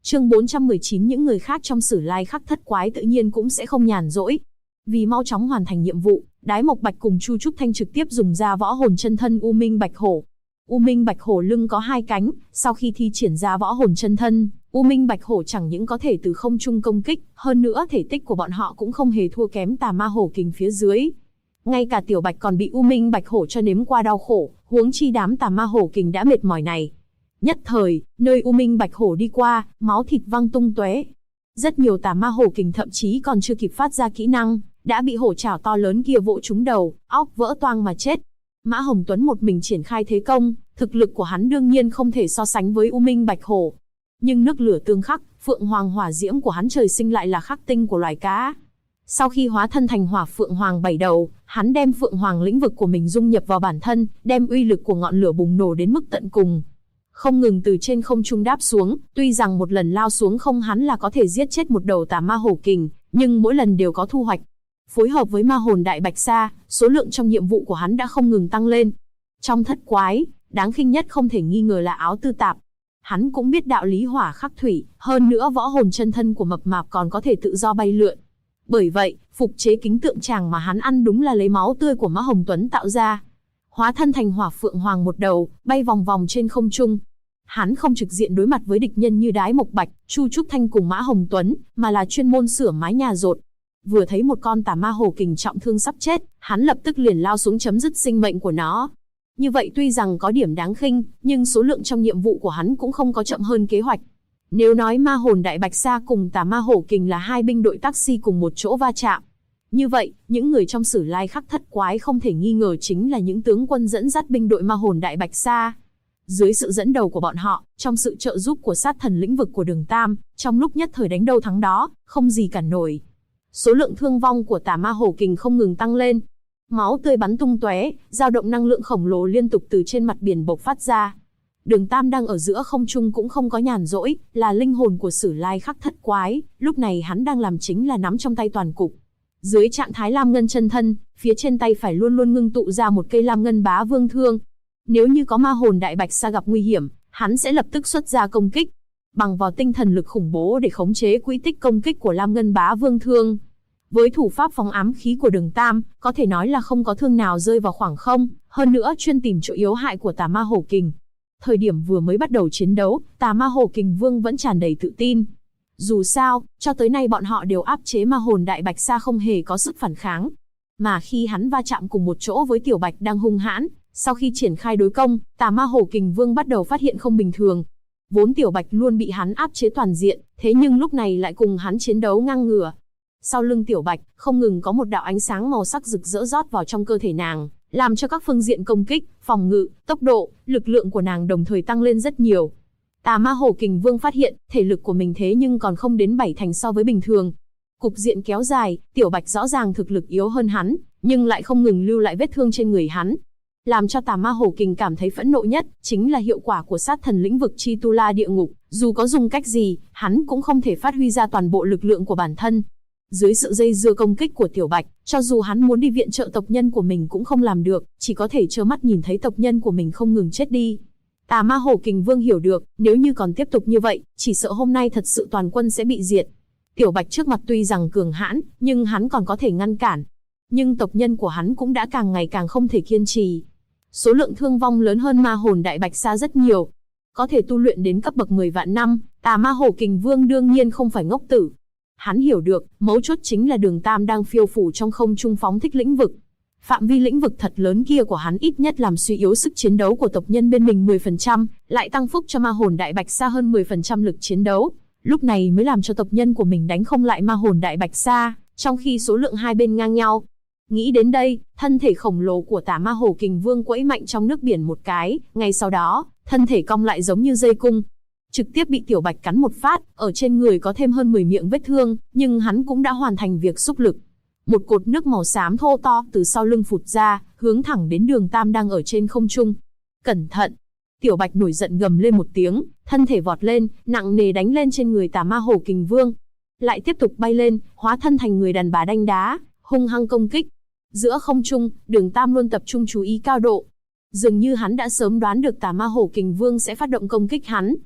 Chương 419 những người khác trong Sử Lai Khắc Thất Quái tự nhiên cũng sẽ không nhàn rỗi. Vì mau chóng hoàn thành nhiệm vụ, Đái Mộc Bạch cùng Chu Trúc Thanh trực tiếp dùng ra võ hồn chân thân U Minh Bạch Hổ. U Minh Bạch Hổ lưng có 2 cánh, sau khi thi triển ra võ hồn chân thân, U Minh Bạch Hổ chẳng những có thể từ không trung công kích, hơn nữa thể tích của bọn họ cũng không hề thua kém Tà Ma Hổ Kình phía dưới. Ngay cả Tiểu Bạch còn bị U Minh Bạch Hổ cho nếm qua đau khổ, huống chi đám Tà Ma Hổ Kình đã mệt mỏi này. Nhất thời, nơi U Minh Bạch Hổ đi qua, máu thịt văng tung tóe. Rất nhiều Tà Ma Hổ Kình thậm chí còn chưa kịp phát ra kỹ năng, đã bị hổ chảo to lớn kia vỗ trúng đầu, óc vỡ toang mà chết. Mã Hồng Tuấn một mình triển khai thế công, thực lực của hắn đương nhiên không thể so sánh với U Minh Bạch Hổ. Nhưng nước lửa tương khắc, Phượng Hoàng hỏa diễm của hắn trời sinh lại là khắc tinh của loài cá. Sau khi hóa thân thành Hỏa Phượng Hoàng 7 đầu, hắn đem Phượng Hoàng lĩnh vực của mình dung nhập vào bản thân, đem uy lực của ngọn lửa bùng nổ đến mức tận cùng. Không ngừng từ trên không trung đáp xuống, tuy rằng một lần lao xuống không hắn là có thể giết chết một đầu Tà Ma Hổ Kình, nhưng mỗi lần đều có thu hoạch. Phối hợp với ma hồn Đại Bạch Sa, số lượng trong nhiệm vụ của hắn đã không ngừng tăng lên. Trong thất quái, đáng khinh nhất không thể nghi ngờ là Áo Tư Tạp. Hắn cũng biết đạo lý hỏa khắc thủy, hơn nữa võ hồn chân thân của mập mạp còn có thể tự do bay lượn. Bởi vậy, phục chế kính tượng tràng mà hắn ăn đúng là lấy máu tươi của Mã Hồng Tuấn tạo ra. Hóa thân thành Hỏa Phượng Hoàng một đầu, bay vòng vòng trên không trung. Hắn không trực diện đối mặt với địch nhân như Đái Mộc Bạch, Chu Trúc Thanh cùng Mã Hồng Tuấn, mà là chuyên môn sửa mái nhà dột. Vừa thấy một con Tà Ma Hổ Kình trọng thương sắp chết, hắn lập tức liền lao xuống chấm dứt sinh mệnh của nó. Như vậy tuy rằng có điểm đáng khinh, nhưng số lượng trong nhiệm vụ của hắn cũng không có chậm hơn kế hoạch. Nếu nói ma hồn Đại Bạch Sa cùng Tà Ma Hổ Kình là 2 binh đội taxi cùng một chỗ va chạm, như vậy, những người trong Sử Lai Khắc Thất Quái không thể nghi ngờ chính là những tướng quân dẫn dắt binh đội ma hồn Đại Bạch Sa. Dưới sự dẫn đầu của bọn họ, trong sự trợ giúp của sát thần lĩnh vực của Đường Tam, trong lúc nhất thời đánh đâu thắng đó, không gì cản nổi. Số lượng thương vong của Tà Ma Hổ Kình không ngừng tăng lên. Máu tươi bắn tung tóe, dao động năng lượng khổng lồ liên tục từ trên mặt biển bộc phát ra. Đường Tam đang ở giữa không trung cũng không có nhàn rỗi, là linh hồn của Sử Lai Khắc Thất Quái, lúc này hắn đang làm chính là nắm trong tay toàn cục. Dưới trạng thái Lam Ngân chân thân, phía trên tay phải luôn luôn ngưng tụ ra một cây Lam Ngân Bá Vương Thương. Nếu như có ma hồn Đại Bạch Sa gặp nguy hiểm, hắn sẽ lập tức xuất ra công kích, bằng vào tinh thần lực khủng bố để khống chế quỹ tích công kích của Lam Ngân Bá Vương Thương. Với thủ pháp phóng ám khí của Đường Tam, có thể nói là không có thương nào rơi vào khoảng không, hơn nữa chuyên tìm chỗ yếu hại của Tà Ma Hổ Kình. Thời điểm vừa mới bắt đầu chiến đấu, Tà Ma Hổ Kình Vương vẫn tràn đầy tự tin. Dù sao, cho tới nay bọn họ đều áp chế ma hồn Đại Bạch Sa không hề có sức phản kháng. Mà khi hắn va chạm cùng một chỗ với Tiểu Bạch đang hung hãn, sau khi triển khai đối công, Tà Ma Hổ Kình Vương bắt đầu phát hiện không bình thường. Vốn Tiểu Bạch luôn bị hắn áp chế toàn diện, thế nhưng lúc này lại cùng hắn chiến đấu ngang ngửa. Sau lưng Tiểu Bạch, không ngừng có một đạo ánh sáng màu sắc rực rỡ rót vào trong cơ thể nàng, làm cho các phương diện công kích, phòng ngự, tốc độ, lực lượng của nàng đồng thời tăng lên rất nhiều. Tà Ma Hổ Kình Vương phát hiện, thể lực của mình thế nhưng còn không đến 7 thành so với bình thường. Cục diện kéo dài, Tiểu Bạch rõ ràng thực lực yếu hơn hắn, nhưng lại không ngừng lưu lại vết thương trên người hắn. Làm cho Tà Ma Hổ Kình cảm thấy phẫn nộ nhất, chính là hiệu quả của sát thần lĩnh vực Chi Tu La địa ngục, dù có dùng cách gì, hắn cũng không thể phát huy ra toàn bộ lực lượng của bản thân. Dưới sự dây dưa công kích của Tiểu Bạch, cho dù hắn muốn đi viện trợ tộc nhân của mình cũng không làm được, chỉ có thể trơ mắt nhìn thấy tộc nhân của mình không ngừng chết đi. Tà Ma Hổ Kình Vương hiểu được, nếu như còn tiếp tục như vậy, chỉ sợ hôm nay thật sự toàn quân sẽ bị diệt. Tiểu Bạch trước mặt tuy rằng cường hãn, nhưng hắn còn có thể ngăn cản. Nhưng tộc nhân của hắn cũng đã càng ngày càng không thể kiên trì. Số lượng thương vong lớn hơn ma hồn Đại Bạch Sa rất nhiều. Có thể tu luyện đến cấp bậc 10 vạn năm, Tà Ma Hổ Kình Vương đương nhiên không phải ngốc tử. Hắn hiểu được, mấu chốt chính là Đường Tam đang phiêu phủ trong không trung phóng thích lĩnh vực. Phạm vi lĩnh vực thật lớn kia của hắn ít nhất làm suy yếu sức chiến đấu của tộc nhân bên mình 10%, lại tăng phúc cho ma hồn Đại Bạch Sa hơn 10% lực chiến đấu. Lúc này mới làm cho tộc nhân của mình đánh không lại ma hồn Đại Bạch Sa, trong khi số lượng hai bên ngang nhau. Nghĩ đến đây, thân thể khổng lồ của Tà Ma Hổ Kình Vương quẫy mạnh trong nước biển một cái, ngay sau đó, thân thể cong lại giống như dây cung. Trực tiếp bị Tiểu Bạch cắn một phát, ở trên người có thêm hơn 10 miệng vết thương, nhưng hắn cũng đã hoàn thành việc xúc lực. Một cột nước màu xám thô to từ sau lưng phụt ra, hướng thẳng đến Đường Tam đang ở trên không trung. Cẩn thận! Tiểu Bạch nổi giận gầm lên một tiếng, thân thể vọt lên, nặng nề đánh lên trên người Tà Ma Hổ Kình Vương. Lại tiếp tục bay lên, hóa thân thành người đàn bà đanh đá, hung hăng công kích. Giữa không trung, Đường Tam luôn tập trung chú ý cao độ. Dường như hắn đã sớm đoán được Tà Ma Hổ Kình Vương sẽ phát động công kích hắn.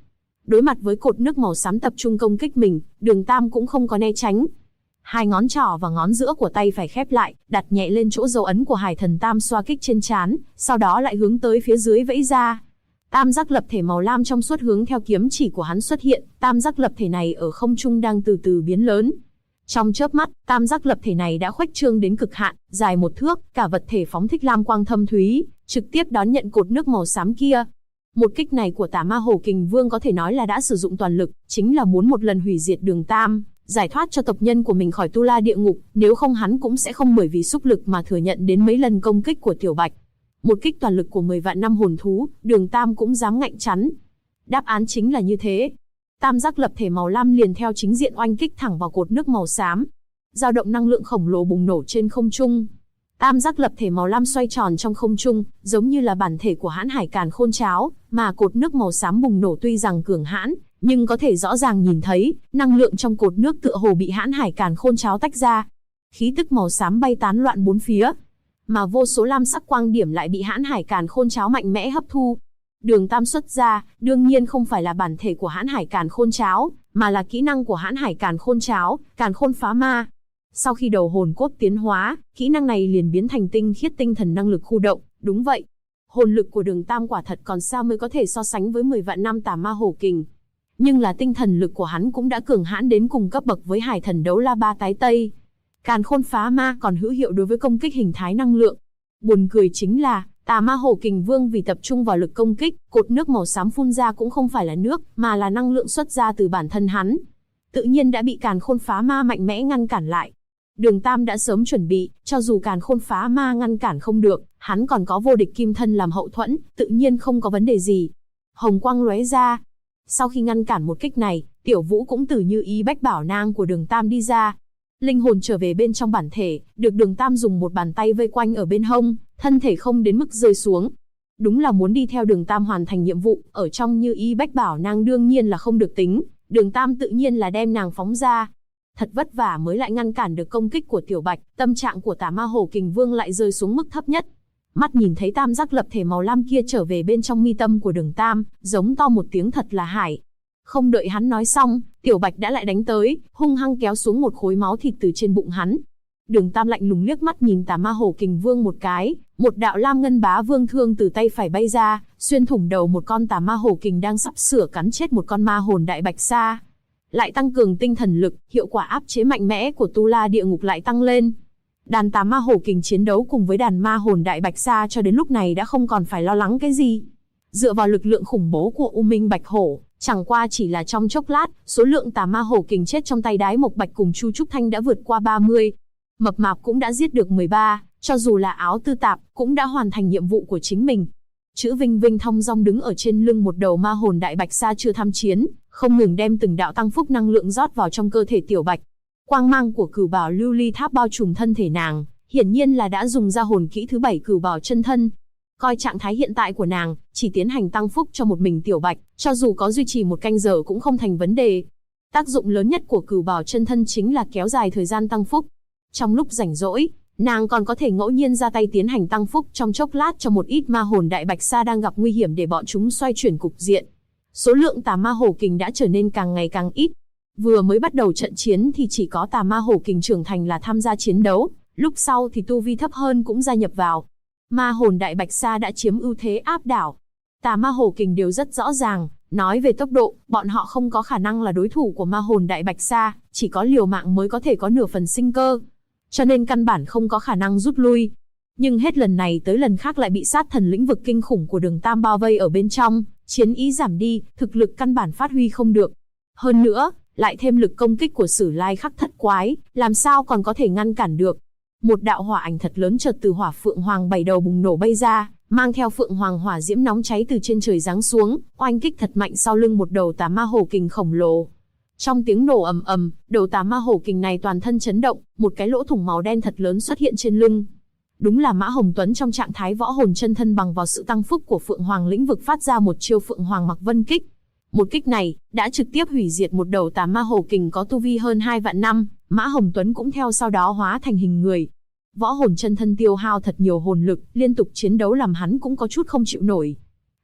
Đối mặt với cột nước màu xám tập trung công kích mình, Đường Tam cũng không có né tránh. Hai ngón trỏ và ngón giữa của tay phải khép lại, đặt nhẹ lên chỗ dấu ấn của Hải Thần Tam xoa kích trên trán, sau đó lại hướng tới phía dưới vẫy ra. Tam giác lập thể màu lam trong suốt hướng theo kiếm chỉ của hắn xuất hiện, tam giác lập thể này ở không trung đang từ từ biến lớn. Trong chớp mắt, tam giác lập thể này đã khuếch trương đến cực hạn, dài 1 thước, cả vật thể phóng thích lam quang thâm thúy, trực tiếp đón nhận cột nước màu xám kia. Một kích này của Tà Ma Hổ Kình Vương có thể nói là đã sử dụng toàn lực, chính là muốn một lần hủy diệt Đường Tam, giải thoát cho tộc nhân của mình khỏi tu la địa ngục, nếu không hắn cũng sẽ không bởi vì xúc lực mà thừa nhận đến mấy lần công kích của Tiểu Bạch. Một kích toàn lực của 10 vạn năm hồn thú, Đường Tam cũng dám ngạnh chắn. Đáp án chính là như thế. Tam giác lập thể màu lam liền theo chính diện oanh kích thẳng vào cột nước màu xám. Dao động năng lượng khổng lồ bùng nổ trên không trung. Tam giác lập thể màu lam xoay tròn trong không trung, giống như là bản thể của Hãn Hải Càn Khôn Cháo, mà cột nước màu xám bùng nổ tuy rằng cường hãn, nhưng có thể rõ ràng nhìn thấy, năng lượng trong cột nước tựa hồ bị Hãn Hải Càn Khôn Cháo tách ra. Khí tức màu xám bay tán loạn bốn phía, mà vô số lam sắc quang điểm lại bị Hãn Hải Càn Khôn Cháo mạnh mẽ hấp thu. Đường Tam xuất ra, đương nhiên không phải là bản thể của Hãn Hải Càn Khôn Cháo, mà là kỹ năng của Hãn Hải Càn Khôn Cháo, Càn Khôn Phá Ma. Sau khi đầu hồn cốt tiến hóa, kỹ năng này liền biến thành tinh khiết tinh thần năng lực khu động, đúng vậy. Hồn lực của Đường Tam quả thật còn xa mới có thể so sánh với 10 vạn năm Tà Ma Hổ Kình. Nhưng là tinh thần lực của hắn cũng đã cường hãn đến cùng cấp bậc với Hải Thần Đấu La Ba Tái Tây. Càn Khôn Phá Ma còn hữu hiệu đối với công kích hình thái năng lượng. Buồn cười chính là, Tà Ma Hổ Kình Vương vì tập trung vào lực công kích, cột nước màu xám phun ra cũng không phải là nước, mà là năng lượng xuất ra từ bản thân hắn. Tự nhiên đã bị Càn Khôn Phá Ma mạnh mẽ ngăn cản lại. Đường Tam đã sớm chuẩn bị, cho dù Càn Khôn Phá Ma ngăn cản không được, hắn còn có vô địch kim thân làm hậu thuẫn, tự nhiên không có vấn đề gì. Hồng quang lóe ra. Sau khi ngăn cản một kích này, Tiểu Vũ cũng từ như ý bách bảo nang của Đường Tam đi ra. Linh hồn trở về bên trong bản thể, được Đường Tam dùng một bàn tay vây quanh ở bên hông, thân thể không đến mức rơi xuống. Đúng là muốn đi theo Đường Tam hoàn thành nhiệm vụ, ở trong như ý bách bảo nang đương nhiên là không được tính, Đường Tam tự nhiên là đem nàng phóng ra. Thật vất vả mới lại ngăn cản được công kích của Tiểu Bạch, tâm trạng của Tà Ma Hổ Kình Vương lại rơi xuống mức thấp nhất. Mắt nhìn thấy tam giác lập thể màu lam kia trở về bên trong mi tâm của Đường Tam, giống to một tiếng thật là hải. Không đợi hắn nói xong, Tiểu Bạch đã lại đánh tới, hung hăng kéo xuống một khối máu thịt từ trên bụng hắn. Đường Tam lạnh lùng liếc mắt nhìn Tà Ma Hổ Kình Vương một cái, một đạo lam ngân bá vương thương từ tay phải bay ra, xuyên thủng đầu một con Tà Ma Hổ Kình đang sắp sửa cắn chết một con ma hồn đại bạch sa. Lại tăng cường tinh thần lực, hiệu quả áp chế mạnh mẽ của tu la địa ngục lại tăng lên. Đàn Tà Ma Hổ Kình chiến đấu cùng với đàn ma hồn đại bạch sa cho đến lúc này đã không còn phải lo lắng cái gì. Dựa vào lực lượng khủng bố của U Minh Bạch Hổ, chẳng qua chỉ là trong chốc lát, số lượng Tà Ma Hổ Kình chết trong tay Đái Mộc Bạch cùng Chu Trúc Thanh đã vượt qua 30. Mập Mạp cũng đã giết được 13, cho dù là Áo Tư Tạp, cũng đã hoàn thành nhiệm vụ của chính mình. Chữ Vinh Vinh thong dong đứng ở trên lưng một đầu ma hồn đại bạch sa chưa tham chiến, không ngừng đem từng đạo tăng phúc năng lượng rót vào trong cơ thể Tiểu Bạch. Quang mang của Cửu Bảo Lưu Ly Tháp bao trùm thân thể nàng, hiển nhiên là đã dùng ra hồn kỹ thứ 7 Cửu Bảo Chân Thân. Coi trạng thái hiện tại của nàng, chỉ tiến hành tăng phúc cho một mình Tiểu Bạch, cho dù có duy trì 1 canh giờ cũng không thành vấn đề. Tác dụng lớn nhất của Cửu Bảo Chân Thân chính là kéo dài thời gian tăng phúc. Trong lúc rảnh rỗi, nàng còn có thể ngẫu nhiên ra tay tiến hành tăng phúc trong chốc lát cho một ít ma hồn đại bạch sa đang gặp nguy hiểm để bọn chúng xoay chuyển cục diện. Số lượng Tà Ma Hổ Kình đã trở nên càng ngày càng ít. Vừa mới bắt đầu trận chiến thì chỉ có Tà Ma Hổ Kình trưởng thành là tham gia chiến đấu, lúc sau thì tu vi thấp hơn cũng gia nhập vào. Ma hồn đại bạch sa đã chiếm ưu thế áp đảo. Tà Ma Hổ Kình đều rất rõ ràng, nói về tốc độ, bọn họ không có khả năng là đối thủ của ma hồn đại bạch sa, chỉ có liều mạng mới có thể có nửa phần sinh cơ. Cho nên căn bản không có khả năng rút lui. Nhưng hết lần này tới lần khác lại bị sát thần lĩnh vực kinh khủng của Đường Tam bao vây ở bên trong, chiến ý giảm đi, thực lực căn bản phát huy không được. Hơn nữa, lại thêm lực công kích của Sử Lai Khắc Thất Quái, làm sao còn có thể ngăn cản được. Một đạo hỏa ảnh thật lớn chợt từ Hỏa Phượng Hoàng 7 đầu bùng nổ bay ra, mang theo Phượng Hoàng hỏa diễm nóng cháy từ trên trời giáng xuống, oanh kích thật mạnh sau lưng một đầu Tà Ma Hổ Kình khổng lồ. Trong tiếng nổ ầm ầm, đầu Tà Ma Hổ Kình này toàn thân chấn động, một cái lỗ thủng màu đen thật lớn xuất hiện trên lưng. Đúng là Mã Hồng Tuấn trong trạng thái võ hồn chân thân bằng vào sự tăng phúc của Phượng Hoàng lĩnh vực phát ra một chiêu Phượng Hoàng Mặc Vân kích. Một kích này đã trực tiếp hủy diệt một đầu Tà Ma Hổ Kình có tu vi hơn 2 vạn năm, Mã Hồng Tuấn cũng theo sau đó hóa thành hình người. Võ hồn chân thân tiêu hao thật nhiều hồn lực, liên tục chiến đấu làm hắn cũng có chút không chịu nổi.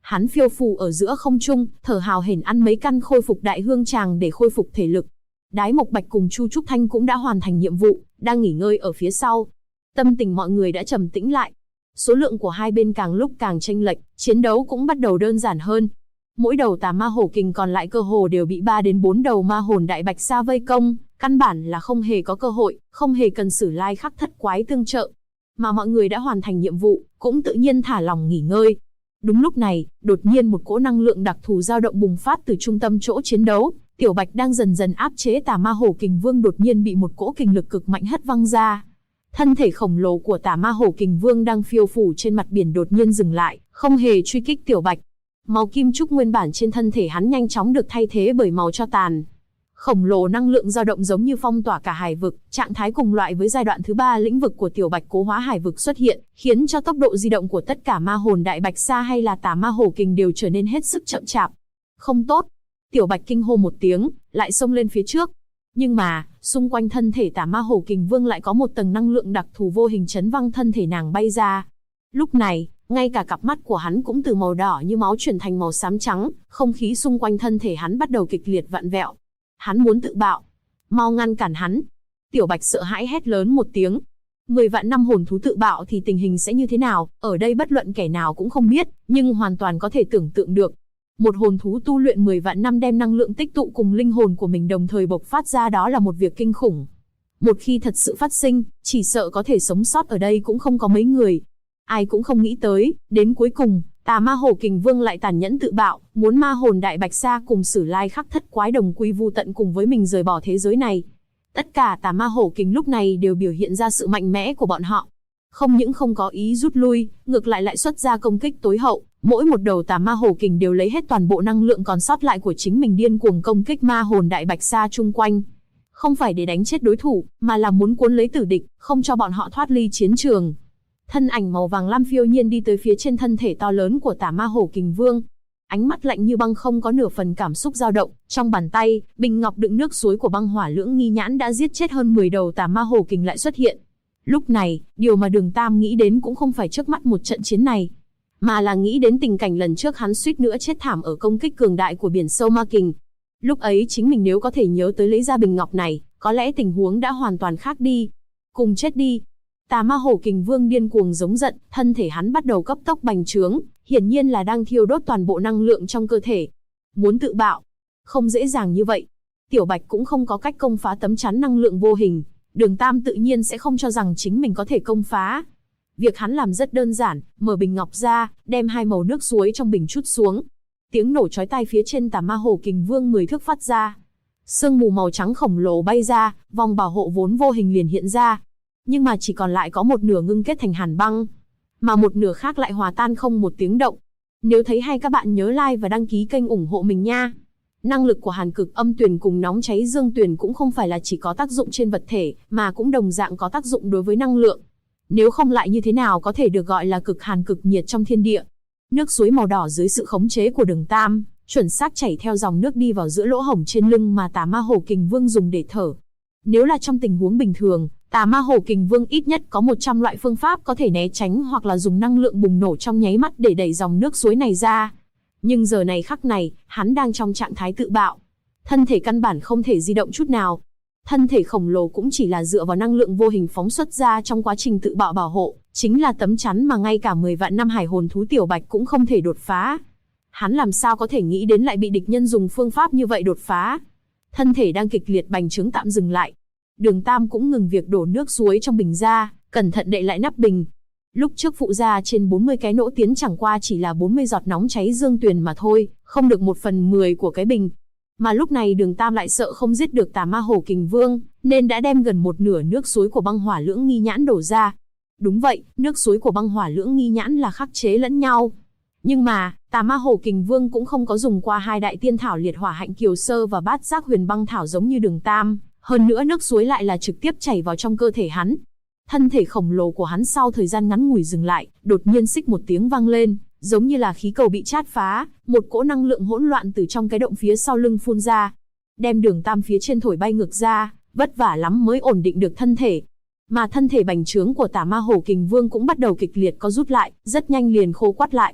Hắn phiêu phù ở giữa không trung, thở hào hển ăn mấy căn khôi phục đại hương tràng để khôi phục thể lực. Đái Mộc Bạch cùng Chu Trúc Thanh cũng đã hoàn thành nhiệm vụ, đang nghỉ ngơi ở phía sau. Tâm tình mọi người đã trầm tĩnh lại. Số lượng của hai bên càng lúc càng chênh lệch, chiến đấu cũng bắt đầu đơn giản hơn. Mỗi đầu tà ma hổ kình còn lại cơ hồ đều bị 3 đến 4 đầu ma hồn đại bạch sa vây công, căn bản là không hề có cơ hội, không hề cần Sử Lai Khắc Thất Quái tương trợ. Mà mọi người đã hoàn thành nhiệm vụ, cũng tự nhiên thả lòng nghỉ ngơi. Đúng lúc này, đột nhiên một cỗ năng lượng đặc thù dao động bùng phát từ trung tâm chỗ chiến đấu. Tiểu Bạch đang dần dần áp chế tà ma hổ kình vương đột nhiên bị một cỗ kình lực cực mạnh hất văng ra. Thân thể khổng lồ của tà ma hổ kình vương đang phiêu phù trên mặt biển đột nhiên dừng lại, không hề truy kích Tiểu Bạch. Màu kim trúc nguyên bản trên thân thể hắn nhanh chóng được thay thế bởi màu tro tàn. Khổng lồ năng lượng dao động giống như phong tỏa cả hải vực, trạng thái cùng loại với giai đoạn thứ 3 lĩnh vực của Tiểu Bạch cố hóa hải vực xuất hiện, khiến cho tốc độ di động của tất cả ma hồn đại bạch sa hay là tà ma hổ kình đều trở nên hết sức chậm chạp. Không tốt! Tiểu Bạch kinh hô một tiếng, lại xông lên phía trước. Nhưng mà, xung quanh thân thể tà ma hổ kình vương lại có một tầng năng lượng đặc thù vô hình chấn văng thân thể nàng bay ra. Lúc này, ngay cả cặp mắt của hắn cũng từ màu đỏ như máu chuyển thành màu xám trắng, không khí xung quanh thân thể hắn bắt đầu kịch liệt vặn vẹo. Hắn muốn tự bạo. Mau ngăn cản hắn. Tiểu Bạch sợ hãi hét lớn một tiếng. 10 vạn năm hồn thú tự bạo thì tình hình sẽ như thế nào, ở đây bất luận kẻ nào cũng không biết, nhưng hoàn toàn có thể tưởng tượng được. Một hồn thú tu luyện 10 vạn năm đem năng lượng tích tụ cùng linh hồn của mình đồng thời bộc phát ra, đó là một việc kinh khủng. Một khi thật sự phát sinh, chỉ sợ có thể sống sót ở đây cũng không có mấy người. Ai cũng không nghĩ tới, đến cuối cùng, tà ma hổ kình vương lại tàn nhẫn tự bạo, muốn ma hồn đại bạch sa cùng Sử Lai Khắc Thất Quái đồng quy vu tận cùng với mình rời bỏ thế giới này. Tất cả tà ma hổ kình lúc này đều biểu hiện ra sự mạnh mẽ của bọn họ. Không những không có ý rút lui, ngược lại xuất ra công kích tối hậu. Mỗi một đầu tà ma hổ kình đều lấy hết toàn bộ năng lượng còn sót lại của chính mình điên cuồng công kích ma hồn đại bạch sa chung quanh. Không phải để đánh chết đối thủ, mà là muốn cuốn lấy tử địch, không cho bọn họ thoát ly chiến trường. Thân ảnh màu vàng lam phiêu nhiên đi tới phía trên thân thể to lớn của tà ma hổ kình vương. Ánh mắt lạnh như băng không có nửa phần cảm xúc dao động, trong bàn tay, bình ngọc đựng nước suối của băng hỏa lưỡng nghi nhãn đã giết chết hơn 10 đầu tà ma hổ kình lại xuất hiện. Lúc này, điều mà Đường Tam nghĩ đến cũng không phải trước mắt một trận chiến này, mà là nghĩ đến tình cảnh lần trước hắn suýt nữa chết thảm ở công kích cường đại của biển sâu ma kình. Lúc ấy chính mình nếu có thể nhớ tới lấy ra bình ngọc này, có lẽ tình huống đã hoàn toàn khác đi. Cùng chết đi. Tà ma hổ kình vương điên cuồng giống giận, thân thể hắn bắt đầu cấp tốc bành trướng, hiển nhiên là đang thiêu đốt toàn bộ năng lượng trong cơ thể. Muốn tự bạo, không dễ dàng như vậy. Tiểu Bạch cũng không có cách công phá tấm chắn năng lượng vô hình, Đường Tam tự nhiên sẽ không cho rằng chính mình có thể công phá. Việc hắn làm rất đơn giản, mở bình ngọc ra, đem 2 màu nước suối trong bình trút xuống. Tiếng nổ chói tai phía trên tà ma hổ kình vương 10 thước phát ra. Sương mù màu trắng khổng lồ bay ra, vòng bảo hộ vốn vô hình liền hiện ra. Nhưng mà chỉ còn lại có một nửa ngưng kết thành hàn băng, mà một nửa khác lại hòa tan không một tiếng động. Nếu thấy hay các bạn nhớ like và đăng ký kênh ủng hộ mình nha. Năng lực của hàn cực âm tuyền cùng nóng cháy dương tuyền cũng không phải là chỉ có tác dụng trên vật thể, mà cũng đồng dạng có tác dụng đối với năng lượng. Nếu không lại như thế nào có thể được gọi là cực hàn cực nhiệt trong thiên địa. Nước suối màu đỏ dưới sự khống chế của Đường Tam, chuẩn xác chảy theo dòng nước đi vào giữa lỗ hổng trên lưng mà tà ma hổ kình vương dùng để thở. Nếu là trong tình huống bình thường, tà ma hổ kình vương ít nhất có 100 loại phương pháp có thể né tránh hoặc là dùng năng lượng bùng nổ trong nháy mắt để đẩy dòng nước suối này ra. Nhưng giờ này khắc này, hắn đang trong trạng thái tự bạo. Thân thể căn bản không thể di động chút nào. Thân thể khổng lồ cũng chỉ là dựa vào năng lượng vô hình phóng xuất ra trong quá trình tự bạo bảo hộ, chính là tấm chắn mà ngay cả 10 vạn năm hải hồn thú Tiểu Bạch cũng không thể đột phá. Hắn làm sao có thể nghĩ đến lại bị địch nhân dùng phương pháp như vậy đột phá. Thân thể đang kịch liệt bành trướng tạm dừng lại. Đường Tam cũng ngừng việc đổ nước suối trong bình ra, cẩn thận đậy lại nắp bình. Lúc trước phụ ra trên 40 cái nỗ tiến chẳng qua chỉ là 40 giọt nóng cháy dương tuyền mà thôi, không được 1/10 của cái bình. Mà lúc này Đường Tam lại sợ không giết được tà ma hổ kình vương, nên đã đem gần một nửa nước suối của băng hỏa lưỡng nghi nhãn đổ ra. Đúng vậy, nước suối của băng hỏa lưỡng nghi nhãn là khắc chế lẫn nhau. Nhưng mà, tà ma hổ kình vương cũng không có dùng qua 2 đại tiên thảo liệt hỏa hạnh kiều sơ và bát giác huyền băng thảo giống như Đường Tam. Hơn nữa nước suối lại là trực tiếp chảy vào trong cơ thể hắn. Thân thể khổng lồ của hắn sau thời gian ngắn ngủi dừng lại, đột nhiên xích một tiếng vang lên, giống như là khí cầu bị chát phá, một cỗ năng lượng hỗn loạn từ trong cái động phía sau lưng phun ra, đem Đường Tam phía trên thổi bay ngược ra, vất vả lắm mới ổn định được thân thể. Mà thân thể bành trướng của tà ma hổ kình vương cũng bắt đầu kịch liệt co rút lại, rất nhanh liền khô quắt lại.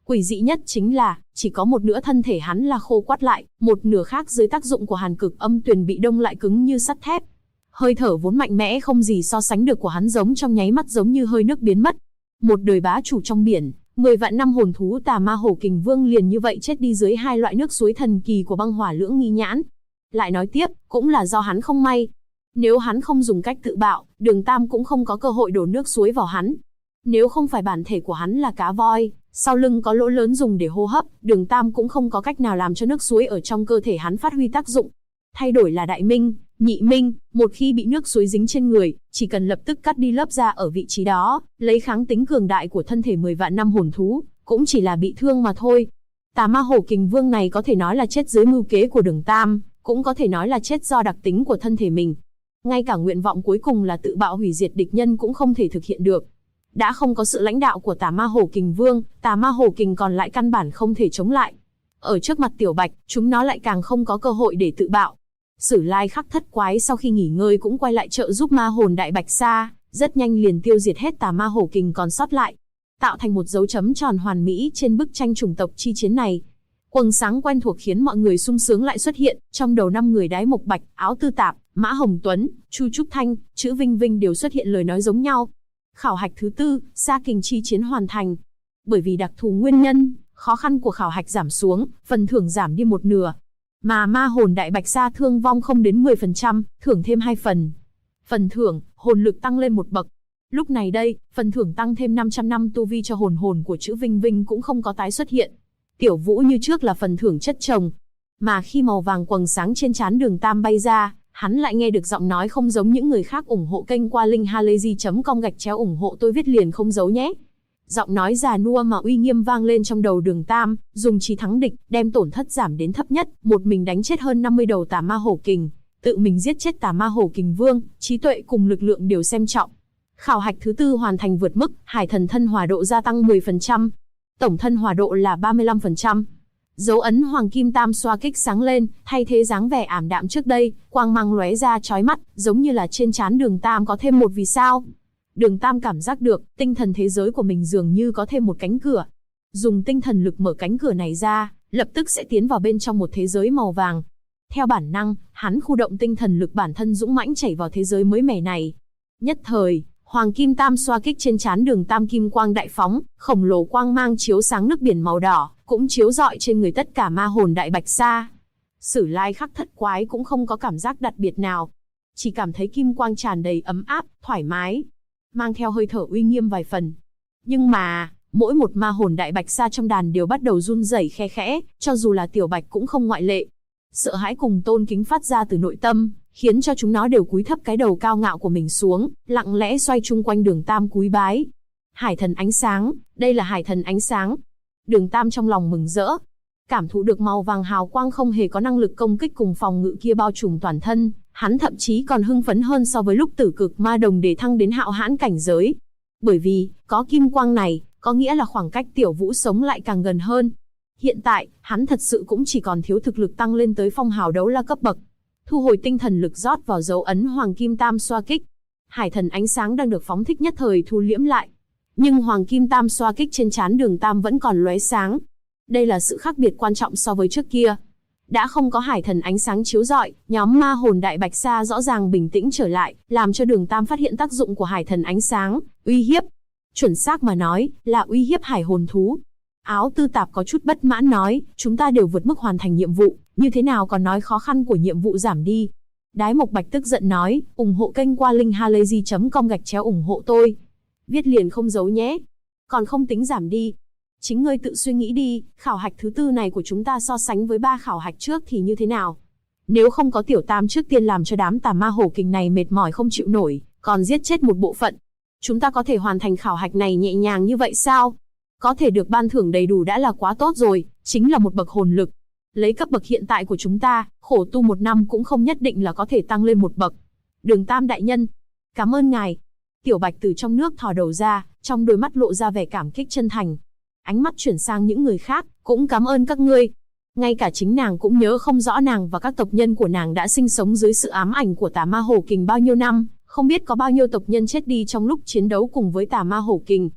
Quỷ dị nhất chính là, chỉ có một nửa thân thể hắn là khô quắt lại, một nửa khác dưới tác dụng của hàn cực âm tuyền bị đông lại cứng như sắt thép. Hơi thở vốn mạnh mẽ không gì so sánh được của hắn giống trong nháy mắt giống như hơi nước biến mất. Một đời bá chủ trong biển, 10 vạn năm hồn thú Tà Ma Hổ Kình Vương liền như vậy chết đi dưới hai loại nước suối thần kỳ của băng hỏa lưỡng nghi nhãn. Lại nói tiếp, cũng là do hắn không may. Nếu hắn không dùng cách tự bạo, Đường Tam cũng không có cơ hội đổ nước suối vào hắn. Nếu không phải bản thể của hắn là cá voi, sau lưng có lỗ lớn dùng để hô hấp, Đường Tam cũng không có cách nào làm cho nước suối ở trong cơ thể hắn phát huy tác dụng. Thay đổi là đại minh, nhị minh, một khi bị nước suối dính trên người, chỉ cần lập tức cắt đi lớp da ở vị trí đó, lấy kháng tính cường đại của thân thể 10 vạn năm hồn thú, cũng chỉ là bị thương mà thôi. Tà Ma Hổ Kình Vương này có thể nói là chết dưới mưu kế của Đường Tam, cũng có thể nói là chết do đặc tính của thân thể mình. Ngay cả nguyện vọng cuối cùng là tự bạo hủy diệt địch nhân cũng không thể thực hiện được. Đã không có sự lãnh đạo của Tà Ma Hổ Kình Vương, Tà Ma Hổ Kình còn lại căn bản không thể chống lại. Ở trước mặt Tiểu Bạch, chúng nó lại càng không có cơ hội để tự bạo. Sử Lai Khắc Thất Quái sau khi nghỉ ngơi cũng quay lại trợ giúp ma hồn Đại Bạch Sa, rất nhanh liền tiêu diệt hết Tà Ma Hổ Kình còn sót lại, tạo thành một dấu chấm tròn hoàn mỹ trên bức tranh chủng tộc chi chiến này. Quầng sáng quen thuộc khiến mọi người sung sướng lại xuất hiện, trong đầu 5 người Đái Mộc Bạch, Áo Tư Tạp, Mã Hồng Tuấn, Chu Trúc Thanh, Chữ Vinh Vinh đều xuất hiện lời nói giống nhau. Khảo hạch thứ 4, Sa Kình chi chiến hoàn thành. Bởi vì đặc thù nguyên nhân, khó khăn của khảo hạch giảm xuống, phần thưởng giảm đi một nửa. Mà ma hồn Đại Bạch Sa thương vong không đến 10%, thưởng thêm 2 phần. Phần thưởng, hồn lực tăng lên một bậc. Lúc này đây, phần thưởng tăng thêm 500 năm tu vi cho hồn của Chữ Vinh Vinh cũng không có tái xuất hiện. Tiểu Vũ như trước là phần thưởng chất chồng. Mà khi màu vàng quầng sáng trên trán Đường Tam bay ra, hắn lại nghe được giọng nói không giống những người khác. Ủng hộ kênh qua link halayzi.com/ ủng hộ tôi viết liền không giấu nhé. Giọng nói già nua mà uy nghiêm vang lên trong đầu Đường Tam, dùng chí thắng địch, đem tổn thất giảm đến thấp nhất, một mình đánh chết hơn 50 đầu Tà Ma Hổ Kình, tự mình giết chết Tà Ma Hổ Kình Vương, trí tuệ cùng lực lượng đều xem trọng. Khảo hạch thứ 4 hoàn thành vượt mức, Hải Thần thân hỏa độ gia tăng 10%, tổng thân hỏa độ là 35%. Dấu ấn Hoàng Kim Tam xoa kích sáng lên, thay thế dáng vẻ ảm đạm trước đây, quang mang lóe ra chói mắt, giống như là trên trán Đường Tam có thêm một vì sao. Đường Tam cảm giác được, tinh thần thế giới của mình dường như có thêm một cánh cửa. Dùng tinh thần lực mở cánh cửa này ra, lập tức sẽ tiến vào bên trong một thế giới màu vàng. Theo bản năng, hắn khu động tinh thần lực bản thân dũng mãnh chảy vào thế giới mới mẻ này. Nhất thời, Hoàng Kim Tam xoa kích trên trán Đường Tam kim quang đại phóng, khổng lồ quang mang chiếu sáng nước biển màu đỏ, cũng chiếu rọi trên người tất cả ma hồn Đại Bạch Sa. Sử Lai Khắc Thất Quái cũng không có cảm giác đặc biệt nào, chỉ cảm thấy kim quang tràn đầy ấm áp, thoải mái, mang theo hơi thở uy nghiêm vài phần. Nhưng mà, mỗi một ma hồn Đại Bạch Sa trong đàn đều bắt đầu run rẩy khe khẽ, cho dù là Tiểu Bạch cũng không ngoại lệ. Sợ hãi cùng tôn kính phát ra từ nội tâm, khiến cho chúng nó đều cúi thấp cái đầu cao ngạo của mình xuống, lặng lẽ xoay chung quanh Đường Tam cúi bái. Hải Thần ánh sáng, đây là Hải Thần ánh sáng. Đường Tam trong lòng mừng rỡ, cảm thụ được màu vàng hào quang không hề có năng lực công kích cùng phòng ngự kia bao trùm toàn thân, hắn thậm chí còn hưng phấn hơn so với lúc Tử Cực Ma Đồng để thăng đến hạo hãn cảnh giới. Bởi vì, có kim quang này, có nghĩa là khoảng cách Tiểu Vũ sống lại càng gần hơn. Hiện tại, hắn thật sự cũng chỉ còn thiếu thực lực tăng lên tới phong hào đấu la cấp bậc. Thu hồi tinh thần lực rót vào dấu ấn Hoàng Kim Tam xoa kích. Hải Thần ánh sáng đang được phóng thích nhất thời thu liễm lại. Nhưng Hoàng Kim Tam xoa kích trên trán Đường Tam vẫn còn lóe sáng. Đây là sự khác biệt quan trọng so với trước kia. Đã không có Hải Thần ánh sáng chiếu rọi, nhóm ma hồn Đại Bạch Sa rõ ràng bình tĩnh trở lại, làm cho Đường Tam phát hiện tác dụng của Hải Thần ánh sáng, uy hiếp. Chuẩn xác mà nói, là uy hiếp hải hồn thú. Áo Tư Tạp có chút bất mãn nói, chúng ta đều vượt mức hoàn thành nhiệm vụ, như thế nào còn nói khó khăn của nhiệm vụ giảm đi. Đái Mộc Bạch tức giận nói, ủng hộ kênh qua link halayzi.com/ ủng hộ tôi. Viết liền không giấu nhé. Còn không tính giảm đi. Chính ngươi tự suy nghĩ đi, khảo hạch thứ 4 này của chúng ta so sánh với 3 khảo hạch trước thì như thế nào? Nếu không có Tiểu Tam trước tiên làm cho đám Tà Ma Hổ Kình này mệt mỏi không chịu nổi, còn giết chết một bộ phận, chúng ta có thể hoàn thành khảo hạch này nhẹ nhàng như vậy sao? Có thể được ban thưởng đầy đủ đã là quá tốt rồi, chính là một bậc hồn lực. Lấy cấp bậc hiện tại của chúng ta, khổ tu 1 năm cũng không nhất định là có thể tăng lên một bậc. Đường Tam đại nhân, cảm ơn ngài. Tiểu Bạch từ trong nước thò đầu ra, trong đôi mắt lộ ra vẻ cảm kích chân thành. Ánh mắt chuyển sang những người khác, cũng cảm ơn các ngươi. Ngay cả chính nàng cũng nhớ không rõ nàng và các tộc nhân của nàng đã sinh sống dưới sự ám ảnh của Tà Ma Hổ Kình bao nhiêu năm, không biết có bao nhiêu tộc nhân chết đi trong lúc chiến đấu cùng với Tà Ma Hổ Kình.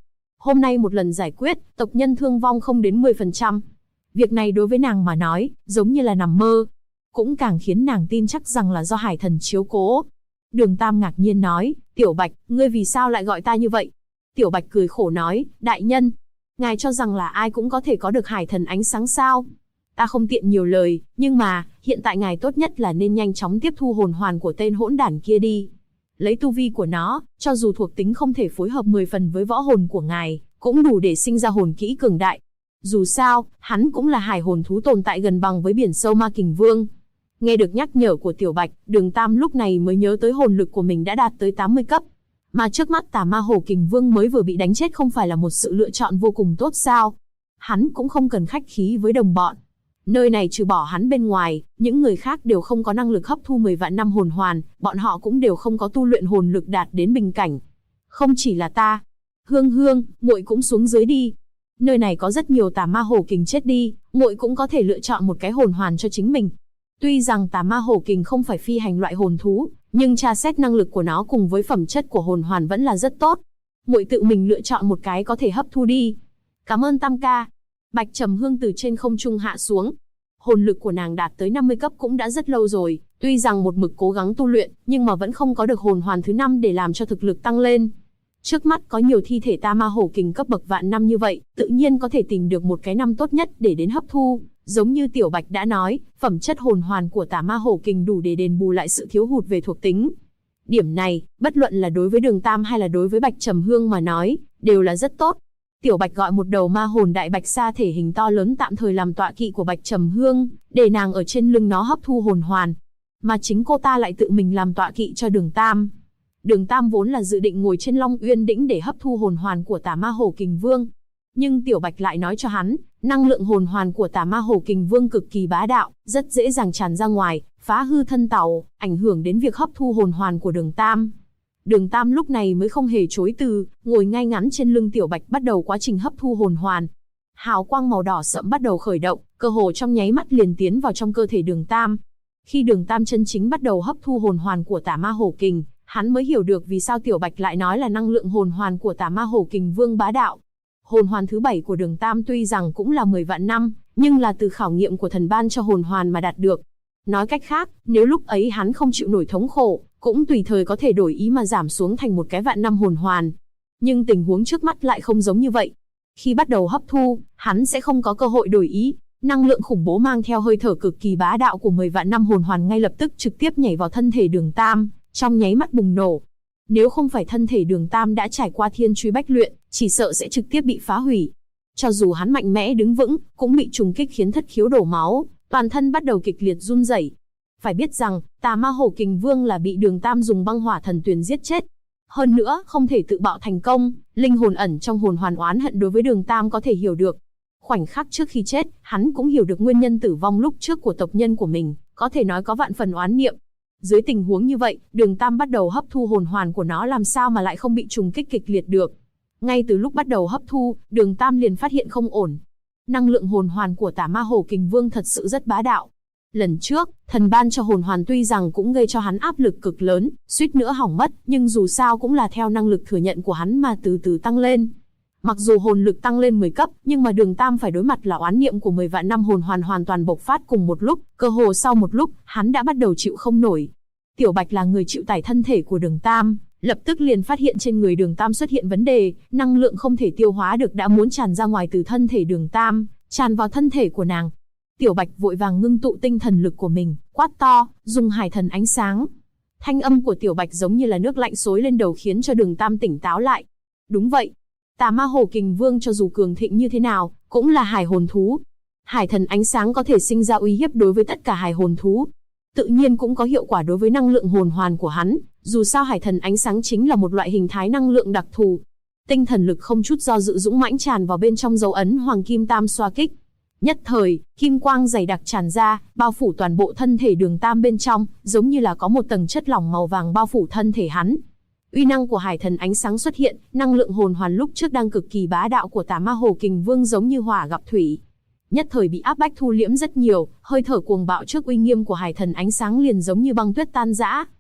Hôm nay một lần giải quyết, tộc nhân thương vong không đến 10%. Việc này đối với nàng mà nói, giống như là nằm mơ. Cũng càng khiến nàng tin chắc rằng là do hải thần chiếu cố. Đường Tam ngạc nhiên nói, Tiểu Bạch, ngươi vì sao lại gọi ta như vậy? Tiểu Bạch cười khổ nói, đại nhân, ngài cho rằng là ai cũng có thể có được hải thần ánh sáng sao? Ta không tiện nhiều lời, nhưng mà, hiện tại ngài tốt nhất là nên nhanh chóng tiếp thu hồn hoàn của tên hỗn đản kia đi. Lấy tu vi của nó, cho dù thuộc tính không thể phối hợp 10 phần với võ hồn của ngài, cũng đủ để sinh ra hồn kỹ cường đại. Dù sao, hắn cũng là hải hồn thú tồn tại gần bằng với biển sâu Ma Kình Vương. Nghe được nhắc nhở của Tiểu Bạch, Đường Tam lúc này mới nhớ tới hồn lực của mình đã đạt tới 80 cấp. Mà trước mắt Tà Ma Hổ Kình Vương mới vừa bị đánh chết không phải là một sự lựa chọn vô cùng tốt sao? Hắn cũng không cần khách khí với đồng bọn. Nơi này trừ bỏ hắn bên ngoài, những người khác đều không có năng lực hấp thu 10 vạn năm hồn hoàn, bọn họ cũng đều không có tu luyện hồn lực đạt đến bình cảnh. Không chỉ là ta. Hương Hương, muội cũng xuống dưới đi. Nơi này có rất nhiều Tà Ma Hổ Kình chết đi, muội cũng có thể lựa chọn một cái hồn hoàn cho chính mình. Tuy rằng Tà Ma Hổ Kình không phải phi hành loại hồn thú, nhưng tra xét năng lực của nó cùng với phẩm chất của hồn hoàn vẫn là rất tốt. Muội tự mình lựa chọn một cái có thể hấp thu đi. Cảm ơn Tam ca. Bạch Trầm Hương từ trên không trung hạ xuống. Hồn lực của nàng đạt tới 50 cấp cũng đã rất lâu rồi, tuy rằng một mực cố gắng tu luyện, nhưng mà vẫn không có được hồn hoàn thứ 5 để làm cho thực lực tăng lên. Trước mắt có nhiều thi thể Tà Ma Hổ Kình cấp bậc vạn năm như vậy, tự nhiên có thể tìm được một cái năm tốt nhất để đến hấp thu. Giống như Tiểu Bạch đã nói, phẩm chất hồn hoàn của Tà Ma Hổ Kình đủ để đền bù lại sự thiếu hụt về thuộc tính. Điểm này, bất luận là đối với Đường Tam hay là đối với Bạch Trầm Hương mà nói, đều là rất tốt. Tiểu Bạch gọi một đầu ma hồn đại bạch sa thể hình to lớn tạm thời làm tọa kỵ của Bạch Trầm Hương, để nàng ở trên lưng nó hấp thu hồn hoàn. Mà chính cô ta lại tự mình làm tọa kỵ cho Đường Tam. Đường Tam vốn là dự định ngồi trên Long Uyên Đỉnh để hấp thu hồn hoàn của Tà Ma Hổ Kình Vương. Nhưng Tiểu Bạch lại nói cho hắn, năng lượng hồn hoàn của Tà Ma Hổ Kình Vương cực kỳ bá đạo, rất dễ dàng tràn ra ngoài, phá hư thân tàu, ảnh hưởng đến việc hấp thu hồn hoàn của Đường Tam. Đường Tam lúc này mới không hề chối từ, ngồi ngay ngắn trên lưng Tiểu Bạch bắt đầu quá trình hấp thu hồn hoàn. Hào quang màu đỏ sẫm bắt đầu khởi động, cơ hồ trong nháy mắt liền tiến vào trong cơ thể Đường Tam. Khi Đường Tam chân chính bắt đầu hấp thu hồn hoàn của Tà Ma Hổ Kình, hắn mới hiểu được vì sao Tiểu Bạch lại nói là năng lượng hồn hoàn của Tà Ma Hổ Kình Vương bá đạo. Hồn hoàn thứ 7 của Đường Tam tuy rằng cũng là 10 vạn năm, nhưng là từ khảo nghiệm của thần ban cho hồn hoàn mà đạt được. Nói cách khác, nếu lúc ấy hắn không chịu nổi thống khổ, cũng tùy thời có thể đổi ý mà giảm xuống thành một cái vạn năm hồn hoàn. Nhưng tình huống trước mắt lại không giống như vậy. Khi bắt đầu hấp thu, hắn sẽ không có cơ hội đổi ý. Năng lượng khủng bố mang theo hơi thở cực kỳ bá đạo của 10 vạn năm hồn hoàn ngay lập tức trực tiếp nhảy vào thân thể Đường Tam, trong nháy mắt bùng nổ. Nếu không phải thân thể Đường Tam đã trải qua thiên truy bách luyện, chỉ sợ sẽ trực tiếp bị phá hủy. Cho dù hắn mạnh mẽ đứng vững, cũng bị trùng kích khiến thất khiếu đổ máu, toàn thân bắt đầu kịch liệt run rẩy. Phải biết rằng, Tà Ma Hổ Kình Vương là bị Đường Tam dùng băng hỏa thần tuyền giết chết. Hơn nữa, không thể tự bạo thành công, linh hồn ẩn trong hồn hoàn oán hận đối với Đường Tam có thể hiểu được. Khoảnh khắc trước khi chết, hắn cũng hiểu được nguyên nhân tử vong lúc trước của tộc nhân của mình, có thể nói có vạn phần oán niệm. Dưới tình huống như vậy, Đường Tam bắt đầu hấp thu hồn hoàn của nó làm sao mà lại không bị trùng kích kịch liệt được. Ngay từ lúc bắt đầu hấp thu, Đường Tam liền phát hiện không ổn. Năng lượng hồn hoàn của Tà Ma Hổ Kình Vương thật sự rất bá đạo. Lần trước, thần ban cho hồn hoàn tuy rằng cũng gây cho hắn áp lực cực lớn, suýt nữa hỏng mất, nhưng dù sao cũng là theo năng lực thừa nhận của hắn mà từ từ tăng lên. Mặc dù hồn lực tăng lên 10 cấp, nhưng mà Đường Tam phải đối mặt là oán niệm của 10 vạn năm hồn hoàn hoàn toàn bộc phát cùng một lúc, cơ hồ sau một lúc, hắn đã bắt đầu chịu không nổi. Tiểu Bạch là người chịu tải thân thể của Đường Tam, lập tức liền phát hiện trên người Đường Tam xuất hiện vấn đề, năng lượng không thể tiêu hóa được đã muốn tràn ra ngoài từ thân thể Đường Tam, tràn vào thân thể của nàng. Tiểu Bạch vội vàng ngưng tụ tinh thần lực của mình, quát to, dùng hải thần ánh sáng. Thanh âm của Tiểu Bạch giống như là nước lạnh xối lên đầu khiến cho Đường Tam tỉnh táo lại. Đúng vậy, Tà Ma Hổ Kình Vương cho dù cường thịnh như thế nào, cũng là hải hồn thú. Hải thần ánh sáng có thể sinh ra uy hiếp đối với tất cả hải hồn thú. Tự nhiên cũng có hiệu quả đối với năng lượng hồn hoàn của hắn, dù sao hải thần ánh sáng chính là một loại hình thái năng lượng đặc thù. Tinh thần lực không chút do dự dũng mãnh tràn vào bên trong dấu ấn Hoàng Kim Tam xoa kích. Nhất thời, kim quang dày đặc tràn ra, bao phủ toàn bộ thân thể Đường Tam bên trong, giống như là có một tầng chất lỏng màu vàng bao phủ thân thể hắn. Uy năng của hải thần ánh sáng xuất hiện, năng lượng hồn hoàn lúc trước đang cực kỳ bá đạo của Tà Ma Hổ Kình Vương giống như hỏa gặp thủy. Nhất thời bị áp bách thu liễm rất nhiều, hơi thở cuồng bạo trước uy nghiêm của hải thần ánh sáng liền giống như băng tuyết tan rã.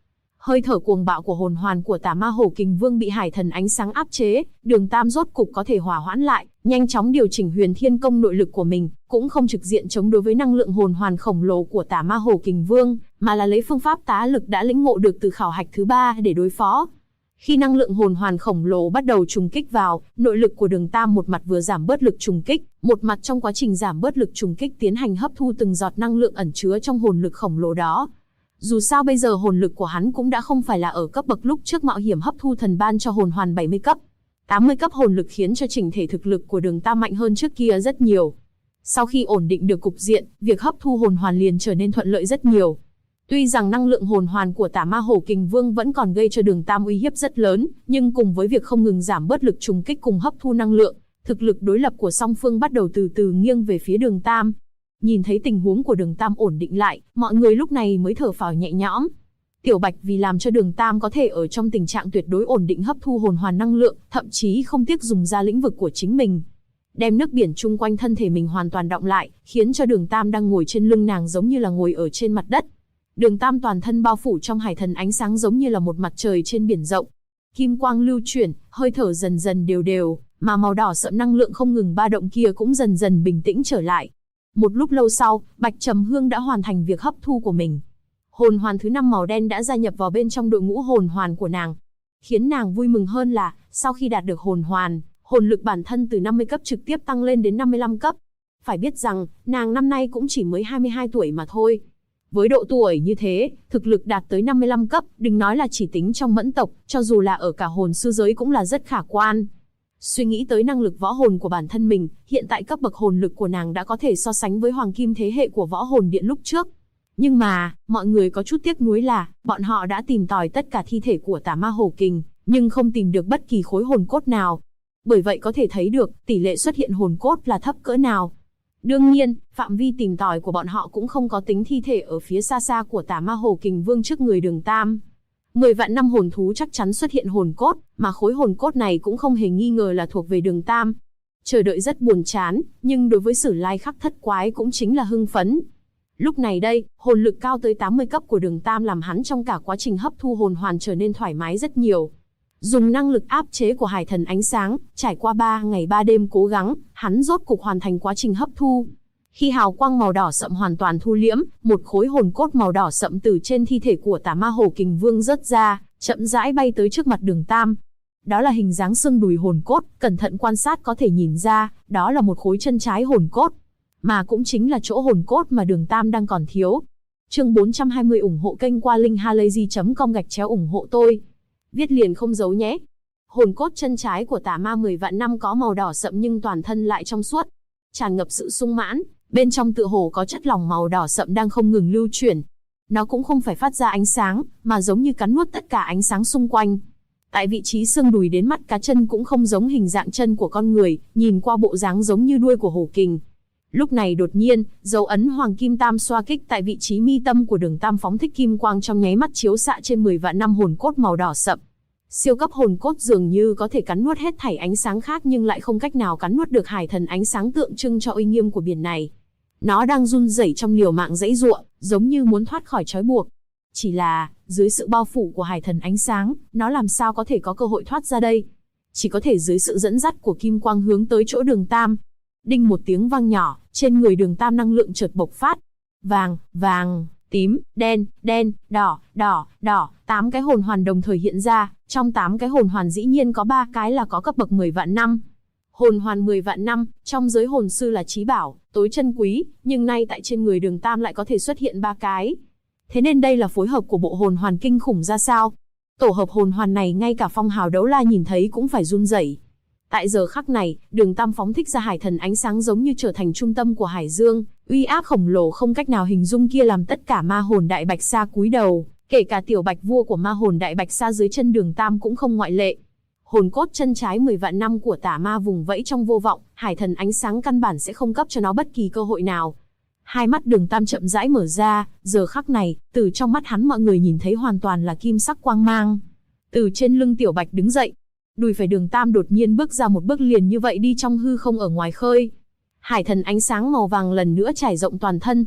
Hơi thở cuồng bạo của hồn hoàn của Tà Ma Hổ Kình Vương bị Hải Thần Ánh Sáng áp chế, Đường Tam rốt cục có thể hòa hoãn lại, nhanh chóng điều chỉnh Huyền Thiên Công nội lực của mình, cũng không trực diện chống đối với năng lượng hồn hoàn khổng lồ của Tà Ma Hổ Kình Vương, mà là lấy phương pháp tá lực đã lĩnh ngộ được từ khảo hạch thứ 3 để đối phó. Khi năng lượng hồn hoàn khổng lồ bắt đầu trùng kích vào, nội lực của Đường Tam một mặt vừa giảm bớt lực trùng kích, một mặt trong quá trình giảm bớt lực trùng kích tiến hành hấp thu từng giọt năng lượng ẩn chứa trong hồn lực khổng lồ đó. Dù sao bây giờ hồn lực của hắn cũng đã không phải là ở cấp bậc lúc trước mạo hiểm hấp thu thần ban cho hồn hoàn 70 cấp. 80 cấp hồn lực khiến cho chỉnh thể thực lực của Đường Tam mạnh hơn trước kia rất nhiều. Sau khi ổn định được cục diện, việc hấp thu hồn hoàn liền trở nên thuận lợi rất nhiều. Tuy rằng năng lượng hồn hoàn của Tà Ma Hổ Kình Vương vẫn còn gây cho Đường Tam uy hiếp rất lớn, nhưng cùng với việc không ngừng giảm bớt lực trùng kích cùng hấp thu năng lượng, thực lực đối lập của song phương bắt đầu từ từ nghiêng về phía Đường Tam. Nhìn thấy tình huống của Đường Tam ổn định lại, mọi người lúc này mới thở phào nhẹ nhõm. Tiểu Bạch vì làm cho Đường Tam có thể ở trong tình trạng tuyệt đối ổn định hấp thu hồn hoàn năng lượng, thậm chí không tiếc dùng ra lĩnh vực của chính mình, đem nước biển chung quanh thân thể mình hoàn toàn đọng lại, khiến cho Đường Tam đang ngồi trên lưng nàng giống như là ngồi ở trên mặt đất. Đường Tam toàn thân bao phủ trong Hải Thần Ánh Sáng giống như là một mặt trời trên biển rộng. Kim quang lưu chuyển, hơi thở dần dần đều đều, mà màu đỏ sẫm năng lượng không ngừng ba động kia cũng dần dần bình tĩnh trở lại. Một lúc lâu sau, Bạch Trầm Hương đã hoàn thành việc hấp thu của mình. Hồn hoàn thứ 5 màu đen đã gia nhập vào bên trong đội ngũ hồn hoàn của nàng. Khiến nàng vui mừng hơn là, sau khi đạt được hồn hoàn, hồn lực bản thân từ 50 cấp trực tiếp tăng lên đến 55 cấp. Phải biết rằng, nàng năm nay cũng chỉ mới 22 tuổi mà thôi. Với độ tuổi như thế, thực lực đạt tới 55 cấp, đừng nói là chỉ tính trong mẫn tộc, cho dù là ở cả hồn sư giới cũng là rất khả quan. Suy nghĩ tới năng lực võ hồn của bản thân mình, hiện tại cấp bậc hồn lực của nàng đã có thể so sánh với hoàng kim thế hệ của võ hồn điện lúc trước. Nhưng mà, mọi người có chút tiếc nuối là, bọn họ đã tìm tòi tất cả thi thể của Tà Ma Hổ Kình, nhưng không tìm được bất kỳ khối hồn cốt nào. Bởi vậy có thể thấy được, tỷ lệ xuất hiện hồn cốt là thấp cỡ nào. Đương nhiên, phạm vi tìm tòi của bọn họ cũng không có tính thi thể ở phía xa xa của Tà Ma Hổ Kình Vương trước người Đường Tam. 10 vạn năm hồn thú chắc chắn xuất hiện hồn cốt, mà khối hồn cốt này cũng không hề nghi ngờ là thuộc về Đường Tam. Chờ đợi rất buồn chán, nhưng đối với Sử Lai Khắc Thất Quái cũng chính là hưng phấn. Lúc này đây, hồn lực cao tới 80 cấp của Đường Tam làm hắn trong cả quá trình hấp thu hồn hoàn trở nên thoải mái rất nhiều. Dùng năng lực áp chế của Hải Thần Ánh Sáng, trải qua 3 ngày 3 đêm cố gắng, hắn rốt cục hoàn thành quá trình hấp thu. Khi hào quang màu đỏ sậm hoàn toàn thu liễm, một khối hồn cốt màu đỏ sậm từ trên thi thể của Tà Ma Hổ Kình Vương rớt ra, chậm rãi bay tới trước mặt Đường Tam. Đó là hình dáng xương đùi hồn cốt, cẩn thận quan sát có thể nhìn ra, đó là một khối chân trái hồn cốt. Mà cũng chính là chỗ hồn cốt mà Đường Tam đang còn thiếu. Chương 420 ủng hộ kênh qua linkhalazy.com ủng hộ tôi. Viết liền không giấu nhé. Hồn cốt chân trái của Tà Ma 10 vạn năm có màu đỏ sậm nhưng toàn thân lại trong suốt, tràn ngập sự sung mãn, bên trong tựa hồ có chất lỏng màu đỏ sậm đang không ngừng lưu chuyển. Nó cũng không phải phát ra ánh sáng, mà giống như cắn nuốt tất cả ánh sáng xung quanh. Tại vị trí xương đùi đến mắt cá chân cũng không giống hình dạng chân của con người, nhìn qua bộ dáng giống như đuôi của hổ kình. Lúc này đột nhiên, dấu ấn hoàng kim tam xoa kích tại vị trí mi tâm của Đường Tam phóng thích kim quang trong nháy mắt chiếu xạ trên 10 vạn năm hồn cốt màu đỏ sậm. Siêu cấp hồn cốt dường như có thể cắn nuốt hết thảy ánh sáng khác nhưng lại không cách nào cắn nuốt được Hải Thần Ánh Sáng tượng trưng cho uy nghiêm của biển này. Nó đang run rẩy trong liều mạng giãy giụa, giống như muốn thoát khỏi trói buộc. Chỉ là, dưới sự bao phủ của Hải Thần Ánh Sáng, nó làm sao có thể có cơ hội thoát ra đây? Chỉ có thể dưới sự dẫn dắt của kim quang hướng tới chỗ Đường Tam. Đinh một tiếng vang nhỏ, trên người Đường Tam năng lượng chợt bộc phát. Vàng, vàng, tím, đen, đen, đỏ, đỏ, đỏ, 8 cái hồn hoàn đồng thời hiện ra, trong 8 cái hồn hoàn dĩ nhiên có 3 cái là có cấp bậc 10 vạn năm. Hồn hoàn 10 vạn năm, trong giới hồn sư là chí bảo, tối chân quý, nhưng nay tại trên người Đường Tam lại có thể xuất hiện 3 cái. Thế nên đây là phối hợp của bộ hồn hoàn kinh khủng ra sao? Tổ hợp hồn hoàn này ngay cả Phong Hào Đấu La nhìn thấy cũng phải run rẩy. Tại giờ khắc này, Đường Tam phóng thích ra Hải Thần Ánh Sáng giống như trở thành trung tâm của hải dương, uy áp khổng lồ không cách nào hình dung kia làm tất cả ma hồn Đại Bạch Sa cúi đầu, kể cả tiểu Bạch Vua của ma hồn Đại Bạch Sa dưới chân Đường Tam cũng không ngoại lệ. Hồn cốt chân trái 10 vạn năm của tà ma vùng vẫy trong vô vọng, Hải Thần Ánh Sáng căn bản sẽ không cấp cho nó bất kỳ cơ hội nào. Hai mắt Đường Tam chậm rãi mở ra, giờ khắc này, từ trong mắt hắn mọi người nhìn thấy hoàn toàn là kim sắc quang mang. Từ trên lưng tiểu Bạch đứng dậy, đùi phải Đường Tam đột nhiên bước ra một bước liền như vậy đi trong hư không ở ngoài khơi. Hải Thần Ánh Sáng màu vàng lần nữa trải rộng toàn thân.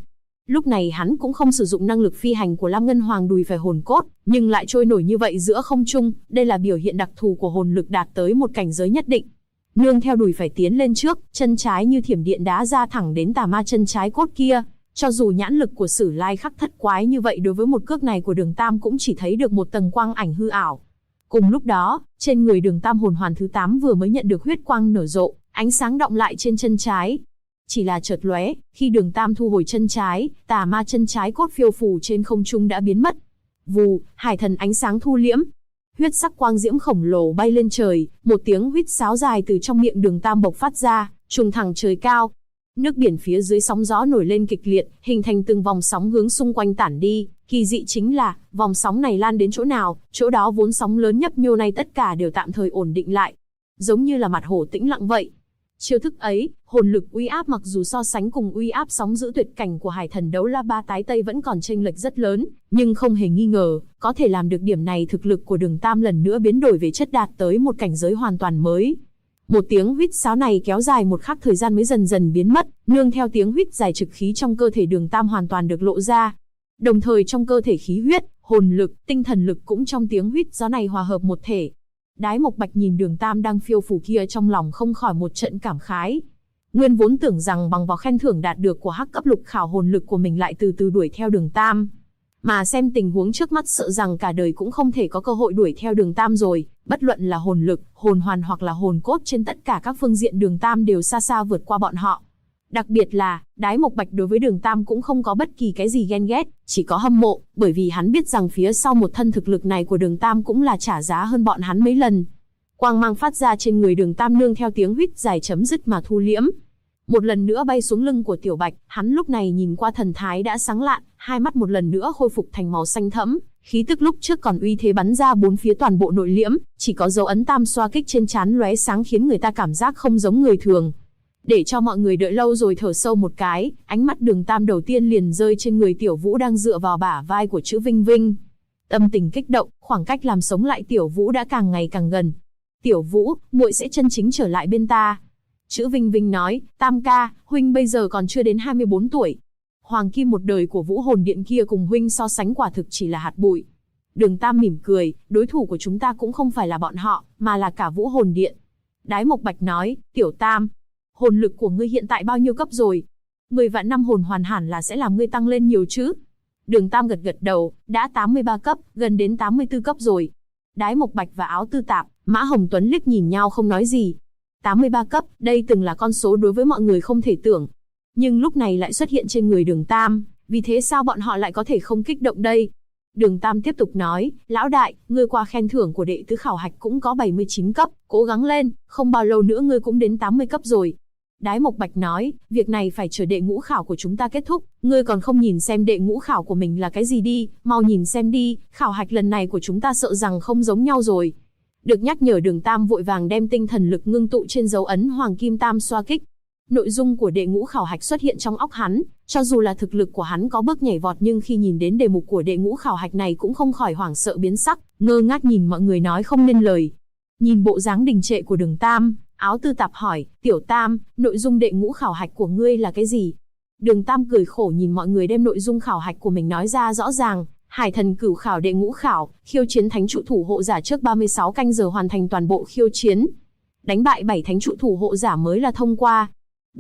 Lúc này hắn cũng không sử dụng năng lực phi hành của Lam Ngân Hoàng đùi phải hồn cốt, nhưng lại trôi nổi như vậy giữa không trung, đây là biểu hiện đặc thù của hồn lực đạt tới một cảnh giới nhất định. Nương theo đùi phải tiến lên trước, chân trái như thiểm điện đá ra thẳng đến tà ma chân trái cốt kia. Cho dù nhãn lực của Sử Lai Khắc Thất Quái như vậy, đối với một cước này của Đường Tam cũng chỉ thấy được một tầng quang ảnh hư ảo. Cùng lúc đó, trên người Đường Tam hồn hoàn thứ 8 vừa mới nhận được huyết quang nở rộ, ánh sáng đọng lại trên chân trái. Chỉ là chợt lóe, khi Đường Tam thu hồi chân trái, tà ma chân trái cốt phiêu phù trên không trung đã biến mất. Vù, hải thần ánh sáng thu liễm. Huyết sắc quang diễm khổng lồ bay lên trời, một tiếng huýt sáo dài từ trong miệng Đường Tam bộc phát ra, trùng thẳng trời cao. Nước biển phía dưới sóng gió nổi lên kịch liệt, hình thành từng vòng sóng hướng xung quanh tản đi. Kỳ dị chính là, vòng sóng này lan đến chỗ nào, chỗ đó vốn sóng lớn nhấp nhô này tất cả đều tạm thời ổn định lại. Giống như là mặt hồ tĩnh lặng vậy. Chiêu thức ấy, hồn lực uy áp mặc dù so sánh cùng uy áp sóng giữ tuyệt cảnh của hải thần đấu la ba tái tây vẫn còn chênh lệch rất lớn, nhưng không hề nghi ngờ, có thể làm được điểm này thực lực của Đường Tam lần nữa biến đổi về chất đạt tới một cảnh giới hoàn toàn mới. Một tiếng huýt sáo này kéo dài một khắc thời gian mới dần dần biến mất, nương theo tiếng huýt dài trực khí trong cơ thể Đường Tam hoàn toàn được lộ ra. Đồng thời trong cơ thể khí huyết, hồn lực, tinh thần lực cũng trong tiếng huýt gió này hòa hợp một thể. Đái Mộc Bạch nhìn Đường Tam đang phiêu phù kia trong lòng không khỏi một trận cảm khái. Nguyên vốn tưởng rằng bằng vào khen thưởng đạt được của hắc cấp lục khảo hồn lực của mình lại từ từ đuổi theo Đường Tam. Mà xem tình huống trước mắt sợ rằng cả đời cũng không thể có cơ hội đuổi theo Đường Tam rồi, bất luận là hồn lực, hồn hoàn hoặc là hồn cốt trên tất cả các phương diện Đường Tam đều xa xa vượt qua bọn họ. Đặc biệt là, Đái Mộc Bạch đối với Đường Tam cũng không có bất kỳ cái gì ghen ghét, chỉ có hâm mộ, bởi vì hắn biết rằng phía sau một thân thực lực này của Đường Tam cũng là trả giá hơn bọn hắn mấy lần. Quang mang phát ra trên người Đường Tam nương theo tiếng huýt dài chấm dứt mà thu liễm. Một lần nữa bay xuống lưng của Tiểu Bạch, hắn lúc này nhìn qua thần thái đã sáng lạn, hai mắt một lần nữa khôi phục thành màu xanh thẫm, khí tức lúc trước còn uy thế bắn ra bốn phía toàn bộ nội liễm, chỉ có dấu ấn tam xoa kích trên trán lóe sáng khiến người ta cảm giác không giống người thường. Để cho mọi người đợi lâu rồi thở sâu một cái, ánh mắt Đường Tam đầu tiên liền rơi trên người Tiểu Vũ đang dựa vào bả vai của Chữ Vinh Vinh. Tâm tình kích động, khoảng cách làm sống lại Tiểu Vũ đã càng ngày càng gần. Tiểu Vũ, muội sẽ chân chính trở lại bên ta. Chữ Vinh Vinh nói, Tam ca, huynh bây giờ còn chưa đến 24 tuổi. Hoàng kim một đời của Vũ Hồn Điện kia cùng huynh so sánh quả thực chỉ là hạt bụi. Đường Tam mỉm cười, đối thủ của chúng ta cũng không phải là bọn họ, mà là cả Vũ Hồn Điện. Đái Mộc Bạch nói, Tiểu Tam, hồn lực của ngươi hiện tại bao nhiêu cấp rồi? 10 vạn năm hồn hoàn hẳn là sẽ làm ngươi tăng lên nhiều chứ? Đường Tam gật gật đầu, đã 83 cấp, gần đến 84 cấp rồi. Đái Mộc Bạch và Áo Tư Tạp, Mã Hồng Tuấn liếc nhìn nhau không nói gì. 83 cấp, đây từng là con số đối với mọi người không thể tưởng. Nhưng lúc này lại xuất hiện trên người Đường Tam, vì thế sao bọn họ lại có thể không kích động đây? Đường Tam tiếp tục nói, lão đại, ngươi qua khen thưởng của đệ tứ khảo hạch cũng có 79 cấp, cố gắng lên, không bao lâu nữa ngươi cũng đến 80 cấp rồi. Đái Mộc Bạch nói, việc này phải chờ đệ ngũ khảo của chúng ta kết thúc, ngươi còn không nhìn xem đệ ngũ khảo của mình là cái gì đi, mau nhìn xem đi, khảo hạch lần này của chúng ta sợ rằng không giống nhau rồi. Được nhắc nhở Đường Tam vội vàng đem tinh thần lực ngưng tụ trên dấu ấn Hoàng Kim Tam xoa kích. Nội dung của đệ ngũ khảo hạch xuất hiện trong óc hắn, cho dù là thực lực của hắn có bước nhảy vọt nhưng khi nhìn đến đề mục của đệ ngũ khảo hạch này cũng không khỏi hoảng sợ biến sắc, ngơ ngác nhìn mọi người nói không nên lời. Nhìn bộ dáng đình trệ của Đường Tam, Áo Tư Tạp hỏi, Tiểu Tam, nội dung đệ ngũ khảo hạch của ngươi là cái gì? Đường Tam cười khổ nhìn mọi người đem nội dung khảo hạch của mình nói ra rõ ràng. Hải thần cửu khảo đệ ngũ khảo, khiêu chiến thánh trụ thủ hộ giả trước 36 canh giờ hoàn thành toàn bộ khiêu chiến. Đánh bại 7 thánh trụ thủ hộ giả mới là thông qua.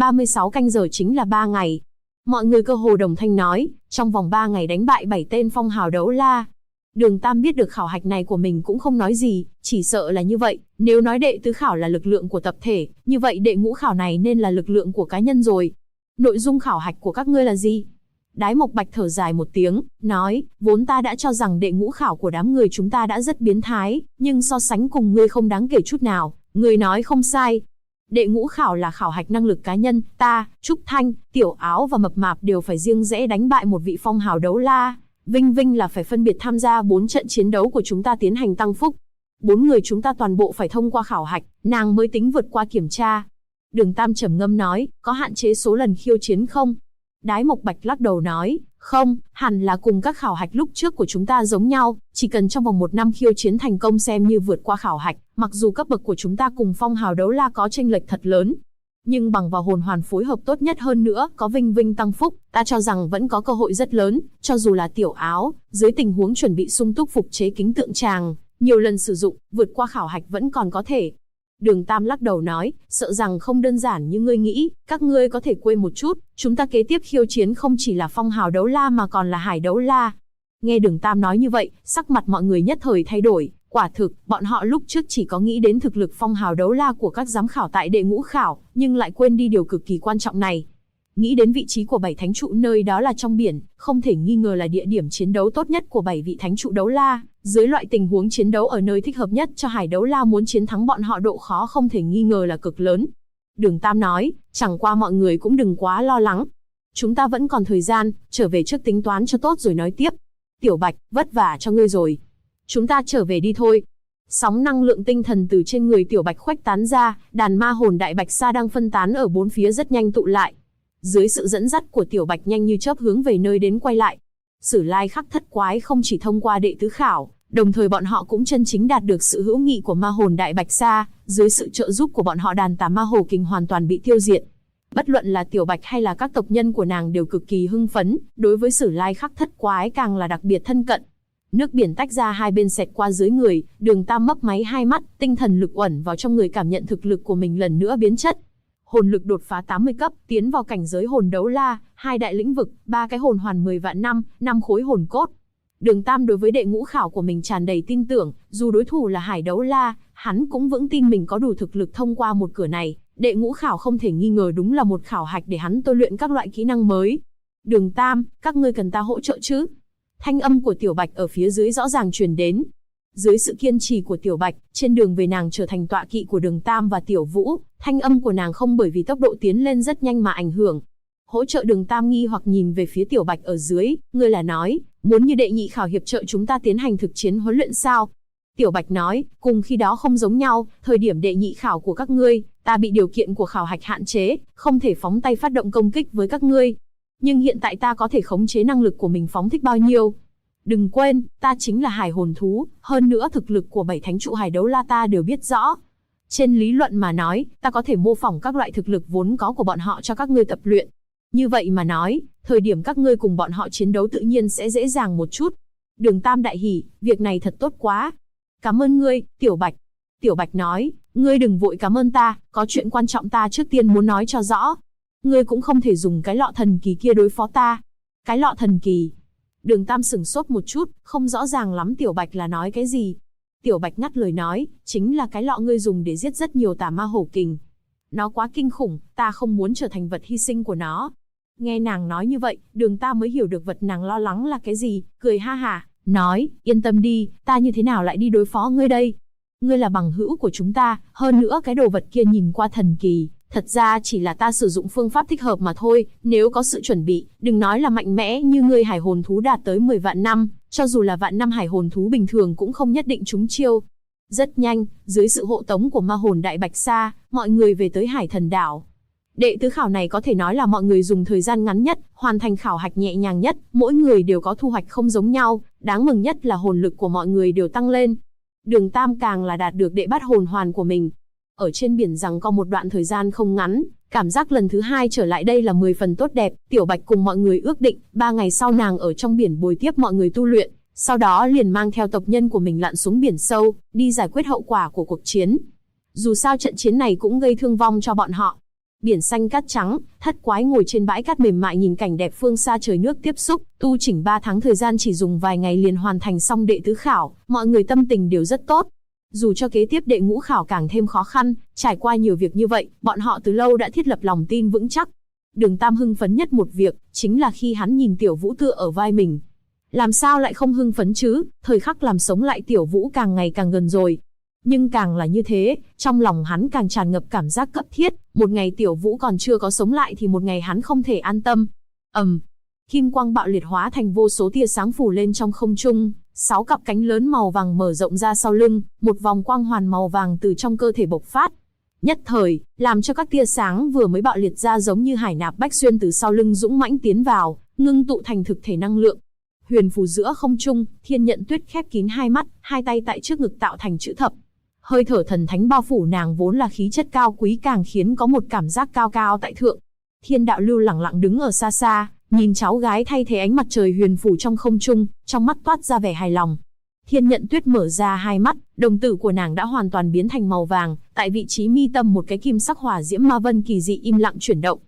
36 canh giờ chính là 3 ngày. Mọi người cơ hồ đồng thanh nói, trong vòng 3 ngày đánh bại 7 tên phong hào đấu la. Đường Tam biết được khảo hạch này của mình cũng không nói gì, chỉ sợ là như vậy, nếu nói đệ tứ khảo là lực lượng của tập thể, như vậy đệ ngũ khảo này nên là lực lượng của cá nhân rồi. Nội dung khảo hạch của các ngươi là gì? Đái Mộc Bạch thở dài một tiếng, nói, vốn ta đã cho rằng đệ ngũ khảo của đám người chúng ta đã rất biến thái, nhưng so sánh cùng ngươi không đáng kể chút nào, ngươi nói không sai. Đệ ngũ khảo là khảo hạch năng lực cá nhân, ta, Trúc Thanh, Tiểu Áo và Mập Mạp đều phải riêng rẽ đánh bại một vị phong hào đấu la. Vinh Vinh là phải phân biệt tham gia 4 trận chiến đấu của chúng ta tiến hành tăng phúc. 4 người chúng ta toàn bộ phải thông qua khảo hạch, nàng mới tính vượt qua kiểm tra. Đường Tam trầm ngâm nói, có hạn chế số lần khiêu chiến không? Đái Mộc Bạch lắc đầu nói, không, hẳn là cùng các khảo hạch lúc trước của chúng ta giống nhau, chỉ cần trong vòng 1 năm khiêu chiến thành công xem như vượt qua khảo hạch, mặc dù cấp bậc của chúng ta cùng phong hào đấu la có chênh lệch thật lớn. Nhưng bằng vào hồn hoàn phối hợp tốt nhất hơn nữa, có vinh vinh tăng phúc, ta cho rằng vẫn có cơ hội rất lớn, cho dù là tiểu áo, dưới tình huống chuẩn bị sung túc phục chế kính tượng tràng, nhiều lần sử dụng, vượt qua khảo hạch vẫn còn có thể. Đường Tam lắc đầu nói, sợ rằng không đơn giản như ngươi nghĩ, các ngươi có thể quên một chút, chúng ta kế tiếp khiêu chiến không chỉ là phong hào đấu la mà còn là hải đấu la. Nghe Đường Tam nói như vậy, sắc mặt mọi người nhất thời thay đổi, quả thực, bọn họ lúc trước chỉ có nghĩ đến thực lực phong hào đấu la của các giám khảo tại đệ ngũ khảo, nhưng lại quên đi điều cực kỳ quan trọng này. Nghĩ đến vị trí của 7 thánh trụ nơi đó là trong biển, không thể nghi ngờ là địa điểm chiến đấu tốt nhất của 7 vị thánh trụ đấu la, dưới loại tình huống chiến đấu ở nơi thích hợp nhất cho hải đấu la muốn chiến thắng bọn họ độ khó không thể nghi ngờ là cực lớn. Đường Tam nói, chẳng qua mọi người cũng đừng quá lo lắng. Chúng ta vẫn còn thời gian, trở về trước tính toán cho tốt rồi nói tiếp. Tiểu Bạch, vất vả cho ngươi rồi. Chúng ta trở về đi thôi. Sóng năng lượng tinh thần từ trên người Tiểu Bạch khuếch tán ra, đàn ma hồn đại bạch sa đang phân tán ở bốn phía rất nhanh tụ lại. Dưới sự dẫn dắt của Tiểu Bạch nhanh như chớp hướng về nơi đến quay lại. Sử Lai Khắc Thất Quái không chỉ thông qua đệ tứ khảo, đồng thời bọn họ cũng chân chính đạt được sự hữu nghị của ma hồn đại bạch sa, dưới sự trợ giúp của bọn họ đàn tà ma hồ kình hoàn toàn bị tiêu diệt. Bất luận là Tiểu Bạch hay là các tộc nhân của nàng đều cực kỳ hưng phấn, đối với Sử Lai Khắc Thất Quái càng là đặc biệt thân cận. Nước biển tách ra hai bên xẹt qua dưới người, Đường Tam mấp máy hai mắt, tinh thần lực uẩn vào trong người cảm nhận thực lực của mình lần nữa biến chất. Hồn lực đột phá 80 cấp, tiến vào cảnh giới hồn đấu la, 2 đại lĩnh vực, 3 cái hồn hoàn 10 vạn năm, 5 khối hồn cốt. Đường Tam đối với đệ ngũ khảo của mình tràn đầy tin tưởng, dù đối thủ là hải đấu la, hắn cũng vững tin mình có đủ thực lực thông qua một cửa này. Đệ ngũ khảo không thể nghi ngờ đúng là một khảo hạch để hắn tôi luyện các loại kỹ năng mới. Đường Tam, các ngươi cần ta hỗ trợ chứ? Thanh âm của Tiểu Bạch ở phía dưới rõ ràng truyền đến. Dưới sự kiên trì của Tiểu Bạch, trên đường về nàng trở thành tọa kỵ của Đường Tam và Tiểu Vũ, thanh âm của nàng không bởi vì tốc độ tiến lên rất nhanh mà ảnh hưởng. Hỗ trợ Đường Tam nghi hoặc nhìn về phía Tiểu Bạch ở dưới, ngươi là nói, muốn như đệ nhị khảo hiệp trợ chúng ta tiến hành thực chiến huấn luyện sao? Tiểu Bạch nói, cùng khi đó không giống nhau, thời điểm đệ nhị khảo của các ngươi, ta bị điều kiện của khảo hạch hạn chế, không thể phóng tay phát động công kích với các ngươi. Nhưng hiện tại ta có thể khống chế năng lực của mình phóng thích bao nhiêu. Đừng quên, ta chính là hải hồn thú, hơn nữa thực lực của 7 thánh trụ hải đấu la ta đều biết rõ. Trên lý luận mà nói, ta có thể mô phỏng các loại thực lực vốn có của bọn họ cho các ngươi tập luyện. Như vậy mà nói, thời điểm các ngươi cùng bọn họ chiến đấu tự nhiên sẽ dễ dàng một chút. Đường Tam đại hỉ, việc này thật tốt quá. Cảm ơn ngươi, Tiểu Bạch. Tiểu Bạch nói, ngươi đừng vội cảm ơn ta, có chuyện quan trọng ta trước tiên muốn nói cho rõ. Ngươi cũng không thể dùng cái lọ thần kỳ kia đối phó ta. Cái lọ thần kỳ. Đường Tam sửng sốt một chút, không rõ ràng lắm Tiểu Bạch là nói cái gì. Tiểu Bạch ngắt lời nói, chính là cái lọ ngươi dùng để giết rất nhiều tà ma hổ kình. Nó quá kinh khủng, ta không muốn trở thành vật hy sinh của nó. Nghe nàng nói như vậy, Đường Tam mới hiểu được vật nàng lo lắng là cái gì, cười ha hả, nói, yên tâm đi, ta như thế nào lại đi đối phó ngươi đây? Ngươi là bằng hữu của chúng ta, hơn nữa cái đồ vật kia nhìn qua thần kỳ, thật ra chỉ là ta sử dụng phương pháp thích hợp mà thôi, nếu có sự chuẩn bị, đừng nói là mạnh mẽ như ngươi hải hồn thú đạt tới 10 vạn năm, cho dù là vạn năm hải hồn thú bình thường cũng không nhất định trúng chiêu. Rất nhanh, dưới sự hộ tống của ma hồn đại bạch sa, mọi người về tới Hải Thần Đảo. Đệ tứ khảo này có thể nói là mọi người dùng thời gian ngắn nhất, hoàn thành khảo hạch nhẹ nhàng nhất, mỗi người đều có thu hoạch không giống nhau, đáng mừng nhất là hồn lực của mọi người đều tăng lên. Đường Tam càng là đạt được đệ bát hồn hoàn của mình. Ở trên biển giằng co một đoạn thời gian không ngắn, cảm giác lần thứ 2 trở lại đây là 10 phần tốt đẹp. Tiểu Bạch cùng mọi người ước định, 3 ngày sau nàng ở trong biển bồi tiếp mọi người tu luyện, sau đó liền mang theo tộc nhân của mình lặn xuống biển sâu, đi giải quyết hậu quả của cuộc chiến. Dù sao trận chiến này cũng gây thương vong cho bọn họ. Biển xanh cát trắng, Thất Quái ngồi trên bãi cát mềm mại nhìn cảnh đẹp phương xa trời nước tiếp xúc, tu chỉnh 3 tháng thời gian chỉ dùng vài ngày liền hoàn thành xong đệ tứ khảo, mọi người tâm tình đều rất tốt. Dù cho kế tiếp đệ ngũ khảo càng thêm khó khăn, trải qua nhiều việc như vậy, bọn họ từ lâu đã thiết lập lòng tin vững chắc. Đường Tam hưng phấn nhất một việc, chính là khi hắn nhìn Tiểu Vũ tựa ở vai mình. Làm sao lại không hưng phấn chứ, thời khắc làm sống lại Tiểu Vũ càng ngày càng gần rồi. Nhưng càng là như thế, trong lòng hắn càng tràn ngập cảm giác cấp thiết, một ngày Tiểu Vũ còn chưa có sống lại thì một ngày hắn không thể an tâm. Kim quang bạo liệt hóa thành vô số tia sáng phủ lên trong không trung, 6 cặp cánh lớn màu vàng mở rộng ra sau lưng, một vòng quang hoàn màu vàng từ trong cơ thể bộc phát. Nhất thời, làm cho các tia sáng vừa mới bạo liệt ra giống như hải nạp bách xuyên từ sau lưng dũng mãnh tiến vào, ngưng tụ thành thực thể năng lượng. Huyền phù giữa không trung, Thiên Nhận Tuyết khép kín hai mắt, hai tay tại trước ngực tạo thành chữ thập. Hơi thở thần thánh bao phủ nàng vốn là khí chất cao quý càng khiến có một cảm giác cao cao tại thượng. Thiên Đạo Lưu lẳng lặng đứng ở xa xa, nhìn cháu gái thay thế ánh mặt trời huyền phủ trong không trung, trong mắt toát ra vẻ hài lòng. Thiên Nhận Tuyết mở ra hai mắt, đồng tử của nàng đã hoàn toàn biến thành màu vàng, tại vị trí mi tâm một cái kim sắc hỏa diễm ma vân kỳ dị im lặng chuyển động.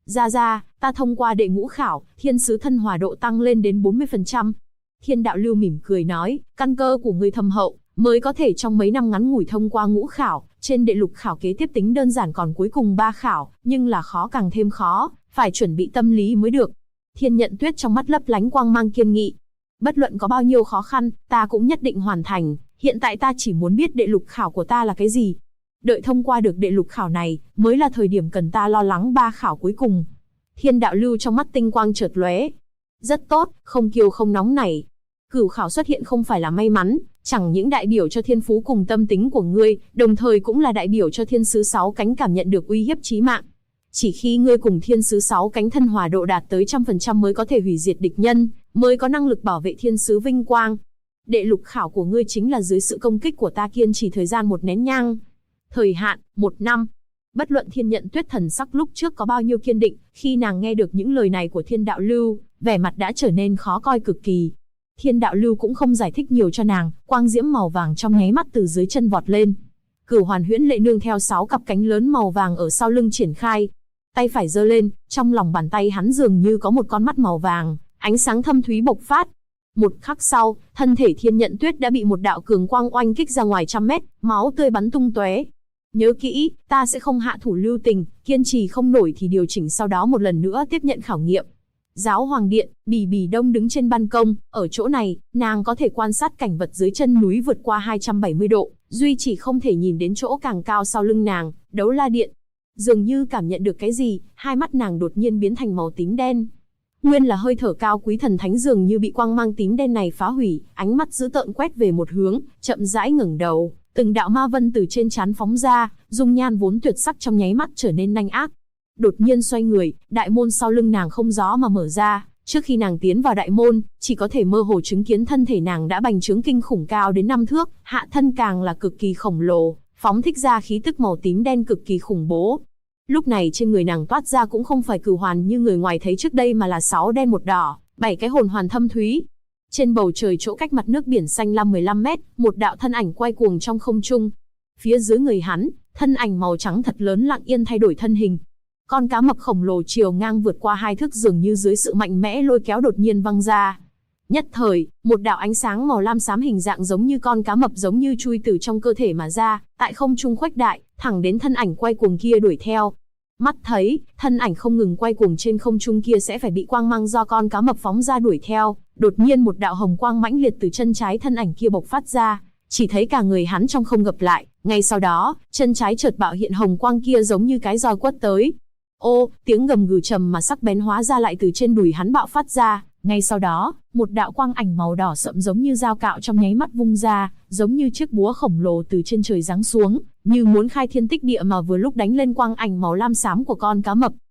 Ra, ta thông qua đệ ngũ khảo, thiên sứ thân hỏa độ tăng lên đến 40%. Thiên Đạo Lưu mỉm cười nói, căn cơ của ngươi thâm hậu, mới có thể trong mấy năm ngắn ngủi thông qua ngũ khảo, trên đệ lục khảo kế tiếp tính đơn giản còn cuối cùng 3 khảo, nhưng là khó càng thêm khó, phải chuẩn bị tâm lý mới được. Thiên Nhận Tuyết trong mắt lấp lánh quang mang kiên nghị. Bất luận có bao nhiêu khó khăn, ta cũng nhất định hoàn thành, hiện tại ta chỉ muốn biết đệ lục khảo của ta là cái gì. Đợi thông qua được đệ lục khảo này, mới là thời điểm cần ta lo lắng 3 khảo cuối cùng. Thiên Đạo Lưu trong mắt tinh quang chợt lóe. Rất tốt, không kiêu không nóng nảy. Cửu khảo xuất hiện không phải là may mắn, chẳng những đại biểu cho thiên phú cùng tâm tính của ngươi, đồng thời cũng là đại biểu cho thiên sứ 6 cánh cảm nhận được uy hiếp chí mạng. Chỉ khi ngươi cùng thiên sứ 6 cánh thân hòa độ đạt tới 100% mới có thể hủy diệt địch nhân, mới có năng lực bảo vệ thiên sứ vinh quang. Đệ lục khảo của ngươi chính là dưới sự công kích của ta kiên trì thời gian 1 nén nhang. Thời hạn, 1 năm. Bất luận Thiên Nhận Tuyết thần sắc lúc trước có bao nhiêu kiên định, khi nàng nghe được những lời này của Thiên Đạo Lưu, vẻ mặt đã trở nên khó coi cực kỳ. Thiên Đạo Lưu cũng không giải thích nhiều cho nàng, quang diễm màu vàng trong nháy mắt từ dưới chân vọt lên. Cửu Hoàn Huyễn Lệ nương theo 6 cặp cánh lớn màu vàng ở sau lưng triển khai. Tay phải giơ lên, trong lòng bàn tay hắn dường như có một con mắt màu vàng, ánh sáng thâm thúy bộc phát. Một khắc sau, thân thể Thiên Nhận Tuyết đã bị một đạo cường quang oanh kích ra ngoài 100 mét, máu tươi bắn tung tóe. Nhớ kỹ, ta sẽ không hạ thủ lưu tình, kiên trì không nổi thì điều chỉnh sau đó một lần nữa tiếp nhận khảo nghiệm. Giáo Hoàng Điện, Bỉ Bỉ Đông đứng trên ban công, ở chỗ này, nàng có thể quan sát cảnh vật dưới chân núi vượt qua 270 độ, duy chỉ không thể nhìn đến chỗ càng cao sau lưng nàng, Đấu La Điện. Dường như cảm nhận được cái gì, hai mắt nàng đột nhiên biến thành màu tím đen. Nguyên là hơi thở cao quý thần thánh dường như bị quang mang tím đen này phá hủy, ánh mắt dữ tợn quét về một hướng, chậm rãi ngẩng đầu, từng đạo ma vân từ trên trán phóng ra, dung nhan vốn tuyệt sắc trong nháy mắt trở nên nhanh ác. Đột nhiên xoay người, đại môn sau lưng nàng không gió mà mở ra, trước khi nàng tiến vào đại môn, chỉ có thể mơ hồ chứng kiến thân thể nàng đã bành trướng kinh khủng cao đến 5 thước, hạ thân càng là cực kỳ khổng lồ, phóng thích ra khí tức màu tím đen cực kỳ khủng bố. Lúc này trên người nàng toát ra cũng không phải cửu hoàn như người ngoài thấy trước đây mà là 6 đen 1 đỏ, 7 cái hồn hoàn thâm thúy. Trên bầu trời chỗ cách mặt nước biển xanh lam 15 mét, một đạo thân ảnh quay cuồng trong không trung. Phía dưới người hắn, thân ảnh màu trắng thật lớn lặng yên thay đổi thân hình. Con cá mập khổng lồ chiều ngang vượt qua 2 thước dường như dưới sự mạnh mẽ lôi kéo đột nhiên văng ra. Nhất thời, một đạo ánh sáng màu lam xám hình dạng giống như con cá mập giống như chui từ trong cơ thể mà ra, tại không trung khuếch đại, thẳng đến thân ảnh quay cuồng kia đuổi theo. Mắt thấy, thân ảnh không ngừng quay cuồng trên không trung kia sẽ phải bị quang mang do con cá mập phóng ra đuổi theo, đột nhiên một đạo hồng quang mãnh liệt từ chân trái thân ảnh kia bộc phát ra, chỉ thấy cả người hắn trong không gập lại, ngay sau đó, chân trái chợt bạo hiện hồng quang kia giống như cái roi quất tới. Ô, tiếng gầm gừ trầm mà sắc bén hóa ra lại từ trên đùi hắn bạo phát ra, ngay sau đó, một đạo quang ảnh màu đỏ sậm giống như dao cạo trong nháy mắt vung ra, giống như chiếc búa khổng lồ từ trên trời giáng xuống, như muốn khai thiên tích địa mà vừa lúc đánh lên quang ảnh màu lam xám của con cá mập.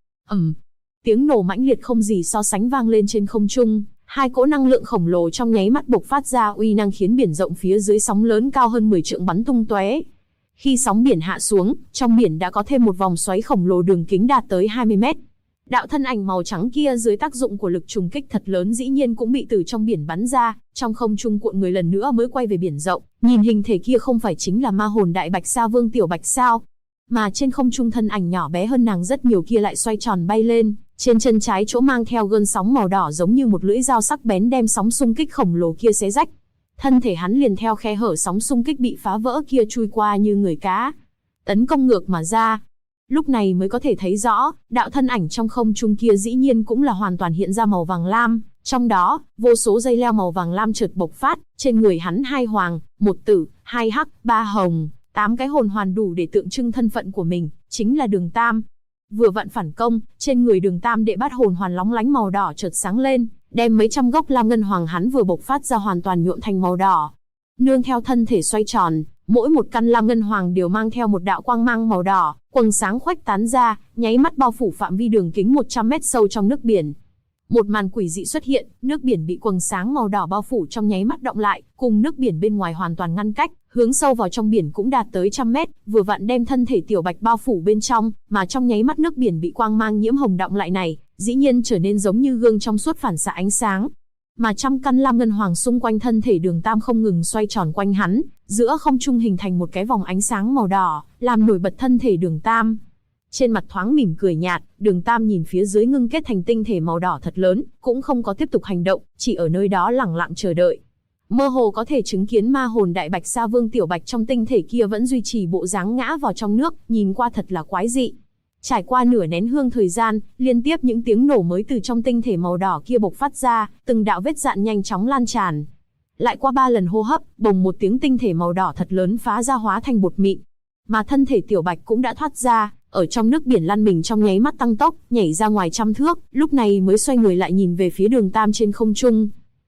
Tiếng nổ mãnh liệt không gì so sánh vang lên trên không trung, hai cỗ năng lượng khổng lồ trong nháy mắt bộc phát ra uy năng khiến biển rộng phía dưới sóng lớn cao hơn 10 trượng bắn tung tóe. Khi sóng biển hạ xuống, trong biển đã có thêm một vòng xoáy khổng lồ đường kính đạt tới 20 mét. Đạo thân ảnh màu trắng kia dưới tác dụng của lực trùng kích thật lớn dĩ nhiên cũng bị từ trong biển bắn ra, trong không trung cuộn người lần nữa mới quay về biển rộng. Nhìn hình thể kia không phải chính là ma hồn đại bạch sa vương tiểu bạch sao? Mà trên không trung thân ảnh nhỏ bé hơn nàng rất nhiều kia lại xoay tròn bay lên, trên chân trái chỗ mang theo gơn sóng màu đỏ giống như một lưỡi dao sắc bén đem sóng xung kích khổng lồ kia xé rách. Thân thể hắn liền theo khe hở sóng xung kích bị phá vỡ kia chui qua như người cá, tấn công ngược mà ra. Lúc này mới có thể thấy rõ, đạo thân ảnh trong không trung kia dĩ nhiên cũng là hoàn toàn hiện ra màu vàng lam, trong đó, vô số dây leo màu vàng lam chợt bộc phát, trên người hắn 2 hoàng, 1 tử, 2 hắc, 3 hồng, 8 cái hồn hoàn đủ để tượng trưng thân phận của mình, chính là Đường Tam. Vừa vặn phản công, trên người Đường Tam đệ bát hồn hoàn lóng lánh màu đỏ chợt sáng lên, đem mấy trăm gốc lam ngân hoàng hắn vừa bộc phát ra hoàn toàn nhuộm thành màu đỏ. Nương theo thân thể xoay tròn, mỗi một căn lam ngân hoàng đều mang theo một đạo quang mang màu đỏ, quầng sáng khuếch tán ra, nháy mắt bao phủ phạm vi đường kính 100 mét sâu trong nước biển. Một màn quỷ dị xuất hiện, nước biển bị quầng sáng màu đỏ bao phủ trong nháy mắt động lại, cùng nước biển bên ngoài hoàn toàn ngăn cách, hướng sâu vào trong biển cũng đạt tới 100 mét, vừa vặn đem thân thể Tiểu Bạch bao phủ bên trong, mà trong nháy mắt nước biển bị quang mang nhiễm hồng động lại này, dĩ nhiên trở nên giống như gương trong suốt phản xạ ánh sáng. Mà trăm căn lam ngân hoàng xung quanh thân thể Đường Tam không ngừng xoay tròn quanh hắn, giữa không trung hình thành một cái vòng ánh sáng màu đỏ, làm nổi bật thân thể Đường Tam. Trên mặt thoáng mỉm cười nhạt, Đường Tam nhìn phía dưới ngưng kết thành tinh thể màu đỏ thật lớn, cũng không có tiếp tục hành động, chỉ ở nơi đó lẳng lặng chờ đợi. Mơ hồ có thể chứng kiến ma hồn đại bạch sa vương Tiểu Bạch trong tinh thể kia vẫn duy trì bộ dáng ngã vào trong nước, nhìn qua thật là quái dị. Trải qua nửa nén hương thời gian, liên tiếp những tiếng nổ mới từ trong tinh thể màu đỏ kia bộc phát ra, từng đạo vết dạn nhanh chóng lan tràn. Lại qua 3 lần hô hấp, bồng một tiếng tinh thể màu đỏ thật lớn phá ra hóa thành bột mịn. Mà thân thể Tiểu Bạch cũng đã thoát ra, ở trong nước biển lăn mình trong nháy mắt tăng tốc, nhảy ra ngoài 100 thước, lúc này mới xoay người lại nhìn về phía Đường Tam trên không trung.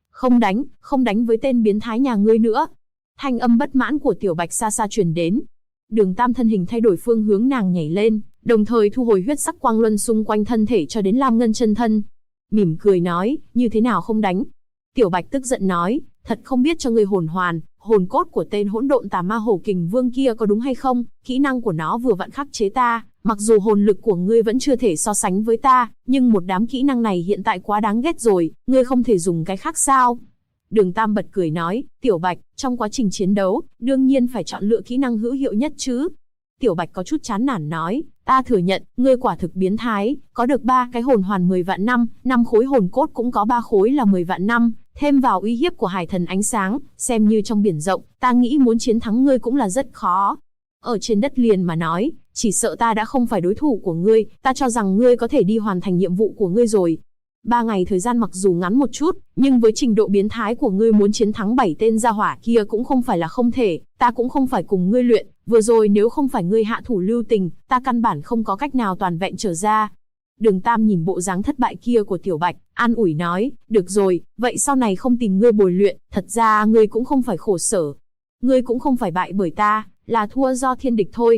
Không đánh với tên biến thái nhà ngươi nữa. Thanh âm bất mãn của Tiểu Bạch xa xa truyền đến. Đường Tam thân hình thay đổi phương hướng nàng nhảy lên, đồng thời thu hồi huyết sắc quang luân xung quanh thân thể cho đến Lam Ngân chân thân. Mỉm cười nói, như thế nào không đánh? Tiểu Bạch tức giận nói, thật không biết cho ngươi hồn hoàn, hồn cốt của tên hỗn độn tà ma hổ kình vương kia có đúng hay không? Kỹ năng của nó vừa vặn khắc chế ta, mặc dù hồn lực của ngươi vẫn chưa thể so sánh với ta, nhưng một đám kỹ năng này hiện tại quá đáng ghét rồi, ngươi không thể dùng cái khác sao? Đường Tam bật cười nói, Tiểu Bạch, trong quá trình chiến đấu, đương nhiên phải chọn lựa kỹ năng hữu hiệu nhất chứ. Tiểu Bạch có chút chán nản nói, ta thừa nhận, ngươi quả thực biến thái, có được 3 cái hồn hoàn 10 vạn năm, 5 khối hồn cốt cũng có 3 khối là 10 vạn năm, thêm vào uy hiếp của hải thần ánh sáng, xem như trong biển rộng, ta nghĩ muốn chiến thắng ngươi cũng là rất khó. Ở trên đất liền mà nói, chỉ sợ ta đã không phải đối thủ của ngươi, ta cho rằng ngươi có thể đi hoàn thành nhiệm vụ của ngươi rồi. 3 ngày thời gian mặc dù ngắn một chút, nhưng với trình độ biến thái của ngươi muốn chiến thắng 7 tên gia hỏa kia cũng không phải là không thể, ta cũng không phải cùng ngươi luyện, vừa rồi nếu không phải ngươi hạ thủ lưu tình, ta căn bản không có cách nào toàn vẹn trở ra. Đường Tam nhìn bộ dáng thất bại kia của Tiểu Bạch, an ủi nói, được rồi, vậy sau này không tìm ngươi bồi luyện, thật ra ngươi cũng không phải khổ sở. Ngươi cũng không phải bại bởi ta, là thua do thiên địch thôi.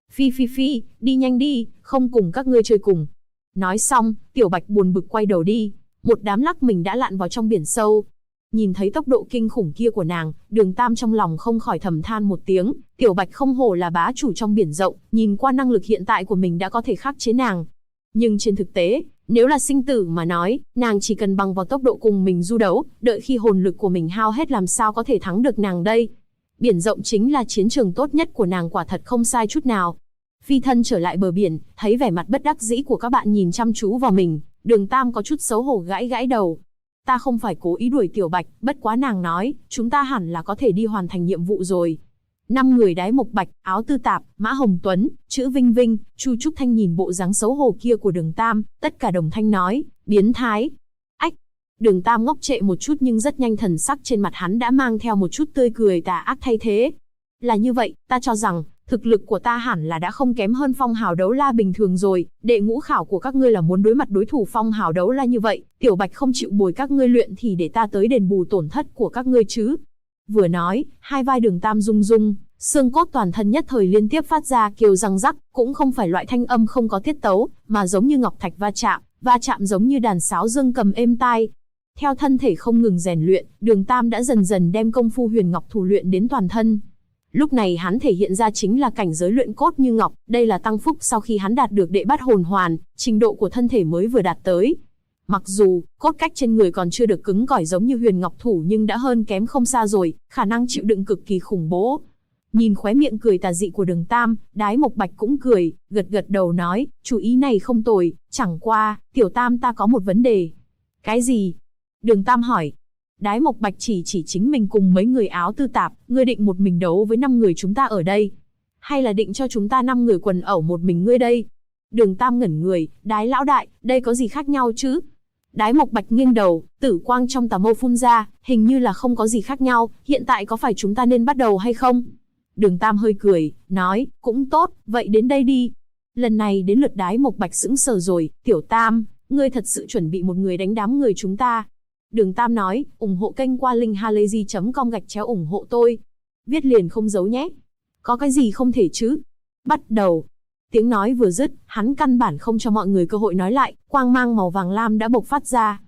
Phi, đi nhanh đi, không cùng các ngươi chơi cùng. Nói xong, Tiểu Bạch buồn bực quay đầu đi, một đám lắc mình đã lặn vào trong biển sâu. Nhìn thấy tốc độ kinh khủng kia của nàng, Đường Tam trong lòng không khỏi thầm than một tiếng, Tiểu Bạch không hổ là bá chủ trong biển rộng, nhìn qua năng lực hiện tại của mình đã có thể khắc chế nàng. Nhưng trên thực tế, nếu là sinh tử mà nói, nàng chỉ cần bằng vào tốc độ cùng mình du đấu, đợi khi hồn lực của mình hao hết làm sao có thể thắng được nàng đây. Biển rộng chính là chiến trường tốt nhất của nàng, quả thật không sai chút nào. Phi thân trở lại bờ biển, thấy vẻ mặt bất đắc dĩ của các bạn nhìn chăm chú vào mình, Đường Tam có chút xấu hổ gãi gãi đầu. Ta không phải cố ý đuổi Tiểu Bạch, bất quá nàng nói, chúng ta hẳn là có thể đi hoàn thành nhiệm vụ rồi. 5 người Đái Mộc Bạch, Áo Tư Tạp, Mã Hồng Tuấn, Chữ Vinh Vinh, Chu Trúc Thanh nhìn bộ dáng xấu hổ kia của Đường Tam, tất cả đồng thanh nói, biến thái. Ách! Đường Tam ngốc trệ một chút nhưng rất nhanh thần sắc trên mặt hắn đã mang theo một chút tươi cười tà ác thay thế. Là như vậy, ta cho rằng, thực lực của ta hẳn là đã không kém hơn Phong Hào Đấu La bình thường rồi, đệ ngũ khảo của các ngươi là muốn đối mặt đối thủ Phong Hào Đấu La như vậy, Tiểu Bạch không chịu bồi các ngươi luyện thì để ta tới đền bù tổn thất của các ngươi chứ. Vừa nói, hai vai Đường Tam rung rung, xương cốt toàn thân nhất thời liên tiếp phát ra kêu răng rắc, cũng không phải loại thanh âm không có tiết tấu, mà giống như ngọc thạch va chạm giống như đàn sáo dương cầm êm tai. Theo thân thể không ngừng rèn luyện, Đường Tam đã dần dần đem công phu huyền ngọc thủ luyện đến toàn thân. Lúc này hắn thể hiện ra chính là cảnh giới luyện cốt như ngọc, đây là tăng phúc sau khi hắn đạt được đệ bát hồn hoàn, trình độ của thân thể mới vừa đạt tới. Mặc dù, cốt cách trên người còn chưa được cứng cỏi giống như huyền ngọc thủ nhưng đã hơn kém không xa rồi, khả năng chịu đựng cực kỳ khủng bố. Nhìn khóe miệng cười tà dị của Đường Tam, Đái Mộc Bạch cũng cười, gật gật đầu nói, chủ ý này không tồi, chẳng qua, Tiểu Tam ta có một vấn đề. Cái gì? Đường Tam hỏi. Đái Mộc Bạch chỉ chính mình cùng mấy người Áo Tư Tạp, ngươi định một mình đấu với 5 người chúng ta ở đây? Hay là định cho chúng ta 5 người quần ẩu một mình ngươi đây? Đường Tam ngẩn người, Đái lão đại, đây có gì khác nhau chứ? Đái Mộc Bạch nghiêng đầu, tử quang trong tà mâu phun ra, hình như là không có gì khác nhau, hiện tại có phải chúng ta nên bắt đầu hay không? Đường Tam hơi cười, nói, cũng tốt, vậy đến đây đi. Lần này đến lượt Đái Mộc Bạch sững sờ rồi, Tiểu Tam, ngươi thật sự chuẩn bị một người đánh đám người chúng ta? Đường Tam nói, ủng hộ kênh qua link halayzi.com ủng hộ tôi. Viết liền không giấu nhé. Có cái gì không thể chứ? Bắt đầu. Tiếng nói vừa dứt, hắn căn bản không cho mọi người cơ hội nói lại, quang mang màu vàng lam đã bộc phát ra.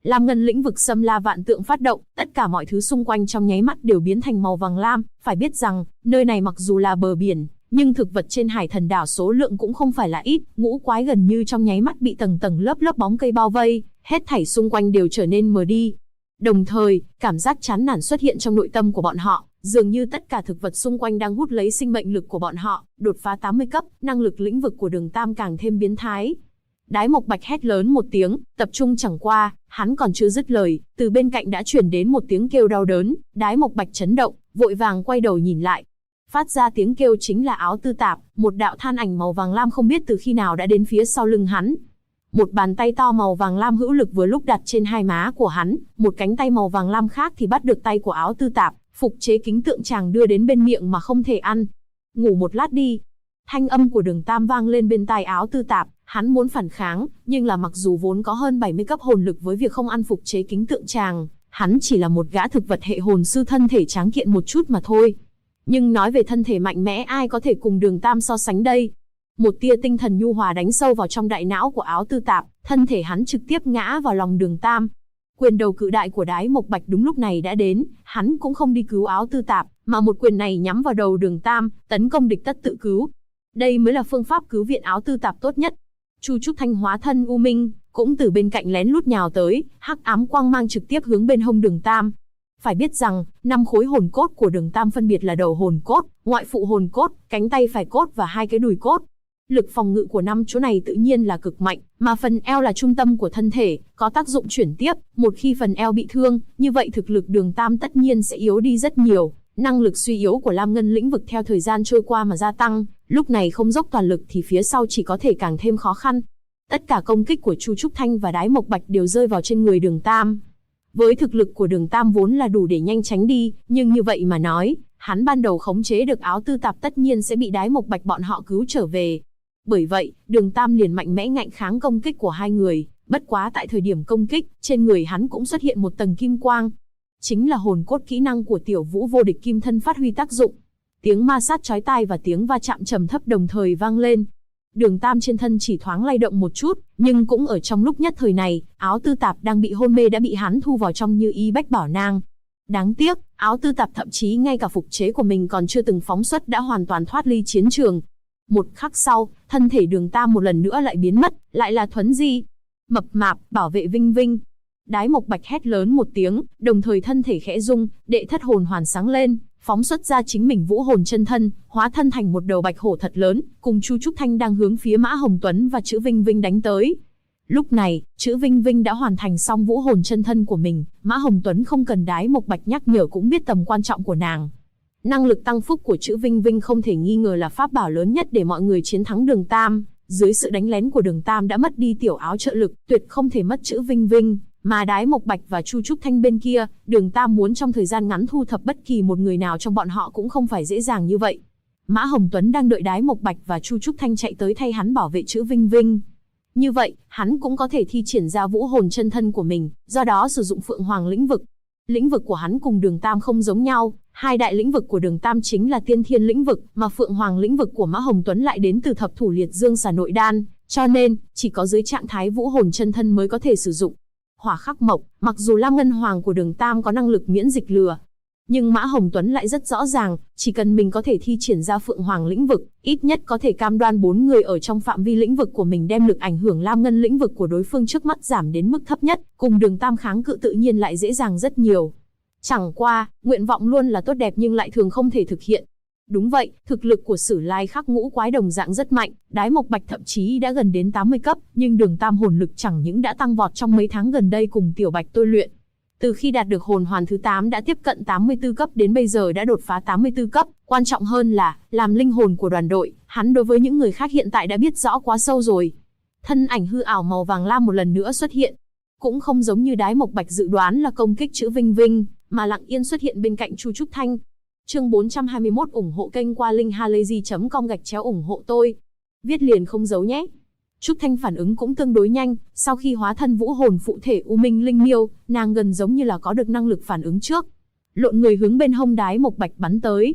Lam ngân lĩnh vực xâm la vạn tượng phát động, tất cả mọi thứ xung quanh trong nháy mắt đều biến thành màu vàng lam. Phải biết rằng, nơi này mặc dù là bờ biển, nhưng thực vật trên Hải Thần đảo số lượng cũng không phải là ít. Ngũ quái gần như trong nháy mắt bị tầng tầng lớp lớp bóng cây bao vây, hết thảy xung quanh đều trở nên mờ đi. Đồng thời, cảm giác chán nản xuất hiện trong nội tâm của bọn họ, dường như tất cả thực vật xung quanh đang hút lấy sinh mệnh lực của bọn họ. Đột phá 80 cấp, năng lực lĩnh vực của Đường Tam càng thêm biến thái. Đái Mộc Bạch hét lớn một tiếng, tập trung. Chẳng qua, hắn còn chưa dứt lời, từ bên cạnh đã chuyển đến một tiếng kêu đau đớn. Đái Mộc Bạch chấn động, vội vàng quay đầu nhìn lại. Phát ra tiếng kêu chính là Áo Tư Tạp, một đạo than ảnh màu vàng lam không biết từ khi nào đã đến phía sau lưng hắn. Một bàn tay to màu vàng lam hữu lực vừa lúc đặt trên hai má của hắn, một cánh tay màu vàng lam khác thì bắt được tay của Áo Tư Tạp, phục chế kính tượng chàng đưa đến bên miệng mà không thể ăn. Ngủ một lát đi. Thanh âm của Đường Tam vang lên bên tai Áo Tư Tạp, hắn muốn phản kháng, nhưng là mặc dù vốn có hơn 70 cấp hồn lực với việc không ăn phục chế kính tượng chàng, hắn chỉ là một gã thực vật hệ hồn sư thân thể tráng kiện một chút mà thôi. Nhưng nói về thân thể mạnh mẽ ai có thể cùng Đường Tam so sánh đây? Một tia tinh thần nhu hòa đánh sâu vào trong đại não của Áo Tư Tạp, thân thể hắn trực tiếp ngã vào lòng Đường Tam. Quyền đầu cự đại của Đái Mộc Bạch đúng lúc này đã đến, hắn cũng không đi cứu Áo Tư Tạp, mà một quyền này nhắm vào đầu Đường Tam, tấn công địch tất tự cứu. Đây mới là phương pháp cứu viện Áo Tư Tạp tốt nhất. Chu Trúc Thanh hóa thân U Minh, cũng từ bên cạnh lén lút nhào tới, hắc ám quang mang trực tiếp hướng bên hông Đường Tam. Phải biết rằng, 5 khối hồn cốt của Đường Tam phân biệt là đầu hồn cốt, ngoại phụ hồn cốt, cánh tay phải cốt và 2 cái đùi cốt. Lực phòng ngự của 5 chỗ này tự nhiên là cực mạnh, mà phần eo là trung tâm của thân thể, có tác dụng chuyển tiếp. Một khi phần eo bị thương, như vậy thực lực Đường Tam tất nhiên sẽ yếu đi rất nhiều. Năng lực suy yếu của Lam ngân lĩnh vực theo thời gian trôi qua mà gia tăng, lúc này không dốc toàn lực thì phía sau chỉ có thể càng thêm khó khăn. Tất cả công kích của Chu Trúc Thanh và Đái Mộc Bạch đều rơi vào trên người Đường Tam. Với thực lực của Đường Tam vốn là đủ để nhanh tránh đi, nhưng như vậy mà nói, hắn ban đầu khống chế được Áo Tư Tạp tất nhiên sẽ bị Đái Mộc Bạch bọn họ cứu trở về. Bởi vậy, Đường Tam liền mạnh mẽ ngạnh kháng công kích của hai người, bất quá tại thời điểm công kích, trên người hắn cũng xuất hiện một tầng kim quang. Chính là hồn cốt kỹ năng của Tiểu Vũ vô địch kim thân phát huy tác dụng. Tiếng ma sát chói tai và tiếng va chạm trầm thấp đồng thời vang lên. Đường Tam trên thân chỉ thoáng lay động một chút, nhưng cũng ở trong lúc nhất thời này, Áo Tư Tạp đang bị hôn mê đã bị hắn thu vào trong Như Y Bách Bảo Nang. Đáng tiếc, Áo Tư Tạp thậm chí ngay cả phục chế của mình còn chưa từng phóng xuất đã hoàn toàn thoát ly chiến trường. Một khắc sau, thân thể Đường Tam một lần nữa lại biến mất, lại là thuấn di. Mập mạp, bảo vệ Vinh Vinh. Đái Mộc Bạch hét lớn một tiếng, đồng thời thân thể khẽ rung, đệ thất hồn hoàn sáng lên, phóng xuất ra chính mình vũ hồn chân thân, hóa thân thành một đầu bạch hổ thật lớn, cùng Chu Trúc Thanh đang hướng phía Mã Hồng Tuấn và chữ Vinh Vinh đánh tới. Lúc này, chữ Vinh Vinh đã hoàn thành xong vũ hồn chân thân của mình, Mã Hồng Tuấn không cần Đái Mộc Bạch nhắc nhở cũng biết tầm quan trọng của nàng. Năng lực tăng phúc của chữ Vinh Vinh không thể nghi ngờ là pháp bảo lớn nhất để mọi người chiến thắng Đường Tam. Dưới sự đánh lén của Đường Tam đã mất đi tiểu áo trợ lực, tuyệt không thể mất chữ Vinh Vinh. Mà Đái Mộc Bạch và Chu Trúc Thanh bên kia, Đường Tam muốn trong thời gian ngắn thu thập bất kỳ một người nào trong bọn họ cũng không phải dễ dàng như vậy. Mã Hồng Tuấn đang đợi Đái Mộc Bạch và Chu Trúc Thanh chạy tới thay hắn bảo vệ chữ Vinh Vinh. Như vậy, hắn cũng có thể thi triển ra vũ hồn chân thân của mình, do đó sử dụng Phượng Hoàng lĩnh vực. Lĩnh vực của hắn cùng Đường Tam không giống nhau, hai đại lĩnh vực của Đường Tam chính là Tiên Thiên lĩnh vực, mà Phượng Hoàng lĩnh vực của Mã Hồng Tuấn lại đến từ Thập Thủ Liệt Dương Xà Nội Đan, cho nên chỉ có dưới trạng thái vũ hồn chân thân mới có thể sử dụng. Hỏa khắc mộc, mặc dù Lam Ngân Hoàng của Đường Tam có năng lực miễn dịch lửa, nhưng Mã Hồng Tuấn lại rất rõ ràng, chỉ cần mình có thể thi triển ra Phượng Hoàng lĩnh vực, ít nhất có thể cam đoan 4 người ở trong phạm vi lĩnh vực của mình đem lực ảnh hưởng Lam Ngân lĩnh vực của đối phương trước mắt giảm đến mức thấp nhất, cùng Đường Tam kháng cự tự nhiên lại dễ dàng rất nhiều. Chẳng qua, nguyện vọng luôn là tốt đẹp nhưng lại thường không thể thực hiện. Đúng vậy, thực lực của Sử Lai Khắc ngũ quái đồng dạng rất mạnh, Đái Mộc Bạch thậm chí đã gần đến 80 cấp, nhưng Đường Tam hồn lực chẳng những đã tăng vọt trong mấy tháng gần đây cùng Tiểu Bạch tôi luyện. Từ khi đạt được hồn hoàn thứ 8 đã tiếp cận 84 cấp đến bây giờ đã đột phá 84 cấp, quan trọng hơn là, làm linh hồn của đoàn đội, hắn đối với những người khác hiện tại đã biết rõ quá sâu rồi. Thân ảnh hư ảo màu vàng lam một lần nữa xuất hiện. Cũng không giống như Đái Mộc Bạch dự đoán là công kích chữ Vinh Vinh, mà lặng yên xuất hiện bên cạnh Chu Trúc Thanh. Chương 421 ủng hộ kênh qua linkhalazy.com/ủng hộ tôi. Viết liền không giấu nhé. Trúc Thanh phản ứng cũng tương đối nhanh, sau khi hóa thân vũ hồn phụ thể U Minh Linh Miêu, nàng gần giống như là có được năng lực phản ứng trước. Lộn người hướng bên hông Đái Mộc Bạch bắn tới.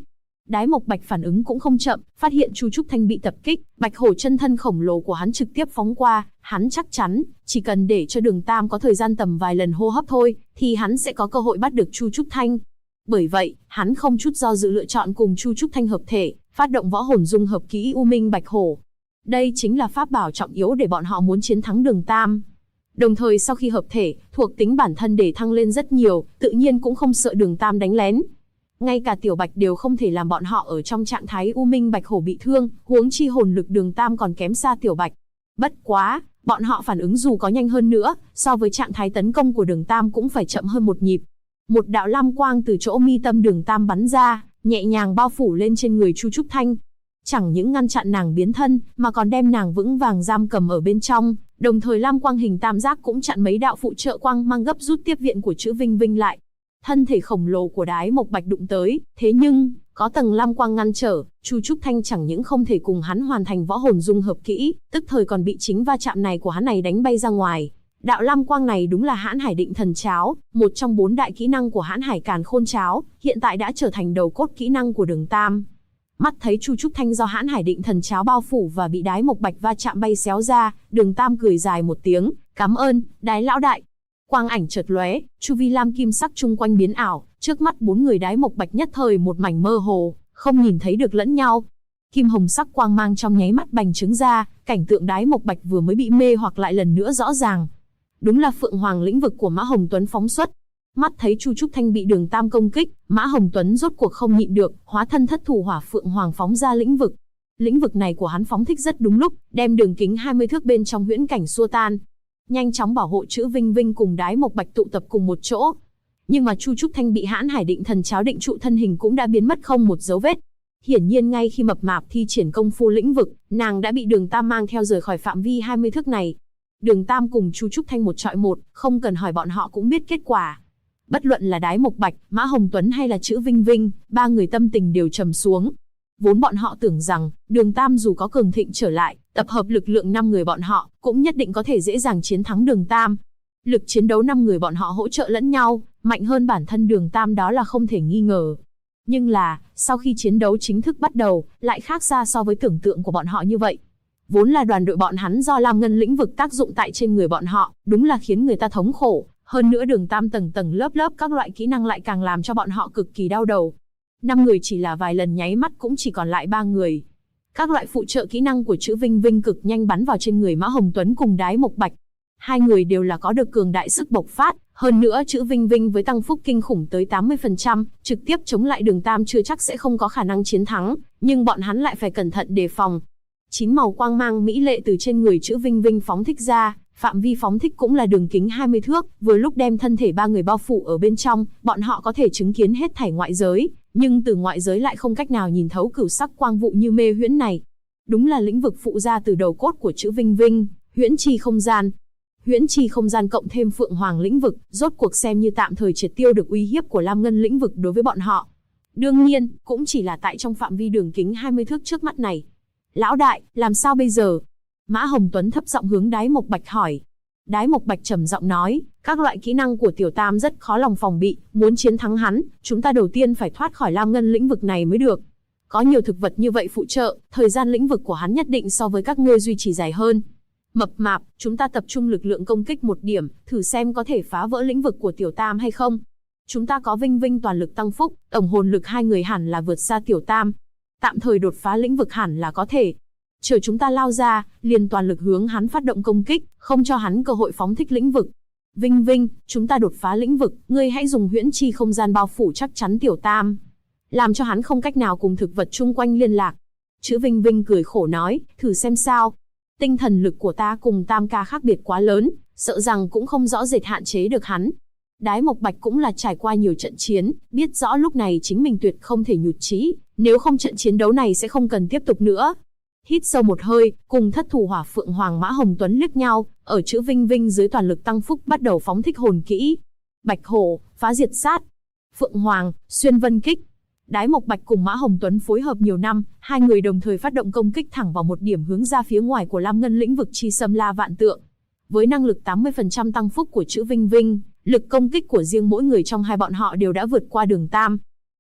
Đái Mộc Bạch phản ứng cũng không chậm, phát hiện Chu Trúc Thanh bị tập kích, bạch hổ chân thân khổng lồ của hắn trực tiếp phóng qua, hắn chắc chắn, chỉ cần để cho Đường Tam có thời gian tầm vài lần hô hấp thôi, thì hắn sẽ có cơ hội bắt được Chu Trúc Thanh. Bởi vậy, hắn không chút do dự lựa chọn cùng Chu Trúc Thanh hợp thể, phát động võ hồn dung hợp kỹ U Minh Bạch Hổ. Đây chính là pháp bảo trọng yếu để bọn họ muốn chiến thắng Đường Tam. Đồng thời sau khi hợp thể, thuộc tính bản thân để thăng lên rất nhiều, tự nhiên cũng không sợ Đường Tam đánh lén. Ngay cả Tiểu Bạch đều không thể làm bọn họ ở trong trạng thái U Minh Bạch Hổ bị thương, huống chi hồn lực Đường Tam còn kém xa Tiểu Bạch. Bất quá, bọn họ phản ứng dù có nhanh hơn nữa, so với trạng thái tấn công của Đường Tam cũng phải chậm hơn một nhịp. Một đạo lam quang từ chỗ mi tâm Đường Tam bắn ra, nhẹ nhàng bao phủ lên trên người Chu Trúc Thanh. Chẳng những ngăn chặn nàng biến thân, mà còn đem nàng vững vàng giam cầm ở bên trong, đồng thời lam quang hình tam giác cũng chặn mấy đạo phụ trợ quang mang gấp rút tiếp viện của Chữ Vinh Vinh lại. Thân thể khổng lồ của Đái Mộc Bạch đụng tới, thế nhưng, có tầng lam quang ngăn trở, Chu Trúc Thanh chẳng những không thể cùng hắn hoàn thành võ hồn dung hợp kỹ, tức thời còn bị chính va chạm này của hắn này đánh bay ra ngoài. Đạo lam quang này đúng là Hãn Hải Định Thần Cháo, một trong 4 đại kỹ năng của Hãn Hải Càn Khôn Cháo, hiện tại đã trở thành đầu cốt kỹ năng của Đường Tam. Mắt thấy Chu Trúc Thanh do Hãn Hải Định Thần Cháo bao phủ và bị Đái Mộc Bạch va chạm bay xéo ra, Đường Tam cười dài một tiếng, "Cảm ơn, Đái lão đại." Quang ảnh chợt lóe, chu vi lam kim sắc chung quanh biến ảo, trước mắt 4 người Đái Mộc Bạch nhất thời một mảnh mơ hồ, không nhìn thấy được lẫn nhau. Kim hồng sắc quang mang trong nháy mắt bành trướng ra, cảnh tượng Đái Mộc Bạch vừa mới bị mê hoặc lại lần nữa rõ ràng. Đúng là Phượng Hoàng lĩnh vực của Mã Hồng Tuấn phóng xuất. Mắt thấy Chu Trúc Thanh bị Đường Tam công kích, Mã Hồng Tuấn rốt cuộc không nhịn được, hóa thân thất thủ hỏa Phượng Hoàng phóng ra lĩnh vực. Lĩnh vực này của hắn phóng thích rất đúng lúc, đem đường kính 20 thước bên trong huyễn cảnh xua tan. Nhanh chóng bảo hộ Chữ Vinh Vinh cùng Đái Mộc Bạch tụ tập cùng một chỗ. Nhưng mà Chu Trúc Thanh bị Hãn Hải Định Thần Cháo định trụ thân hình cũng đã biến mất không một dấu vết. Hiển nhiên ngay khi mập mạp thi triển công phu lĩnh vực, nàng đã bị Đường Tam mang theo rời khỏi phạm vi 20 thước này. Đường Tam cùng Chu Trúc Thanh một chọi một, không cần hỏi bọn họ cũng biết kết quả. Bất luận là Đái Mộc Bạch, Mã Hồng Tuấn hay là Chữ Vinh Vinh, ba người tâm tình đều trầm xuống. Vốn bọn họ tưởng rằng, Đường Tam dù có cường thịnh trở lại, tập hợp lực lượng 5 người bọn họ, cũng nhất định có thể dễ dàng chiến thắng Đường Tam. Lực chiến đấu 5 người bọn họ hỗ trợ lẫn nhau, mạnh hơn bản thân Đường Tam đó là không thể nghi ngờ. Nhưng là, sau khi chiến đấu chính thức bắt đầu, lại khác xa so với tưởng tượng của bọn họ như vậy. Vốn là đoàn đội bọn hắn do Lam Ngân lĩnh vực tác dụng tại trên người bọn họ, đúng là khiến người ta thống khổ. Hơn nữa Đường Tam tầng tầng lớp lớp các loại kỹ năng lại càng làm cho bọn họ cực kỳ đau đầu. 5 người chỉ là vài lần nháy mắt cũng chỉ còn lại 3 người. Các loại phụ trợ kỹ năng của Chữ Vinh Vinh cực nhanh bắn vào trên người Mã Hồng Tuấn cùng Đái Mộc Bạch. Hai người đều là có được cường đại sức bộc phát, hơn nữa Chữ Vinh Vinh với tăng phúc kinh khủng tới 80%, trực tiếp chống lại Đường Tam chưa chắc sẽ không có khả năng chiến thắng, nhưng bọn hắn lại phải cẩn thận đề phòng. 9 màu quang mang mỹ lệ từ trên người Chữ Vinh Vinh phóng thích ra, phạm vi phóng thích cũng là đường kính 20 thước, vừa lúc đem thân thể 3 người bao phủ ở bên trong, bọn họ có thể chứng kiến hết thảy ngoại giới, nhưng từ ngoại giới lại không cách nào nhìn thấu cửu sắc quang vụ như mê huyễn này. Đúng là lĩnh vực phụ ra từ đầu cốt của Chữ Vinh Vinh, huyễn chi không gian. Huyễn chi không gian cộng thêm Phượng Hoàng lĩnh vực, rốt cuộc xem như tạm thời triệt tiêu được uy hiếp của Lam Ngân lĩnh vực đối với bọn họ. Đương nhiên, cũng chỉ là tại trong phạm vi đường kính 20 thước trước mắt này. Lão đại, làm sao bây giờ? Mã Hồng Tuấn thấp giọng hướng Đái Mộc Bạch hỏi. Đái Mộc Bạch trầm giọng nói, các loại kỹ năng của Tiểu Tam rất khó lòng phòng bị, muốn chiến thắng hắn, chúng ta đầu tiên phải thoát khỏi Lam Ngân lĩnh vực này mới được. Có nhiều thực vật như vậy phụ trợ, thời gian lĩnh vực của hắn nhất định so với các ngươi duy trì dài hơn. Mập mạp, chúng ta tập trung lực lượng công kích một điểm, thử xem có thể phá vỡ lĩnh vực của Tiểu Tam hay không. Chúng ta có Vinh Vinh toàn lực tăng phúc, tổng hồn lực hai người hẳn là vượt xa Tiểu Tam. Tạm thời đột phá lĩnh vực hẳn là có thể. Chờ chúng ta lao ra, liền toàn lực hướng hắn phát động công kích, không cho hắn cơ hội phóng thích lĩnh vực. Vinh Vinh, chúng ta đột phá lĩnh vực, ngươi hãy dùng huyễn chi không gian bao phủ chắc chắn Tiểu Tam, làm cho hắn không cách nào cùng thực vật chung quanh liên lạc. Chữ Vinh Vinh cười khổ nói, thử xem sao. Tinh thần lực của ta cùng Tam ca khác biệt quá lớn, sợ rằng cũng không rõ rệt hạn chế được hắn. Đái Mộc Bạch cũng là trải qua nhiều trận chiến, biết rõ lúc này chính mình tuyệt không thể nhụt chí, nếu không trận chiến đấu này sẽ không cần tiếp tục nữa. Hít sâu một hơi, cùng thất thủ hỏa Phượng Hoàng Mã Hồng Tuấn liếc nhau, ở Chữ Vinh Vinh dưới toàn lực tăng phúc bắt đầu phóng thích hồn kỹ. Bạch hổ, phá diệt sát. Phượng Hoàng, xuyên vân kích. Đái Mộc Bạch cùng Mã Hồng Tuấn phối hợp nhiều năm, hai người đồng thời phát động công kích thẳng vào một điểm hướng ra phía ngoài của Lam Ngân lĩnh vực chi xâm la vạn tượng. Với năng lực 80% tăng phúc của Chữ Vinh Vinh, lực công kích của riêng mỗi người trong hai bọn họ đều đã vượt qua Đường Tam.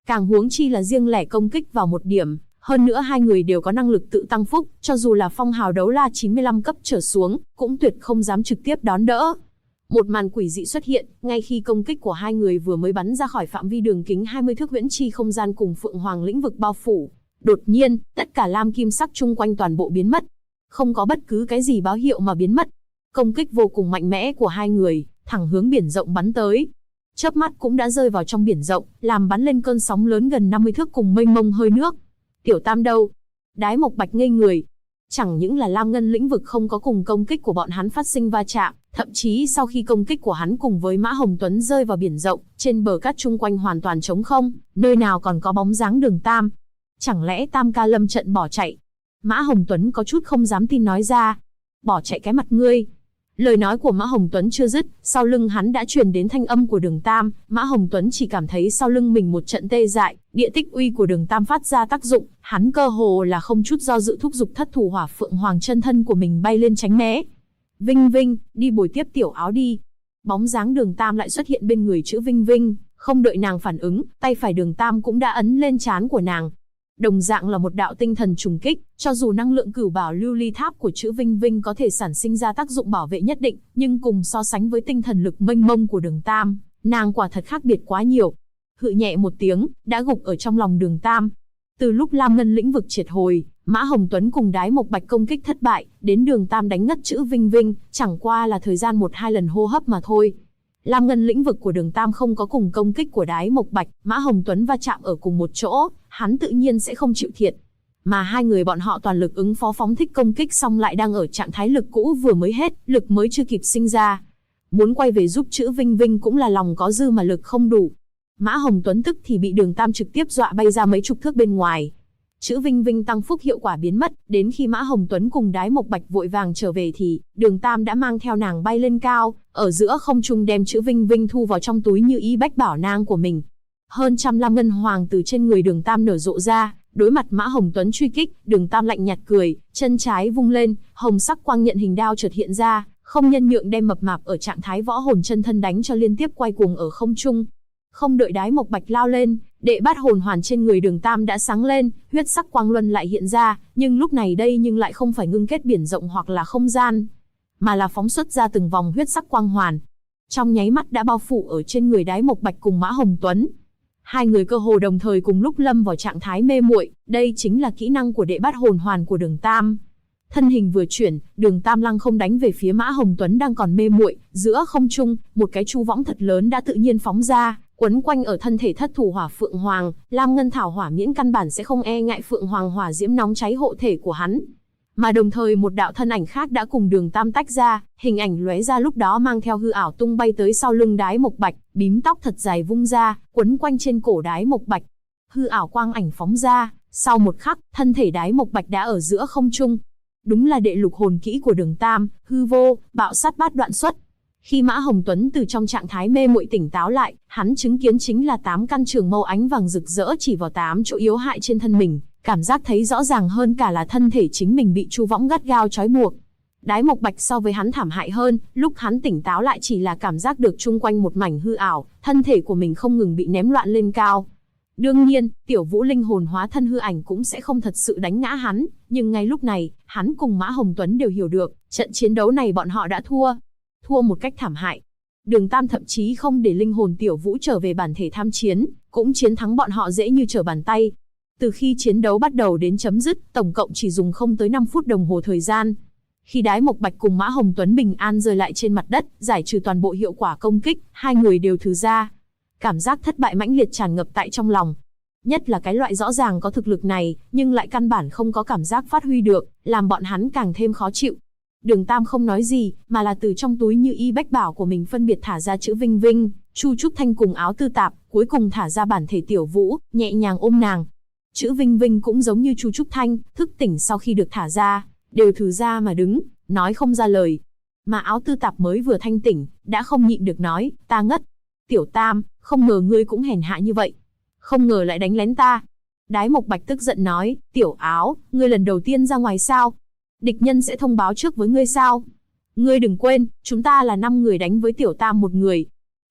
Càng huống chi là riêng lẻ công kích vào một điểm, hơn nữa hai người đều có năng lực tự tăng phúc, cho dù là phong hào đấu la 95 cấp trở xuống, cũng tuyệt không dám trực tiếp đón đỡ. Một màn quỷ dị xuất hiện, ngay khi công kích của hai người vừa mới bắn ra khỏi phạm vi đường kính 20 thước huyễn chi không gian cùng Phượng Hoàng lĩnh vực bao phủ. Đột nhiên, tất cả lam kim sắc chung quanh toàn bộ biến mất. Không có bất cứ cái gì báo hiệu mà biến mất. Công kích vô cùng mạnh mẽ của hai người, thẳng hướng biển rộng bắn tới. Chớp mắt cũng đã rơi vào trong biển rộng, làm bắn lên cơn sóng lớn gần 50 thước cùng mênh mông hơi nước. Tiểu Tam đâu? Đái Mộc Bạch ngây người. Chẳng những là lam ngân lĩnh vực không có cùng công kích của bọn hắn phát sinh va chạm, thậm chí sau khi công kích của hắn cùng với Mã Hồng Tuấn rơi vào biển rộng, trên bờ cát chung quanh hoàn toàn trống không, nơi nào còn có bóng dáng Đường Tam. Chẳng lẽ Tam ca lâm trận bỏ chạy? Mã Hồng Tuấn có chút không dám tin nói ra. Bỏ chạy cái mặt ngươi. Lời nói của Mã Hồng Tuấn chưa dứt, sau lưng hắn đã truyền đến thanh âm của Đường Tam. Mã Hồng Tuấn chỉ cảm thấy sau lưng mình một trận tê dại, địa tích uy của Đường Tam phát ra tác dụng, hắn cơ hồ là không chút do dự thúc giục thất thủ hỏa phượng hoàng chân thân của mình bay lên tránh né. Vinh Vinh, đi bồi tiếp Tiểu Áo đi. Bóng dáng Đường Tam lại xuất hiện bên người chữ Vinh Vinh, không đợi nàng phản ứng, tay phải Đường Tam cũng đã ấn lên trán của nàng. Đồng dạng là một đạo tinh thần trùng kích, cho dù năng lượng cửu bảo lưu ly tháp của chữ Vinh Vinh có thể sản sinh ra tác dụng bảo vệ nhất định, nhưng cùng so sánh với tinh thần lực mênh mông của Đường Tam, nàng quả thật khác biệt quá nhiều. Hự nhẹ một tiếng, đã gục ở trong lòng Đường Tam. Từ lúc lam ngân lĩnh vực triệt hồi, Mã Hồng Tuấn cùng Đái Mộc Bạch công kích thất bại, đến Đường Tam đánh ngất chữ Vinh Vinh, chẳng qua là thời gian 1-2 lần hô hấp mà thôi. Lam ngân lĩnh vực của Đường Tam không có cùng công kích của Đái Mộc Bạch, Mã Hồng Tuấn va chạm ở cùng một chỗ, hắn tự nhiên sẽ không chịu thiệt. Mà hai người bọn họ toàn lực ứng phó phóng thích công kích xong lại đang ở trạng thái lực cũ vừa mới hết, lực mới chưa kịp sinh ra. Muốn quay về giúp chữ Vinh Vinh cũng là lòng có dư mà lực không đủ. Mã Hồng Tuấn tức thì bị Đường Tam trực tiếp dọa bay ra mấy chục thước bên ngoài. Chữ Vinh Vinh tăng phúc hiệu quả biến mất, đến khi Mã Hồng Tuấn cùng Đái Mộc Bạch vội vàng trở về thì Đường Tam đã mang theo nàng bay lên cao, ở giữa không trung đem chữ Vinh Vinh thu vào trong túi như ý bách bảo nang của mình. Hơn trăm lam ngân hoàng từ trên người Đường Tam nở rộ ra, đối mặt Mã Hồng Tuấn truy kích, Đường Tam lạnh nhạt cười, chân trái vung lên, hồng sắc quang nhận hình đao chợt hiện ra, không nhân nhượng đem mập mạp ở trạng thái võ hồn chân thân đánh cho liên tiếp quay cuồng ở không trung. Không đợi Đái Mộc Bạch lao lên, đệ bát hồn hoàn trên người Đường Tam đã sáng lên, huyết sắc quang luân lại hiện ra, nhưng lúc này đây nhưng lại không phải ngưng kết biển rộng hoặc là không gian, mà là phóng xuất ra từng vòng huyết sắc quang hoàn. Trong nháy mắt đã bao phủ ở trên người Đái Mộc Bạch cùng Mã Hồng Tuấn. Hai người cơ hồ đồng thời cùng lúc lâm vào trạng thái mê muội, đây chính là kỹ năng của đệ bát hồn hoàn của Đường Tam. Thân hình vừa chuyển, Đường Tam lăng không đánh về phía Mã Hồng Tuấn đang còn mê muội, giữa không trung, một cái chu võng thật lớn đã tự nhiên phóng ra, quấn quanh ở thân thể thất thủ hỏa phượng hoàng, lam ngân thảo hỏa miễn căn bản sẽ không e ngại phượng hoàng hỏa diễm nóng cháy hộ thể của hắn. Mà đồng thời một đạo thân ảnh khác đã cùng Đường Tam tách ra, hình ảnh lóe ra lúc đó mang theo hư ảo tung bay tới sau lưng Đái Mộc Bạch, bím tóc thật dài vung ra, quấn quanh trên cổ Đái Mộc Bạch. Hư ảo quang ảnh phóng ra, sau một khắc, thân thể Đái Mộc Bạch đã ở giữa không trung. Đúng là đệ lục hồn kỹ của Đường Tam, hư vô, bạo sát bát đoạn xuất. Khi Mã Hồng Tuấn từ trong trạng thái mê muội tỉnh táo lại, hắn chứng kiến chính là 8 căn trường mâu ánh vàng rực rỡ chỉ vào 8 chỗ yếu hại trên thân mình, cảm giác thấy rõ ràng hơn cả là thân thể chính mình bị chu võng gắt gao trói buộc. Đái Mộc Bạch so với hắn thảm hại hơn, lúc hắn tỉnh táo lại chỉ là cảm giác được chung quanh một mảnh hư ảo, thân thể của mình không ngừng bị ném loạn lên cao. Đương nhiên, Tiểu Vũ linh hồn hóa thân hư ảnh cũng sẽ không thật sự đánh ngã hắn, nhưng ngay lúc này, hắn cùng Mã Hồng Tuấn đều hiểu được, trận chiến đấu này bọn họ đã thua. Thua một cách thảm hại. Đường Tam thậm chí không để linh hồn Tiểu Vũ trở về bản thể tham chiến, cũng chiến thắng bọn họ dễ như trở bàn tay. Từ khi chiến đấu bắt đầu đến chấm dứt, tổng cộng chỉ dùng không tới 5 phút đồng hồ thời gian. Khi Đái Mộc Bạch cùng Mã Hồng Tuấn bình an rơi lại trên mặt đất, giải trừ toàn bộ hiệu quả công kích, hai người đều thử ra. Cảm giác thất bại mãnh liệt tràn ngập tại trong lòng. Nhất là cái loại rõ ràng có thực lực này, nhưng lại căn bản không có cảm giác phát huy được, làm bọn hắn càng thêm khó chịu. Đường Tam không nói gì, mà là từ trong túi như y bách bảo của mình phân biệt thả ra chữ Vinh Vinh, Chu Trúc Thanh cùng Áo Tư Tạp, cuối cùng thả ra bản thể Tiểu Vũ, nhẹ nhàng ôm nàng. Chữ Vinh Vinh cũng giống như Chu Trúc Thanh, thức tỉnh sau khi được thả ra, đều thử ra mà đứng, nói không ra lời. Mà Áo Tư Tạp mới vừa thanh tỉnh, đã không nhịn được nói, ta ngất. Tiểu Tam, không ngờ ngươi cũng hèn hạ như vậy. Không ngờ lại đánh lén ta. Đái Mộc Bạch tức giận nói, Tiểu Áo, ngươi lần đầu tiên ra ngoài sao? Địch nhân sẽ thông báo trước với ngươi sao? Ngươi đừng quên, chúng ta là 5 người đánh với Tiểu Tam một người.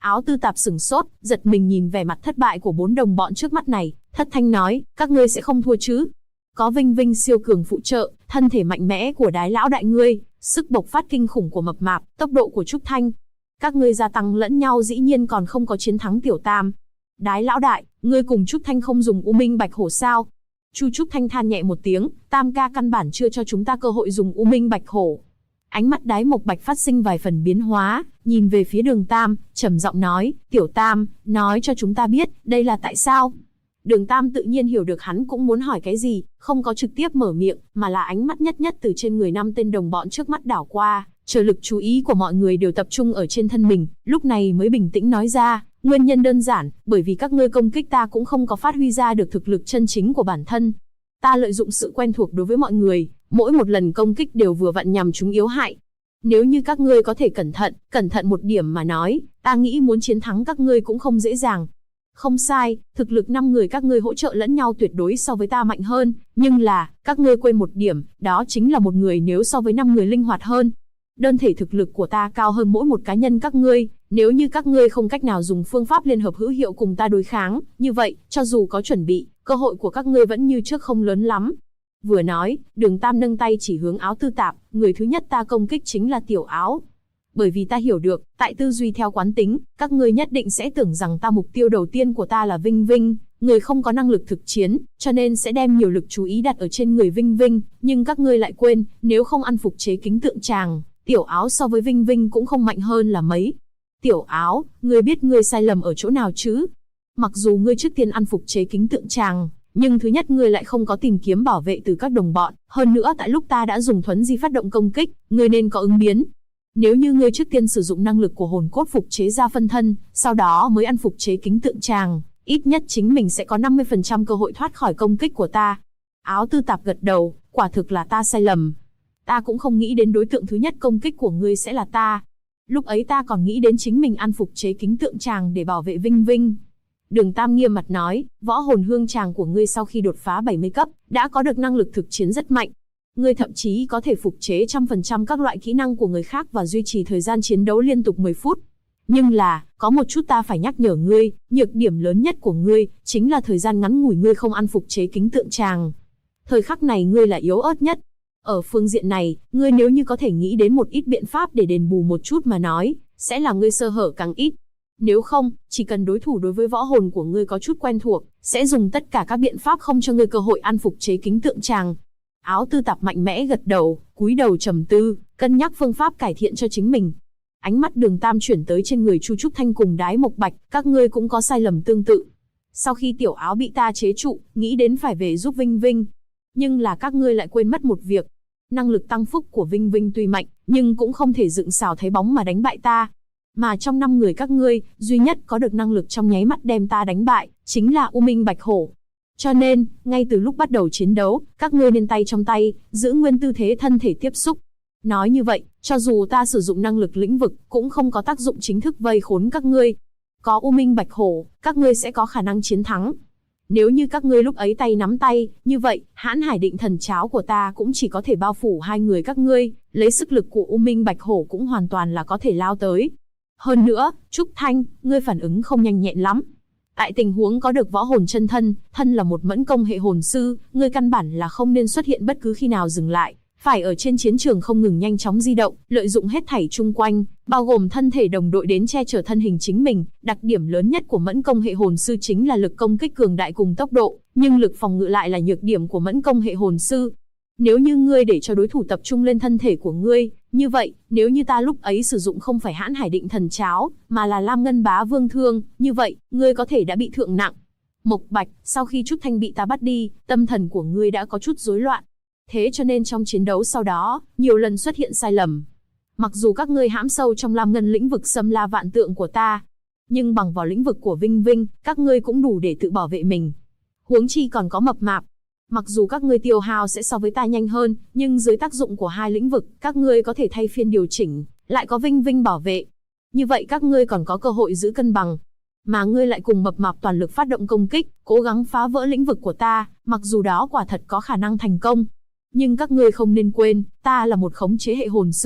Áo tư tạp sửng sốt, giật mình nhìn vẻ mặt thất bại của 4 đồng bọn trước mắt này, thất thanh nói, các ngươi sẽ không thua chứ? Có Vinh Vinh siêu cường phụ trợ, thân thể mạnh mẽ của Đái lão đại ngươi, sức bộc phát kinh khủng của Mập Mạp, tốc độ của Trúc Thanh. Các ngươi gia tăng lẫn nhau dĩ nhiên còn không có chiến thắng Tiểu Tam. Đái lão đại, ngươi cùng Trúc Thanh không dùng U Minh Bạch Hổ sao? Chu Trúc Thanh than nhẹ một tiếng, Tam ca căn bản chưa cho chúng ta cơ hội dùng U Minh Bạch Hổ. Ánh mắt Đái Mộc Bạch phát sinh vài phần biến hóa, nhìn về phía Đường Tam, trầm giọng nói, Tiểu Tam, nói cho chúng ta biết, đây là tại sao? Đường Tam tự nhiên hiểu được hắn cũng muốn hỏi cái gì, không có trực tiếp mở miệng, mà là ánh mắt nhất nhất từ trên người 5 tên đồng bọn trước mắt đảo qua, chờ lực chú ý của mọi người đều tập trung ở trên thân mình, lúc này mới bình tĩnh nói ra, nguyên nhân đơn giản, bởi vì các ngươi công kích ta cũng không có phát huy ra được thực lực chân chính của bản thân. Ta lợi dụng sự quen thuộc đối với mọi người, mỗi một lần công kích đều vừa vặn nhằm chúng yếu hại. Nếu như các ngươi có thể cẩn thận một điểm mà nói, ta nghĩ muốn chiến thắng các ngươi cũng không dễ dàng. Không sai, thực lực 5 người các ngươi hỗ trợ lẫn nhau tuyệt đối so với ta mạnh hơn, nhưng là, các ngươi quên một điểm, đó chính là một người nếu so với 5 người linh hoạt hơn. Đơn thể thực lực của ta cao hơn mỗi một cá nhân các ngươi, nếu như các ngươi không cách nào dùng phương pháp liên hợp hữu hiệu cùng ta đối kháng, như vậy, cho dù có chuẩn bị, cơ hội của các ngươi vẫn như trước không lớn lắm. Vừa nói, Đường Tam nâng tay chỉ hướng Áo Tư Tạp, người thứ nhất ta công kích chính là Tiểu Áo. Bởi vì ta hiểu được, tại tư duy theo quán tính, các ngươi nhất định sẽ tưởng rằng ta mục tiêu đầu tiên của ta là Vinh Vinh, người không có năng lực thực chiến, cho nên sẽ đem nhiều lực chú ý đặt ở trên người Vinh Vinh, nhưng các ngươi lại quên, nếu không ăn phục chế kính tượng tràng, Tiểu Áo so với Vinh Vinh cũng không mạnh hơn là mấy. Tiểu Áo, ngươi biết ngươi sai lầm ở chỗ nào chứ? Mặc dù ngươi trước tiên ăn phục chế kính tượng tràng, nhưng thứ nhất ngươi lại không có tìm kiếm bảo vệ từ các đồng bọn, hơn nữa tại lúc ta đã dùng thuấn di phát động công kích, ngươi nên có ứng biến. Nếu như ngươi trước tiên sử dụng năng lực của hồn cốt phục chế ra phân thân, sau đó mới ăn phục chế kính tượng tràng, ít nhất chính mình sẽ có 50% cơ hội thoát khỏi công kích của ta. Áo Tư Tạp gật đầu, quả thực là ta sai lầm. Ta cũng không nghĩ đến đối tượng thứ nhất công kích của ngươi sẽ là ta. Lúc ấy ta còn nghĩ đến chính mình ăn phục chế kính tượng tràng để bảo vệ Vinh Vinh. Đường Tam nghiêm mặt nói, võ hồn hương tràng của ngươi sau khi đột phá 70 cấp, đã có được năng lực thực chiến rất mạnh. Ngươi thậm chí có thể phục chế 100% các loại kỹ năng của người khác và duy trì thời gian chiến đấu liên tục 10 phút. Nhưng là, có một chút ta phải nhắc nhở ngươi, nhược điểm lớn nhất của ngươi, chính là thời gian ngắn ngủi ngươi không ăn phục chế kính tượng tràng. Thời khắc này ngươi là yếu ớt nhất. Ở phương diện này, ngươi nếu như có thể nghĩ đến một ít biện pháp để đền bù một chút mà nói, sẽ là ngươi sơ hở càng ít. Nếu không, chỉ cần đối thủ đối với võ hồn của ngươi có chút quen thuộc, sẽ dùng tất cả các biện pháp không cho ngươi cơ hội ăn phục chế kính tượng tràng. Áo Tư Tạp mạnh mẽ gật đầu, cúi đầu trầm tư, cân nhắc phương pháp cải thiện cho chính mình. Ánh mắt Đường Tam chuyển tới trên người Chu Trúc Thanh cùng Đái Mộc Bạch, các ngươi cũng có sai lầm tương tự. Sau khi Tiểu Áo bị ta chế trụ, nghĩ đến phải về giúp Vinh Vinh. Nhưng là các ngươi lại quên mất một việc. Năng lực tăng phúc của Vinh Vinh tuy mạnh, nhưng cũng không thể dựng xào thấy bóng mà đánh bại ta. Mà trong 5 người các ngươi, duy nhất có được năng lực trong nháy mắt đem ta đánh bại, chính là U Minh Bạch Hổ. Cho nên, ngay từ lúc bắt đầu chiến đấu, các ngươi nên tay trong tay, giữ nguyên tư thế thân thể tiếp xúc. Nói như vậy, cho dù ta sử dụng năng lực lĩnh vực, cũng không có tác dụng chính thức vây khốn các ngươi. Có U Minh Bạch Hổ, các ngươi sẽ có khả năng chiến thắng. Nếu như các ngươi lúc ấy tay nắm tay, như vậy, Hãn Hải Định Thần Cháo của ta cũng chỉ có thể bao phủ 2 người các ngươi, lấy sức lực của U Minh Bạch Hổ cũng hoàn toàn là có thể lao tới. Hơn nữa, Trúc Thanh, ngươi phản ứng không nhanh nhẹn lắm. Tại tình huống có được võ hồn chân thân, thân là một mẫn công hệ hồn sư, ngươi căn bản là không nên xuất hiện bất cứ khi nào dừng lại, phải ở trên chiến trường không ngừng nhanh chóng di động, lợi dụng hết thảy chung quanh, bao gồm thân thể đồng đội đến che chở thân hình chính mình. Đặc điểm lớn nhất của mẫn công hệ hồn sư chính là lực công kích cường đại cùng tốc độ, nhưng lực phòng ngự lại là nhược điểm của mẫn công hệ hồn sư. Nếu như ngươi để cho đối thủ tập trung lên thân thể của ngươi, như vậy, nếu như ta lúc ấy sử dụng không phải Hãn Hải Định Thần Cháo, mà là Lam Ngân Bá Vương Thương, như vậy, ngươi có thể đã bị thương nặng. Mộc Bạch, sau khi Trúc Thanh bị ta bắt đi, tâm thần của ngươi đã có chút rối loạn. Thế cho nên trong chiến đấu sau đó, nhiều lần xuất hiện sai lầm. Mặc dù các ngươi hãm sâu trong Lam Ngân lĩnh vực xâm la vạn tượng của ta, nhưng bằng vào lĩnh vực của Vinh Vinh, các ngươi cũng đủ để tự bảo vệ mình. Huống chi còn có Mập Mạp. Mặc dù các ngươi tiêu hao sẽ so với ta nhanh hơn, nhưng dưới tác dụng của 2 lĩnh vực, các ngươi có thể thay phiên điều chỉnh, lại có Vinh Vinh bảo vệ. Như vậy các ngươi còn có cơ hội giữ cân bằng. Mà ngươi lại cùng Mập Mạp toàn lực phát động công kích, cố gắng phá vỡ lĩnh vực của ta, mặc dù đó quả thật có khả năng thành công. Nhưng các ngươi không nên quên, ta là một khống chế hệ hồn sư,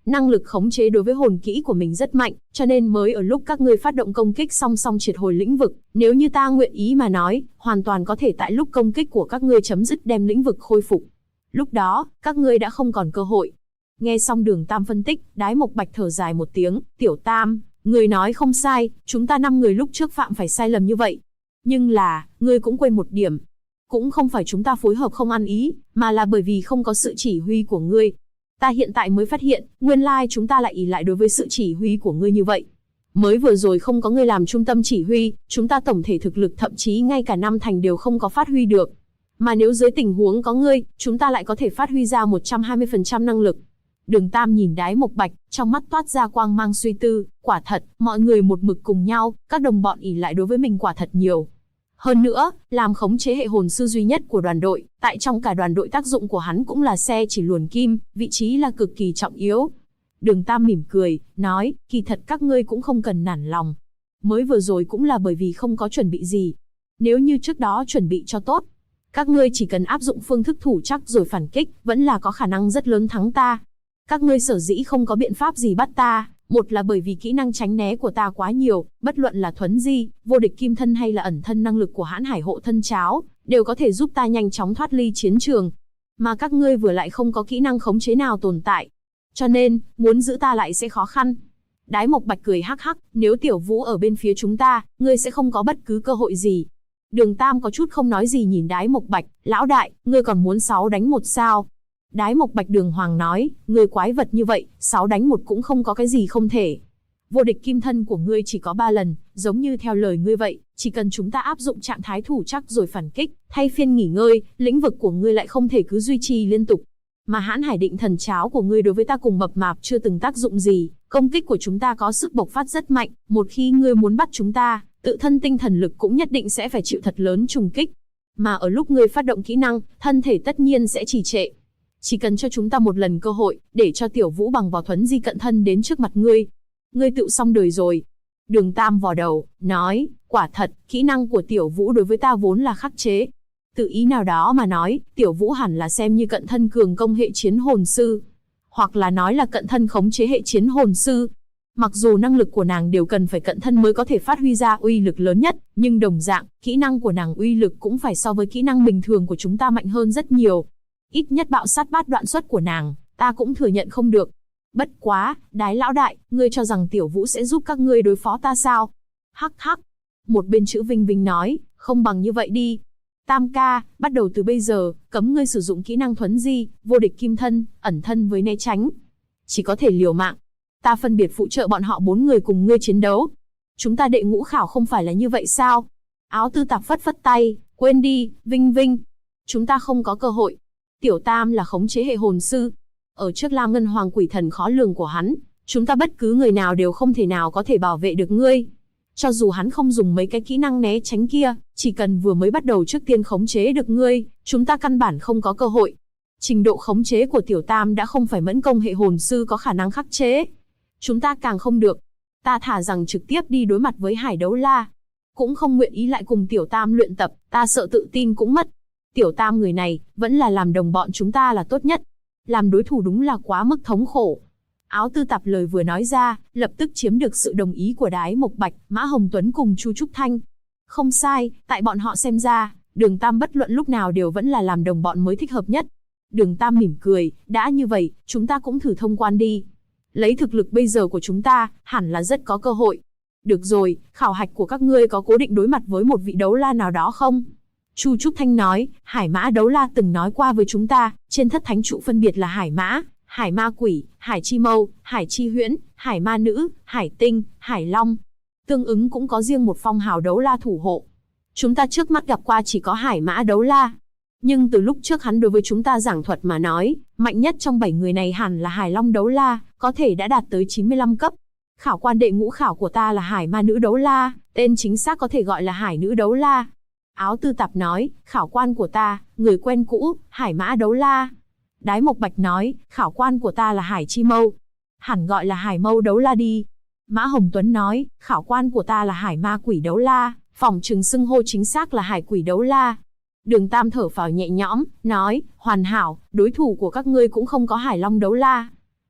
Năng lực khống chế đối với hồn kỹ của mình rất mạnh, cho nên mới ở lúc các ngươi phát động công kích song song triệt hồi lĩnh vực, nếu như ta nguyện ý mà nói, hoàn toàn có thể tại lúc công kích của các ngươi chấm dứt đem lĩnh vực khôi phục. Lúc đó, các ngươi đã không còn cơ hội. Nghe xong Đường Tam phân tích, Đái Mộc Bạch thở dài một tiếng, Tiểu Tam, người nói không sai, chúng ta 5 người lúc trước phạm phải sai lầm như vậy. Nhưng là, ngươi cũng quên một điểm. Cũng không phải chúng ta phối hợp không ăn ý, mà là bởi vì không có sự chỉ huy của ngươi. Ta hiện tại mới phát hiện, nguyên lai chúng ta lại ỷ lại đối với sự chỉ huy của ngươi như vậy. Mới vừa rồi không có ngươi làm trung tâm chỉ huy, chúng ta tổng thể thực lực thậm chí ngay cả 5 thành đều không có phát huy được. Mà nếu dưới tình huống có ngươi, chúng ta lại có thể phát huy ra 120% năng lực. Đường Tam nhìn Đái Mộc Bạch, trong mắt toát ra quang mang suy tư, quả thật, mọi người một mực cùng nhau, các đồng bọn ỷ lại đối với mình quả thật nhiều. Hơn nữa, làm khống chế hệ hồn sư duy nhất của đoàn đội, tại trong cả đoàn đội tác dụng của hắn cũng là xe chỉ luồn kim, vị trí là cực kỳ trọng yếu. Đường Tam mỉm cười, nói, kỳ thật các ngươi cũng không cần nản lòng. Mới vừa rồi cũng là bởi vì không có chuẩn bị gì. Nếu như trước đó chuẩn bị cho tốt, các ngươi chỉ cần áp dụng phương thức thủ chắc rồi phản kích, vẫn là có khả năng rất lớn thắng ta. Các ngươi sở dĩ không có biện pháp gì bắt ta, một là bởi vì kỹ năng tránh né của ta quá nhiều, bất luận là thuấn di, vô địch kim thân hay là ẩn thân năng lực của Hãn Hải hộ thân cháo, đều có thể giúp ta nhanh chóng thoát ly chiến trường. Mà các ngươi vừa lại không có kỹ năng khống chế nào tồn tại. Cho nên, muốn giữ ta lại sẽ khó khăn. Đái Mộc Bạch cười hắc hắc, nếu Tiểu Vũ ở bên phía chúng ta, ngươi sẽ không có bất cứ cơ hội gì. Đường Tam có chút không nói gì nhìn Đái Mộc Bạch, lão đại, ngươi còn muốn 6 đánh 1 sao? Đái Mộc Bạch đường hoàng nói, ngươi quái vật như vậy, 6 đánh 1 cũng không có cái gì không thể. Vô địch kim thân của ngươi chỉ có 3 lần, giống như theo lời ngươi vậy, chỉ cần chúng ta áp dụng trạng thái thủ chắc rồi phản kích, thay phiên nghỉ ngơi, lĩnh vực của ngươi lại không thể cứ duy trì liên tục. Mà Hãn Hải định thần cháo của ngươi đối với ta cùng mập mạp chưa từng tác dụng gì, công kích của chúng ta có sức bộc phát rất mạnh, một khi ngươi muốn bắt chúng ta, tự thân tinh thần lực cũng nhất định sẽ phải chịu thật lớn trùng kích. Mà ở lúc ngươi phát động kỹ năng, thân thể tất nhiên sẽ trì trệ. Chỉ cần cho chúng ta một lần cơ hội, để cho Tiểu Vũ bằng vào thuấn di cận thân đến trước mặt ngươi. Ngươi tựu xong đời rồi. Đường Tam vò đầu, nói, quả thật, kỹ năng của Tiểu Vũ đối với ta vốn là khắc chế. Tự ý nào đó mà nói, Tiểu Vũ hẳn là xem như cận thân cường công hệ chiến hồn sư. Hoặc là nói là cận thân khống chế hệ chiến hồn sư. Mặc dù năng lực của nàng đều cần phải cận thân mới có thể phát huy ra uy lực lớn nhất, nhưng đồng dạng, kỹ năng của nàng uy lực cũng phải so với kỹ năng bình thường của chúng ta mạnh hơn rất nhiều. Ít nhất bạo sát bát đoạn xuất của nàng, ta cũng thừa nhận không được. Bất quá, Đái lão đại, ngươi cho rằng Tiểu Vũ sẽ giúp các ngươi đối phó ta sao? Hắc hắc. Một bên Chữ Vinh Vinh nói, không bằng như vậy đi. Tam ca, bắt đầu từ bây giờ, cấm ngươi sử dụng kỹ năng thuấn di, vô địch kim thân, ẩn thân với né tránh. Chỉ có thể liều mạng. Ta phân biệt phụ trợ bọn họ 4 người cùng ngươi chiến đấu. Chúng ta đệ ngũ khảo không phải là như vậy sao? Áo Tư Tạp phất phất tay, quên đi, Vinh Vinh. Chúng ta không có cơ hội. Tiểu Tam là khống chế hệ hồn sư. Ở trước Lam Ngân Hoàng quỷ thần khó lường của hắn, chúng ta bất cứ người nào đều không thể nào có thể bảo vệ được ngươi. Cho dù hắn không dùng mấy cái kỹ năng né tránh kia, chỉ cần vừa mới bắt đầu trước tiên khống chế được ngươi, chúng ta căn bản không có cơ hội. Trình độ khống chế của Tiểu Tam đã không phải mẫn công hệ hồn sư có khả năng khắc chế. Chúng ta càng không được. Ta thả rằng trực tiếp đi đối mặt với Hải Đấu La. Cũng không nguyện ý lại cùng Tiểu Tam luyện tập, ta sợ tự tin cũng mất. Tiểu Tam người này, vẫn là làm đồng bọn chúng ta là tốt nhất. Làm đối thủ đúng là quá mức thống khổ. Áo Tư Tạp lời vừa nói ra, lập tức chiếm được sự đồng ý của Đái Mộc Bạch, Mã Hồng Tuấn cùng Chu Trúc Thanh. Không sai, tại bọn họ xem ra, Đường Tam bất luận lúc nào đều vẫn là làm đồng bọn mới thích hợp nhất. Đường Tam mỉm cười, đã như vậy, chúng ta cũng thử thông quan đi. Lấy thực lực bây giờ của chúng ta, hẳn là rất có cơ hội. Được rồi, khảo hạch của các ngươi có cố định đối mặt với một vị đấu la nào đó không? Chu Trúc Thanh nói, Hải Mã Đấu La từng nói qua với chúng ta, trên thất thánh trụ phân biệt là Hải Mã, Hải Ma Quỷ, Hải Chi Mâu, Hải Chi Huyễn, Hải Ma Nữ, Hải Tinh, Hải Long. Tương ứng cũng có riêng một phong hào đấu la thủ hộ. Chúng ta trước mắt gặp qua chỉ có Hải Mã Đấu La. Nhưng từ lúc trước hắn đối với chúng ta giảng thuật mà nói, mạnh nhất trong 7 người này hẳn là Hải Long Đấu La, có thể đã đạt tới 95 cấp. Khảo quan đệ ngũ khảo của ta là Hải Ma Nữ Đấu La, tên chính xác có thể gọi là Hải Nữ Đấu La. Áo Tư Tạp nói, khảo quan của ta, người quen cũ, Hải Mã Đấu La. Đái Mộc Bạch nói, khảo quan của ta là Hải Chi Mâu. Hẳn gọi là Hải Mâu Đấu La đi. Mã Hồng Tuấn nói, khảo quan của ta là Hải Ma Quỷ Đấu La, phỏng chừng xưng hô chính xác là Hải Quỷ Đấu La. Đường Tam thở phào nhẹ nhõm, nói, hoàn hảo, đối thủ của các ngươi cũng không có Hải Long Đấu La.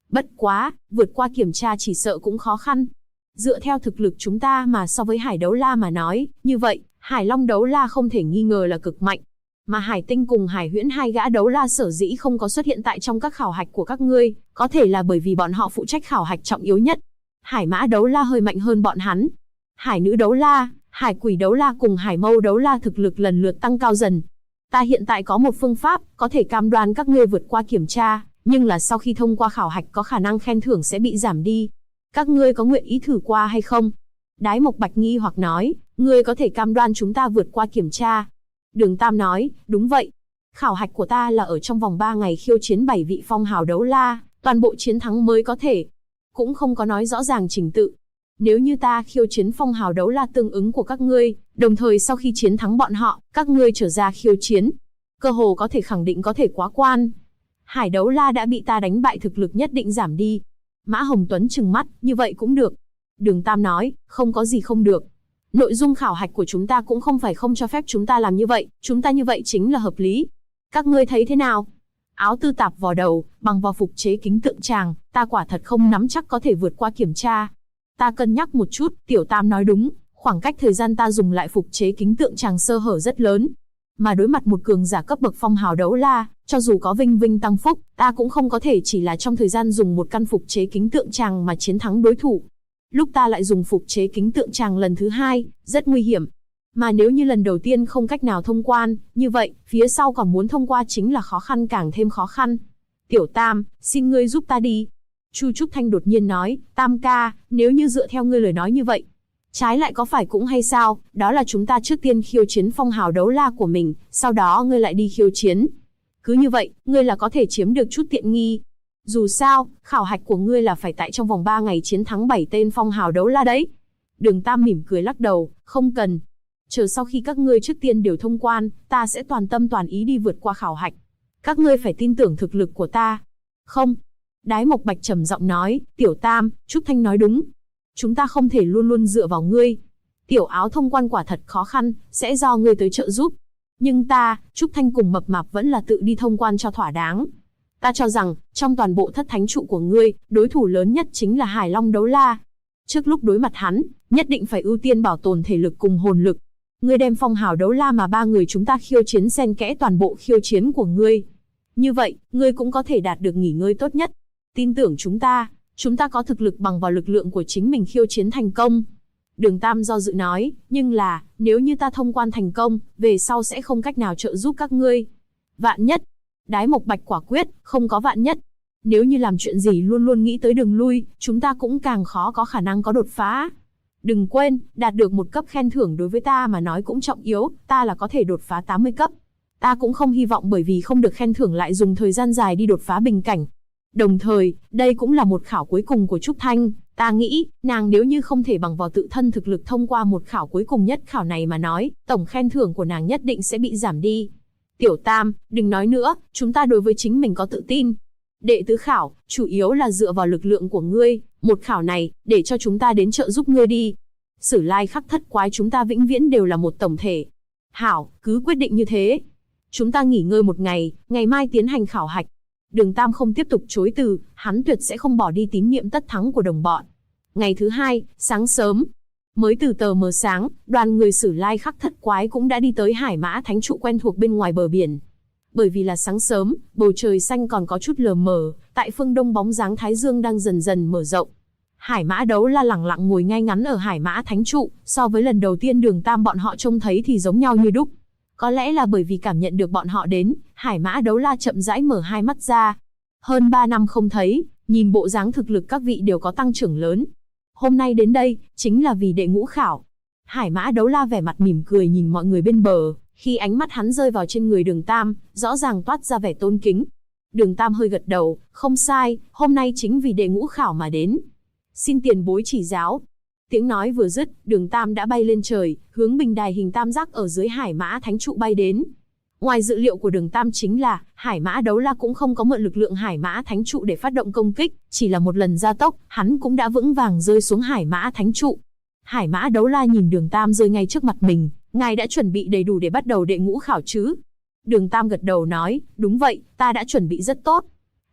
Bất quá, vượt qua kiểm tra chỉ sợ cũng khó khăn. Dựa theo thực lực chúng ta mà so với Hải Đấu La mà nói, như vậy, Hải Long Đấu La không thể nghi ngờ là cực mạnh. Mà Hải Tinh cùng Hải Huyễn hai gã đấu la sở dĩ không có xuất hiện tại trong các khảo hạch của các ngươi, có thể là bởi vì bọn họ phụ trách khảo hạch trọng yếu nhất. Hải Mã Đấu La hơi mạnh hơn bọn hắn. Hải Nữ Đấu La, Hải Quỷ Đấu La cùng Hải Mâu Đấu La thực lực lần lượt tăng cao dần. Ta hiện tại có một phương pháp, có thể cam đoan các ngươi vượt qua kiểm tra, nhưng là sau khi thông qua khảo hạch có khả năng khen thưởng sẽ bị giảm đi. Các ngươi có nguyện ý thử qua hay không? Đái Mộc Bạch nghi hoặc nói, ngươi có thể cam đoan chúng ta vượt qua kiểm tra. Đường Tam nói, đúng vậy. Khảo hạch của ta là ở trong vòng 3 ngày khiêu chiến 7 vị phong hào đấu la, toàn bộ chiến thắng mới có thể. Cũng không có nói rõ ràng trình tự. Nếu như ta khiêu chiến phong hào đấu la tương ứng của các ngươi, đồng thời sau khi chiến thắng bọn họ, các ngươi trở ra khiêu chiến, cơ hồ có thể khẳng định có thể quá quan. Hải Đấu La đã bị ta đánh bại, thực lực nhất định giảm đi. Mã Hồng Tuấn trừng mắt, như vậy cũng được. Đường Tam nói, không có gì không được. Nội dung khảo hạch của chúng ta cũng không phải không cho phép chúng ta làm như vậy, chúng ta như vậy chính là hợp lý. Các ngươi thấy thế nào? Áo Tư Tạp vò đầu, bằng vào phục chế kính tượng tràng, ta quả thật không nắm chắc có thể vượt qua kiểm tra. Ta cân nhắc một chút, Tiểu Tam nói đúng, khoảng cách thời gian ta dùng lại phục chế kính tượng tràng sơ hở rất lớn. Mà đối mặt một cường giả cấp bậc phong hào đấu la, cho dù có vinh vinh tăng phúc, ta cũng không có thể chỉ là trong thời gian dùng một căn phục chế kính tượng tràng mà chiến thắng đối thủ. Lúc ta lại dùng phục chế kính tượng tràng lần thứ hai, rất nguy hiểm. Mà nếu như lần đầu tiên không cách nào thông quan, như vậy, phía sau còn muốn thông qua chính là khó khăn càng thêm khó khăn. Tiểu Tam, xin ngươi giúp ta đi. Chu Trúc Thanh đột nhiên nói, Tam ca, nếu như dựa theo ngươi lời nói như vậy, trái lại có phải cũng hay sao, đó là chúng ta trước tiên khiêu chiến phong hào đấu la của mình, sau đó ngươi lại đi khiêu chiến. Cứ như vậy, ngươi là có thể chiếm được chút tiện nghi. Dù sao, khảo hạch của ngươi là phải tại trong vòng 3 ngày chiến thắng 7 tên phong hào đấu la đấy. Đường Tam mỉm cười lắc đầu, không cần. Chờ sau khi các ngươi trước tiên đều thông quan, ta sẽ toàn tâm toàn ý đi vượt qua khảo hạch. Các ngươi phải tin tưởng thực lực của ta. Không. Đái Mộc Bạch trầm giọng nói, Tiểu Tam, Trúc Thanh nói đúng. Chúng ta không thể luôn luôn dựa vào ngươi. Tiểu Áo thông quan quả thật khó khăn, sẽ do ngươi tới trợ giúp. Nhưng ta, Trúc Thanh cùng Mập Mạp vẫn là tự đi thông quan cho thỏa đáng. Ta cho rằng, trong toàn bộ thất thánh trụ của ngươi, đối thủ lớn nhất chính là Hải Long Đấu La. Trước lúc đối mặt hắn, nhất định phải ưu tiên bảo tồn thể lực cùng hồn lực. Ngươi đem phong hào đấu la mà 3 người chúng ta khiêu chiến xen kẽ toàn bộ khiêu chiến của ngươi. Như vậy, ngươi cũng có thể đạt được nghỉ ngơi tốt nhất. Tin tưởng chúng ta có thực lực bằng vào lực lượng của chính mình khiêu chiến thành công. Đường Tam do dự nói, nhưng là, nếu như ta thông quan thành công, về sau sẽ không cách nào trợ giúp các ngươi. Vạn nhất. Đái Mộc Bạch quả quyết, không có vạn nhất. Nếu như làm chuyện gì luôn luôn nghĩ tới đường lui, chúng ta cũng càng khó có khả năng có đột phá. Đừng quên, đạt được một cấp khen thưởng đối với ta mà nói cũng trọng yếu, ta là có thể đột phá 80 cấp. Ta cũng không hy vọng bởi vì không được khen thưởng lại dùng thời gian dài đi đột phá bình cảnh. Đồng thời, đây cũng là một khảo cuối cùng của Trúc Thanh, ta nghĩ, nàng nếu như không thể bằng vào tự thân thực lực thông qua một khảo cuối cùng nhất khảo này mà nói, tổng khen thưởng của nàng nhất định sẽ bị giảm đi. Tiểu Tam, đừng nói nữa, chúng ta đối với chính mình có tự tin. Đệ tứ khảo, chủ yếu là dựa vào lực lượng của ngươi, một khảo này, để cho chúng ta đến trợ giúp ngươi đi. Sử lai khắc thất quái chúng ta vĩnh viễn đều là một tổng thể. Hảo, cứ quyết định như thế. Chúng ta nghỉ ngơi một ngày, ngày mai tiến hành khảo hạch. Đường Tam không tiếp tục chối từ, hắn tuyệt sẽ không bỏ đi tín nhiệm tất thắng của đồng bọn. Ngày thứ hai, sáng sớm, mới từ tờ mờ sáng, đoàn người Sử lai khắc thất quái cũng đã đi tới Hải Mã Thánh trụ quen thuộc bên ngoài bờ biển. Bởi vì là sáng sớm, bầu trời xanh còn có chút lờ mờ, tại phương đông bóng dáng thái dương đang dần dần mở rộng. Hải Mã Đấu La lẳng lặng ngồi ngay ngắn ở Hải Mã Thánh trụ, so với lần đầu tiên Đường Tam bọn họ trông thấy thì giống nhau như đúc. Có lẽ là bởi vì cảm nhận được bọn họ đến, Hải Mã Đấu La chậm rãi mở hai mắt ra. Hơn 3 năm không thấy, nhìn bộ dáng thực lực các vị đều có tăng trưởng lớn. Hôm nay đến đây, chính là vì đệ ngũ khảo. Hải Mã Đấu La vẻ mặt mỉm cười nhìn mọi người bên bờ, khi ánh mắt hắn rơi vào trên người Đường Tam, rõ ràng toát ra vẻ tôn kính. Đường Tam hơi gật đầu, không sai, hôm nay chính vì đệ ngũ khảo mà đến. Xin tiền bối chỉ giáo. Tiếng nói vừa dứt, Đường Tam đã bay lên trời, hướng bình đài hình tam giác ở dưới Hải Mã Thánh trụ bay đến. Ngoài dự liệu của Đường Tam chính là, Hải Mã Đấu La cũng không có mượn lực lượng Hải Mã Thánh trụ để phát động công kích, chỉ là một lần gia tốc, hắn cũng đã vững vàng rơi xuống Hải Mã Thánh trụ. Hải Mã Đấu La nhìn Đường Tam rơi ngay trước mặt mình, ngài đã chuẩn bị đầy đủ để bắt đầu đệ ngũ khảo chứ? Đường Tam gật đầu nói, đúng vậy, ta đã chuẩn bị rất tốt.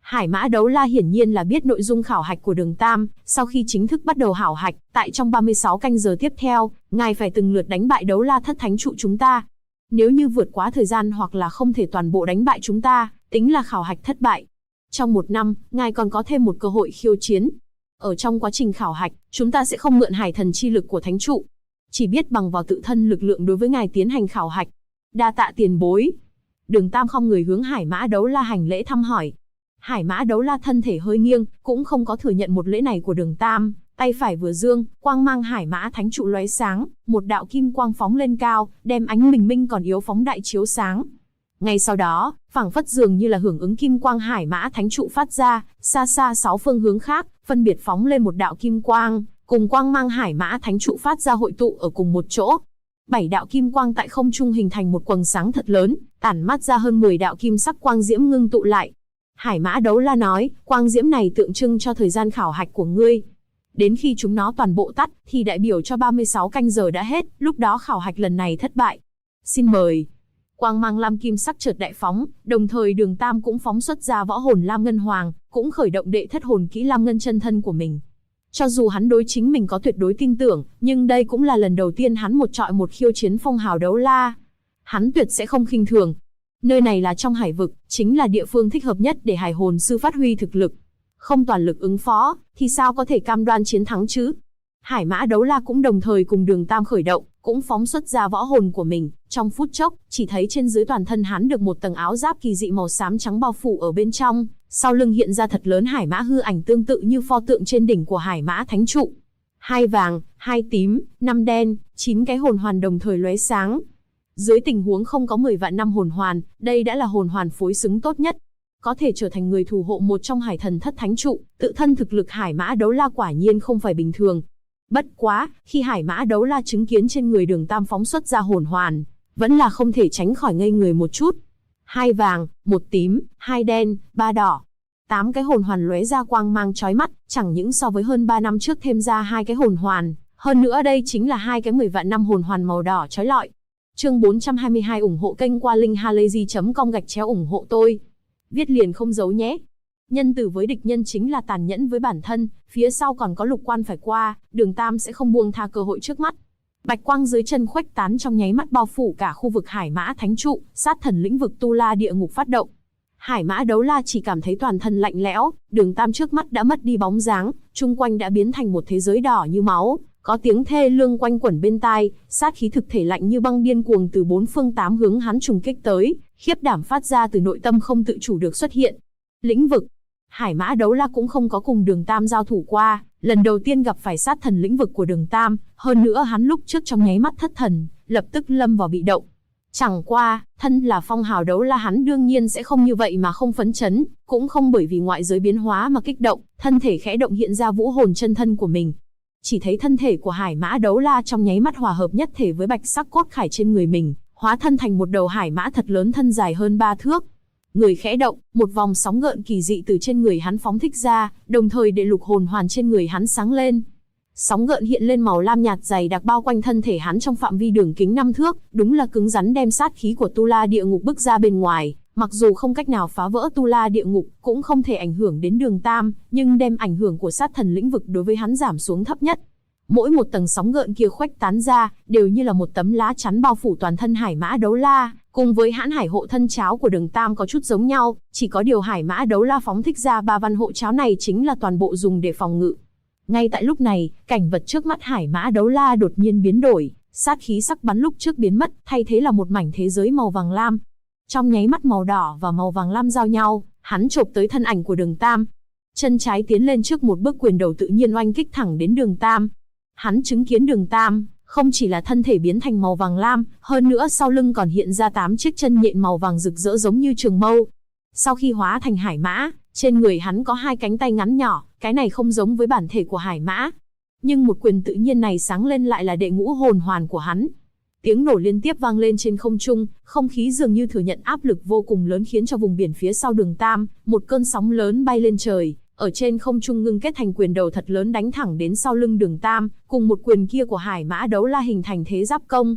Hải Mã Đấu La hiển nhiên là biết nội dung khảo hạch của Đường Tam, sau khi chính thức bắt đầu khảo hạch, tại trong 36 canh giờ tiếp theo, ngài phải từng lượt đánh bại Đấu La Thất Thánh trụ chúng ta. Nếu như vượt quá thời gian hoặc là không thể toàn bộ đánh bại chúng ta, tính là khảo hạch thất bại. Trong 1 năm, ngài còn có thêm một cơ hội khiêu chiến. Ở trong quá trình khảo hạch, chúng ta sẽ không mượn hải thần chi lực của thánh trụ, chỉ biết bằng vào tự thân lực lượng đối với ngài tiến hành khảo hạch. Đa tạ tiền bối. Đường Tam không người hướng Hải Mã Đấu La hành lễ thăm hỏi. Hải Mã Đấu La thân thể hơi nghiêng, cũng không có thừa nhận một lễ này của Đường Tam, tay phải vừa giương, quang mang Hải Mã Thánh trụ lóe sáng, một đạo kim quang phóng lên cao, đem ánh bình minh còn yếu phóng đại chiếu sáng. Ngay sau đó, phảng phất dường như là hưởng ứng kim quang Hải Mã Thánh trụ phát ra, xa xa 6 phương hướng khác, phân biệt phóng lên một đạo kim quang, cùng quang mang Hải Mã Thánh trụ phát ra hội tụ ở cùng một chỗ. 7 đạo kim quang tại không trung hình thành một quầng sáng thật lớn, tản mát ra hơn 10 đạo kim sắc quang diễm ngưng tụ lại. Hải Mã Đấu La nói, quang diễm này tượng trưng cho thời gian khảo hạch của ngươi. Đến khi chúng nó toàn bộ tắt, thì đại biểu cho 36 canh giờ đã hết, lúc đó khảo hạch lần này thất bại. Xin mời. Quang mang lam kim sắc chợt đại phóng, đồng thời Đường Tam cũng phóng xuất ra võ hồn Lam Ngân Hoàng, cũng khởi động đệ thất hồn kỹ Lam Ngân chân thân của mình. Cho dù hắn đối chính mình có tuyệt đối tin tưởng, nhưng đây cũng là lần đầu tiên hắn một trọi một khiêu chiến phong hào Đấu La. Hắn tuyệt sẽ không khinh thường. Nơi này là trong hải vực, chính là địa phương thích hợp nhất để hải hồn sư phát huy thực lực. Không toàn lực ứng phó, thì sao có thể cam đoan chiến thắng chứ? Hải Mã Đấu La cũng đồng thời cùng Đường Tam khởi động, cũng phóng xuất ra võ hồn của mình. Trong phút chốc, chỉ thấy trên dưới toàn thân hắn được một tầng áo giáp kỳ dị màu xám trắng bao phủ ở bên trong, sau lưng hiện ra thật lớn hải mã hư ảnh tương tự như pho tượng trên đỉnh của Hải Mã Thánh trụ. 2 vàng, 2 tím, 5 đen, 9 cái hồn hoàn đồng thời lóe sáng. Dưới tình huống không có 10 vạn năm hồn hoàn, đây đã là hồn hoàn phối xứng tốt nhất. Có thể trở thành người thủ hộ một trong hải thần thất thánh trụ, tự thân thực lực Hải Mã Đấu La quả nhiên không phải bình thường. Bất quá, khi Hải Mã Đấu La chứng kiến trên người Đường Tam phóng xuất ra hồn hoàn, vẫn là không thể tránh khỏi ngây người một chút. 2 vàng, 1 tím, 2 đen, 3 đỏ. 8 cái hồn hoàn lóe ra quang mang chói mắt, chẳng những so với hơn 3 năm trước thêm ra 2 cái hồn hoàn, hơn nữa đây chính là 2 cái 10 vạn năm hồn hoàn màu đỏ chói lọi. Chương 422 ủng hộ kênh qua linkhalazy.com/ủng hộ tôi. Viết liền không giấu nhé. Nhân từ với địch nhân chính là tàn nhẫn với bản thân, phía sau còn có lục quan phải qua, Đường Tam sẽ không buông tha cơ hội trước mắt. Bạch quang dưới chân khuếch tán trong nháy mắt bao phủ cả khu vực Hải Mã Thánh trụ, sát thần lĩnh vực Tu La địa ngục phát động. Hải Mã Đấu La chỉ cảm thấy toàn thân lạnh lẽo, Đường Tam trước mắt đã mất đi bóng dáng, chung quanh đã biến thành một thế giới đỏ như máu, có tiếng thê lương quanh quẩn bên tai, sát khí thực thể lạnh như băng điên cuồng từ 4 phương 8 hướng hắn trùng kích tới, khiếp đảm phát ra từ nội tâm không tự chủ được xuất hiện. Lĩnh vực. Hải Mã Đấu La cũng không có cùng Đường Tam giao thủ qua, lần đầu tiên gặp phải sát thần lĩnh vực của Đường Tam, hơn nữa hắn lúc trước trong nháy mắt thất thần, lập tức lâm vào bị động. Chẳng qua, thân là phong hào Đấu La hắn đương nhiên sẽ không như vậy mà không phấn chấn, cũng không bởi vì ngoại giới biến hóa mà kích động, thân thể khẽ động hiện ra vũ hồn chân thân của mình. Chỉ thấy thân thể của Hải Mã Đấu La trong nháy mắt hòa hợp nhất thể với bạch sắc cốt khải trên người mình, hóa thân thành một đầu hải mã thật lớn thân dài hơn 3 thước. Người khẽ động, một vòng sóng gợn kỳ dị từ trên người hắn phóng thích ra, đồng thời để lục hồn hoàn trên người hắn sáng lên. Sóng gợn hiện lên màu lam nhạt dày đặc bao quanh thân thể hắn trong phạm vi đường kính 5 thước, đúng là cứng rắn đem sát khí của Tu La địa ngục bức ra bên ngoài. Mặc dù không cách nào phá vỡ Tu La địa ngục, cũng không thể ảnh hưởng đến Đường Tam, nhưng đem ảnh hưởng của sát thần lĩnh vực đối với hắn giảm xuống thấp nhất. Mỗi một tầng sóng gợn kia khuếch tán ra, đều như là một tấm lá chắn bao phủ toàn thân Hải Mã Đấu La, cùng với hãn hải hộ thân cháo của Đường Tam có chút giống nhau, chỉ có điều Hải Mã Đấu La phóng thích ra 3 văn hộ cháo này chính là toàn bộ dùng để phòng ngự. Ngay tại lúc này, cảnh vật trước mắt Hải Mã Đấu La đột nhiên biến đổi, sát khí sắc bắn lúc trước biến mất, thay thế là một mảnh thế giới màu vàng lam. Trong nháy mắt màu đỏ và màu vàng lam giao nhau, hắn chộp tới thân ảnh của Đường Tam. Chân trái tiến lên trước một bước quyền đầu tự nhiên oanh kích thẳng đến Đường Tam. Hắn chứng kiến Đường Tam, không chỉ là thân thể biến thành màu vàng lam, hơn nữa sau lưng còn hiện ra 8 chiếc chân nhện màu vàng rực rỡ giống như trường mâu. Sau khi hóa thành hải mã, trên người hắn có 2 cánh tay ngắn nhỏ, cái này không giống với bản thể của hải mã. Nhưng một quyền tự nhiên này sáng lên lại là đệ ngũ hồn hoàn của hắn. Tiếng nổ liên tiếp vang lên trên không trung, không khí dường như thừa nhận áp lực vô cùng lớn khiến cho vùng biển phía sau Đường Tam, một cơn sóng lớn bay lên trời, ở trên không trung ngưng kết thành quyền đầu thật lớn đánh thẳng đến sau lưng Đường Tam, cùng một quyền kia của Hải Mã Đấu La hình thành thế giáp công.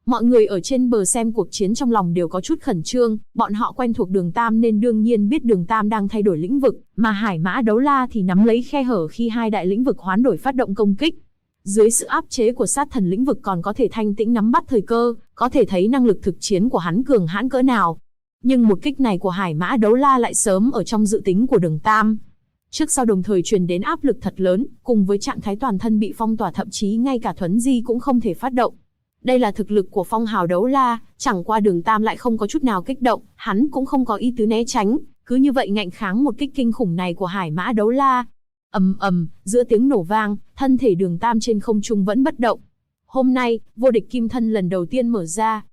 Mọi người ở trên bờ xem cuộc chiến trong lòng đều có chút khẩn trương, bọn họ quen thuộc Đường Tam nên đương nhiên biết Đường Tam đang thay đổi lĩnh vực, mà Hải Mã Đấu La thì nắm lấy khe hở khi hai đại lĩnh vực hoán đổi phát động công kích. Dưới sự áp chế của sát thần lĩnh vực còn có thể thanh tĩnh nắm bắt thời cơ, có thể thấy năng lực thực chiến của hắn cường hãn cỡ nào. Nhưng một kích này của Hải Mã Đấu La lại sớm ở trong dự tính của Đường Tam. Trước sau đồng thời truyền đến áp lực thật lớn, cùng với trạng thái toàn thân bị phong tỏa thậm chí ngay cả thuấn di cũng không thể phát động. Đây là thực lực của phong hào đấu la, chẳng qua Đường Tam lại không có chút nào kích động, hắn cũng không có ý tứ né tránh, cứ như vậy ngạnh kháng một kích kinh khủng này của Hải Mã Đấu La. Ầm ầm, giữa tiếng nổ vang, thân thể Đường Tam trên không trung vẫn bất động. Hôm nay, vô địch kim thân lần đầu tiên mở ra.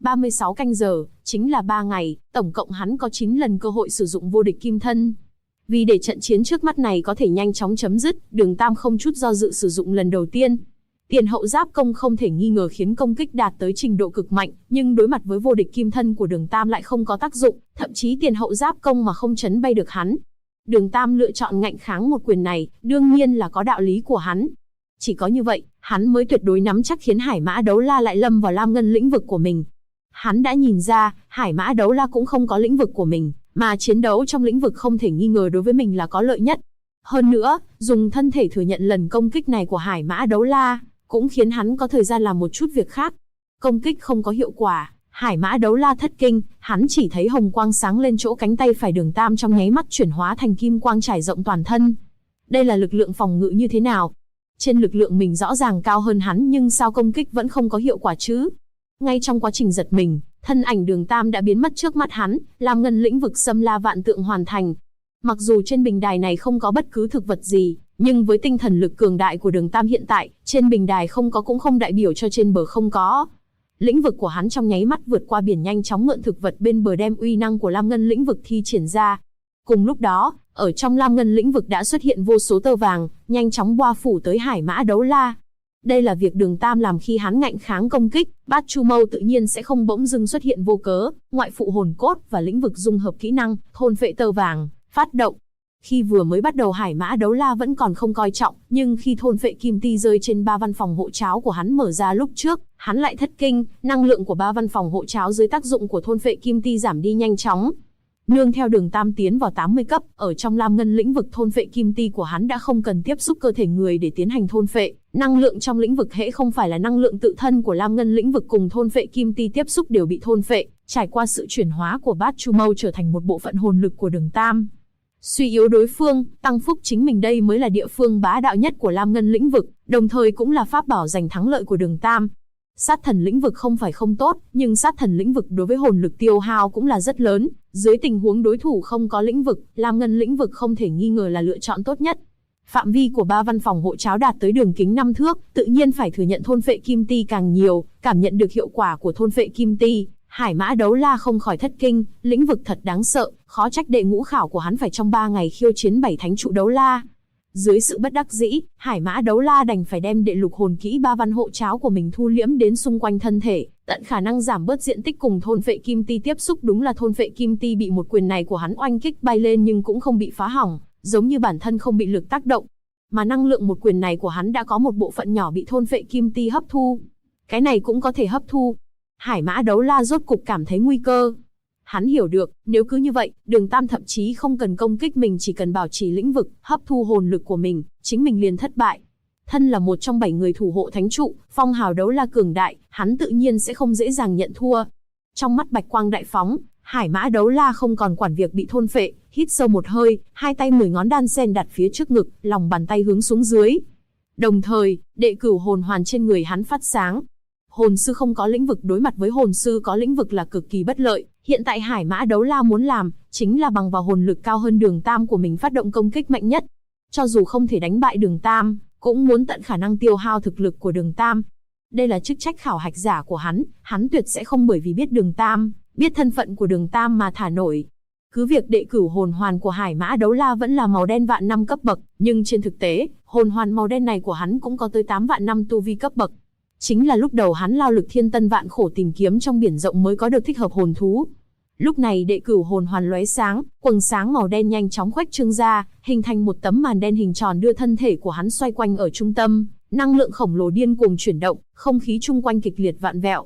36 canh giờ, chính là 3 ngày, tổng cộng hắn có 9 lần cơ hội sử dụng vô địch kim thân. Vì để trận chiến trước mắt này có thể nhanh chóng chấm dứt, Đường Tam không chút do dự sử dụng lần đầu tiên. Tiền hậu giáp công không thể nghi ngờ khiến công kích đạt tới trình độ cực mạnh, nhưng đối mặt với vô địch kim thân của Đường Tam lại không có tác dụng, thậm chí tiền hậu giáp công mà không chấn bay được hắn. Đường Tam lựa chọn ngạnh kháng một quyền này, đương nhiên là có đạo lý của hắn. Chỉ có như vậy, hắn mới tuyệt đối nắm chắc khiến Hải Mã Đấu La lại lâm vào lam ngân lĩnh vực của mình. Hắn đã nhìn ra, Hải Mã Đấu La cũng không có lĩnh vực của mình, mà chiến đấu trong lĩnh vực không thể nghi ngờ đối với mình là có lợi nhất. Hơn nữa, dùng thân thể thừa nhận lần công kích này của Hải Mã Đấu La, cũng khiến hắn có thời gian làm một chút việc khác. Công kích không có hiệu quả, Hải Mã Đấu La thất kinh, hắn chỉ thấy hồng quang sáng lên chỗ cánh tay phải Đường Tam trong nháy mắt chuyển hóa thành kim quang trải rộng toàn thân. Đây là lực lượng phòng ngự như thế nào? Trên lực lượng mình rõ ràng cao hơn hắn nhưng sao công kích vẫn không có hiệu quả chứ? Ngay trong quá trình giật mình, thân ảnh Đường Tam đã biến mất trước mắt hắn, lam ngân lĩnh vực xâm la vạn tượng hoàn thành. Mặc dù trên bình đài này không có bất cứ thực vật gì, nhưng với tinh thần lực cường đại của Đường Tam hiện tại, trên bình đài không có cũng không đại biểu cho trên bờ không có. Lĩnh vực của hắn trong nháy mắt vượt qua biển nhanh chóng mượn thực vật bên bờ đem uy năng của lam ngân lĩnh vực thi triển ra. Cùng lúc đó, ở trong lam ngân lĩnh vực đã xuất hiện vô số tơ vàng, nhanh chóng bao phủ tới Hải Mã Đấu La. Đây là việc Đường Tam làm khi hắn ngạnh kháng công kích, Bát Chu Mâu tự nhiên sẽ không bỗng dưng xuất hiện vô cớ, ngoại phụ hồn cốt và lĩnh vực dung hợp kỹ năng, thôn phệ tơ vàng, phát động. Khi vừa mới bắt đầu Hải Mã Đấu La vẫn còn không coi trọng, nhưng khi thôn phệ kim ti rơi trên 3 văn phòng hộ cháo của hắn mở ra lúc trước, hắn lại thất kinh, năng lượng của 3 văn phòng hộ cháo dưới tác dụng của thôn phệ kim ti giảm đi nhanh chóng. Nương theo Đường Tam tiến vào 80 cấp, ở trong lam ngân lĩnh vực thôn phệ kim ti của hắn đã không cần tiếp xúc cơ thể người để tiến hành thôn phệ, năng lượng trong lĩnh vực hễ không phải là năng lượng tự thân của lam ngân lĩnh vực cùng thôn phệ kim ti tiếp xúc đều bị thôn phệ, trải qua sự chuyển hóa của Bát Chu Mâu trở thành một bộ phận hồn lực của Đường Tam. Suy yếu đối phương, tăng phúc chính mình, đây mới là địa phương bá đạo nhất của lam ngân lĩnh vực, đồng thời cũng là pháp bảo giành thắng lợi của Đường Tam. Sát thần lĩnh vực không phải không tốt, nhưng sát thần lĩnh vực đối với hồn lực tiêu hao cũng là rất lớn. Dưới tình huống đối thủ không có lĩnh vực, lam ngân lĩnh vực không thể nghi ngờ là lựa chọn tốt nhất. Phạm vi của 3 văn phòng hộ cháo đạt tới đường kính 5 thước, tự nhiên phải thừa nhận thôn phệ kim ti càng nhiều, cảm nhận được hiệu quả của thôn phệ kim ti. Hải Mã Đấu La không khỏi thất kinh, lĩnh vực thật đáng sợ, khó trách đệ ngũ khảo của hắn phải trong 3 ngày khiêu chiến 7 thánh trụ đấu la. Dưới sự bất đắc dĩ, Hải Mã Đấu La đành phải đem đệ lục hồn kỹ 3 văn hộ cháo của mình thu liễm đến xung quanh thân thể, tận khả năng giảm bớt diện tích cùng thôn phệ kim ti tiếp xúc. Đúng là thôn phệ kim ti bị một quyền này của hắn oanh kích bay lên nhưng cũng không bị phá hỏng, giống như bản thân không bị lực tác động. Mà năng lượng một quyền này của hắn đã có một bộ phận nhỏ bị thôn phệ kim ti hấp thu. Cái này cũng có thể hấp thu. Hải Mã Đấu La rốt cục cảm thấy nguy cơ. Hắn hiểu được, nếu cứ như vậy, Đường Tam thậm chí không cần công kích mình, chỉ cần bảo trì lĩnh vực, hấp thu hồn lực của mình, chính mình liền thất bại. Thân là một trong 7 người thủ hộ thánh trụ, phong hào đấu la cường đại, hắn tự nhiên sẽ không dễ dàng nhận thua. Trong mắt bạch quang đại phóng, Hải Mã Đấu La không còn quản việc bị thôn phệ, hít sâu một hơi, hai tay 10 ngón đan sen đặt phía trước ngực, lòng bàn tay hướng xuống dưới. Đồng thời, đệ cửu hồn hoàn trên người hắn phát sáng. Hồn sư không có lĩnh vực đối mặt với hồn sư có lĩnh vực là cực kỳ bất lợi. Hiện tại Hải Mã Đấu La muốn làm, chính là bằng vào hồn lực cao hơn Đường Tam của mình phát động công kích mạnh nhất. Cho dù không thể đánh bại Đường Tam, cũng muốn tận khả năng tiêu hao thực lực của Đường Tam. Đây là chức trách khảo hạch giả của hắn tuyệt sẽ không bởi vì biết Đường Tam, biết thân phận của Đường Tam mà thả nổi. Cứ việc đệ cửu hồn hoàn của Hải Mã Đấu La vẫn là màu đen vạn năm cấp bậc, nhưng trên thực tế, hồn hoàn màu đen này của hắn cũng có tới 8 vạn năm tu vi cấp bậc. Chính là lúc đầu hắn lao lực thiên tân vạn khổ tìm kiếm trong biển rộng mới có được thích hợp hồn thú. Lúc này đệ cửu hồn hoàn lóe sáng, quầng sáng màu đen nhanh chóng khuếch trương ra, hình thành một tấm màn đen hình tròn đưa thân thể của hắn xoay quanh ở trung tâm, năng lượng khổng lồ điên cuồng chuyển động, không khí chung quanh kịch liệt vạn vẹo.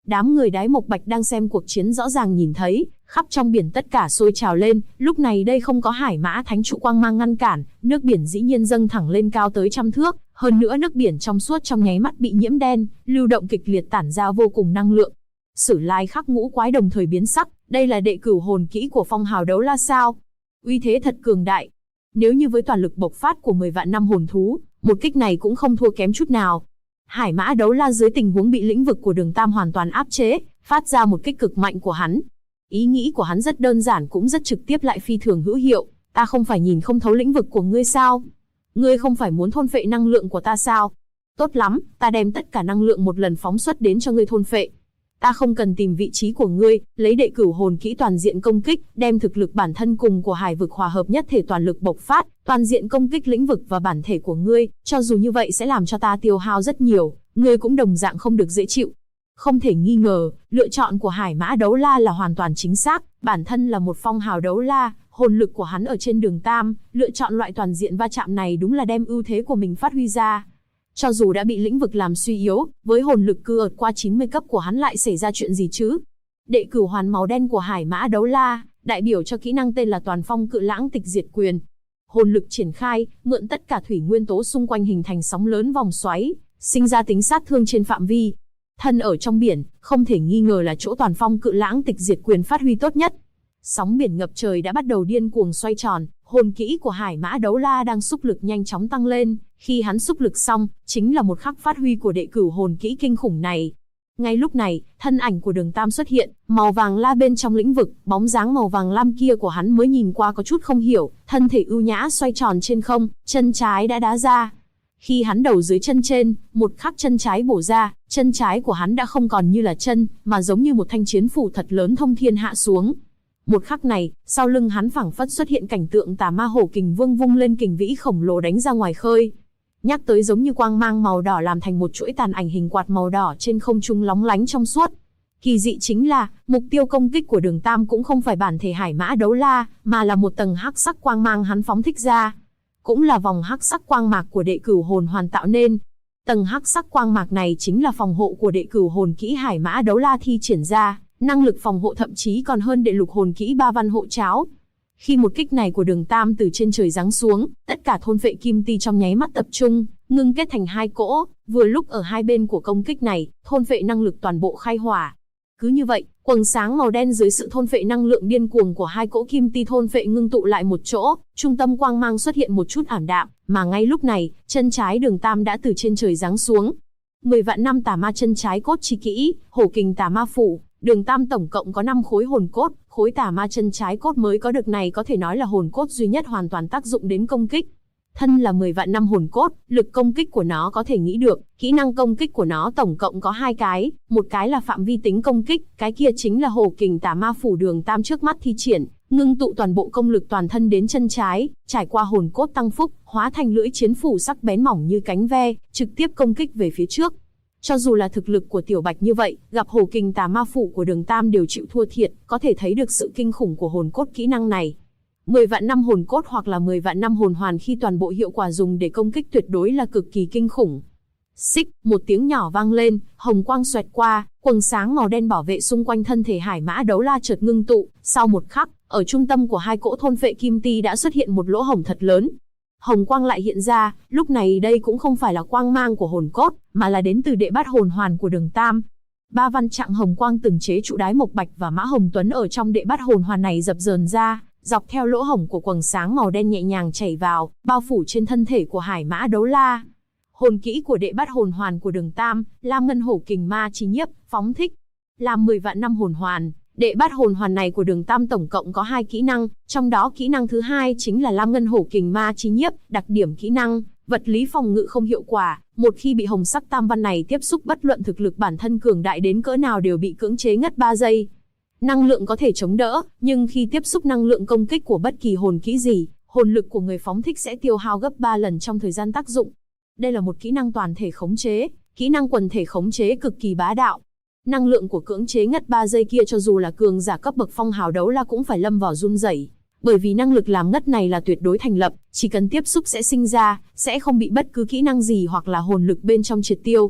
Đám người đái mộc bạch đang xem cuộc chiến rõ ràng nhìn thấy, khắp trong biển tất cả sôi trào lên, lúc này đây không có Hải Mã Thánh trụ quang mang ngăn cản, nước biển dĩ nhiên dâng thẳng lên cao tới 100 thước, hơn nữa nước biển trong suốt trong nháy mắt bị nhiễm đen, lưu động kịch liệt tản ra vô cùng năng lượng. Sử Lai Khắc ngũ quái đồng thời biến sắc, đây là đệ cửu hồn kỹ của phong hào đấu la sao? Uy thế thật cường đại. Nếu như với toàn lực bộc phát của 10 vạn năm hồn thú, một kích này cũng không thua kém chút nào. Hải Mã đấu la dưới tình huống bị lĩnh vực của Đường Tam hoàn toàn áp chế, phát ra một kích cực mạnh của hắn. Ý nghĩ của hắn rất đơn giản cũng rất trực tiếp lại phi thường hữu hiệu, ta không phải nhìn không thấu lĩnh vực của ngươi sao? Ngươi không phải muốn thôn phệ năng lượng của ta sao? Tốt lắm, ta đem tất cả năng lượng một lần phóng xuất đến cho ngươi thôn phệ. Ta không cần tìm vị trí của ngươi, lấy đệ cửu hồn kỹ toàn diện công kích, đem thực lực bản thân cùng của hải vực hòa hợp nhất thể toàn lực bộc phát, toàn diện công kích lĩnh vực và bản thể của ngươi, cho dù như vậy sẽ làm cho ta tiêu hao rất nhiều, ngươi cũng đồng dạng không được dễ chịu. Không thể nghi ngờ, lựa chọn của Hải Mã đấu la là hoàn toàn chính xác, bản thân là một phong hào đấu la, hồn lực của hắn ở trên Đường Tam, lựa chọn loại toàn diện va chạm này đúng là đem ưu thế của mình phát huy ra. Cho dù đã bị lĩnh vực làm suy yếu, với hồn lực cư ợt qua 90 cấp của hắn lại xảy ra chuyện gì chứ? Đệ cửu hoàn màu đen của Hải Mã đấu la, đại biểu cho kỹ năng tên là Toàn Phong Cự Lãng Tịch Diệt Quyền. Hồn lực triển khai, mượn tất cả thủy nguyên tố xung quanh hình thành sóng lớn vòng xoáy, sinh ra tính sát thương trên phạm vi. Thân ở trong biển, không thể nghi ngờ là chỗ Toàn Phong Cự Lãng Tịch Diệt Quyền phát huy tốt nhất. Sóng biển ngập trời đã bắt đầu điên cuồng xoay tròn, hồn kỹ của Hải Mã đấu la đang xúc lực nhanh chóng tăng lên, khi hắn xúc lực xong, chính là một khắc phát huy của đệ cửu hồn kỹ kinh khủng này. Ngay lúc này, thân ảnh của Đường Tam xuất hiện, màu vàng la bên trong lĩnh vực, bóng dáng màu vàng lam kia của hắn mới nhìn qua có chút không hiểu, thân thể ưu nhã xoay tròn trên không, chân trái đã đá ra. Khi hắn đầu dưới chân trên, một khắc chân trái bổ ra, chân trái của hắn đã không còn như là chân, mà giống như một thanh chiến phủ thật lớn thông thiên hạ xuống. Một khắc này, sau lưng hắn phảng phất xuất hiện cảnh tượng Tà Ma Hổ Kình Vương vung lên kình vĩ khổng lồ đánh ra ngoài khơi. Nhắc tới giống như quang mang màu đỏ làm thành một chuỗi tàn ảnh hình quạt màu đỏ trên không trung lóng lánh trong suốt. Kỳ dị chính là, mục tiêu công kích của Đường Tam cũng không phải bản thể Hải Mã đấu la, mà là một tầng hắc sắc quang mang hắn phóng thích ra. Cũng là vòng hắc sắc quang mạc của đệ cửu hồn hoàn tạo nên. Tầng hắc sắc quang mạc này chính là phòng hộ của đệ cửu hồn kỹ Hải Mã đấu la thi triển ra. Năng lực phòng hộ thậm chí còn hơn đệ lục hồn kỹ Ba Văn hộ cháo. Khi một kích này của Đường Tam từ trên trời giáng xuống, tất cả thôn vệ kim ti trong nháy mắt tập trung, ngưng kết thành hai cỗ, vừa lúc ở hai bên của công kích này, thôn vệ năng lực toàn bộ khai hỏa. Cứ như vậy, quầng sáng màu đen dưới sự thôn vệ năng lượng điên cuồng của hai cỗ kim ti thôn vệ ngưng tụ lại một chỗ, trung tâm quang mang xuất hiện một chút ảm đạm, mà ngay lúc này, chân trái Đường Tam đã từ trên trời giáng xuống. 10 vạn năm tà ma chân trái cốt chi kỹ, hổ kình tà ma phủ. Đường Tam tổng cộng có 5 khối hồn cốt, khối tà ma chân trái cốt mới có được này có thể nói là hồn cốt duy nhất hoàn toàn tác dụng đến công kích. Thân là 10 vạn năm hồn cốt, lực công kích của nó có thể nghĩ được, kỹ năng công kích của nó tổng cộng có 2 cái, một cái là phạm vi tính công kích, cái kia chính là hổ kình tà ma phủ. Đường Tam trước mắt thi triển, ngưng tụ toàn bộ công lực toàn thân đến chân trái, trải qua hồn cốt tăng phúc, hóa thành lưỡi chiến phủ sắc bén mỏng như cánh ve, trực tiếp công kích về phía trước. Cho dù là thực lực của Tiểu Bạch như vậy, gặp hổ kình tà ma phủ của Đường Tam đều chịu thua thiệt, có thể thấy được sự kinh khủng của hồn cốt kỹ năng này. 10 vạn năm hồn cốt hoặc là 10 vạn năm hồn hoàn khi toàn bộ hiệu quả dùng để công kích tuyệt đối là cực kỳ kinh khủng. Xích, một tiếng nhỏ vang lên, hồng quang xoẹt qua, quầng sáng màu đen bảo vệ xung quanh thân thể Hải Mã đấu la chợt ngưng tụ, sau một khắc, ở trung tâm của hai cỗ thôn vệ kim ti đã xuất hiện một lỗ hổng thật lớn. Hồng quang lại hiện ra, lúc này đây cũng không phải là quang mang của hồn cốt, mà là đến từ đệ bát hồn hoàn của Đường Tam. 3 văn trạng hồng quang từng chế trụ đái mộc bạch và Mã Hồng Tuấn ở trong đệ bát hồn hoàn này dập dờn ra, dọc theo lỗ hổng của quầng sáng màu đen nhẹ nhàng chảy vào, bao phủ trên thân thể của Hải Mã đấu la. Hồn kỹ của đệ bát hồn hoàn của Đường Tam, Lam Ngân Hổ Kình Ma Chi Nhiếp, phóng thích. Làm 10 vạn năm hồn hoàn, đệ bát hồn hoàn này của Đường Tam tổng cộng có 2 kỹ năng, trong đó kỹ năng thứ 2 chính là Lam Ngân Hổ Kình Ma Chi Nhiếp, đặc điểm kỹ năng, vật lý phòng ngự không hiệu quả, một khi bị hồng sắc tam văn này tiếp xúc bất luận thực lực bản thân cường đại đến cỡ nào đều bị cưỡng chế ngất 3 giây. Năng lượng có thể chống đỡ, nhưng khi tiếp xúc năng lượng công kích của bất kỳ hồn kỹ gì, hồn lực của người phóng thích sẽ tiêu hao gấp 3 lần trong thời gian tác dụng. Đây là một kỹ năng toàn thể khống chế, kỹ năng quần thể khống chế cực kỳ bá đạo. Năng lượng của cưỡng chế ngất 3 giây kia cho dù là cường giả cấp bậc phong hào đấu la cũng phải lâm vào run rẩy, bởi vì năng lực làm ngất này là tuyệt đối thành lập, chỉ cần tiếp xúc sẽ sinh ra, sẽ không bị bất cứ kỹ năng gì hoặc là hồn lực bên trong triệt tiêu.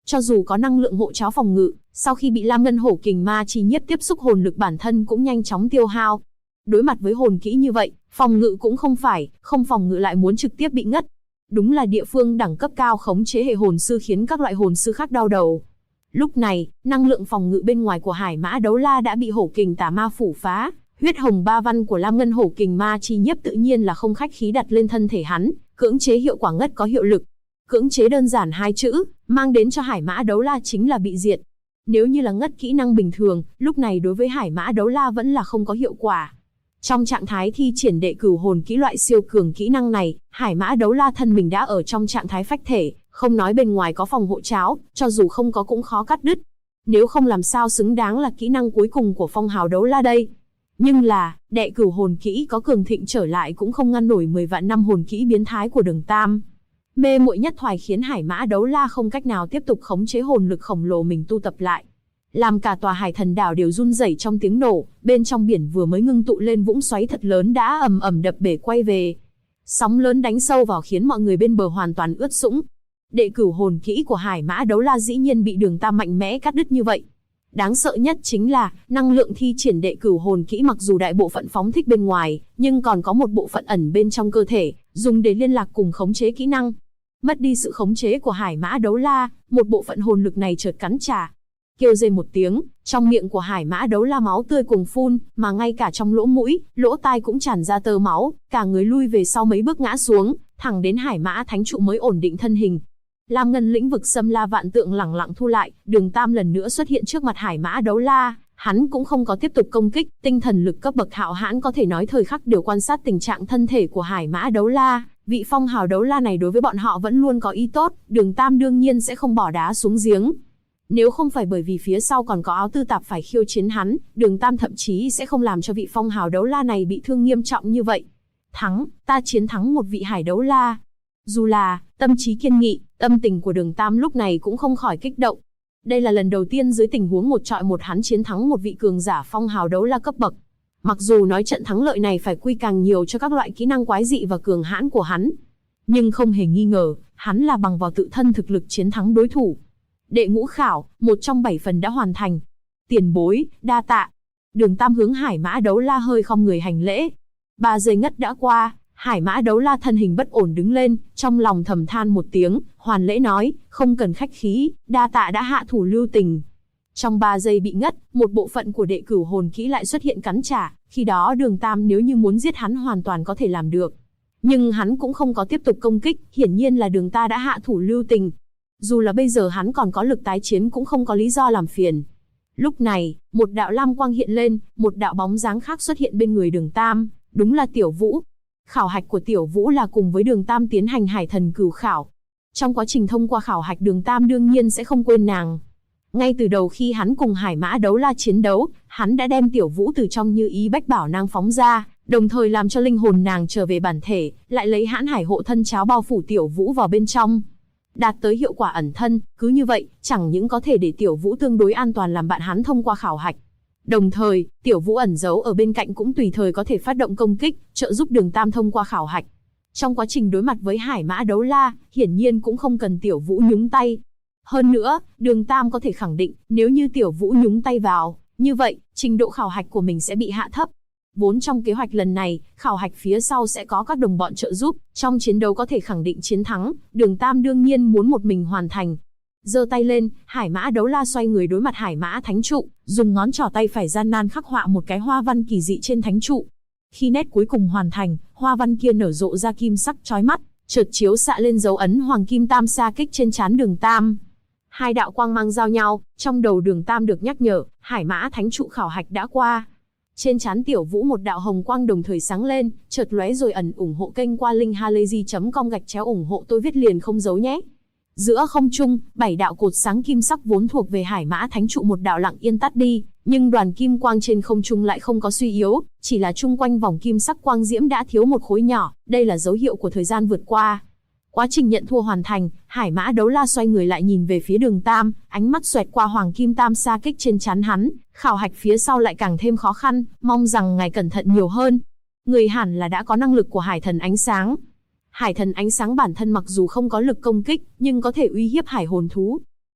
Cho dù có năng lượng hộ cháo phòng ngự, sau khi bị Lam Ngân Hổ Kình Ma Chi Nhiếp tiếp xúc hồn lực bản thân cũng nhanh chóng tiêu hao. Đối mặt với hồn kỹ như vậy, phòng ngự cũng không phải, không phòng ngự lại muốn trực tiếp bị ngất. Đúng là địa phương đẳng cấp cao khống chế hệ hồn sư khiến các loại hồn sư khác đau đầu. Lúc này, năng lượng phòng ngự bên ngoài của Hải Mã Đấu La đã bị Hổ Kình Tà Ma phủ phá, huyết hồng ba văn của Lam Ngân Hổ Kình Ma Chi Nhiếp tự nhiên là không khách khí đặt lên thân thể hắn, cưỡng chế hiệu quả ngất có hiệu lực. Cưỡng chế đơn giản hai chữ, mang đến cho Hải Mã Đấu La chính là bị diệt. Nếu như là ngất kỹ năng bình thường, lúc này đối với Hải Mã Đấu La vẫn là không có hiệu quả. Trong trạng thái thi triển đệ cửu hồn kỹ loại siêu cường kỹ năng này, Hải Mã Đấu La thân mình đã ở trong trạng thái phách thể, không nói bên ngoài có phòng hộ cháo, cho dù không có cũng khó cắt đứt. Nếu không làm sao xứng đáng là kỹ năng cuối cùng của Phong Hào Đấu La đây. Nhưng là, đệ cửu hồn kỹ có cường thịnh trở lại cũng không ngăn nổi 10 vạn năm hồn kỹ biến thái của Đường Tam. Mê muội nhất thoại khiến Hải Mã Đấu La không cách nào tiếp tục khống chế hồn lực khổng lồ mình tu tập lại. Làm cả tòa Hải Thần đảo đều run rẩy trong tiếng nổ, bên trong biển vừa mới ngưng tụ lên vũng xoáy thật lớn đã ầm ầm đập bể quay về. Sóng lớn đánh sâu vào khiến mọi người bên bờ hoàn toàn ướt sũng. Đệ cửu hồn kỹ của Hải Mã Đấu La dĩ nhiên bị Đường Tam mạnh mẽ cắt đứt như vậy. Đáng sợ nhất chính là, năng lượng thi triển đệ cửu hồn kỹ mặc dù đại bộ phận phóng thích bên ngoài, nhưng còn có một bộ phận ẩn bên trong cơ thể, dùng để liên lạc cùng khống chế kỹ năng. Mất đi sự khống chế của Hải Mã Đấu La, một bộ phận hồn lực này chợt cắn trả. Kêu rên một tiếng, trong miệng của Hải Mã Đấu La máu tươi cuồng phun, mà ngay cả trong lỗ mũi, lỗ tai cũng tràn ra tơ máu, cả người lui về sau mấy bước ngã xuống, thẳng đến Hải Mã Thánh Trụ mới ổn định thân hình. Lam Ngân lĩnh vực xâm la vạn tượng lẳng lặng thu lại, Đường Tam lần nữa xuất hiện trước mặt Hải Mã Đấu La, hắn cũng không có tiếp tục công kích, tinh thần lực cấp bậc hạo hãn có thể nói thời khắc đều quan sát tình trạng thân thể của Hải Mã Đấu La. Vị Phong Hào Đấu La này đối với bọn họ vẫn luôn có ý tốt, Đường Tam đương nhiên sẽ không bỏ đá xuống giếng. Nếu không phải bởi vì phía sau còn có Áo Tư Tạp phải khiêu chiến hắn, Đường Tam thậm chí sẽ không làm cho vị Phong Hào Đấu La này bị thương nghiêm trọng như vậy. Thắng, ta chiến thắng một vị Hải Đấu La. Dù là tâm trí kiên nghị, tâm tình của Đường Tam lúc này cũng không khỏi kích động. Đây là lần đầu tiên dưới tình huống một trọi một hắn chiến thắng một vị cường giả Phong Hào Đấu La cấp bậc. Mặc dù nói trận thắng lợi này phải quy càng nhiều cho các loại kỹ năng quái dị và cường hãn của hắn, nhưng không hề nghi ngờ, hắn là bằng vào tự thân thực lực chiến thắng đối thủ. Đệ ngũ khảo, 1 trong 7 phần đã hoàn thành. Tiền bối, đa tạ. Đường Tam hướng Hải Mã Đấu La hơi khom người hành lễ. 3 giây ngất đã qua, Hải Mã Đấu La thân hình bất ổn đứng lên, trong lòng thầm than một tiếng, hoàn lễ nói, không cần khách khí, đa tạ đã hạ thủ lưu tình. Trong 3 giây bị ngất, một bộ phận của đệ cửu hồn kỹ lại xuất hiện cắn trả, khi đó Đường Tam nếu như muốn giết hắn hoàn toàn có thể làm được. Nhưng hắn cũng không có tiếp tục công kích, hiển nhiên là Đường Ta đã hạ thủ lưu tình. Dù là bây giờ hắn còn có lực tái chiến cũng không có lý do làm phiền. Lúc này, một đạo lam quang hiện lên, một đạo bóng dáng khác xuất hiện bên người Đường Tam, đúng là Tiểu Vũ. Khảo hạch của Tiểu Vũ là cùng với Đường Tam tiến hành Hải Thần cửu khảo. Trong quá trình thông qua khảo hạch Đường Tam đương nhiên sẽ không quên nàng. Ngay từ đầu khi hắn cùng Hải Mã Đấu La chiến đấu, hắn đã đem Tiểu Vũ từ trong Như Ý Bách Bảo Nang phóng ra, đồng thời làm cho linh hồn nàng trở về bản thể, lại lấy Hãn Hải Hộ Thân Cháo bao phủ Tiểu Vũ vào bên trong, đạt tới hiệu quả ẩn thân. Cứ như vậy, chẳng những có thể để Tiểu Vũ tương đối an toàn làm bạn hắn thông qua khảo hạch, đồng thời, Tiểu Vũ ẩn giấu ở bên cạnh cũng tùy thời có thể phát động công kích, trợ giúp Đường Tam thông qua khảo hạch. Trong quá trình đối mặt với Hải Mã Đấu La, hiển nhiên cũng không cần Tiểu Vũ nhúng tay. Hơn nữa, Đường Tam có thể khẳng định, nếu như Tiểu Vũ nhúng tay vào, như vậy, trình độ khảo hạch của mình sẽ bị hạ thấp. Vốn trong kế hoạch lần này, khảo hạch phía sau sẽ có các đồng bọn trợ giúp, trong chiến đấu có thể khẳng định chiến thắng, Đường Tam đương nhiên muốn một mình hoàn thành. Giơ tay lên, Hải Mã Đấu La xoay người đối mặt Hải Mã Thánh Trụ, dùng ngón trỏ tay phải gian nan khắc họa một cái hoa văn kỳ dị trên thánh trụ. Khi nét cuối cùng hoàn thành, hoa văn kia nở rộ ra kim sắc chói mắt, chợt chiếu xạ lên dấu ấn Hoàng Kim Tam Sa Kích trên trán Đường Tam. Hai đạo quang mang giao nhau, trong đầu Đường Tam được nhắc nhở, Hải Mã Thánh Trụ khảo hạch đã qua. Trên trán Tiểu Vũ một đạo hồng quang đồng thời sáng lên, chợt lóe rồi ẩn. Ủng hộ kênh qua linkhalazy.com /ủng hộ tôi viết liền không giấu nhé. Giữa không trung, 7 đạo cột sáng kim sắc vốn thuộc về Hải Mã Thánh Trụ một đạo lặng yên tắt đi, nhưng đoàn kim quang trên không trung lại không có suy yếu, chỉ là chung quanh vòng kim sắc quang diễm đã thiếu một khối nhỏ, đây là dấu hiệu của thời gian vượt qua. Quá trình nhận thua hoàn thành, Hải Mã Đấu La xoay người lại nhìn về phía Đường Tam, ánh mắt xoẹt qua Hoàng Kim Tam Sa Kích trên trán hắn, khảo hạch phía sau lại càng thêm khó khăn, mong rằng ngài cẩn thận nhiều hơn. Người hẳn là đã có năng lực của Hải Thần Ánh Sáng. Hải Thần Ánh Sáng bản thân mặc dù không có lực công kích, nhưng có thể uy hiếp hải hồn thú.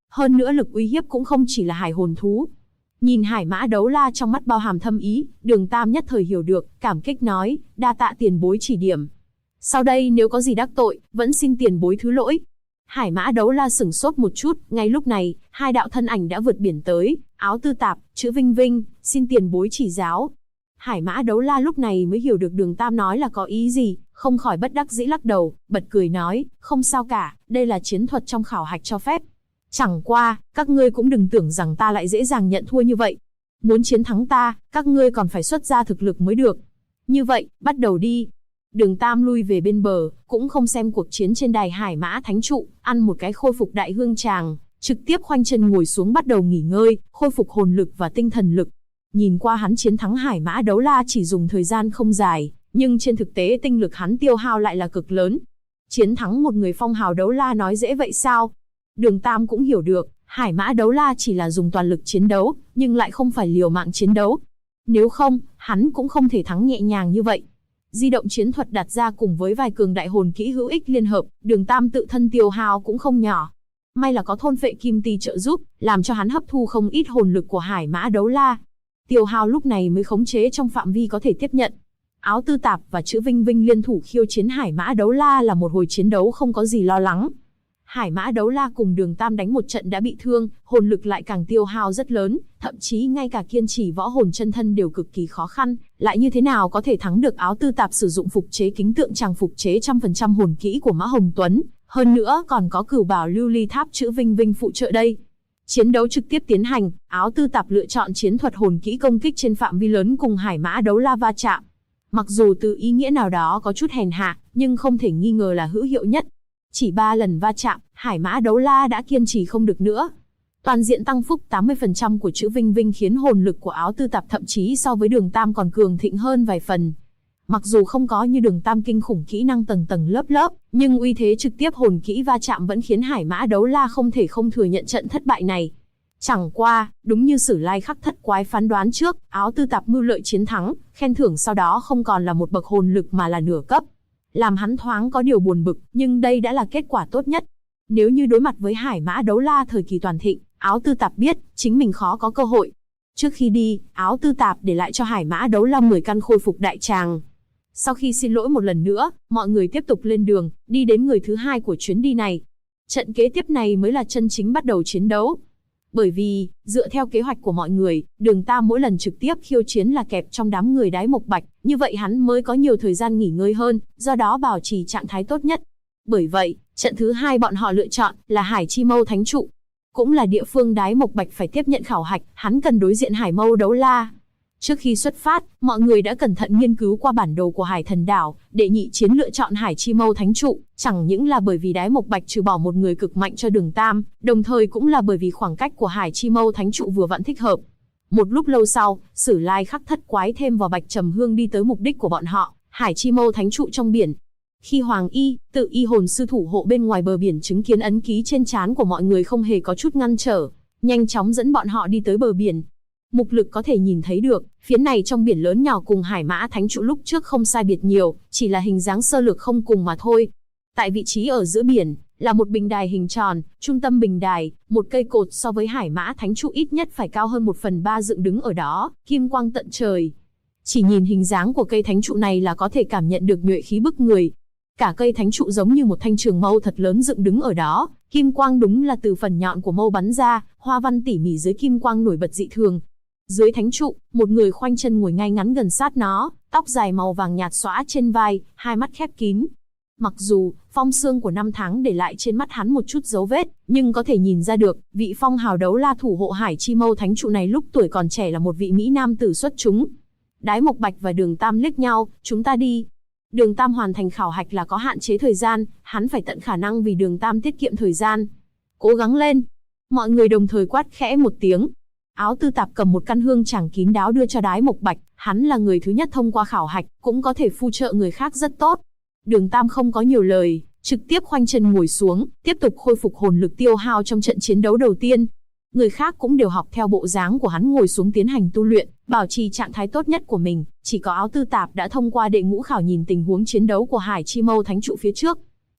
Hơn nữa lực uy hiếp cũng không chỉ là hải hồn thú. Nhìn hải mã đấu la trong mắt bao hàm thâm ý, Đường Tam nhất thời hiểu được, cảm kích nói, đa tạ tiền bối chỉ điểm. Sau đây nếu có gì đắc tội, vẫn xin tiền bối thứ lỗi. Hải mã đấu la sửng sốt một chút, ngay lúc này, hai đạo thân ảnh đã vượt biển tới, áo tư tạp, chữ Vinh Vinh, xin tiền bối chỉ giáo. Hải mã đấu la lúc này mới hiểu được Đường Tam nói là có ý gì, không khỏi bất đắc dĩ lắc đầu, bật cười nói, không sao cả, đây là chiến thuật trong khảo hạch cho phép. Chẳng qua, các ngươi cũng đừng tưởng rằng ta lại dễ dàng nhận thua như vậy. Muốn chiến thắng ta, các ngươi còn phải xuất ra thực lực mới được. Như vậy, bắt đầu đi. Đường Tam lui về bên bờ, cũng không xem cuộc chiến trên đài hải mã thánh trụ, ăn một cái khôi phục đại hương tràng, trực tiếp khoanh chân ngồi xuống bắt đầu nghỉ ngơi, khôi phục hồn lực và tinh thần lực. Nhìn qua hắn chiến thắng hải mã đấu la chỉ dùng thời gian không dài, nhưng trên thực tế tinh lực hắn tiêu hao lại là cực lớn. Chiến thắng một người phong hào đấu la nói dễ vậy sao? Đường Tam cũng hiểu được, hải mã đấu la chỉ là dùng toàn lực chiến đấu, nhưng lại không phải liều mạng chiến đấu. Nếu không, hắn cũng không thể thắng nhẹ nhàng như vậy. Di động chiến thuật đặt ra cùng với vài cường đại hồn kỹ hữu ích liên hợp, Đường Tam tự thân tiêu hao cũng không nhỏ. May là có thôn phệ kim ti trợ giúp, làm cho hắn hấp thu không ít hồn lực của hải mã đấu la. Tiêu hao lúc này mới khống chế trong phạm vi có thể tiếp nhận. Áo tư tạp và chữ Vinh Vinh liên thủ khiêu chiến hải mã đấu la là một hồi chiến đấu không có gì lo lắng. Hải mã đấu la cùng Đường Tam đánh một trận đã bị thương, hồn lực lại càng tiêu hao rất lớn, thậm chí ngay cả kiên trì võ hồn chân thân đều cực kỳ khó khăn, lại như thế nào có thể thắng được áo tư tạp sử dụng phục chế kính tượng tràng phục chế 100% hồn kỹ của Mã Hồng Tuấn, hơn nữa còn có cửu bảo lưu ly tháp chữ Vinh Vinh phụ trợ đây. Chiến đấu trực tiếp tiến hành, áo tư tạp lựa chọn chiến thuật hồn kỹ công kích trên phạm vi lớn cùng hải mã đấu la va chạm. Mặc dù từ ý nghĩa nào đó có chút hèn hạ, nhưng không thể nghi ngờ là hữu hiệu nhất. Chỉ 3 lần va chạm, hải mã đấu la đã kiên trì không được nữa. Toàn diện tăng phúc 80% của chữ Vinh Vinh khiến hồn lực của áo tư tạp thậm chí so với Đường Tam còn cường thịnh hơn vài phần. Mặc dù không có như Đường Tam kinh khủng kỹ năng tầng tầng lớp lớp, nhưng uy thế trực tiếp hồn kỹ va chạm vẫn khiến hải mã đấu la không thể không thừa nhận trận thất bại này. Chẳng qua, đúng như Sử Lai Khắc Thất Quái phán đoán trước, áo tư tạp mưu lợi chiến thắng, khen thưởng sau đó không còn là một bậc hồn lực mà là nửa cấp. Làm hắn thoáng có điều buồn bực, nhưng đây đã là kết quả tốt nhất. Nếu như đối mặt với hải mã đấu la thời kỳ toàn thịnh, áo tư tạp biết, chính mình khó có cơ hội. Trước khi đi, áo tư tạp để lại cho hải mã đấu la 10 căn khôi phục đại tràng. Sau khi xin lỗi một lần nữa, mọi người tiếp tục lên đường, đi đến người thứ hai của chuyến đi này. Trận kế tiếp này mới là chân chính bắt đầu chiến đấu. Bởi vì, dựa theo kế hoạch của mọi người, Đường Tam mỗi lần trực tiếp khiêu chiến là kẹp trong đám người Đái Mộc Bạch, như vậy hắn mới có nhiều thời gian nghỉ ngơi hơn, do đó bảo trì trạng thái tốt nhất. Bởi vậy, trận thứ hai bọn họ lựa chọn là Hải Chi Mâu Thánh Trụ. Cũng là địa phương Đái Mộc Bạch phải tiếp nhận khảo hạch, hắn cần đối diện Hải Mâu Đấu La. Trước khi xuất phát, mọi người đã cẩn thận nghiên cứu qua bản đồ của Hải Thần Đảo, đệ nhị chiến lựa chọn Hải Chi Mâu Thánh Trụ, chẳng những là bởi vì Đái Mộc Bạch trừ bỏ một người cực mạnh cho Đường Tam, đồng thời cũng là bởi vì khoảng cách của Hải Chi Mâu Thánh Trụ vừa vặn thích hợp. Một lúc lâu sau, Sử Lai Khắc Thất Quái thêm vào Bạch Trầm Hương đi tới mục đích của bọn họ, Hải Chi Mâu Thánh Trụ trong biển. Khi Hoàng Y, tự y hồn sư thủ hộ bên ngoài bờ biển chứng kiến ấn ký trên trán của mọi người không hề có chút ngăn trở, nhanh chóng dẫn bọn họ đi tới bờ biển. Mục lực có thể nhìn thấy được, phía này trong biển lớn nhỏ cùng Hải Mã Thánh Trụ lúc trước không sai biệt nhiều, chỉ là hình dáng sơ lược không cùng mà thôi. Tại vị trí ở giữa biển, là một bình đài hình tròn, trung tâm bình đài, một cây cột so với Hải Mã Thánh Trụ ít nhất phải cao hơn 1/3 dựng đứng ở đó, kim quang tận trời. Chỉ nhìn hình dáng của cây thánh trụ này là có thể cảm nhận được nhuệ khí bức người. Cả cây thánh trụ giống như một thanh trường mâu thật lớn dựng đứng ở đó, kim quang đúng là từ phần nhọn của mâu bắn ra, hoa văn tỉ mỉ dưới kim quang nổi bật dị thường. Dưới thánh trụ, một người khoanh chân ngồi ngay ngắn gần sát nó, tóc dài màu vàng nhạt xõa trên vai, hai mắt khép kín. Mặc dù, phong xương của năm tháng để lại trên mắt hắn một chút dấu vết, nhưng có thể nhìn ra được, vị phong hào đấu la thủ hộ Hải Chi Mâu Thánh Trụ này lúc tuổi còn trẻ là một vị mỹ nam tử xuất chúng. Đái Mộc Bạch và Đường Tam liếc nhau, chúng ta đi. Đường Tam hoàn thành khảo hạch là có hạn chế thời gian, hắn phải tận khả năng vì Đường Tam tiết kiệm thời gian. Cố gắng lên. Mọi người đồng thời quát khẽ một tiếng. Áo tư tạp cầm một căn hương tràng kín đáo đưa cho Đái Mộc Bạch, hắn là người thứ nhất thông qua khảo hạch, cũng có thể phù trợ người khác rất tốt. Đường Tam không có nhiều lời, trực tiếp khoanh chân ngồi xuống, tiếp tục khôi phục hồn lực tiêu hao trong trận chiến đấu đầu tiên. Người khác cũng đều học theo bộ dáng của hắn ngồi xuống tiến hành tu luyện, bảo trì trạng thái tốt nhất của mình, chỉ có Áo tư tạp đã thông qua đệ ngũ khảo nhìn tình huống chiến đấu của Hải Chi Mâu Thánh Trụ phía trước.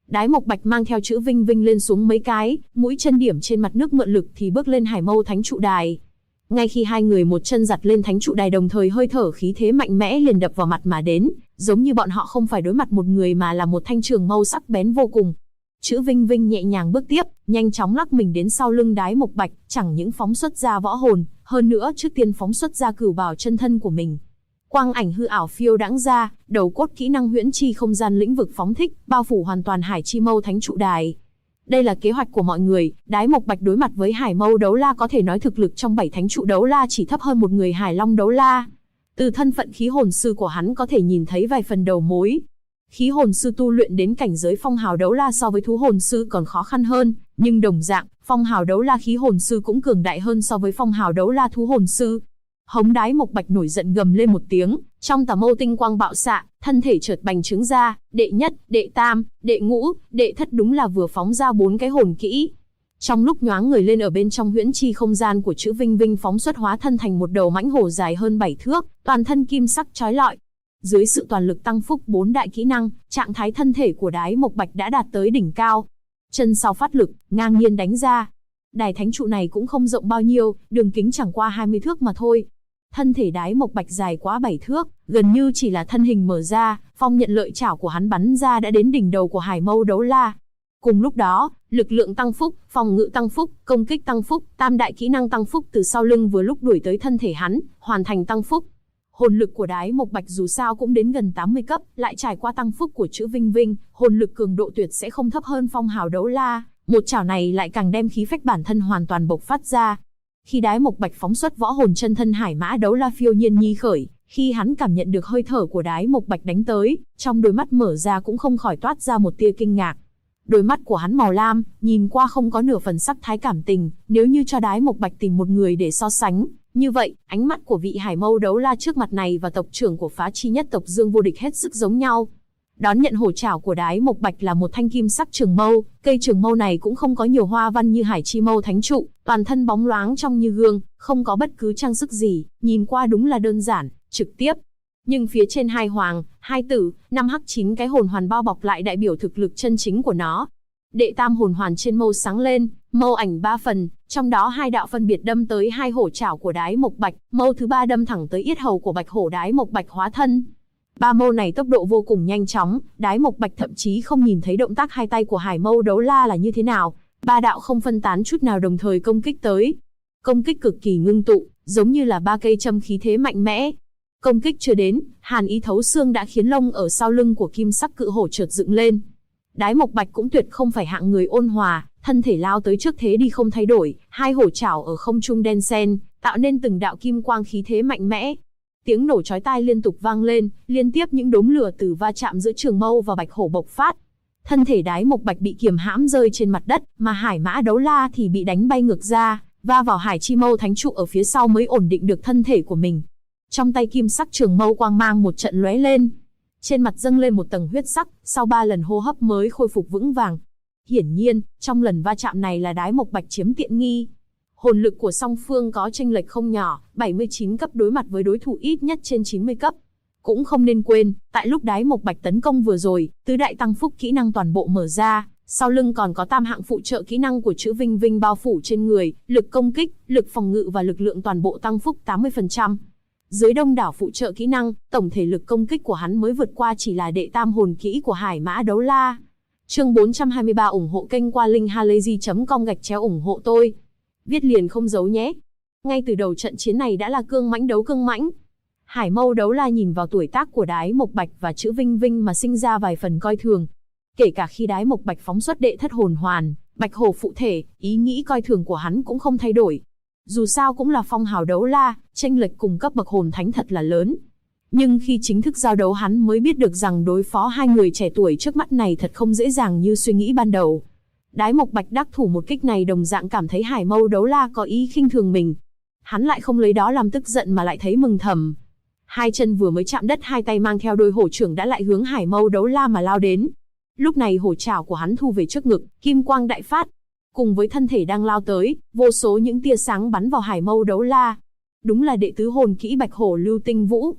Đái Mộc Bạch mang theo chữ Vinh Vinh lên xuống mấy cái, mũi chân điểm trên mặt nước mượn lực thì bước lên Hải Mâu Thánh Trụ Đài. Ngay khi hai người một chân giặt lên Thánh Trụ Đài đồng thời hơi thở khí thế mạnh mẽ liền đập vào mặt mà đến, giống như bọn họ không phải đối mặt một người mà là một thanh trường mâu sắc bén vô cùng. Chữ Vinh Vinh nhẹ nhàng bước tiếp, nhanh chóng lắc mình đến sau lưng Đái Mộc Bạch, chẳng những phóng xuất ra võ hồn, hơn nữa trước tiên phóng xuất ra cửu bảo chân thân của mình. Quang ảnh hư ảo phiêu đãng ra, đầu cốt kỹ năng huyễn chi không gian lĩnh vực phóng thích, bao phủ hoàn toàn Hải Chi Mâu Thánh Trụ Đài. Đây là kế hoạch của mọi người, Đái Mộc Bạch đối mặt với Hải Mâu Đấu La có thể nói thực lực trong 7 thánh trụ đấu la chỉ thấp hơn một người Hải Long Đấu La. Từ thân phận khí hồn sư của hắn có thể nhìn thấy vài phần đầu mối. Khí hồn sư tu luyện đến cảnh giới phong hào đấu la so với thú hồn sư còn khó khăn hơn, nhưng đồng dạng, phong hào đấu la khí hồn sư cũng cường đại hơn so với phong hào đấu la thú hồn sư. Hống Đái Mộc Bạch nổi giận gầm lên một tiếng, trong tà mâu tinh quang bạo xạ, thân thể chợt bành trướng ra, đệ nhất, đệ tam, đệ ngũ, đệ thất đúng là vừa phóng ra 4 cái hồn kỹ. Trong lúc nhoáng người lên ở bên trong huyễn chi không gian của chữ Vinh Vinh phóng xuất hóa thân thành một đầu mãnh hổ dài hơn 7 thước, toàn thân kim sắc chói lọi. Dưới sự toàn lực tăng phúc 4 đại kỹ năng, trạng thái thân thể của Đái Mộc Bạch đã đạt tới đỉnh cao. Chân sau phát lực, ngang nhiên đánh ra. Đài thánh trụ này cũng không rộng bao nhiêu, đường kính chẳng qua 20 thước mà thôi. Thân thể Đái Mộc Bạch dài quá 7 thước, gần như chỉ là thân hình mở ra, phong nhận lợi chảo của hắn bắn ra đã đến đỉnh đầu của Hải Mâu Đấu La. Cùng lúc đó, lực lượng tăng phúc, phòng ngự tăng phúc, công kích tăng phúc, tam đại kỹ năng tăng phúc từ sau lưng vừa lúc đuổi tới thân thể hắn, hoàn thành tăng phúc. Hồn lực của Đái Mộc Bạch dù sao cũng đến gần 80 cấp, lại trải qua tăng phúc của chữ Vinh Vinh, hồn lực cường độ tuyệt sẽ không thấp hơn phong hào đấu la, một chảo này lại càng đem khí phách bản thân hoàn toàn bộc phát ra. Khi Đái Mộc Bạch phóng xuất võ hồn chân thân Hải Mã Đấu La phiêu nhiên nhi khởi, khi hắn cảm nhận được hơi thở của Đái Mộc Bạch đánh tới, trong đôi mắt mở ra cũng không khỏi toát ra một tia kinh ngạc. Đôi mắt của hắn màu lam, nhìn qua không có nửa phần sắc thái cảm tình, nếu như cho Đái Mộc Bạch tìm một người để so sánh, như vậy, ánh mắt của vị Hải Mâu Đấu La trước mặt này và tộc trưởng của phá chi nhất tộc Dương Vô Địch hết sức giống nhau. Đón nhận hổ chảo của Đái Mộc Bạch là một thanh kim sắc trường mâu, cây trường mâu này cũng không có nhiều hoa văn như Hải Chi Mâu Thánh Trụ, toàn thân bóng loáng trong như gương, không có bất cứ trang sức gì, nhìn qua đúng là đơn giản, trực tiếp. Nhưng phía trên hai hoàng, hai tử, 5 hắc 9 cái hồn hoàn bao bọc lại đại biểu thực lực chân chính của nó. Đệ tam hồn hoàn trên mâu sáng lên, mâu ảnh 3 phần, trong đó 2 đạo phân biệt đâm tới 2 hổ chảo của Đái Mộc Bạch, mâu thứ 3 đâm thẳng tới yết hầu của Bạch Hổ Đái Mộc Bạch hóa thân. 3 mâu này tốc độ vô cùng nhanh chóng, Đái Mộc Bạch thậm chí không nhìn thấy động tác hai tay của Hải Mâu Đấu La là như thế nào. 3 đạo không phân tán chút nào đồng thời công kích tới. Công kích cực kỳ ngưng tụ, giống như là 3 cây châm khí thế mạnh mẽ. Công kích chưa đến, hàn ý thấu xương đã khiến lông ở sau lưng của kim sắc cự hổ chợt dựng lên. Đái Mộc Bạch cũng tuyệt không phải hạng người ôn hòa, thân thể lao tới trước thế đi không thay đổi, 2 hổ chảo ở không trung đen sen, tạo nên từng đạo kim quang khí thế mạnh mẽ. Tiếng nổ chói tai liên tục vang lên, liên tiếp những đốm lửa từ va chạm giữa trường mâu và Bạch Hổ bộc phát. Thân thể Đái Mộc Bạch bị kiềm hãm rơi trên mặt đất, mà Hải Mã Đấu La thì bị đánh bay ngược ra, va vào Hải Chi Mâu Thánh Trụ ở phía sau mới ổn định được thân thể của mình. Trong tay kim sắc trường mâu quang mang một trận lóe lên. Trên mặt dâng lên một tầng huyết sắc, sau 3 lần hô hấp mới khôi phục vững vàng. Hiển nhiên, trong lần va chạm này là Đái Mộc Bạch chiếm tiện nghi. Hồn lực của song phương có chênh lệch không nhỏ, 79 cấp đối mặt với đối thủ ít nhất trên 90 cấp. Cũng không nên quên, tại lúc Đái Mộc Bạch tấn công vừa rồi, tứ đại tăng phúc kỹ năng toàn bộ mở ra, sau lưng còn có tam hạng phụ trợ kỹ năng của chữ Vinh Vinh bao phủ trên người, lực công kích, lực phòng ngự và lực lượng toàn bộ tăng phúc 80%. Dưới đông đảo phụ trợ kỹ năng, tổng thể lực công kích của hắn mới vượt qua chỉ là đệ tam hồn kỹ của Hải Mã Đấu La. Chương 423 ủng hộ kênh qua linkhalazy.com ủng hộ tôi. Viết liền không giấu nhé. Ngay từ đầu trận chiến này đã là cương mãnh đấu cương mãnh. Hải Mâu Đấu La nhìn vào tuổi tác của Đái Mộc Bạch và chữ Vinh Vinh mà sinh ra vài phần coi thường. Kể cả khi Đái Mộc Bạch phóng xuất đệ thất hồn hoàn, Bạch Hổ phụ thể, ý nghĩ coi thường của hắn cũng không thay đổi. Dù sao cũng là phong hào đấu la, chênh lệch cùng cấp bậc hồn thánh thật là lớn. Nhưng khi chính thức giao đấu hắn mới biết được rằng đối phó hai người trẻ tuổi trước mắt này thật không dễ dàng như suy nghĩ ban đầu. Đái Mộc Bạch đắc thủ một kích này đồng dạng cảm thấy Hải Mâu Đấu La có ý khinh thường mình. Hắn lại không lấy đó làm tức giận mà lại thấy mừng thầm. Hai chân vừa mới chạm đất, hai tay mang theo đôi hổ trưởng đã lại hướng Hải Mâu Đấu La mà lao đến. Lúc này hổ trảo của hắn thu về trước ngực, kim quang đại phát. Cùng với thân thể đang lao tới, vô số những tia sáng bắn vào Hải Mâu Đấu La. Đúng là đệ tứ hồn kỹ Bạch Hổ Lưu Tinh Vũ.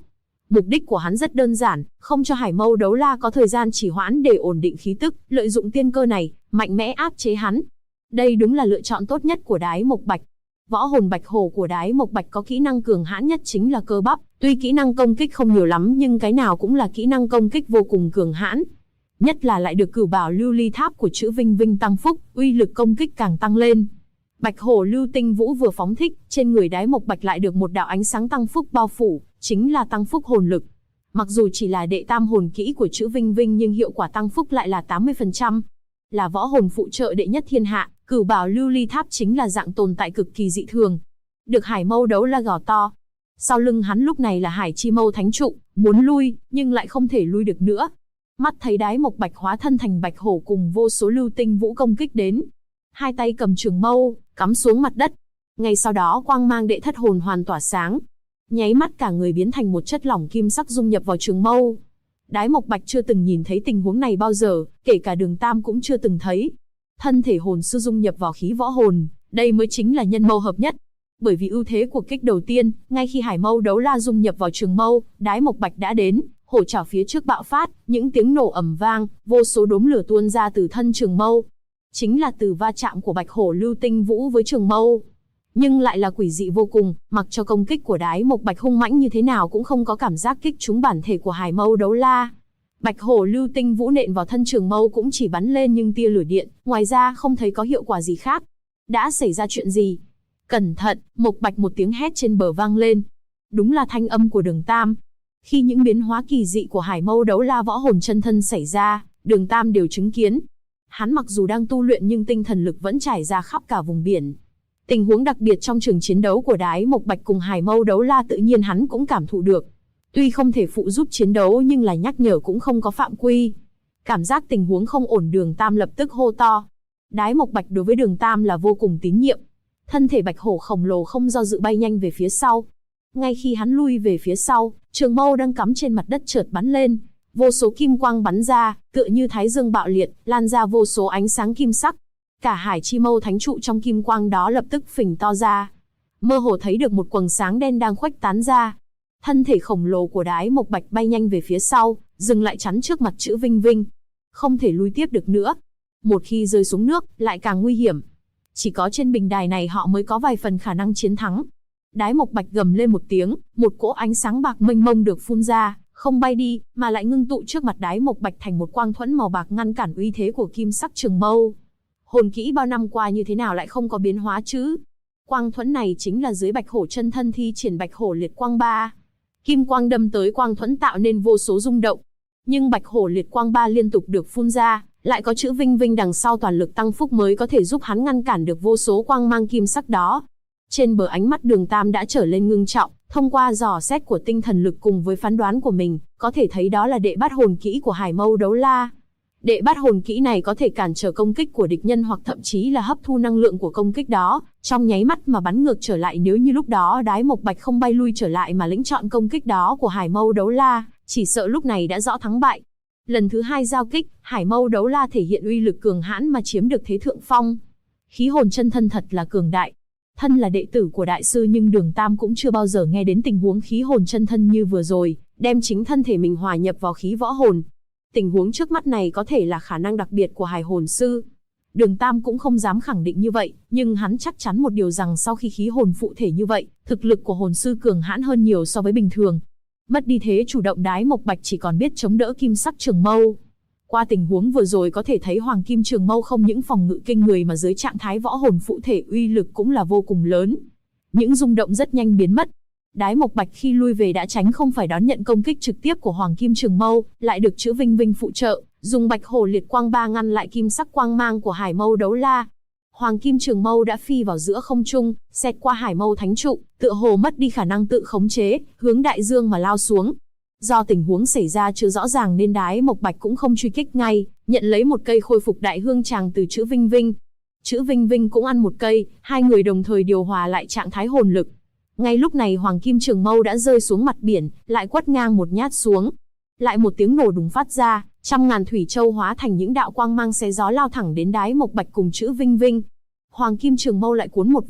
Mục đích của hắn rất đơn giản, không cho Hải Mâu Đấu La có thời gian trì hoãn để ổn định khí tức, lợi dụng tiên cơ này, mạnh mẽ áp chế hắn. Đây đúng là lựa chọn tốt nhất của Đái Mộc Bạch. Võ hồn bạch hổ của Đái Mộc Bạch có kỹ năng cường hãn nhất chính là cơ bắp, tuy kỹ năng công kích không nhiều lắm nhưng cái nào cũng là kỹ năng công kích vô cùng cường hãn. Nhất là lại được cửu bảo lưu ly tháp của chữ Vinh Vinh tăng phúc, uy lực công kích càng tăng lên. Bạch hổ lưu tinh vũ vừa phóng thích, trên người Đái Mộc Bạch lại được một đạo ánh sáng tăng phúc bao phủ, chính là tăng phúc hồn lực. Mặc dù chỉ là đệ tam hồn kỹ của chữ Vinh Vinh nhưng hiệu quả tăng phúc lại là 80%. Là võ hồn phụ trợ đệ nhất thiên hạ, cửu bảo lưu ly tháp chính là dạng tồn tại cực kỳ dị thường. Được Hải Mâu Đấu La gào to. Sau lưng hắn lúc này là Hải Chi Mâu Thánh Trụ, muốn lui, nhưng lại không thể lui được nữa. Mắt thấy Đái Mộc Bạch hóa thân thành bạch hổ cùng vô số lưu tinh vũ công kích đến. Hai tay cầm trường mâu, cắm xuống mặt đất. Ngay sau đó quang mang đệ thất hồn hoàn tỏa sáng. Nháy mắt cả người biến thành một chất lỏng kim sắc dung nhập vào trường mâu. Đái Mộc Bạch chưa từng nhìn thấy tình huống này bao giờ, kể cả Đường Tam cũng chưa từng thấy. Thân thể hồn sư dung nhập vào khí võ hồn, đây mới chính là nhân mâu hợp nhất. Bởi vì ưu thế của kích đầu tiên, ngay khi Hải Mâu Đấu La dung nhập vào trường mâu, Đái Mộc Bạch đã đến, hổ chảo phía trước bạo phát, những tiếng nổ ầm vang, vô số đốm lửa tuôn ra từ thân trường mâu. Chính là từ va chạm của bạch hổ lưu tinh vũ với trường mâu. Nhưng lại là quỷ dị vô cùng, mặc cho công kích của Đái Mộc Bạch hung mãnh như thế nào cũng không có cảm giác kích trúng bản thể của Hải Mâu Đấu La. Bạch hổ lưu tinh vũ nện vào thân trường mâu cũng chỉ bắn lên nhưng tia lửa điện, ngoài ra không thấy có hiệu quả gì khác. Đã xảy ra chuyện gì? Cẩn thận, Mộc Bạch một tiếng hét trên bờ vang lên. Đúng là thanh âm của Đường Tam. Khi những biến hóa kỳ dị của Hải Mâu Đấu La võ hồn chân thân xảy ra, Đường Tam đều chứng kiến. Hắn mặc dù đang tu luyện nhưng tinh thần lực vẫn trải ra khắp cả vùng biển. Tình huống đặc biệt trong trường chiến đấu của Đái Mộc Bạch cùng Hải Mâu Đấu La tự nhiên hắn cũng cảm thụ được. Tuy không thể phụ giúp chiến đấu nhưng là nhắc nhở cũng không có phạm quy. Cảm giác tình huống không ổn Đường Tam lập tức hô to. Đái Mộc Bạch đối với Đường Tam là vô cùng tín nhiệm. Thân thể bạch hổ khổng lồ không do dự bay nhanh về phía sau. Ngay khi hắn lui về phía sau, trường mâu đang cắm trên mặt đất chợt bắn lên. Vô số kim quang bắn ra, tựa như thái dương bạo liệt, lan ra vô số ánh sáng kim sắc. Cả Hải Chi Mâu Thánh Trụ trong kim quang đó lập tức phình to ra. Mơ hồ thấy được một quầng sáng đen đang khuếch tán ra. Thân thể khổng lồ của Đái Mộc Bạch bay nhanh về phía sau, dừng lại chắn trước mặt chữ Vinh Vinh. Không thể lui tiếp được nữa. Một khi rơi xuống nước, lại càng nguy hiểm. Chỉ có trên bình đài này họ mới có vài phần khả năng chiến thắng. Đái Mộc Bạch gầm lên một tiếng, một cỗ ánh sáng bạc mênh mông được phun ra, không bay đi, mà lại ngưng tụ trước mặt Đái Mộc Bạch thành một quang thuẫn màu bạc ngăn cản uy thế của kim sắc trường mâu. Hồn kỹ bao năm qua như thế nào lại không có biến hóa chứ? Quang thuẫn này chính là dưới bạch hổ chân thân thi triển bạch hổ liệt quang 3. Kim quang đâm tới quang thuẫn tạo nên vô số rung động. Nhưng bạch hổ liệt quang 3 liên tục được phun ra, lại có chữ Vinh Vinh đằng sau toàn lực tăng phúc mới có thể giúp hắn ngăn cản được vô số quang mang kim sắc đó. Trên bờ ánh mắt Đường Tam đã trở lên ngưng trọng, thông qua dò xét của tinh thần lực cùng với phán đoán của mình, có thể thấy đó là đệ bát hồn kỹ của Hải Mâu Đấu La. Đệ bát hồn kỹ này có thể cản trở công kích của địch nhân hoặc thậm chí là hấp thu năng lượng của công kích đó, trong nháy mắt mà bắn ngược trở lại. Nếu như lúc đó Đái Mộc Bạch không bay lui trở lại mà lĩnh chọn công kích đó của Hải Mâu Đấu La, chỉ sợ lúc này đã rõ thắng bại. Lần thứ hai giao kích, Hải Mâu Đấu La thể hiện uy lực cường hãn mà chiếm được thế thượng phong. Khí hồn chân thân thật là cường đại. Thân là đệ tử của đại sư nhưng Đường Tam cũng chưa bao giờ nghe đến tình huống khí hồn chân thân như vừa rồi, đem chính thân thể mình hòa nhập vào khí võ hồn. Tình huống trước mắt này có thể là khả năng đặc biệt của Hải hồn sư. Đường Tam cũng không dám khẳng định như vậy, nhưng hắn chắc chắn một điều rằng sau khi khí hồn phụ thể như vậy, thực lực của hồn sư cường hãn hơn nhiều so với bình thường. Mất đi thế chủ động, Đái Mộc Bạch chỉ còn biết chống đỡ kim sắc trường mâu. Qua tình huống vừa rồi có thể thấy hoàng kim trường mâu không những phòng ngự kinh người mà dưới trạng thái võ hồn phụ thể uy lực cũng là vô cùng lớn. Những rung động rất nhanh biến mất. Đái Mộc Bạch khi lui về đã tránh không phải đón nhận công kích trực tiếp của hoàng kim trường mâu, lại được chữ Vinh Vinh phụ trợ, dùng bạch hổ liệt quang 3 ngăn lại kim sắc quang mang của Hải Mâu Đấu La. Hoàng kim trường mâu đã phi vào giữa không trung, xẹt qua Hải Mâu Thánh Trụ, tựa hồ mất đi khả năng tự khống chế, hướng đại dương mà lao xuống. Do tình huống xảy ra chưa rõ ràng nên Đái Mộc Bạch cũng không truy kích ngay, nhận lấy một cây khôi phục đại hương tràng từ chữ Vinh Vinh. Chữ Vinh Vinh cũng ăn một cây, hai người đồng thời điều hòa lại trạng thái hồn lực. Ngay lúc này hoàng kim trường mâu đã rơi xuống mặt biển, lại quất ngang một nhát xuống. Lại một tiếng nổ đùng phát ra, trăm ngàn thủy châu hóa thành những đạo quang mang xé gió lao thẳng đến Đái Mộc Bạch cùng chữ Vinh Vinh. Hoàng kim trường mâu lại cuốn một vòng,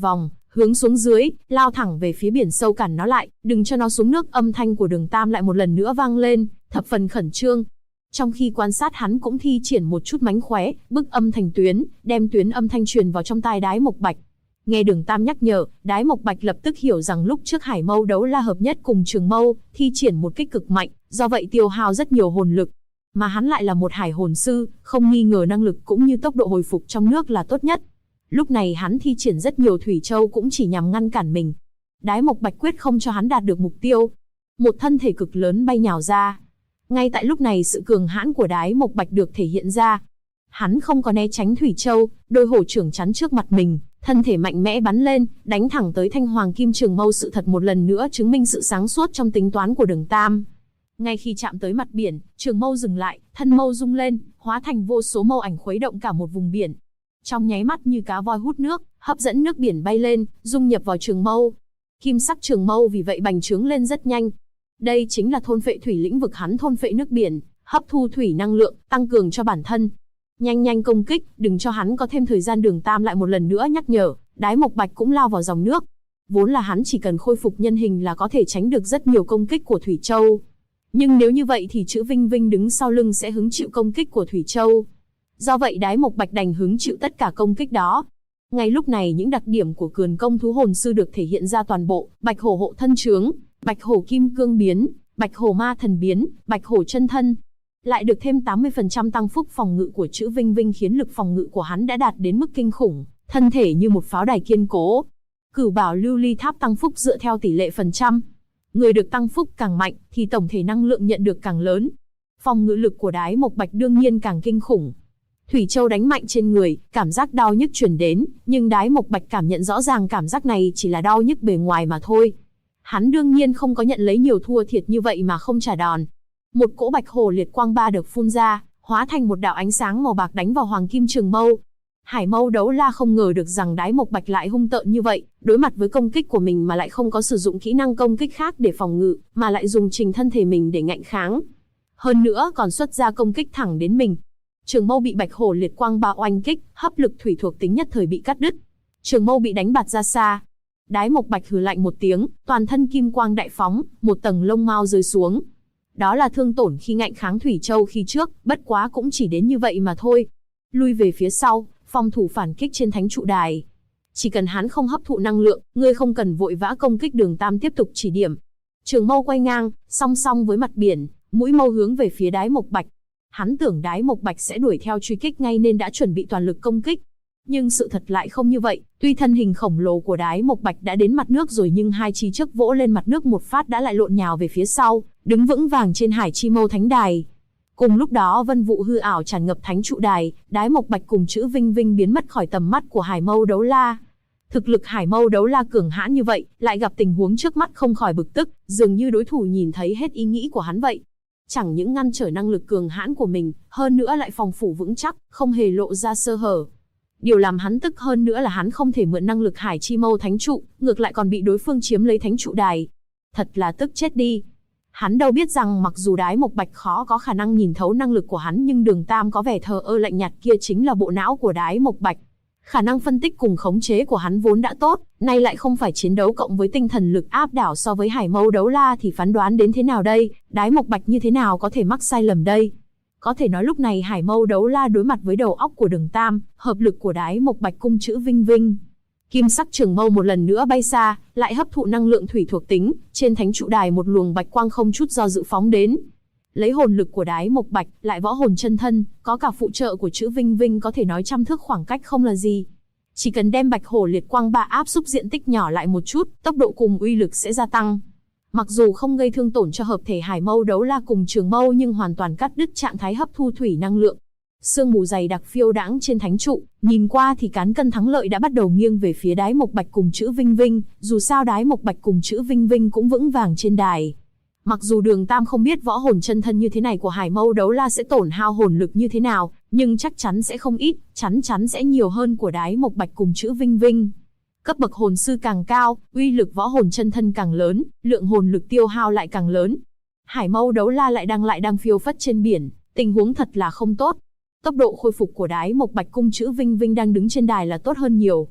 hướng xuống dưới, lao thẳng về phía biển sâu cản nó lại, đừng cho nó xuống nước. Âm thanh của Đường Tam lại một lần nữa vang lên, thập phần khẩn trương. Trong khi quan sát hắn cũng thi triển một chút mánh khóe, bức âm thành tuyến, đem tuyến âm thanh truyền vào trong tai Đái Mộc Bạch. Nghe Đường Tam nhắc nhở, Đái Mộc Bạch lập tức hiểu rằng lúc trước Hải Mâu Đấu La hợp nhất cùng Trường Mâu, thi triển một kích cực mạnh, do vậy tiêu hao rất nhiều hồn lực. Mà hắn lại là một hải hồn sư, không nghi ngờ năng lực cũng như tốc độ hồi phục trong nước là tốt nhất. Lúc này hắn thi triển rất nhiều thủy châu cũng chỉ nhằm ngăn cản mình. Đái Mộc Bạch quyết không cho hắn đạt được mục tiêu. Một thân thể cực lớn bay nhào ra. Ngay tại lúc này sự cường hãn của Đái Mộc Bạch được thể hiện ra. Hắn không có né tránh thủy châu, đôi hổ trưởng chắn trước mặt mình, thân thể mạnh mẽ bắn lên, đánh thẳng tới thanh hoàng kim trường mâu. Sự thật một lần nữa chứng minh sự sáng suốt trong tính toán của Đường Tam. Ngay khi chạm tới mặt biển, trường mâu dừng lại, thân mâu rung lên, hóa thành vô số mâu ảnh khuấy động cả một vùng biển. Trong nháy mắt như cá voi hút nước, hấp dẫn nước biển bay lên, dung nhập vào trường mâu. Kim sắc trường mâu vì vậy bành trướng lên rất nhanh. Đây chính là thôn phệ thủy lĩnh vực, hắn thôn phệ nước biển, hấp thu thủy năng lượng, tăng cường cho bản thân. Nhanh nhanh công kích, đừng cho hắn có thêm thời gian. Đường Tam lại một lần nữa nhắc nhở. Đái Mộc Bạch cũng lao vào dòng nước. Vốn là hắn chỉ cần khôi phục nhân hình là có thể tránh được rất nhiều công kích của Thủy Châu. Nhưng nếu như vậy thì chữ Vinh Vinh đứng sau lưng sẽ hứng chịu công kích của Thủy Châu. Do vậy Đái Mộc Bạch đành hứng chịu tất cả công kích đó. Ngay lúc này những đặc điểm của Cườn Công thú hồn sư được thể hiện ra toàn bộ. Bạch hổ hộ thân trướng, bạch hổ kim cương biến, bạch hổ ma thần biến, bạch hổ chân thân. Lại được thêm 80% tăng phúc phòng ngự của chữ Vinh Vinh khiến lực phòng ngự của hắn đã đạt đến mức kinh khủng, thân thể như một pháo đài kiên cố. Cửu bảo lưu ly tháp tăng phúc dựa theo tỷ lệ phần trăm. Người được tăng phúc càng mạnh thì tổng thể năng lượng nhận được càng lớn. Phòng ngự lực của Đái Mộc Bạch đương nhiên càng kinh khủng. Thủy Châu đánh mạnh trên người, cảm giác đau nhức truyền đến, nhưng Đái Mộc Bạch cảm nhận rõ ràng cảm giác này chỉ là đau nhức bề ngoài mà thôi. Hắn đương nhiên không có nhận lấy nhiều thua thiệt như vậy mà không trả đòn. Một cỗ bạch hổ liệt quang ba được phun ra, hóa thành một đạo ánh sáng màu bạc đánh vào hoàng kim trường mâu. Hải Mâu Đấu La không ngờ được rằng Đái Mộc Bạch lại hung tợn như vậy, đối mặt với công kích của mình mà lại không có sử dụng kỹ năng công kích khác để phòng ngự, mà lại dùng trình thân thể mình để ngạnh kháng. Hơn nữa còn xuất ra công kích thẳng đến mình. Trường mâu bị bạch hổ liệt quang ba oanh kích, hấp lực thủy thuộc tính nhất thời bị cắt đứt. Trường mâu bị đánh bạt ra xa. Đái Mộc Bạch hừ lạnh một tiếng, toàn thân kim quang đại phóng, một tầng lông mao rơi xuống. Đó là thương tổn khi ngạnh kháng Thủy Châu khi trước, bất quá cũng chỉ đến như vậy mà thôi. Lui về phía sau, phòng thủ phản kích trên thánh trụ đài. Chỉ cần hắn không hấp thụ năng lượng, ngươi không cần vội vã công kích. Đường Tam tiếp tục chỉ điểm. Trường mâu quay ngang, song song với mặt biển, mũi mâu hướng về phía Đái Mộc Bạch. Hắn tưởng Đái Mộc Bạch sẽ đuổi theo truy kích ngay nên đã chuẩn bị toàn lực công kích. Nhưng sự thật lại không như vậy, tuy thân hình khổng lồ của Đái Mộc Bạch đã đến mặt nước rồi nhưng hai chi trước vỗ lên mặt nước một phát đã lại lộn nhào về phía sau, đứng vững vàng trên Hải Chi Mâu Thánh Đài. Cùng lúc đó vân vụ hư ảo tràn ngập thánh trụ đài, Đái Mộc Bạch cùng chữ Vinh Vinh biến mất khỏi tầm mắt của Hải Mâu Đấu La. Thực lực Hải Mâu Đấu La cường hãn như vậy, lại gặp tình huống trước mắt không khỏi bực tức, dường như đối thủ nhìn thấy hết ý nghĩ của hắn vậy. Chẳng những ngăn trở năng lực cường hãn của mình, hơn nữa lại phòng phủ vững chắc, không hề lộ ra sơ hở. Điều làm hắn tức hơn nữa là hắn không thể mượn năng lực Hải Chi Mâu Thánh Trụ, ngược lại còn bị đối phương chiếm lấy thánh trụ đài. Thật là tức chết đi. Hắn đâu biết rằng mặc dù Đái Mộc Bạch khó có khả năng nhìn thấu năng lực của hắn nhưng Đường Tam có vẻ thờ ơ lạnh nhạt kia chính là bộ não của Đái Mộc Bạch. Khả năng phân tích cùng khống chế của hắn vốn đã tốt, nay lại không phải chiến đấu cộng với tinh thần lực áp đảo so với Hải Mâu Đấu La thì phán đoán đến thế nào đây, Đái Mộc Bạch như thế nào có thể mắc sai lầm đây. Có thể nói lúc này Hải Mâu Đấu La đối mặt với đầu óc của Đường Tam, hợp lực của Đái Mộc Bạch cung chữ Vinh Vinh. Kim sắc trường mâu một lần nữa bay xa, lại hấp thụ năng lượng thủy thuộc tính, trên thánh trụ đài một luồng bạch quang không chút do dự phóng đến. Lấy hồn lực của Đái Mộc Bạch, lại võ hồn chân thân, có cả phụ trợ của chữ Vinh Vinh có thể nói trăm thước khoảng cách không là gì. Chỉ cần đem bạch hổ liệt quang ba áp xúc diện tích nhỏ lại một chút, tốc độ cùng uy lực sẽ gia tăng. Mặc dù không gây thương tổn cho hợp thể Hải Mâu Đấu La cùng trường mâu nhưng hoàn toàn cắt đứt trạng thái hấp thu thủy năng lượng. Sương mù dày đặc phiêu đãng trên thánh trụ, nhìn qua thì cán cân thắng lợi đã bắt đầu nghiêng về phía Đái Mộc Bạch cùng chữ Vinh Vinh, dù sao Đái Mộc Bạch cùng chữ Vinh Vinh cũng vững vàng trên đài. Mặc dù Đường Tam không biết võ hồn chân thân như thế này của Hải Mâu Đấu La sẽ tổn hao hồn lực như thế nào, nhưng chắc chắn sẽ không ít, chắn sẽ nhiều hơn của Đái Mộc Bạch cùng chữ Vinh Vinh. Cấp bậc hồn sư càng cao, uy lực võ hồn chân thân càng lớn, lượng hồn lực tiêu hao lại càng lớn. Hải Mâu Đấu La lại đang phiêu phất trên biển, tình huống thật là không tốt. Tốc độ khôi phục của Đái Mộc Bạch cung chữ Vinh Vinh đang đứng trên đài là tốt hơn nhiều.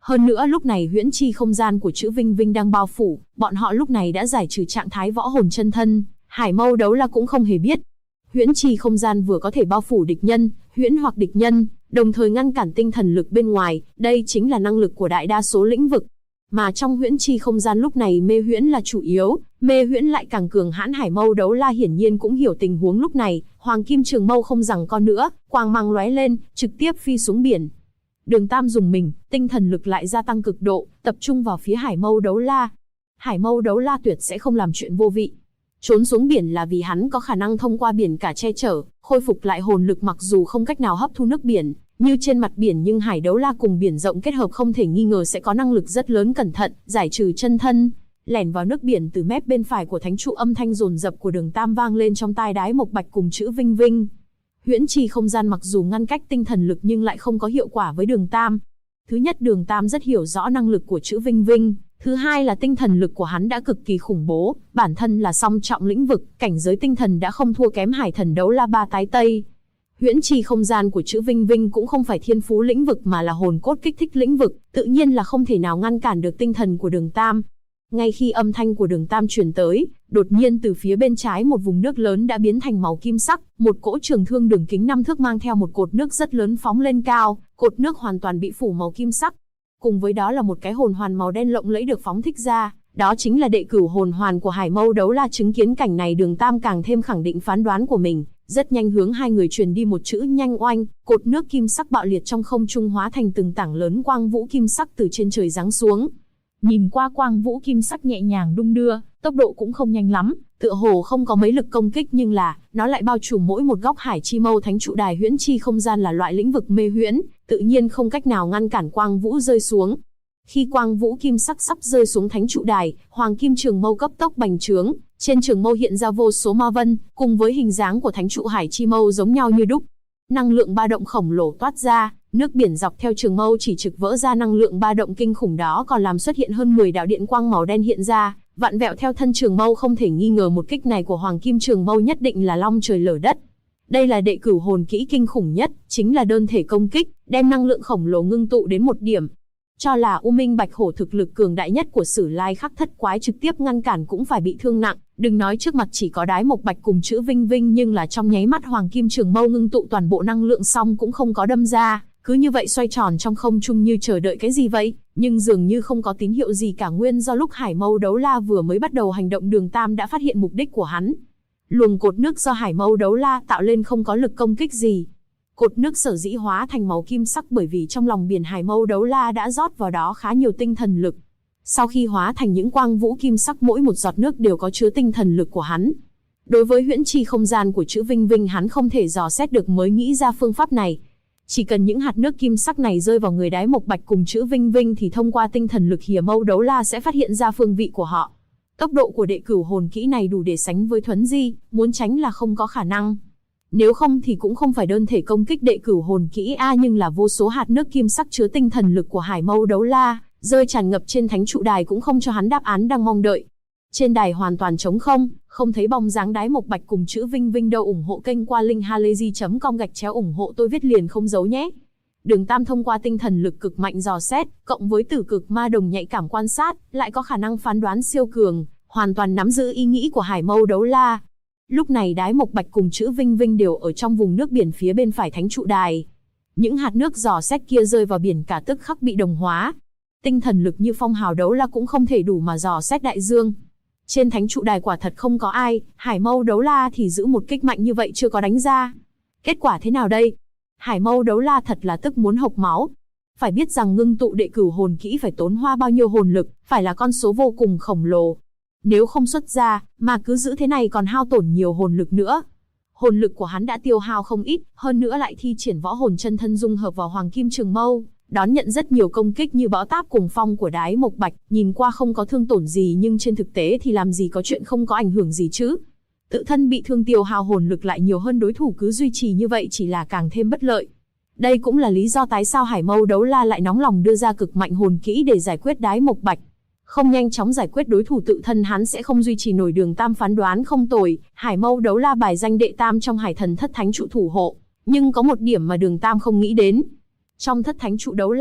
Hơn nữa lúc này huyễn chi không gian của chữ Vinh Vinh đang bao phủ, bọn họ lúc này đã giải trừ trạng thái võ hồn chân thân, Hải Mâu Đấu La cũng không hề biết. Huyễn chi không gian vừa có thể bao phủ địch nhân, huyễn hoặc địch nhân, đồng thời ngăn cản tinh thần lực bên ngoài, đây chính là năng lực của đại đa số lĩnh vực. Mà trong huyễn chi không gian lúc này mê huyễn là chủ yếu, mê huyễn lại càng cường hãn. Hải Mâu Đấu La hiển nhiên cũng hiểu tình huống lúc này, Hoàng Kim Trường Mâu không giằng co nữa, quang mang lóe lên, trực tiếp phi xuống biển. Đường Tam dùng mình, tinh thần lực lại gia tăng cực độ, tập trung vào phía Hải Mâu Đấu La. Hải Mâu Đấu La tuyệt sẽ không làm chuyện vô vị. Trốn xuống biển là vì hắn có khả năng thông qua biển cả che chở, khôi phục lại hồn lực mặc dù không cách nào hấp thu nước biển, như trên mặt biển nhưng Hải Đấu La cùng biển rộng kết hợp không thể nghi ngờ sẽ có năng lực rất lớn. Cẩn thận, giải trừ chân thân, lẻn vào nước biển. Từ mép bên phải của thánh trụ âm thanh dồn dập của Đường Tam vang lên trong tai Đái Mộc Bạch cùng chữ Vinh Vinh. Huyễn chi không gian mặc dù ngăn cách tinh thần lực nhưng lại không có hiệu quả với Đường Tam. Thứ nhất, Đường Tam rất hiểu rõ năng lực của chữ Vinh Vinh. Thứ hai là tinh thần lực của hắn đã cực kỳ khủng bố, bản thân là song trọng lĩnh vực, cảnh giới tinh thần đã không thua kém Hải Thần Đấu La Ba Tái Tây. Huyễn chi không gian của chữ Vinh Vinh cũng không phải thiên phú lĩnh vực mà là hồn cốt kích thích lĩnh vực, tự nhiên là không thể nào ngăn cản được tinh thần của Đường Tam. Ngay khi âm thanh của Đường Tam truyền tới, đột nhiên từ phía bên trái một vùng nước lớn đã biến thành màu kim sắc, một cỗ trường thương đường kính 5 thước mang theo một cột nước rất lớn phóng lên cao, cột nước hoàn toàn bị phủ màu kim sắc. Cùng với đó là một cái hồn hoàn màu đen lộng lẫy được phóng thích ra, đó chính là đệ cửu hồn hoàn của Hải Mâu Đấu La. Chứng kiến cảnh này, Đường Tam càng thêm khẳng định phán đoán của mình, rất nhanh hướng hai người truyền đi một chữ nhanh oanh, cột nước kim sắc bạo liệt trong không trung hóa thành từng tảng lớn quang vũ kim sắc từ trên trời giáng xuống. Nhìn qua quang vũ kim sắc nhẹ nhàng đung đưa, tốc độ cũng không nhanh lắm, tựa hồ không có mấy lực công kích nhưng là, nó lại bao trùm mỗi một góc Hải Chi Mâu Thánh Trụ Đài. Huyễn chi không gian là loại lĩnh vực mê huyễn, tự nhiên không cách nào ngăn cản quang vũ rơi xuống. Khi quang vũ kim sắc sắp rơi xuống Thánh Trụ Đài, Hoàng Kim Trường Mâu cấp tốc bành trướng, trên trường mâu hiện ra vô số ma vân, cùng với hình dáng của Thánh Trụ Hải Chi Mâu giống nhau như đúc. Năng lượng ba động khổng lồ toát ra, nước biển dọc theo trường mâu chỉ trực vỡ ra. Năng lượng ba động kinh khủng đó còn làm xuất hiện hơn 10 đạo điện quang màu đen hiện ra, vặn vẹo theo thân trường mâu. Không thể nghi ngờ một kích này của Hoàng Kim Trường Mâu nhất định là long trời lở đất. Đây là đệ cửu hồn kỹ kinh khủng nhất, chính là đơn thể công kích, đem năng lượng khổng lồ ngưng tụ đến một điểm. Cho là U Minh Bạch Hổ thực lực cường đại nhất của Sử Lai Khắc Thất Quái trực tiếp ngăn cản cũng phải bị thương nặng, đừng nói trước mặt chỉ có Đái Mộc Bạch cùng chữ Vinh Vinh, nhưng là trong nháy mắt Hoàng Kim Trường Mâu ngưng tụ toàn bộ năng lượng xong cũng không có đâm ra, cứ như vậy xoay tròn trong không trung như chờ đợi cái gì vậy, nhưng dường như không có tín hiệu gì cả. Nguyên do lúc Hải Mâu Đấu La vừa mới bắt đầu hành động, Đường Tam đã phát hiện mục đích của hắn. Luồng cột nước do Hải Mâu Đấu La tạo lên không có lực công kích gì. Cột nước sở dĩ hóa thành màu kim sắc bởi vì trong lòng biển Hải Mâu Đấu La đã rót vào đó khá nhiều tinh thần lực. Sau khi hóa thành những quang vũ kim sắc, mỗi một giọt nước đều có chứa tinh thần lực của hắn. Đối với huyễn chi không gian của chữ Vinh Vinh hắn không thể dò xét được mới nghĩ ra phương pháp này. Chỉ cần những hạt nước kim sắc này rơi vào người Đái Mộc Bạch cùng chữ Vinh Vinh thì thông qua tinh thần lực Hải Mâu Đấu La sẽ phát hiện ra phương vị của họ. Tốc độ của đệ cửu hồn kỹ này đủ để sánh với thuấn di, muốn tránh là không có khả năng. Nếu không thì cũng không phải đơn thể công kích đệ cửu hồn kỹ nhưng là vô số hạt nước kim sắc chứa tinh thần lực của Hải Mâu Đấu La, rơi tràn ngập trên Thánh Trụ Đài cũng không cho hắn đáp án đang mong đợi. Trên đài hoàn toàn trống không, không thấy bóng dáng Đái Mộc Bạch cùng chữ Vinh Vinh đâu. Ủng hộ kênh qua link halayzi.com/ ủng hộ tôi viết liền không giấu nhé. Đường Tam thông qua tinh thần lực cực mạnh dò xét, cộng với tử cực ma đồng nhạy cảm quan sát, lại có khả năng phán đoán siêu cường, hoàn toàn nắm giữ ý nghĩ của Hải Mâu Đấu La. Lúc này Đái Mộc Bạch cùng chữ Vinh Vinh đều ở trong vùng nước biển phía bên phải Thánh Trụ Đài. Những hạt nước dò xét kia rơi vào biển cả tức khắc bị đồng hóa. Tinh thần lực như Phong Hào Đấu La cũng không thể đủ mà dò xét đại dương. Trên Thánh Trụ Đài quả thật không có ai, Hải Mâu Đấu La thì giữ một kích mạnh như vậy chưa có đánh ra. Kết quả thế nào đây? Hải Mâu Đấu La thật là tức muốn hộc máu. Phải biết rằng ngưng tụ đệ cửu hồn kỹ phải tốn hoa bao nhiêu hồn lực, phải là con số vô cùng khổng lồ. Nếu không xuất ra, mà cứ giữ thế này còn hao tổn nhiều hồn lực nữa. Hồn lực của hắn đã tiêu hao không ít, hơn nữa lại thi triển võ hồn chân thân dung hợp vào Hoàng Kim Trường Mâu, đón nhận rất nhiều công kích như bão táp cùng phong của Đái Mộc Bạch, nhìn qua không có thương tổn gì nhưng trên thực tế thì làm gì có chuyện không có ảnh hưởng gì chứ. Tự thân bị thương tiêu hao hồn lực lại nhiều hơn đối thủ, cứ duy trì như vậy chỉ là càng thêm bất lợi. Đây cũng là lý do tại sao Hải Mâu Đấu La lại nóng lòng đưa ra cực mạnh hồn kỹ để giải quyết Đái Mộc Bạch. Không nhanh chóng giải quyết đối thủ, tự thân hắn sẽ không duy trì nổi. Đường Tam phán đoán không tồi, Hải Mâu Đấu La bài danh đệ tam trong Hải Thần Thất Thánh Trụ thủ hộ, nhưng có một điểm mà Đường Tam không nghĩ đến. Trong Thất Thánh Trụ Đấu La,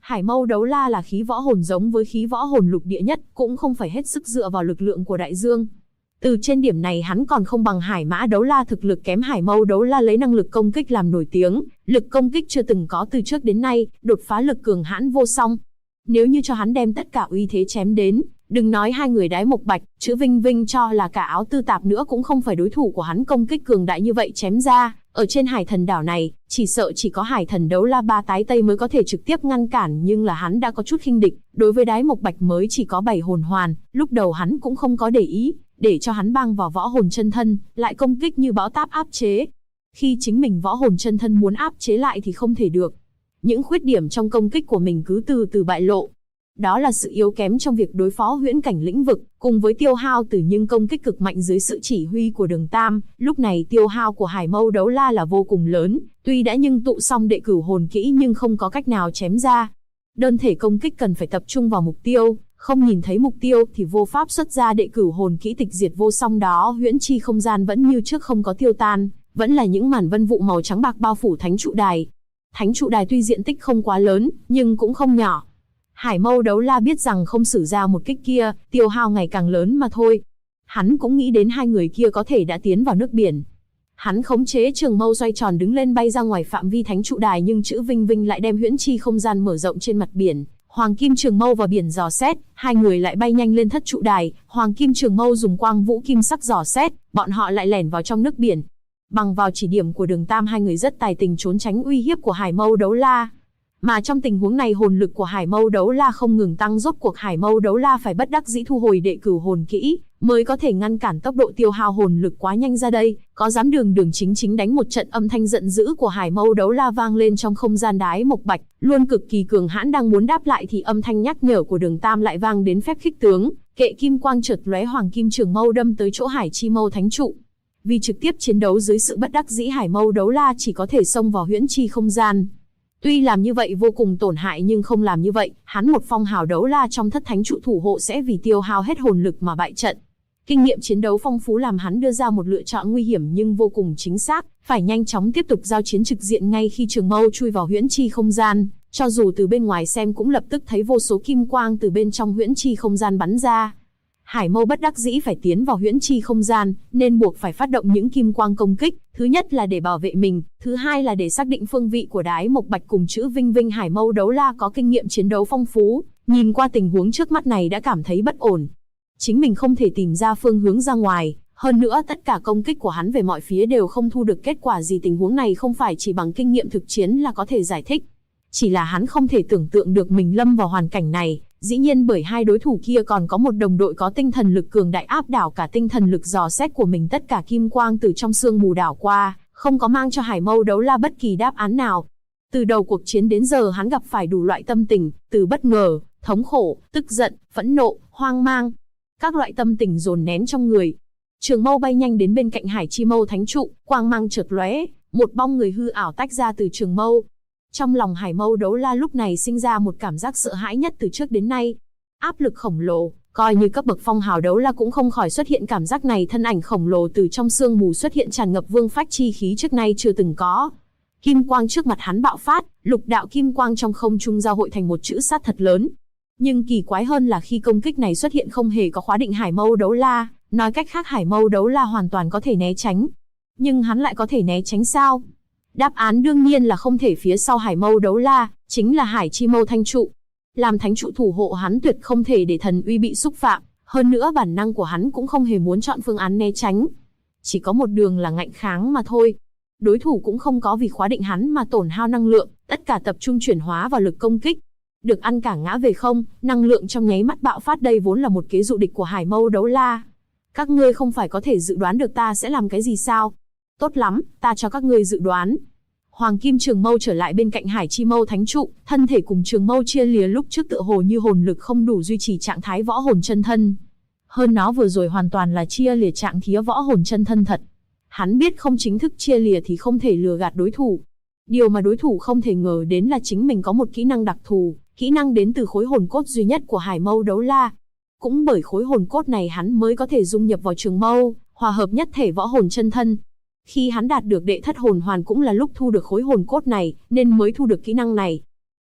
Hải Mâu Đấu La là khí võ hồn giống với khí võ hồn lục địa nhất, cũng không phải hết sức dựa vào lực lượng của đại dương. Từ trên điểm này hắn còn không bằng Hải Mã Đấu La, thực lực kém Hải Mâu Đấu La lấy năng lực công kích làm nổi tiếng, lực công kích chưa từng có từ trước đến nay, đột phá lực cường hãn vô song. Nếu như cho hắn đem tất cả uy thế chém đến, đừng nói hai người Đái Mộc Bạch, chữ Vinh Vinh cho là cả Áo Tư Tạp nữa cũng không phải đối thủ của hắn, công kích cường đại như vậy chém ra, ở trên Hải Thần đảo này, chỉ sợ chỉ có Hải Thần Đấu La Ba Tái Tây mới có thể trực tiếp ngăn cản, nhưng là hắn đã có chút khinh địch, đối với Đái Mộc Bạch mới chỉ có 7 hồn hoàn, lúc đầu hắn cũng không có để ý, để cho hắn băng vào võ hồn chân thân, lại công kích như bão táp áp chế. Khi chính mình võ hồn chân thân muốn áp chế lại thì không thể được. Những khuyết điểm trong công kích của mình cứ từ từ bại lộ. Đó là sự yếu kém trong việc đối phó huyễn cảnh lĩnh vực, cùng với tiêu hao từ những công kích cực mạnh dưới sự chỉ huy của Đường Tam. Lúc này tiêu hao của Hải Mâu Đấu La là vô cùng lớn, tuy đã nhưng tụ xong đệ cửu hồn kỹ nhưng không có cách nào chém ra. Đơn thể công kích cần phải tập trung vào mục tiêu, không nhìn thấy mục tiêu thì vô pháp xuất ra đệ cửu hồn kỹ tịch diệt vô song đó. Huyễn chi không gian vẫn như trước không có tiêu tan, vẫn là những màn vân vụ màu trắng bạc bao phủ thánh trụ đài. Thánh trụ đài tuy diện tích không quá lớn, nhưng cũng không nhỏ. Hải Mâu Đấu La biết rằng không sử ra một kích kia, tiêu hao ngày càng lớn mà thôi. Hắn cũng nghĩ đến hai người kia có thể đã tiến vào nước biển. Hắn khống chế trường mâu xoay tròn đứng lên bay ra ngoài phạm vi thánh trụ đài, nhưng chữ Vinh Vinh lại đem huyễn chi không gian mở rộng trên mặt biển. Hoàng Kim Trường Mâu vào biển dò xét, hai người lại bay nhanh lên thất trụ đài, Hoàng Kim Trường Mâu dùng quang vũ kim sắc dò xét, bọn họ lại lẻn vào trong nước biển. Bằng vào chỉ điểm của Đường Tam, hai người rất tài tình trốn tránh uy hiếp của Hải Mâu Đấu La. Mà trong tình huống này hồn lực của Hải Mâu Đấu La không ngừng tăng, rốt cuộc Hải Mâu Đấu La phải bất đắc dĩ thu hồi đệ cửu hồn kỹ, mới có thể ngăn cản tốc độ tiêu hao hồn lực quá nhanh ra đây. Có dám đường đường chính chính đánh một trận, âm thanh giận dữ của Hải Mâu Đấu La vang lên trong không gian. Đái Mộc Bạch luôn cực kỳ cường hãn đang muốn đáp lại thì âm thanh nhắc nhở của Đường Tam lại vang đến, phép khích tướng, kệ kim quang chợt lóe, Hoàng Kim Trường Mâu đâm tới chỗ Hải Chi Mâu thánh trụ. Vì trực tiếp chiến đấu dưới sự bất đắc dĩ, Hải Mâu Đấu La chỉ có thể xông vào huyễn chi không gian. Tuy làm như vậy vô cùng tổn hại, nhưng không làm như vậy, hắn một phong hào đấu la trong thất thánh trụ thủ hộ sẽ vì tiêu hao hết hồn lực mà bại trận. Kinh nghiệm chiến đấu phong phú làm hắn đưa ra một lựa chọn nguy hiểm nhưng vô cùng chính xác, phải nhanh chóng tiếp tục giao chiến trực diện. Ngay khi trường mâu chui vào huyễn chi không gian, cho dù từ bên ngoài xem cũng lập tức thấy vô số kim quang từ bên trong huyễn chi không gian bắn ra. Hải Mâu bất đắc dĩ phải tiến vào huyễn chi không gian, nên buộc phải phát động những kim quang công kích, thứ nhất là để bảo vệ mình, thứ hai là để xác định phương vị của Đái Mộc Bạch cùng chữ Vinh Vinh. Hải Mâu Đấu La có kinh nghiệm chiến đấu phong phú, nhìn qua tình huống trước mắt này đã cảm thấy bất ổn. Chính mình không thể tìm ra phương hướng ra ngoài, hơn nữa tất cả công kích của hắn về mọi phía đều không thu được kết quả gì. Tình huống này không phải chỉ bằng kinh nghiệm thực chiến là có thể giải thích. Chỉ là hắn không thể tưởng tượng được mình lâm vào hoàn cảnh này, dĩ nhiên bởi hai đối thủ kia còn có một đồng đội có tinh thần lực cường đại áp đảo cả tinh thần lực dò xét của mình. Tất cả kim quang từ trong sương mù đảo qua, không có mang cho Hải Mâu Đấu La bất kỳ đáp án nào. Từ đầu cuộc chiến đến giờ hắn gặp phải đủ loại tâm tình, từ bất ngờ, thống khổ, tức giận, phẫn nộ, hoang mang. Các loại tâm tình dồn nén trong người. Trường mâu bay nhanh đến bên cạnh Hải Chi Mâu thánh trụ, quang mang chợt lóe, một bóng người hư ảo tách ra từ trường mâu. Trong lòng Hải Mâu Đấu La lúc này sinh ra một cảm giác sợ hãi nhất từ trước đến nay. Áp lực khổng lồ, coi như cấp bậc phong hào đấu la cũng không khỏi xuất hiện cảm giác này. Thân ảnh khổng lồ từ trong sương mù xuất hiện, tràn ngập vương phách chi khí trước nay chưa từng có. Kim quang trước mặt hắn bạo phát, lục đạo kim quang trong không trung giao hội thành một chữ sát thật lớn. Nhưng kỳ quái hơn là khi công kích này xuất hiện không hề có khóa định Hải Mâu Đấu La, nói cách khác Hải Mâu Đấu La hoàn toàn có thể né tránh. Nhưng hắn lại có thể né tránh sao? Đáp án đương nhiên là không thể. Phía sau Hải Mâu Đấu La chính là Hải Chi Mâu thánh trụ. Làm thánh trụ thủ hộ, hắn tuyệt không thể để thần uy bị xúc phạm, hơn nữa bản năng của hắn cũng không hề muốn chọn phương án né tránh. Chỉ có một đường là ngạnh kháng mà thôi. Đối thủ cũng không có vì khóa định hắn mà tổn hao năng lượng, tất cả tập trung chuyển hóa vào lực công kích. Được ăn cả ngã về không, năng lượng trong nháy mắt bạo phát. Đây vốn là một kế dụ địch của Hải Mâu Đấu La. Các ngươi không phải có thể dự đoán được ta sẽ làm cái gì sao? Tốt lắm, ta cho các ngươi dự đoán. Hoàng Kim Trường Mâu trở lại bên cạnh Hải Chi Mâu thánh trụ, thân thể cùng trường mâu chia lìa. Lúc trước tựa hồ như hồn lực không đủ duy trì trạng thái võ hồn chân thân. Hơn nó vừa rồi hoàn toàn là chia lìa trạng thía võ hồn chân thân thật. Hắn biết không chính thức chia lìa thì không thể lừa gạt đối thủ. Điều mà đối thủ không thể ngờ đến là chính mình có một kỹ năng đặc thù, kỹ năng đến từ khối hồn cốt duy nhất của Hải Mâu Đấu La. Cũng bởi khối hồn cốt này hắn mới có thể dung nhập vào trường mâu, hòa hợp nhất thể võ hồn chân thân. Khi hắn đạt được đệ thất hồn hoàn cũng là lúc thu được khối hồn cốt này, nên mới thu được kỹ năng này.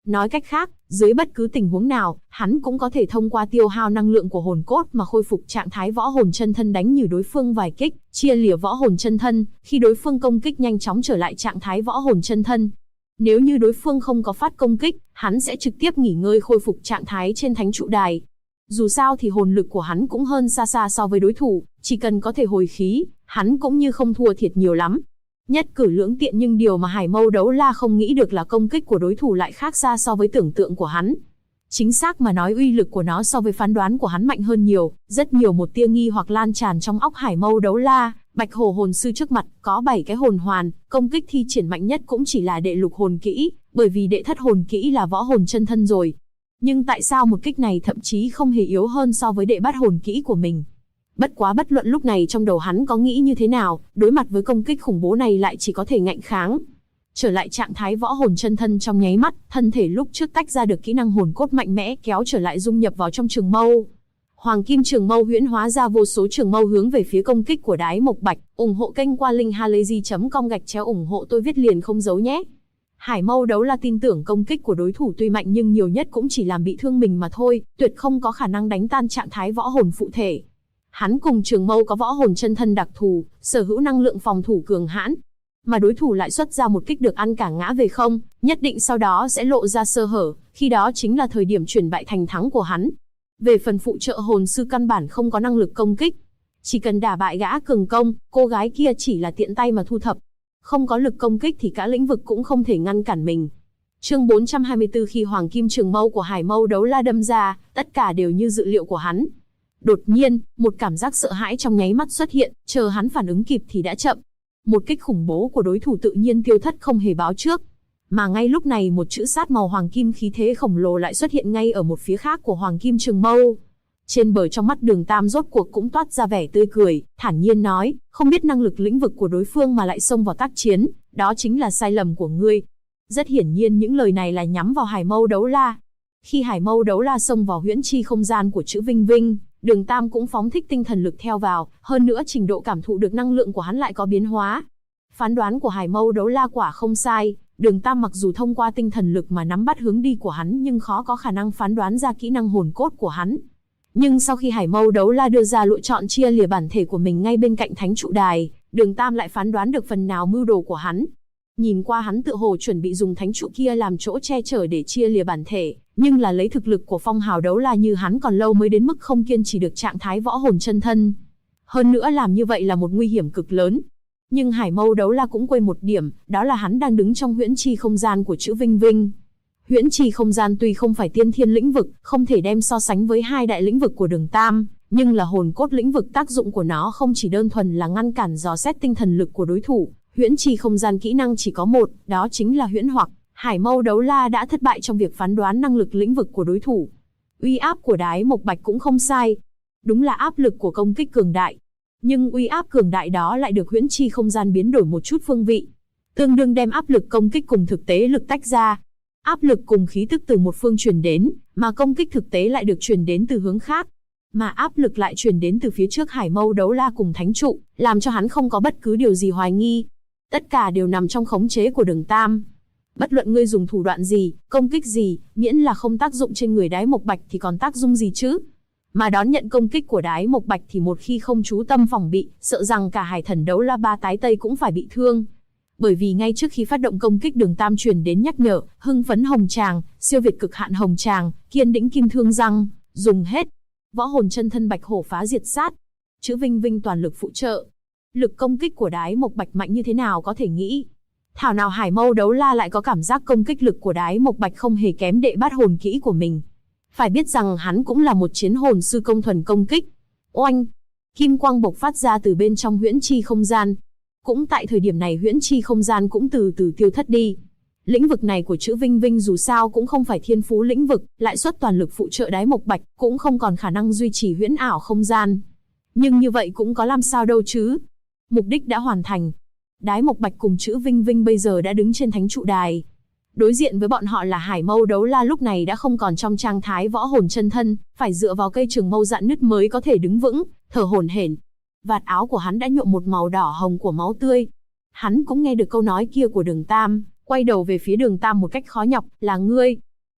Nói cách khác, dưới bất cứ tình huống nào, hắn cũng có thể thông qua tiêu hao năng lượng của hồn cốt mà khôi phục trạng thái võ hồn chân thân, đánh nhử đối phương vài kích, chia lìa võ hồn chân thân, khi đối phương công kích nhanh chóng trở lại trạng thái võ hồn chân thân. Nếu như đối phương không có phát công kích, hắn sẽ trực tiếp nghỉ ngơi khôi phục trạng thái trên thánh trụ đài. Dù sao thì hồn lực của hắn cũng hơn xa xa so với đối thủ, chỉ cần có thể hồi khí, hắn cũng như không thua thiệt nhiều lắm. Nhất cử lưỡng tiện, nhưng điều mà Hải Mâu Đấu La không nghĩ được là công kích của đối thủ lại khác xa so với tưởng tượng của hắn. Chính xác mà nói, uy lực của nó so với phán đoán của hắn mạnh hơn nhiều, rất nhiều. Một tia nghi hoặc lan tràn trong óc Hải Mâu Đấu La. Bạch Hổ hồn sư trước mặt có 7 cái hồn hoàn, công kích thi triển mạnh nhất cũng chỉ là đệ lục hồn kỹ, bởi vì đệ thất hồn kỹ là võ hồn chân thân rồi. Nhưng tại sao một kích này thậm chí không hề yếu hơn so với đệ bát hồn kỹ của mình? Bất quá bất luận lúc này trong đầu hắn có nghĩ như thế nào, đối mặt với công kích khủng bố này lại chỉ có thể ngạnh kháng. Trở lại trạng thái võ hồn chân thân trong nháy mắt, thân thể lúc trước tách ra được kỹ năng hồn cốt mạnh mẽ kéo trở lại, dung nhập vào trong trường mâu. Hoàng kim trường mâu huyễn hóa ra vô số trường mâu hướng về phía công kích của Đái Mộc Bạch. Ủng hộ kênh qua link halayzi.com/ ủng hộ tôi viết liền không giấu nhé. Hải Mâu Đấu La tin tưởng công kích của đối thủ tuy mạnh nhưng nhiều nhất cũng chỉ làm bị thương mình mà thôi, tuyệt không có khả năng đánh tan trạng thái võ hồn phụ thể. Hắn cùng trường mâu có võ hồn chân thân đặc thù, sở hữu năng lượng phòng thủ cường hãn, mà đối thủ lại xuất ra một kích được ăn cả ngã về không, nhất định sau đó sẽ lộ ra sơ hở, khi đó chính là thời điểm chuyển bại thành thắng của hắn. Về phần phụ trợ hồn sư căn bản không có năng lực công kích, chỉ cần đả bại gã cường công, cô gái kia chỉ là tiện tay mà thu thập. Không có lực công kích thì cả lĩnh vực cũng không thể ngăn cản mình. Chương 424, khi hoàng kim trường mâu của Hải Mâu Đấu La đâm ra, tất cả đều như dự liệu của hắn. Đột nhiên, một cảm giác sợ hãi trong nháy mắt xuất hiện, chờ hắn phản ứng kịp thì đã chậm. Một kích khủng bố của đối thủ tự nhiên tiêu thất không hề báo trước. Mà ngay lúc này một chữ sát màu hoàng kim khí thế khổng lồ lại xuất hiện ngay ở một phía khác của hoàng kim trường mâu. Trên bờ trong mắt Đường Tam rốt cuộc cũng toát ra vẻ tươi cười, thản nhiên nói, không biết năng lực lĩnh vực của đối phương mà lại xông vào tác chiến, đó chính là sai lầm của ngươi. Rất hiển nhiên những lời này là nhắm vào Hải Mâu Đấu La. Khi Hải Mâu Đấu La xông vào huyễn chi không gian của chữ Vinh Vinh, Đường Tam cũng phóng thích tinh thần lực theo vào, hơn nữa trình độ cảm thụ được năng lượng của hắn lại có biến hóa. Phán đoán của Hải Mâu Đấu La quả không sai, Đường Tam mặc dù thông qua tinh thần lực mà nắm bắt hướng đi của hắn nhưng khó có khả năng phán đoán ra kỹ năng hồn cốt của hắn. Nhưng sau khi Hải Mâu Đấu La đưa ra lựa chọn chia lìa bản thể của mình ngay bên cạnh thánh trụ đài, Đường Tam lại phán đoán được phần nào mưu đồ của hắn. Nhìn qua hắn tựa hồ chuẩn bị dùng thánh trụ kia làm chỗ che chở để chia lìa bản thể, nhưng là lấy thực lực của Phong Hào Đấu La như hắn còn lâu mới đến mức không kiên trì được trạng thái võ hồn chân thân. Hơn nữa làm như vậy là một nguy hiểm cực lớn. Nhưng Hải Mâu Đấu La cũng quên một điểm, đó là hắn đang đứng trong huyễn chi không gian của chữ Vinh Vinh. Huyễn chi không gian tuy không phải tiên thiên lĩnh vực, không thể đem so sánh với hai đại lĩnh vực của Đường Tam, nhưng là hồn cốt lĩnh vực, tác dụng của nó không chỉ đơn thuần là ngăn cản dò xét tinh thần lực của đối thủ. Huyễn chi không gian kỹ năng chỉ có một, đó chính là huyễn hoặc. Hải Mâu Đấu La đã thất bại trong việc phán đoán năng lực lĩnh vực của đối thủ. Uy áp của Đái Mộc Bạch cũng không sai, đúng là áp lực của công kích cường đại. Nhưng uy áp cường đại đó lại được huyễn chi không gian biến đổi một chút phương vị, tương đương đem áp lực công kích cùng thực tế lực tách ra. Áp lực cùng khí tức từ một phương truyền đến, mà công kích thực tế lại được truyền đến từ hướng khác. Mà áp lực lại truyền đến từ phía trước Hải Mâu Đấu La cùng thánh trụ, làm cho hắn không có bất cứ điều gì hoài nghi. Tất cả đều nằm trong khống chế của Đường Tam. Bất luận ngươi dùng thủ đoạn gì, công kích gì, miễn là không tác dụng trên người Đái Mộc Bạch thì còn tác dụng gì chứ? Mà đón nhận công kích của Đái Mộc Bạch thì một khi không chú tâm phòng bị, sợ rằng cả Hải Thần Đấu La ba tái tây cũng phải bị thương. Bởi vì ngay trước khi phát động công kích, Đường Tam truyền đến nhắc nhở, hưng phấn hồng tràng, siêu việt cực hạn hồng tràng, kiên đĩnh kim thương răng, dùng hết. Võ hồn chân thân Bạch Hổ phá diệt sát. Chữ Vinh Vinh toàn lực phụ trợ. Lực công kích của Đái Mộc Bạch mạnh như thế nào có thể nghĩ. Thảo nào Hải Mâu Đấu La lại có cảm giác công kích lực của Đái Mộc Bạch không hề kém đệ bát hồn kỹ của mình. Phải biết rằng hắn cũng là một chiến hồn sư công thuần công kích. Oanh! Kim quang bộc phát ra từ bên trong huyễn chi không gian. Cũng tại thời điểm này huyễn chi không gian cũng từ từ tiêu thất đi. Lĩnh vực này của chữ Vinh Vinh dù sao cũng không phải thiên phú lĩnh vực, lại xuất toàn lực phụ trợ Đái Mộc Bạch, cũng không còn khả năng duy trì huyễn ảo không gian. Nhưng như vậy cũng có làm sao đâu chứ. Mục đích đã hoàn thành. Đái Mộc Bạch cùng chữ Vinh Vinh bây giờ đã đứng trên thánh trụ đài. Đối diện với bọn họ là Hải Mâu Đấu La lúc này đã không còn trong trạng thái võ hồn chân thân, phải dựa vào cây trường mâu rạn nứt mới có thể đứng vững, thở hổn hển. Vạt áo của hắn đã nhuộm một màu đỏ hồng của máu tươi. Hắn cũng nghe được câu nói kia của Đường Tam, quay đầu về phía Đường Tam một cách khó nhọc, là ngươi.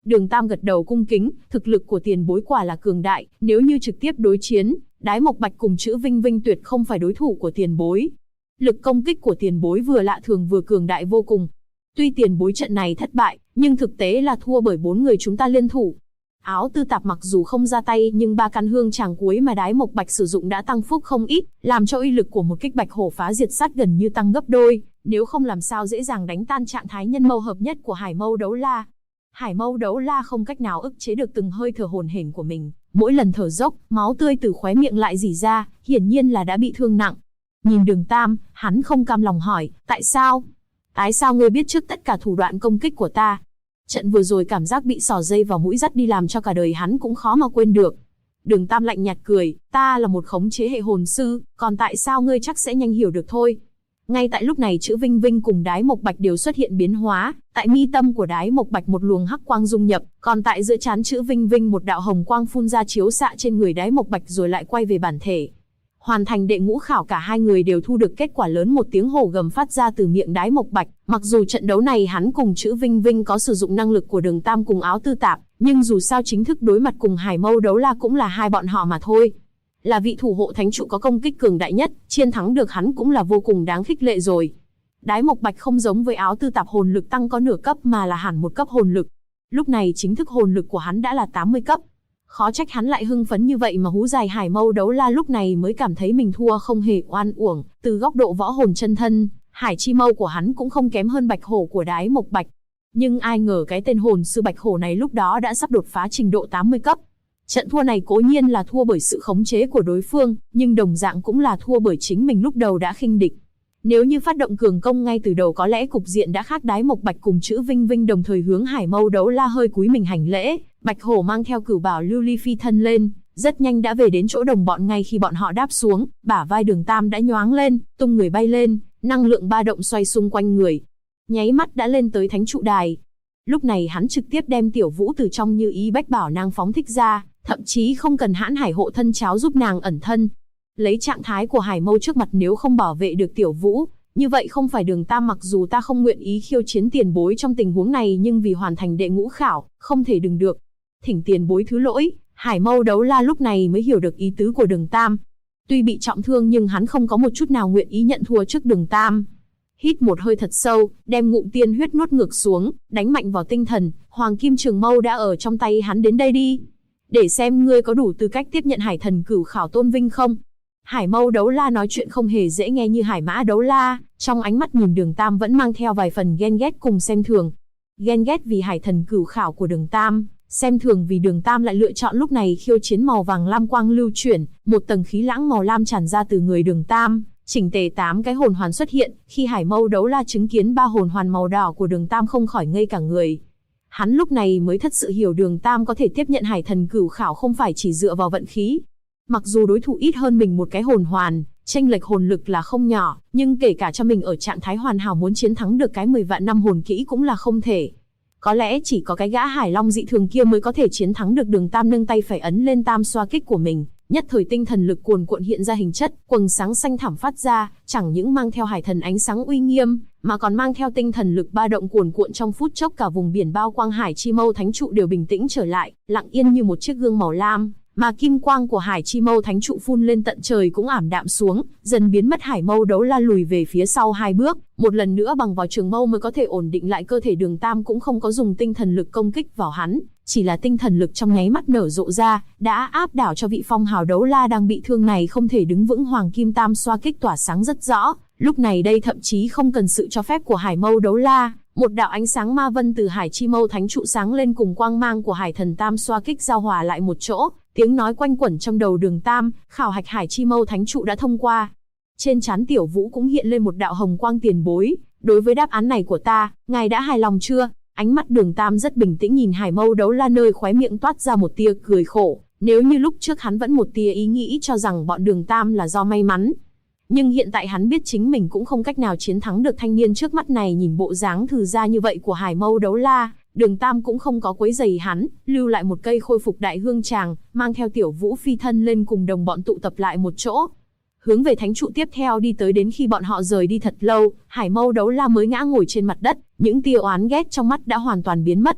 Đường Tam gật đầu cung kính, thực lực của tiền bối quả là cường đại, nếu như trực tiếp đối chiến, Đái Mộc Bạch cùng Chữ Vinh Vinh tuyệt không phải đối thủ của tiền bối. Lực công kích của tiền bối vừa lạ thường vừa cường đại vô cùng. Tuy tiền bối trận này thất bại, nhưng thực tế là thua bởi 4 người chúng ta liên thủ. Áo Tư Tạp mặc dù không ra tay nhưng 3 căn hương tràng cuối mà Đái Mộc Bạch sử dụng đã tăng phúc không ít, làm cho uy lực của một kích Bạch Hổ phá diệt sát gần như tăng gấp đôi, nếu không làm sao dễ dàng đánh tan trạng thái nhân mâu hợp nhất của Hải Mâu Đấu La. Hải Mâu Đấu La không cách nào ức chế được từng hơi thở hổn hển của mình, mỗi lần thở dốc, máu tươi từ khóe miệng lại rỉ ra, hiển nhiên là đã bị thương nặng. Nhìn Đường Tam, hắn không cam lòng hỏi, tại sao? Tại sao ngươi biết trước tất cả thủ đoạn công kích của ta? Trận vừa rồi cảm giác bị sỏ dây vào mũi dắt đi làm cho cả đời hắn cũng khó mà quên được. Đường Tam lạnh nhạt cười, ta là một khống chế hệ hồn sư, còn tại sao ngươi chắc sẽ nhanh hiểu được thôi. Ngay tại lúc này Chữ Vinh Vinh cùng Đái Mộc Bạch đều xuất hiện biến hóa, tại mi tâm của Đái Mộc Bạch một luồng hắc quang dung nhập, còn tại giữa trán Chữ Vinh Vinh một đạo hồng quang phun ra chiếu xạ trên người Đái Mộc Bạch rồi lại quay về bản thể. Hoàn thành đệ ngũ khảo cả hai người đều thu được kết quả lớn, một tiếng hổ gầm phát ra từ miệng Đái Mộc Bạch, mặc dù trận đấu này hắn cùng Chữ Vinh Vinh có sử dụng năng lực của Đường Tam cùng Áo Tư Tạp, nhưng dù sao chính thức đối mặt cùng Hải Mâu Đấu La cũng là hai bọn họ mà thôi. Là vị thủ hộ thánh trụ có công kích cường đại nhất, chiến thắng được hắn cũng là vô cùng đáng khích lệ rồi. Đái Mộc Bạch không giống với Áo Tư Tạp hồn lực tăng có nửa cấp mà là hẳn một cấp hồn lực. Lúc này chính thức hồn lực của hắn đã là 80 cấp. Khó trách hắn lại hưng phấn như vậy mà hú dài Hải Mâu Đấu La lúc này mới cảm thấy mình thua không hề oan uổng, từ góc độ võ hồn chân thân, Hải Chi Mâu của hắn cũng không kém hơn Bạch Hổ của Đái Mộc Bạch. Nhưng ai ngờ cái tên hồn sư Bạch Hổ này lúc đó đã sắp đột phá trình độ 80 cấp. Trận thua này cố nhiên là thua bởi sự khống chế của đối phương, nhưng đồng dạng cũng là thua bởi chính mình lúc đầu đã khinh địch. Nếu như phát động cường công ngay từ đầu có lẽ cục diện đã khác. Đái Mộc Bạch cùng Chữ Vinh Vinh đồng thời hướng Hải Mâu Đấu La hơi cúi mình hành lễ, Bạch Hổ mang theo Cửu Bảo Lưu Ly phi thân lên, rất nhanh đã về đến chỗ đồng bọn. Ngay khi bọn họ đáp xuống, bả vai Đường Tam đã nhoáng lên, tung người bay lên, năng lượng ba động xoay xung quanh người, nháy mắt đã lên tới thánh trụ đài. Lúc này hắn trực tiếp đem Tiểu Vũ từ trong Như Ý Bách Bảo Nang phóng thích ra, thậm chí không cần Hãn Hải hộ thân cháo giúp nàng ẩn thân. Lấy trạng thái của Hải Mâu trước mặt nếu không bảo vệ được Tiểu Vũ, như vậy không phải Đường Tam. Mặc dù ta không nguyện ý khiêu chiến tiền bối trong tình huống này nhưng vì hoàn thành đệ ngũ khảo, không thể đừng được. Thỉnh tiền bối thứ lỗi. Hải Mâu Đấu La lúc này mới hiểu được ý tứ của Đường Tam. Tuy bị trọng thương nhưng hắn không có một chút nào nguyện ý nhận thua trước Đường Tam. Hít một hơi thật sâu, đem ngụm tiên huyết nuốt ngược xuống, đánh mạnh vào tinh thần. Hoàng Kim Trường Mâu đã ở trong tay hắn, đến đây đi, để xem ngươi có đủ tư cách tiếp nhận Hải Thần Cửu Khảo tôn vinh không. Hải Mâu Đấu La nói chuyện không hề dễ nghe như Hải Mã Đấu La, trong ánh mắt nhìn Đường Tam vẫn mang theo vài phần ghen ghét cùng xem thường. Ghen ghét vì Hải Thần Cửu Khảo của Đường Tam, xem thường vì Đường Tam lại lựa chọn lúc này khiêu chiến. Màu vàng lam quang lưu chuyển, một tầng khí lãng màu lam tràn ra từ người Đường Tam, chỉnh tề 8 cái hồn hoàn xuất hiện. Khi Hải Mâu Đấu La chứng kiến 3 hồn hoàn màu đỏ của Đường Tam không khỏi ngây cả người. Hắn lúc này mới thật sự hiểu Đường Tam có thể tiếp nhận Hải Thần Cửu Khảo không phải chỉ dựa vào vận khí. Mặc dù đối thủ ít hơn mình một cái hồn hoàn, chênh lệch hồn lực là không nhỏ, nhưng kể cả cho mình ở trạng thái hoàn hảo muốn chiến thắng được cái 10 vạn năm hồn kỹ cũng là không thể. Có lẽ chỉ có cái gã Hải Long dị thường kia mới có thể chiến thắng được Đường Tam. Nâng tay phải ấn lên tam xoa kích của mình, nhất thời tinh thần lực cuồn cuộn hiện ra hình chất, quầng sáng xanh thẳm phát ra, chẳng những mang theo hải thần ánh sáng uy nghiêm, mà còn mang theo tinh thần lực ba động cuồn cuộn. Trong phút chốc cả vùng biển bao quang Hải Chi Mâu Thánh Trụ đều bình tĩnh trở lại, lặng yên như một chiếc gương màu lam, mà kim quang của Hải Chi Mâu Thánh Trụ phun lên tận trời cũng ảm đạm xuống, dần biến mất. Hải Mâu Đấu La lùi về phía sau 2 bước, một lần nữa bằng vào trường mâu mới có thể ổn định lại cơ thể. Đường Tam cũng không có dùng tinh thần lực công kích vào hắn, chỉ là tinh thần lực trong nháy mắt nở rộ ra, đã áp đảo cho vị phong hào đấu la đang bị thương này không thể đứng vững. Hoàng kim tam xoa kích tỏa sáng rất rõ, lúc này đây thậm chí không cần sự cho phép của Hải Mâu Đấu La, một đạo ánh sáng ma vân từ Hải Chi Mâu Thánh Trụ sáng lên cùng quang mang của Hải Thần tam xoa kích giao hòa lại một chỗ, tiếng nói quanh quẩn trong đầu Đường Tam, khảo hạch Hải Chi Mâu Thánh Trụ đã thông qua. Trên trán Tiểu Vũ cũng hiện lên một đạo hồng quang. Tiền bối, đối với đáp án này của ta, ngài đã hài lòng chưa? Ánh mắt Đường Tam rất bình tĩnh nhìn Hải Mâu Đấu La, nơi khóe miệng toát ra một tia cười khổ. Nếu như lúc trước hắn vẫn một tia ý nghĩ cho rằng bọn Đường Tam là do may mắn, nhưng hiện tại hắn biết chính mình cũng không cách nào chiến thắng được thanh niên trước mắt này. Nhìn bộ dáng thừ ra như vậy của Hải Mâu Đấu La, Đường Tam cũng không có quấy rầy hắn, lưu lại một cây khôi phục đại hương tràng, mang theo Tiểu Vũ phi thân lên cùng đồng bọn tụ tập lại một chỗ, hướng về thánh trụ tiếp theo đi tới. Đến khi bọn họ rời đi thật lâu, Hải Mâu Đấu La mới ngã ngồi trên mặt đất, những tia oán ghét trong mắt đã hoàn toàn biến mất.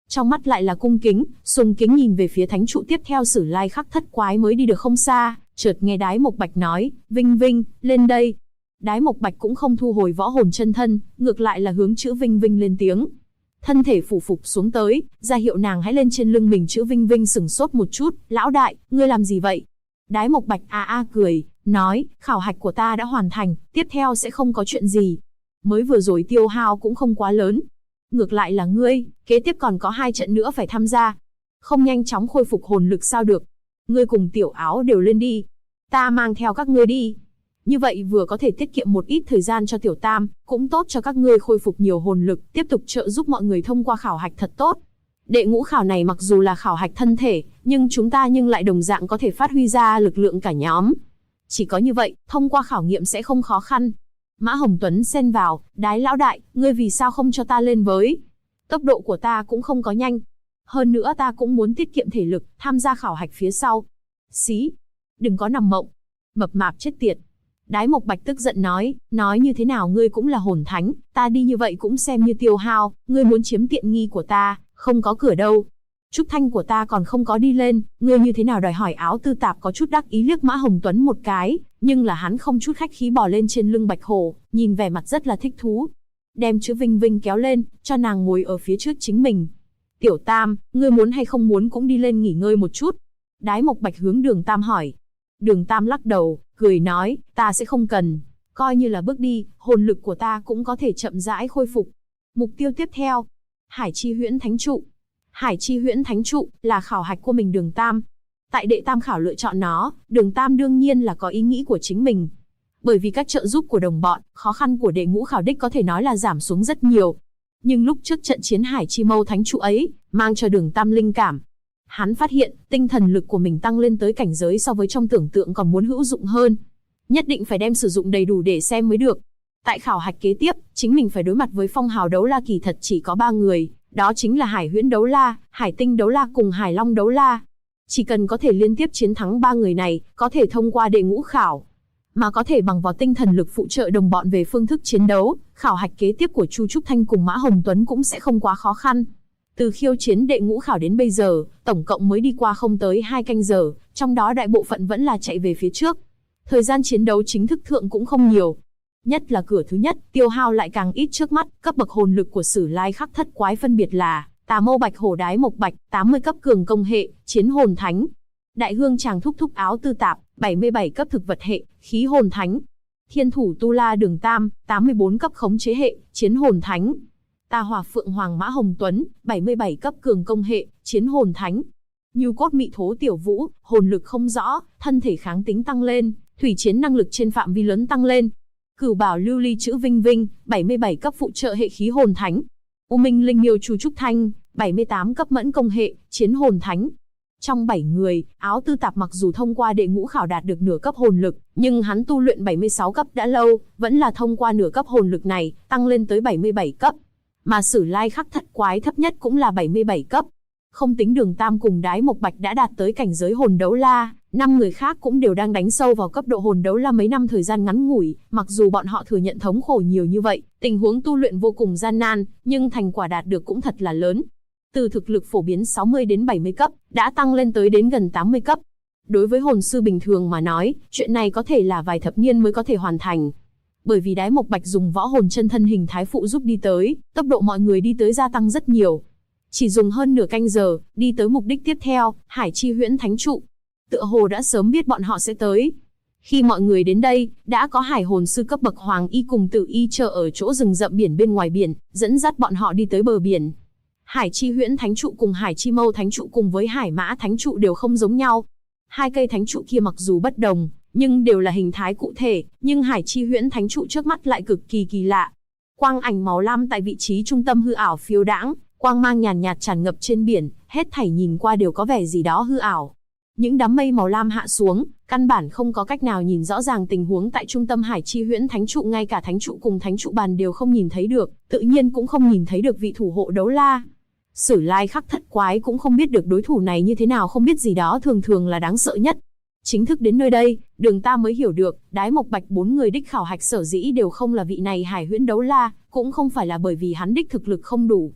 Trong mắt lại là cung kính, sùng kính nhìn về phía thánh trụ tiếp theo. Sử Lai Khắc Thất Quái mới đi được không xa, chợt nghe Đái Mộc Bạch nói, Vinh Vinh, lên đây. Đái Mộc Bạch cũng không thu hồi võ hồn chân thân, ngược lại là hướng chữ Vinh Vinh lên tiếng. Thân thể phủ phục xuống tới, ra hiệu nàng hãy lên trên lưng mình. Chữ Vinh Vinh sửng sốt một chút, lão đại, ngươi làm gì vậy? Đái Mộc Bạch cười, nói, khảo hạch của ta đã hoàn thành, tiếp theo sẽ không có chuyện gì. Mới vừa rồi tiêu hao cũng không quá lớn. Ngược lại là ngươi, kế tiếp còn có 2 trận nữa phải tham gia. Không nhanh chóng khôi phục hồn lực sao được? Ngươi cùng Tiểu Áo đều lên đi. Ta mang theo các ngươi đi. Như vậy vừa có thể tiết kiệm một ít thời gian cho Tiểu Tam, cũng tốt cho các ngươi khôi phục nhiều hồn lực, tiếp tục trợ giúp mọi người thông qua khảo hạch thật tốt. Đệ ngũ khảo này mặc dù là khảo hạch thân thể, nhưng chúng ta lại đồng dạng có thể phát huy ra lực lượng cả nhóm. Chỉ có như vậy, thông qua khảo nghiệm sẽ không khó khăn. Mã Hồng Tuấn xen vào, Đái lão đại, ngươi vì sao không cho ta lên với? Tốc độ của ta cũng không có nhanh. Hơn nữa ta cũng muốn tiết kiệm thể lực, tham gia khảo hạch phía sau. Xí, đừng có nằm mộng. Mập mạp chết tiệt. Đái Mộc Bạch tức giận nói như thế nào ngươi cũng là hồn thánh, ta đi như vậy cũng xem như tiêu hao, ngươi muốn chiếm tiện nghi của ta, không có cửa đâu. Trúc thanh của ta còn không có đi lên, ngươi như thế nào đòi hỏi? Áo Tư Tạp có chút đắc ý liếc Mã Hồng Tuấn một cái, nhưng là hắn không chút khách khí bò lên trên lưng Bạch Hổ, nhìn vẻ mặt rất là thích thú. Đem chữ Vinh Vinh kéo lên, cho nàng ngồi ở phía trước chính mình. Tiểu Tam, ngươi muốn hay không muốn cũng đi lên nghỉ ngơi một chút. Đái Mộc Bạch hướng Đường Tam hỏi. Đường Tam lắc đầu, cười nói, ta sẽ không cần. Coi như là bước đi, hồn lực của ta cũng có thể chậm rãi khôi phục. Mục tiêu tiếp theo, Hải Chi Huyễn Thánh Trụ. Hải Chi Huyễn Thánh Trụ là khảo hạch của mình Đường Tam. Tại đệ tam khảo lựa chọn nó, Đường Tam đương nhiên là có ý nghĩ của chính mình. Bởi vì các trợ giúp của đồng bọn, khó khăn của đệ ngũ khảo đích có thể nói là giảm xuống rất nhiều. Nhưng lúc trước trận chiến Hải Chi Mâu Thánh Trụ ấy, mang cho Đường Tam linh cảm. Hắn phát hiện, tinh thần lực của mình tăng lên tới cảnh giới so với trong tưởng tượng còn muốn hữu dụng hơn. Nhất định phải đem sử dụng đầy đủ để xem mới được. Tại khảo hạch kế tiếp, chính mình phải đối mặt với phong hào đấu la kỳ thật chỉ có 3 người, đó chính là Hải Huyễn Đấu La, Hải Tinh Đấu La cùng Hải Long Đấu La. Chỉ cần có thể liên tiếp chiến thắng 3 người này, có thể thông qua đệ ngũ khảo. Mà có thể bằng vào tinh thần lực phụ trợ đồng bọn về phương thức chiến đấu, khảo hạch kế tiếp của Chu Trúc Thanh cùng Mã Hồng Tuấn cũng sẽ không quá khó khăn. Từ khiêu chiến đệ ngũ khảo đến bây giờ, tổng cộng mới đi qua không tới 2 canh giờ, trong đó đại bộ phận vẫn là chạy về phía trước. Thời gian chiến đấu chính thức thượng cũng không nhiều. Nhất là cửa thứ nhất, tiêu hao lại càng ít trước mắt, cấp bậc hồn lực của Sử Lai Khắc Thất Quái phân biệt là Tà Mâu Bạch Hổ Đái Mộc Bạch, 80 cấp cường công hệ, chiến hồn thánh. Đại Hương Tràng Thúc Thúc Áo Tư Tạp, 77 cấp thực vật hệ, khí hồn thánh. Thiên Thủ Tu La Đường Tam, 84 cấp khống chế hệ, chiến hồn thánh. Tà Hỏa Phượng Hoàng Mã Hồng Tuấn, 77 cấp cường công hệ, chiến hồn thánh. Nhu Cốt Mị Thố Tiểu Vũ, hồn lực không rõ, thân thể kháng tính tăng lên, thủy chiến năng lực trên phạm vi lớn tăng lên. Cửu Bảo Lưu Ly chữ Vinh Vinh, 77 cấp phụ trợ hệ khí hồn thánh. U Minh Linh Miêu Chu Trúc Thanh, 78 cấp mẫn công hệ, chiến hồn thánh. Trong 7 người, Áo Tư Tạp mặc dù thông qua đệ ngũ khảo đạt được nửa cấp hồn lực, nhưng hắn tu luyện 76 cấp đã lâu, vẫn là thông qua nửa cấp hồn lực này, tăng lên tới 77 cấp. Mà Sử Lai Khắc Thất Quái thấp nhất cũng là 77 cấp. Không tính Đường Tam cùng Đái Mộc Bạch đã đạt tới cảnh giới hồn đấu la, 5 người khác cũng đều đang đánh sâu vào cấp độ hồn đấu la mấy năm thời gian ngắn ngủi, mặc dù bọn họ thừa nhận thống khổ nhiều như vậy, tình huống tu luyện vô cùng gian nan, nhưng thành quả đạt được cũng thật là lớn. Từ thực lực phổ biến 60 đến 70 cấp, đã tăng lên tới đến gần 80 cấp. Đối với hồn sư bình thường mà nói, chuyện này có thể là vài thập niên mới có thể hoàn thành. Bởi vì Đái Mộc Bạch dùng võ hồn chân thân hình thái phụ giúp đi tới, tốc độ mọi người đi tới gia tăng rất nhiều. Chỉ dùng hơn nửa canh giờ, đi tới mục đích tiếp theo, Hải Chi Huyễn Thánh Trụ. Tựa hồ đã sớm biết bọn họ sẽ tới. Khi mọi người đến đây, đã có hải hồn sư cấp bậc Hoàng Y cùng Tử Y chờ ở chỗ rừng rậm biển bên ngoài biển, dẫn dắt bọn họ đi tới bờ biển. Hải Chi Huyễn Thánh Trụ cùng Hải Chi Mâu Thánh Trụ cùng với Hải Mã Thánh Trụ đều không giống nhau. Hai cây thánh trụ kia mặc dù bất đồng, nhưng đều là hình thái cụ thể, nhưng Hải Chi Huyễn Thánh Trụ trước mắt lại cực kỳ kỳ lạ. Quang ảnh màu lam tại vị trí trung tâm hư ảo phiêu đãng, quang mang nhàn nhạt tràn ngập trên biển, hết thảy nhìn qua đều có vẻ gì đó hư ảo. Những đám mây màu lam hạ xuống, căn bản không có cách nào nhìn rõ ràng tình huống tại trung tâm Hải Chi Huyễn Thánh Trụ, ngay cả thánh trụ cùng thánh trụ bàn đều không nhìn thấy được, tự nhiên cũng không nhìn thấy được vị thủ hộ đấu la. Sử Lai Khắc Thất Quái cũng không biết được đối thủ này như thế nào, không biết gì đó thường thường là đáng sợ nhất. Chính thức đến nơi đây, Đường Tam mới hiểu được, Đái Mộc Bạch 4 người đích khảo hạch sở dĩ đều không là vị này Hải Huyễn Đấu La, cũng không phải là bởi vì hắn đích thực lực không đủ.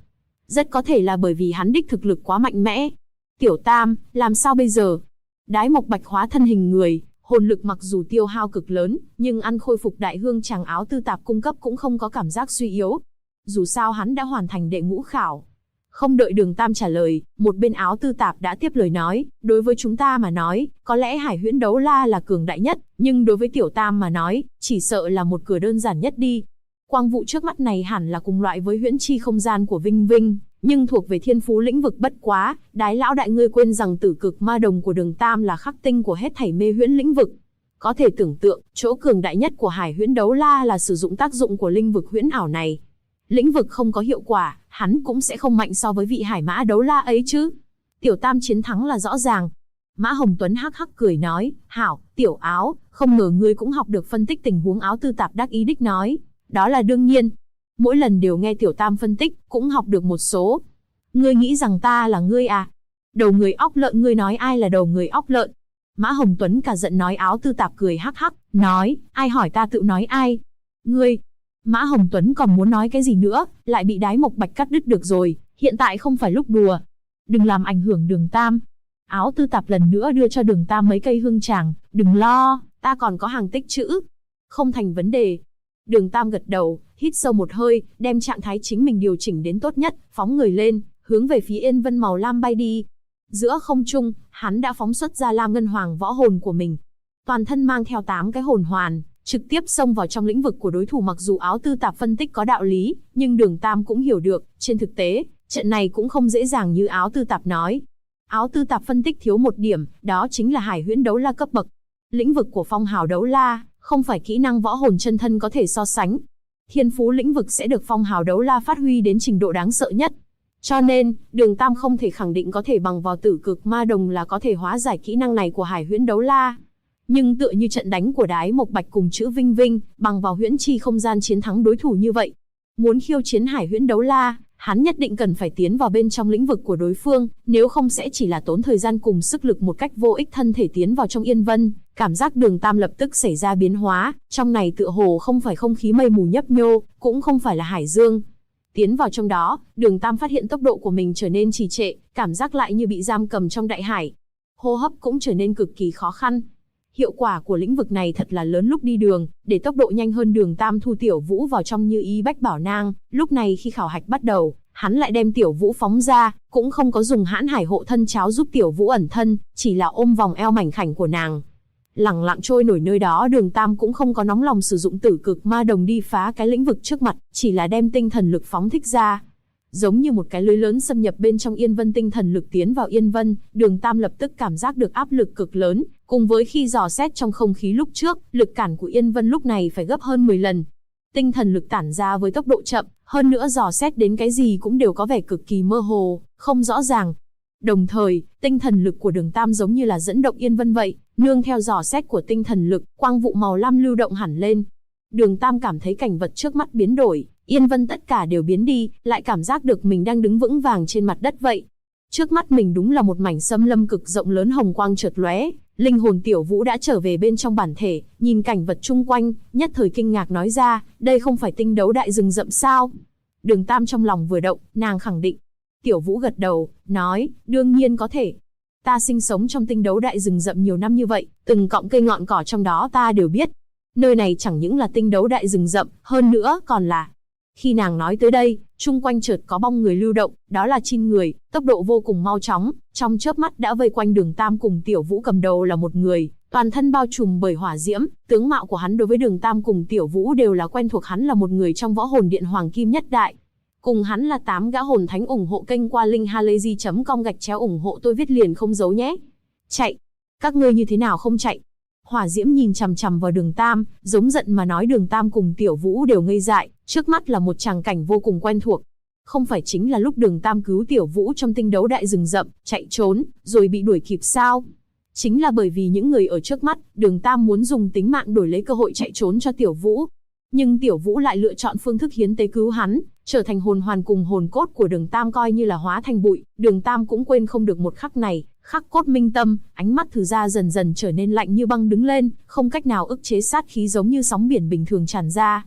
Rất có thể là bởi vì hắn đích thực lực quá mạnh mẽ. Tiểu Tam, làm sao bây giờ? Đái Mộc Bạch hóa thân hình người, hồn lực mặc dù tiêu hao cực lớn, nhưng ăn khôi phục đại hương tràng áo tư tạp cung cấp cũng không có cảm giác suy yếu. Dù sao hắn đã hoàn thành đệ ngũ khảo. Không đợi Đường Tam trả lời, một bên áo tư tạp đã tiếp lời nói, đối với chúng ta mà nói, có lẽ Hải Huyễn Đấu La là cường đại nhất, nhưng đối với Tiểu Tam mà nói, chỉ sợ là một cửa đơn giản nhất đi. Quang vụ trước mắt này hẳn là cùng loại với huyễn chi không gian của Vinh Vinh, nhưng thuộc về thiên phú lĩnh vực bất quá, Đái lão đại ngươi quên rằng tử cực ma đồng của Đường Tam là khắc tinh của hết thảy mê huyễn lĩnh vực. Có thể tưởng tượng, chỗ cường đại nhất của Hải Huyễn Đấu La là sử dụng tác dụng của linh vực huyễn ảo này. Lĩnh vực không có hiệu quả, hắn cũng sẽ không mạnh so với vị Hải Mã Đấu La ấy chứ. Tiểu Tam chiến thắng là rõ ràng. Mã Hồng Tuấn hắc hắc cười nói, hảo, Tiểu Áo, không ngờ ngươi cũng học được phân tích tình huống áo tư tạp đắc ý đích nói. Đó là đương nhiên. Mỗi lần đều nghe Tiểu Tam phân tích, cũng học được một số. Ngươi nghĩ rằng ta là ngươi à? Đầu người óc lợn, ngươi nói ai là đầu người óc lợn? Mã Hồng Tuấn cả giận nói. Áo tư tạp cười hắc hắc, nói, ai hỏi ta tự nói ai? Ngươi. Mã Hồng Tuấn còn muốn nói cái gì nữa, lại bị Đái Mộc Bạch cắt đứt. Được rồi, hiện tại không phải lúc đùa. Đừng làm ảnh hưởng Đường Tam. Áo tư tạp lần nữa đưa cho Đường Tam mấy cây hương tràng, đừng lo, ta còn có hàng tích trữ. Không thành vấn đề. Đường Tam gật đầu, hít sâu một hơi, đem trạng thái chính mình điều chỉnh đến tốt nhất, phóng người lên, hướng về phía Yên Vân màu lam bay đi. Giữa không trung, hắn đã phóng xuất ra Lam Ngân Hoàng võ hồn của mình. Toàn thân mang theo 8 cái hồn hoàn, trực tiếp xông vào trong lĩnh vực của đối thủ. Mặc dù áo tư tạp phân tích có đạo lý, nhưng Đường Tam cũng hiểu được, trên thực tế, trận này cũng không dễ dàng như áo tư tạp nói. Áo tư tạp phân tích thiếu một điểm, đó chính là Hải Huyễn Đấu La cấp bậc. Lĩnh vực của Phong Hào Đấu La, không phải kỹ năng võ hồn chân thân có thể so sánh. Thiên phú lĩnh vực sẽ được Phong Hào Đấu La phát huy đến trình độ đáng sợ nhất. Cho nên, Đường Tam không thể khẳng định có thể bằng vào tử cực ma đồng là có thể hóa giải kỹ năng này của Hải Huyễn Đấu La. Nhưng tựa như trận đánh của Đái Mộc Bạch cùng chữ Vinh Vinh, bằng vào huyễn chi không gian chiến thắng đối thủ như vậy. Muốn khiêu chiến Hải Huyễn Đấu La, hắn nhất định cần phải tiến vào bên trong lĩnh vực của đối phương, nếu không sẽ chỉ là tốn thời gian cùng sức lực một cách vô ích. Thân thể tiến vào trong Yên Vân, cảm giác Đường Tam lập tức xảy ra biến hóa, trong này tựa hồ không phải không khí mây mù nhấp nhô, cũng không phải là hải dương. Tiến vào trong đó, Đường Tam phát hiện tốc độ của mình trở nên trì trệ, cảm giác lại như bị giam cầm trong đại hải. Hô hấp cũng trở nên cực kỳ khó khăn. Hiệu quả của lĩnh vực này thật là lớn. Lúc đi đường, để tốc độ nhanh hơn, Đường Tam thu Tiểu Vũ vào trong Như Ý Bách Bảo Nang. Lúc này khi khảo hạch bắt đầu, hắn lại đem Tiểu Vũ phóng ra, cũng không có dùng hãn hải hộ thân cháo giúp Tiểu Vũ ẩn thân, chỉ là ôm vòng eo mảnh khảnh của nàng. Lẳng lặng trôi nổi nơi đó. Đường Tam cũng không có nóng lòng sử dụng tử cực ma đồng đi phá cái lĩnh vực trước mặt, chỉ là đem tinh thần lực phóng thích ra. Giống như một cái lưới lớn xâm nhập bên trong Yên Vân. Tinh thần lực tiến vào Yên Vân, Đường Tam lập tức cảm giác được áp lực cực lớn, cùng với khi dò xét trong không khí lúc trước, lực cản của Yên Vân lúc này phải gấp hơn 10 lần. Tinh thần lực tản ra với tốc độ chậm, hơn nữa dò xét đến cái gì cũng đều có vẻ cực kỳ mơ hồ, không rõ ràng. Đồng thời, tinh thần lực của Đường Tam giống như là dẫn động Yên Vân vậy, nương theo dò xét của tinh thần lực, quang vụ màu lam lưu động hẳn lên. Đường Tam cảm thấy cảnh vật trước mắt biến đổi, Yên Vân tất cả đều biến đi, lại cảm giác được mình đang đứng vững vàng trên mặt đất vậy. Trước mắt mình đúng là một mảnh xâm lâm cực rộng lớn, hồng quang chợt lóe, linh hồn Tiểu Vũ đã trở về bên trong bản thể, nhìn cảnh vật chung quanh, nhất thời kinh ngạc nói ra, đây không phải tinh đấu đại rừng rậm sao? Đường Tam trong lòng vừa động, nàng khẳng định. Tiểu Vũ gật đầu, nói, đương nhiên có thể. Ta sinh sống trong tinh đấu đại rừng rậm nhiều năm như vậy, từng cọng cây ngọn cỏ trong đó ta đều biết. Nơi này chẳng những là tinh đấu đại rừng rậm, hơn nữa còn là... Khi nàng nói tới đây, chung quanh chợt có bóng người lưu động, đó là Chin người, tốc độ vô cùng mau chóng, trong chớp mắt đã vây quanh Đường Tam. Cùng Tiểu Vũ cầm đầu là một người, toàn thân bao trùm bởi hỏa diễm, tướng mạo của hắn đối với Đường Tam cùng Tiểu Vũ đều là quen thuộc. Hắn là một người trong võ hồn điện Hoàng Kim Nhất Đại. Cùng hắn là 8 gã hồn thánh. Ủng hộ kênh qua link halayzi.com /ủng hộ tôi viết liền không giấu nhé. Chạy! Các ngươi như thế nào không chạy? Hỏa diễm nhìn chằm chằm vào Đường Tam, giống giận mà nói. Đường Tam cùng Tiểu Vũ đều ngây dại, trước mắt là một tràng cảnh vô cùng quen thuộc. Không phải chính là lúc Đường Tam cứu Tiểu Vũ trong tinh đấu đại rừng rậm, chạy trốn, rồi bị đuổi kịp sao? Chính là bởi vì những người ở trước mắt, Đường Tam muốn dùng tính mạng đổi lấy cơ hội chạy trốn cho Tiểu Vũ. Nhưng Tiểu Vũ lại lựa chọn phương thức hiến tế cứu hắn, trở thành hồn hoàn cùng hồn cốt của Đường Tam coi như là hóa thành bụi. Đường Tam cũng quên không được một khắc này, khắc cốt minh tâm, ánh mắt Thử Ra dần dần trở nên lạnh như băng đứng lên, không cách nào ức chế sát khí giống như sóng biển bình thường tràn ra.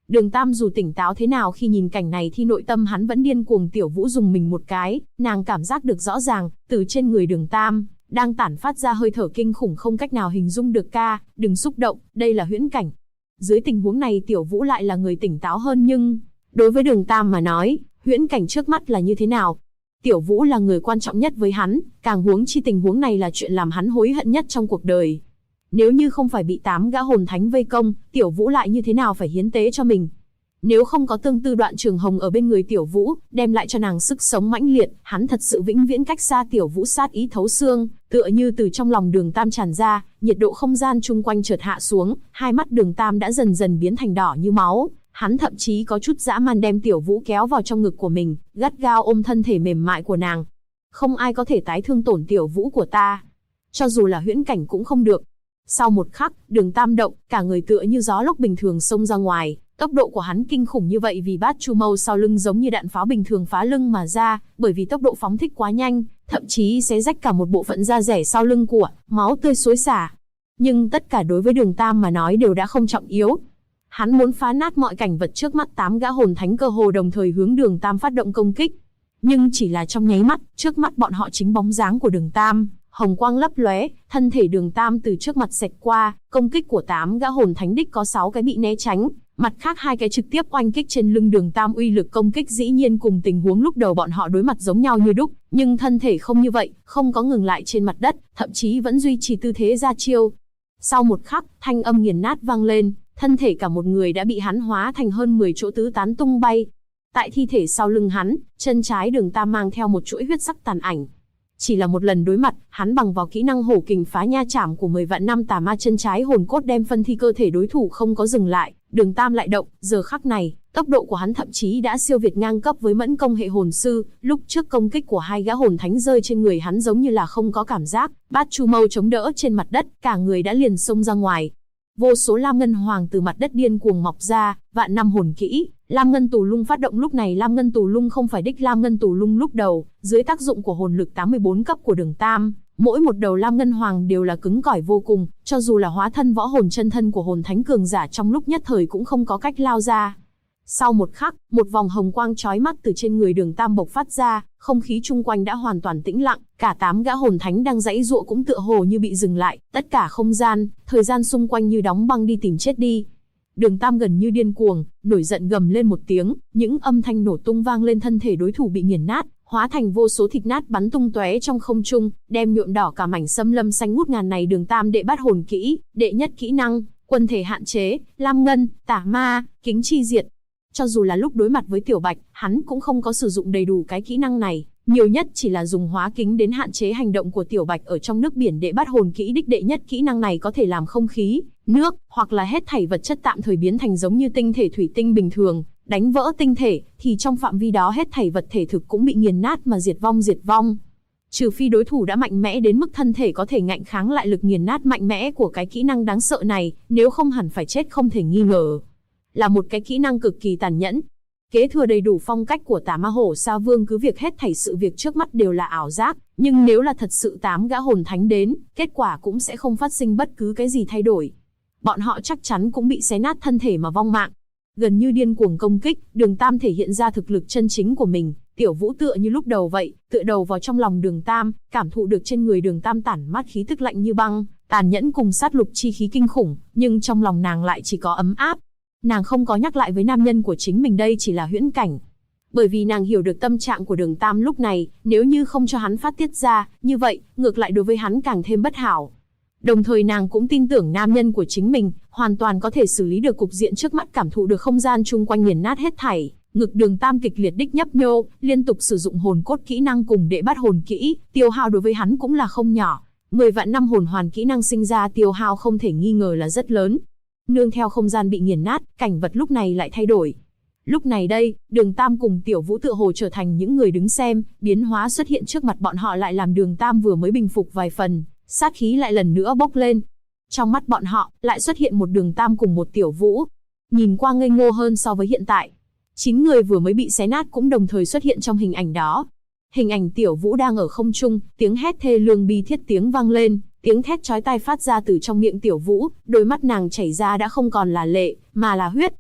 Đường Tam dù tỉnh táo thế nào khi nhìn cảnh này thì nội tâm hắn vẫn điên cuồng. Tiểu Vũ dùng mình một cái, nàng cảm giác được rõ ràng, từ trên người Đường Tam đang tản phát ra hơi thở kinh khủng không cách nào hình dung được. Đừng xúc động, đây là huyễn cảnh. Dưới tình huống này Tiểu Vũ lại là người tỉnh táo hơn, nhưng đối với Đường Tam mà nói, huyễn cảnh trước mắt là như thế nào? Tiểu Vũ là người quan trọng nhất với hắn, càng huống chi tình huống này là chuyện làm hắn hối hận nhất trong cuộc đời. Nếu như không phải bị 8 gã hồn thánh vây công, Tiểu Vũ lại như thế nào phải hiến tế cho mình? Nếu không có Tương Tư Đoạn Trường Hồng ở bên người Tiểu Vũ, đem lại cho nàng sức sống mãnh liệt, hắn thật sự vĩnh viễn cách xa Tiểu Vũ sát ý thấu xương, tựa như từ trong lòng Đường Tam tràn ra, nhiệt độ không gian chung quanh chợt hạ xuống, hai mắt Đường Tam đã dần dần biến thành đỏ như máu. Hắn thậm chí có chút dã man đem Tiểu Vũ kéo vào trong ngực của mình, gắt gao ôm thân thể mềm mại của nàng. Không ai có thể tái thương tổn Tiểu Vũ của ta. Cho dù là huyễn cảnh cũng không được. Sau một khắc, Đường Tam động, cả người tựa như gió lốc bình thường xông ra ngoài. Tốc độ của hắn kinh khủng như vậy vì bát chu mâu sau lưng giống như đạn pháo bình thường phá lưng mà ra, bởi vì tốc độ phóng thích quá nhanh, thậm chí xé rách cả một bộ phận da rẻ sau lưng của, máu tươi xối xả. Nhưng tất cả đối với Đường Tam mà nói đều đã không trọng yếu. Hắn muốn phá nát mọi cảnh vật trước mắt. 8 gã hồn thánh cơ hồ đồng thời hướng Đường Tam phát động công kích. Nhưng chỉ là trong nháy mắt, trước mắt bọn họ chính bóng dáng của Đường Tam, hồng quang lấp lóe, thân thể Đường Tam từ trước mặt xẹt qua, công kích của 8 gã hồn thánh đích có 6 cái bị né tránh, mặt khác 2 cái trực tiếp oanh kích trên lưng Đường Tam. Uy lực công kích dĩ nhiên cùng tình huống lúc đầu bọn họ đối mặt giống nhau như đúc, nhưng thân thể không như vậy, không có ngừng lại trên mặt đất, thậm chí vẫn duy trì tư thế ra chiêu. Sau một khắc, thanh âm nghiền nát vang lên, thân thể cả một người đã bị hắn hóa thành hơn 10 chỗ tứ tán tung bay. Tại thi thể sau lưng hắn, chân trái Đường Tam mang theo một chuỗi huyết sắc tàn ảnh. Chỉ là một lần đối mặt, hắn bằng vào kỹ năng hổ kình phá nha chảm của 10 vạn năm tà ma chân trái hồn cốt đem phân thi cơ thể đối thủ không có dừng lại. Đường Tam lại động, giờ khắc này, tốc độ của hắn thậm chí đã siêu việt ngang cấp với mẫn công hệ hồn sư. Lúc trước công kích của 2 gã hồn thánh rơi trên người hắn giống như là không có cảm giác, bát chu mâu chống đỡ trên mặt đất, cả người đã liền xông ra ngoài. Vô số lam ngân hoàng từ mặt đất điên cuồng mọc ra, vạn năm hồn kỹ, lam ngân tù lung phát động. Lúc này lam ngân tù lung không phải đích lam ngân tù lung lúc đầu, dưới tác dụng của hồn lực 84 cấp của Đường Tam, mỗi một đầu lam ngân hoàng đều là cứng cỏi vô cùng, cho dù là hóa thân võ hồn chân thân của hồn thánh cường giả trong lúc nhất thời cũng không có cách lao ra. Sau một khắc, một vòng hồng quang chói mắt từ trên người Đường Tam bộc phát ra, không khí chung quanh đã hoàn toàn tĩnh lặng, cả 8 gã hồn thánh đang giãy giụa cũng tựa hồ như bị dừng lại, tất cả không gian, thời gian xung quanh như đóng băng đi tìm chết đi. Đường Tam gần như điên cuồng, nổi giận gầm lên một tiếng, những âm thanh nổ tung vang lên, thân thể đối thủ bị nghiền nát, hóa thành vô số thịt nát bắn tung tóe trong không trung, đem nhuộm đỏ cả mảnh xâm lâm xanh ngút ngàn này. Đường Tam đệ bát hồn kỹ, đệ nhất kỹ năng, quân thể hạn chế, lam ngân, tả ma, kính chi diệt. Cho dù là lúc đối mặt với Tiểu Bạch, hắn cũng không có sử dụng đầy đủ cái kỹ năng này, nhiều nhất chỉ là dùng hóa kính đến hạn chế hành động của Tiểu Bạch ở trong nước biển. Đệ bát hồn kỹ đích đệ nhất kỹ năng này có thể làm không khí, nước, hoặc là hết thảy vật chất tạm thời biến thành giống như tinh thể thủy tinh bình thường, đánh vỡ tinh thể, thì trong phạm vi đó hết thảy vật thể thực cũng bị nghiền nát mà diệt vong. Trừ phi đối thủ đã mạnh mẽ đến mức thân thể có thể ngạnh kháng lại lực nghiền nát mạnh mẽ của cái kỹ năng đáng sợ này, nếu không hẳn phải chết không thể nghi ngờ. Là một cái kỹ năng cực kỳ tàn nhẫn. Kế thừa đầy đủ phong cách của Tà Ma Hổ Sa Vương, cứ việc hết thảy sự việc trước mắt đều là ảo giác, nhưng nếu là thật sự 8 gã hồn thánh đến, kết quả cũng sẽ không phát sinh bất cứ cái gì thay đổi. Bọn họ chắc chắn cũng bị xé nát thân thể mà vong mạng. Gần như điên cuồng công kích, Đường Tam thể hiện ra thực lực chân chính của mình. Tiểu Vũ tựa như lúc đầu vậy, tựa đầu vào trong lòng Đường Tam, cảm thụ được trên người Đường Tam tản mát khí tức lạnh như băng, tàn nhẫn cùng sát lục chi khí kinh khủng, nhưng trong lòng nàng lại chỉ có ấm áp. Nàng không có nhắc lại với nam nhân của chính mình đây chỉ là huyễn cảnh. Bởi vì nàng hiểu được tâm trạng của Đường Tam lúc này, nếu như không cho hắn phát tiết ra, như vậy, ngược lại đối với hắn càng thêm bất hảo. Đồng thời nàng cũng tin tưởng nam nhân của chính mình, hoàn toàn có thể xử lý được cục diện trước mắt, cảm thụ được không gian chung quanh nghiền nát hết thảy. Ngực Đường Tam kịch liệt đích nhấp nhô, liên tục sử dụng hồn cốt kỹ năng cùng đệ bát hồn kỹ, tiêu hao đối với hắn cũng là không nhỏ. 10 vạn năm hồn hoàn kỹ năng sinh ra tiêu hao không thể nghi ngờ là rất lớn. Nương theo không gian bị nghiền nát, cảnh vật lúc này lại thay đổi. Lúc này đây, Đường Tam cùng Tiểu Vũ tựa hồ trở thành những người đứng xem, biến hóa xuất hiện trước mặt bọn họ lại làm Đường Tam vừa mới bình phục vài phần, sát khí lại lần nữa bốc lên. Trong mắt bọn họ, lại xuất hiện một Đường Tam cùng một Tiểu Vũ. Nhìn qua ngây ngô hơn so với hiện tại. 9 người vừa mới bị xé nát cũng đồng thời xuất hiện trong hình ảnh đó. Hình ảnh Tiểu Vũ đang ở không trung, tiếng hét thê lương bi thiết tiếng vang lên, tiếng thét chói tai phát ra từ trong miệng Tiểu Vũ, đôi mắt nàng chảy ra đã không còn là lệ, mà là huyết.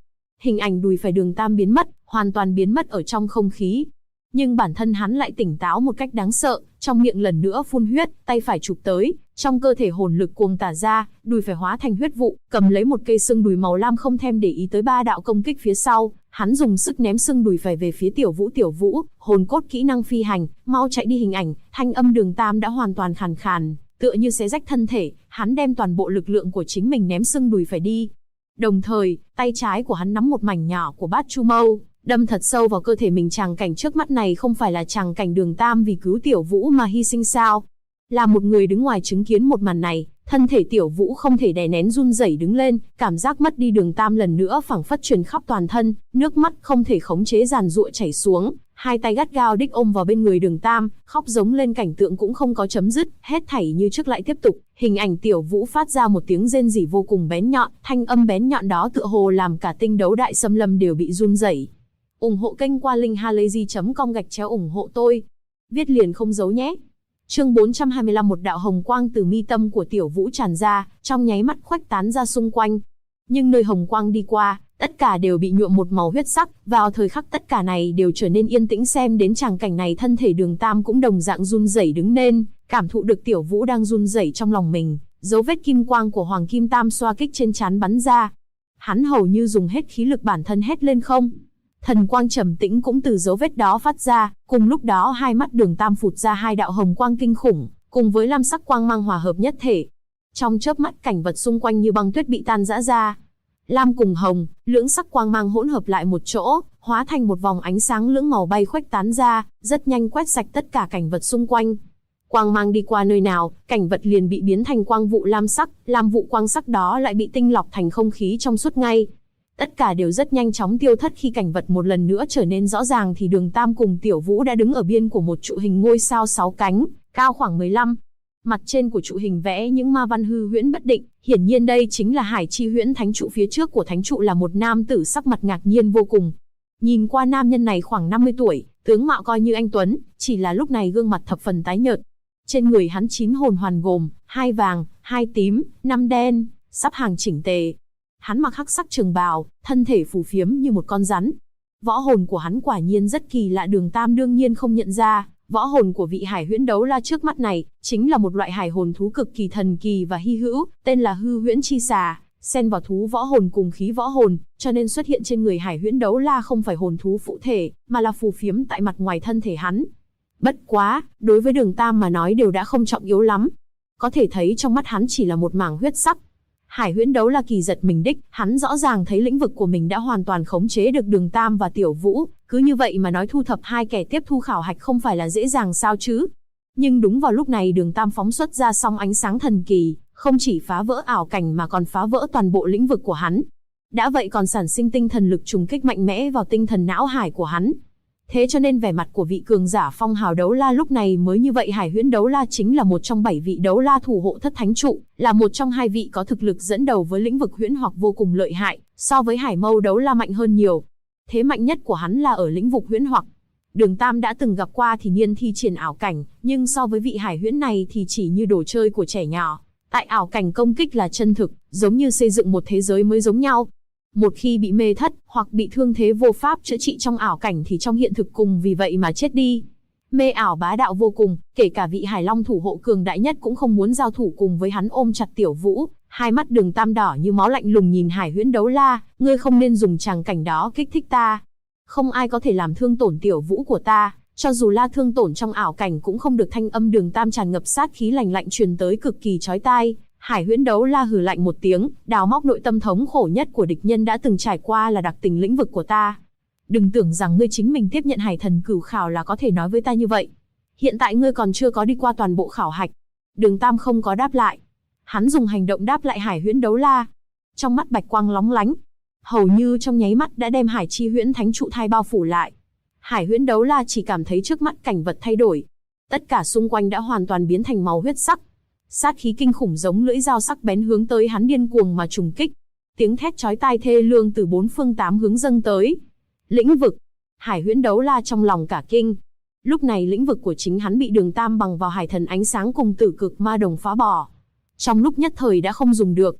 hình ảnh đùi phải Đường Tam biến mất, hoàn toàn biến mất ở trong không khí. Nhưng bản thân hắn lại tỉnh táo một cách đáng sợ, trong miệng lần nữa phun huyết, tay phải chụp tới, trong cơ thể hồn lực cuồng tả ra, đùi phải hóa thành huyết vụ, cầm lấy một cây xương đùi màu lam không thèm để ý tới 3 đạo công kích phía sau, hắn dùng sức ném xương đùi phải về phía Tiểu Vũ, hồn cốt kỹ năng phi hành, mau chạy đi hình ảnh, thanh âm Đường Tam đã hoàn toàn khàn khàn, tựa như xé rách thân thể, hắn đem toàn bộ lực lượng của chính mình ném xương đùi phải đi. Đồng thời, tay trái của hắn nắm một mảnh nhỏ của bát chu mâu, đâm thật sâu vào cơ thể mình. Tràng cảnh trước mắt này không phải là tràng cảnh Đường Tam vì cứu Tiểu Vũ mà hy sinh sao? Là một người đứng ngoài chứng kiến một màn này, thân thể Tiểu Vũ không thể đè nén run rẩy đứng lên, cảm giác mất đi Đường Tam lần nữa phảng phất truyền khắp toàn thân, nước mắt không thể khống chế giàn giụa chảy xuống, hai tay gắt gao đích ôm vào bên người Đường Tam, khóc giống lên. Cảnh tượng cũng không có chấm dứt, hết thảy như trước lại tiếp tục, hình ảnh Tiểu Vũ phát ra một tiếng rên rỉ vô cùng bén nhọn, thanh âm bén nhọn đó tựa hồ làm cả tinh đấu đại xâm lâm đều bị run rẩy. Ủng hộ kênh qua linkhalazy.com/ủng hộ tôi. Viết liền không giấu nhé. Chương 425. Một đạo hồng quang từ mi tâm của Tiểu Vũ tràn ra, trong nháy mắt khuếch tán ra xung quanh. Nhưng nơi hồng quang đi qua, tất cả đều bị nhuộm một màu huyết sắc, vào thời khắc tất cả này đều trở nên yên tĩnh. Xem đến tràng cảnh này, thân thể Đường Tam cũng đồng dạng run rẩy đứng lên, cảm thụ được Tiểu Vũ đang run rẩy trong lòng mình, dấu vết kim quang của Hoàng Kim Tam xoa kích trên trán bắn ra. Hắn hầu như dùng hết khí lực bản thân hét lên không. Thần quang trầm tĩnh cũng từ dấu vết đó phát ra, cùng lúc đó hai mắt Đường Tam phụt ra 2 đạo hồng quang kinh khủng, cùng với lam sắc quang mang hòa hợp nhất thể. Trong chớp mắt, cảnh vật xung quanh như băng tuyết bị tan rã ra. Lam cùng hồng, lưỡng sắc quang mang hỗn hợp lại một chỗ, hóa thành một vòng ánh sáng lưỡng màu bay khuếch tán ra, rất nhanh quét sạch tất cả cảnh vật xung quanh. Quang mang đi qua nơi nào, cảnh vật liền bị biến thành quang vụ lam sắc, lam vụ quang sắc đó lại bị tinh lọc thành không khí trong suốt ngay. Tất cả đều rất nhanh chóng tiêu thất. Khi cảnh vật một lần nữa trở nên rõ ràng thì Đường Tam cùng Tiểu Vũ đã đứng ở biên của một trụ hình ngôi sao 6 cánh, cao khoảng 15. Mặt trên của trụ hình vẽ những ma văn hư huyễn bất định, hiển nhiên đây chính là Hải Chi Huyễn Thánh Trụ. Phía trước của thánh trụ là một nam tử sắc mặt ngạc nhiên vô cùng. Nhìn qua nam nhân này khoảng 50 tuổi, tướng mạo coi như anh tuấn, chỉ là lúc này gương mặt thập phần tái nhợt. Trên người hắn 9 hồn hoàn gồm 2 vàng, 2 tím, 5 đen, sắp hàng chỉnh tề. Hắn mặc hắc sắc trường bào, thân thể phù phiếm như một con rắn. Võ hồn của hắn quả nhiên rất kỳ lạ. Đường Tam đương nhiên không nhận ra, võ hồn của vị Hải Huyễn Đấu La trước mắt này chính là một loại hải hồn thú cực kỳ thần kỳ và hy hữu, tên là Hư Huyễn Chi Xà, xen vào thú võ hồn cùng khí võ hồn, cho nên xuất hiện trên người Hải Huyễn Đấu La không phải hồn thú phụ thể, mà là phù phiếm tại mặt ngoài thân thể hắn. Bất quá, đối với Đường Tam mà nói đều đã không trọng yếu lắm. Có thể thấy trong mắt hắn chỉ là một mảng huyết sắc. Hải Huyễn Đấu La kỳ giật mình đích, hắn rõ ràng thấy lĩnh vực của mình đã hoàn toàn khống chế được Đường Tam và Tiểu Vũ, cứ như vậy mà nói thu thập hai kẻ tiếp thu khảo hạch không phải là dễ dàng sao chứ. Nhưng đúng vào lúc này Đường Tam phóng xuất ra song ánh sáng thần kỳ, không chỉ phá vỡ ảo cảnh mà còn phá vỡ toàn bộ lĩnh vực của hắn. Đã vậy còn sản sinh tinh thần lực trùng kích mạnh mẽ vào tinh thần não hải của hắn. Thế cho nên vẻ mặt của vị cường giả phong hào đấu la lúc này mới như vậy. Hải Huyễn Đấu La chính là một trong 7 vị đấu la thủ hộ thất thánh trụ, là một trong 2 vị có thực lực dẫn đầu với lĩnh vực huyễn hoặc vô cùng lợi hại, so với Hải Mâu Đấu La mạnh hơn nhiều. Thế mạnh nhất của hắn là ở lĩnh vực huyễn hoặc. Đường Tam đã từng gặp qua thì niên thi triển ảo cảnh, nhưng so với vị Hải Huyễn này thì chỉ như đồ chơi của trẻ nhỏ. Tại ảo cảnh công kích là chân thực, giống như xây dựng một thế giới mới giống nhau. Một khi bị mê thất, hoặc bị thương thế vô pháp chữa trị trong ảo cảnh thì trong hiện thực cùng vì vậy mà chết đi. Mê ảo bá đạo vô cùng, kể cả vị Hải Long thủ hộ cường đại nhất cũng không muốn giao thủ cùng với hắn. Ôm chặt Tiểu Vũ, hai mắt Đường Tam đỏ như máu, lạnh lùng nhìn Hải Huyễn Đấu La, ngươi không nên dùng tràng cảnh đó kích thích ta. Không ai có thể làm thương tổn Tiểu Vũ của ta, cho dù là thương tổn trong ảo cảnh cũng không được. Thanh âm Đường Tam tràn ngập sát khí lạnh lạnh truyền tới cực kỳ chói tai. Hải Huyễn Đấu La hừ lạnh một tiếng, đào móc nội tâm thống khổ nhất của địch nhân đã từng trải qua là đặc tình lĩnh vực của ta. Đừng tưởng rằng ngươi chính mình tiếp nhận Hải Thần Cửu khảo là có thể nói với ta như vậy. Hiện tại ngươi còn chưa có đi qua toàn bộ khảo hạch. Đường Tam không có đáp lại. Hắn dùng hành động đáp lại Hải Huyễn Đấu La. Trong mắt bạch quang lóng lánh, hầu như trong nháy mắt đã đem Hải Chi Huyễn Thánh Trụ thai bao phủ lại. Hải Huyễn Đấu La chỉ cảm thấy trước mắt cảnh vật thay đổi. Tất cả xung quanh đã hoàn toàn biến thành màu huyết sắc. Sát khí kinh khủng giống lưỡi dao sắc bén hướng tới hắn điên cuồng mà trùng kích. Tiếng thét chói tai thê lương từ 4 phương 8 hướng dâng tới. Lĩnh vực. Hải Huyễn Đấu La trong lòng cả kinh. Lúc này lĩnh vực của chính hắn bị Đường Tam bằng vào Hải Thần Ánh Sáng cùng Tử Cực Ma Đồng phá bỏ. Trong lúc nhất thời đã không dùng được.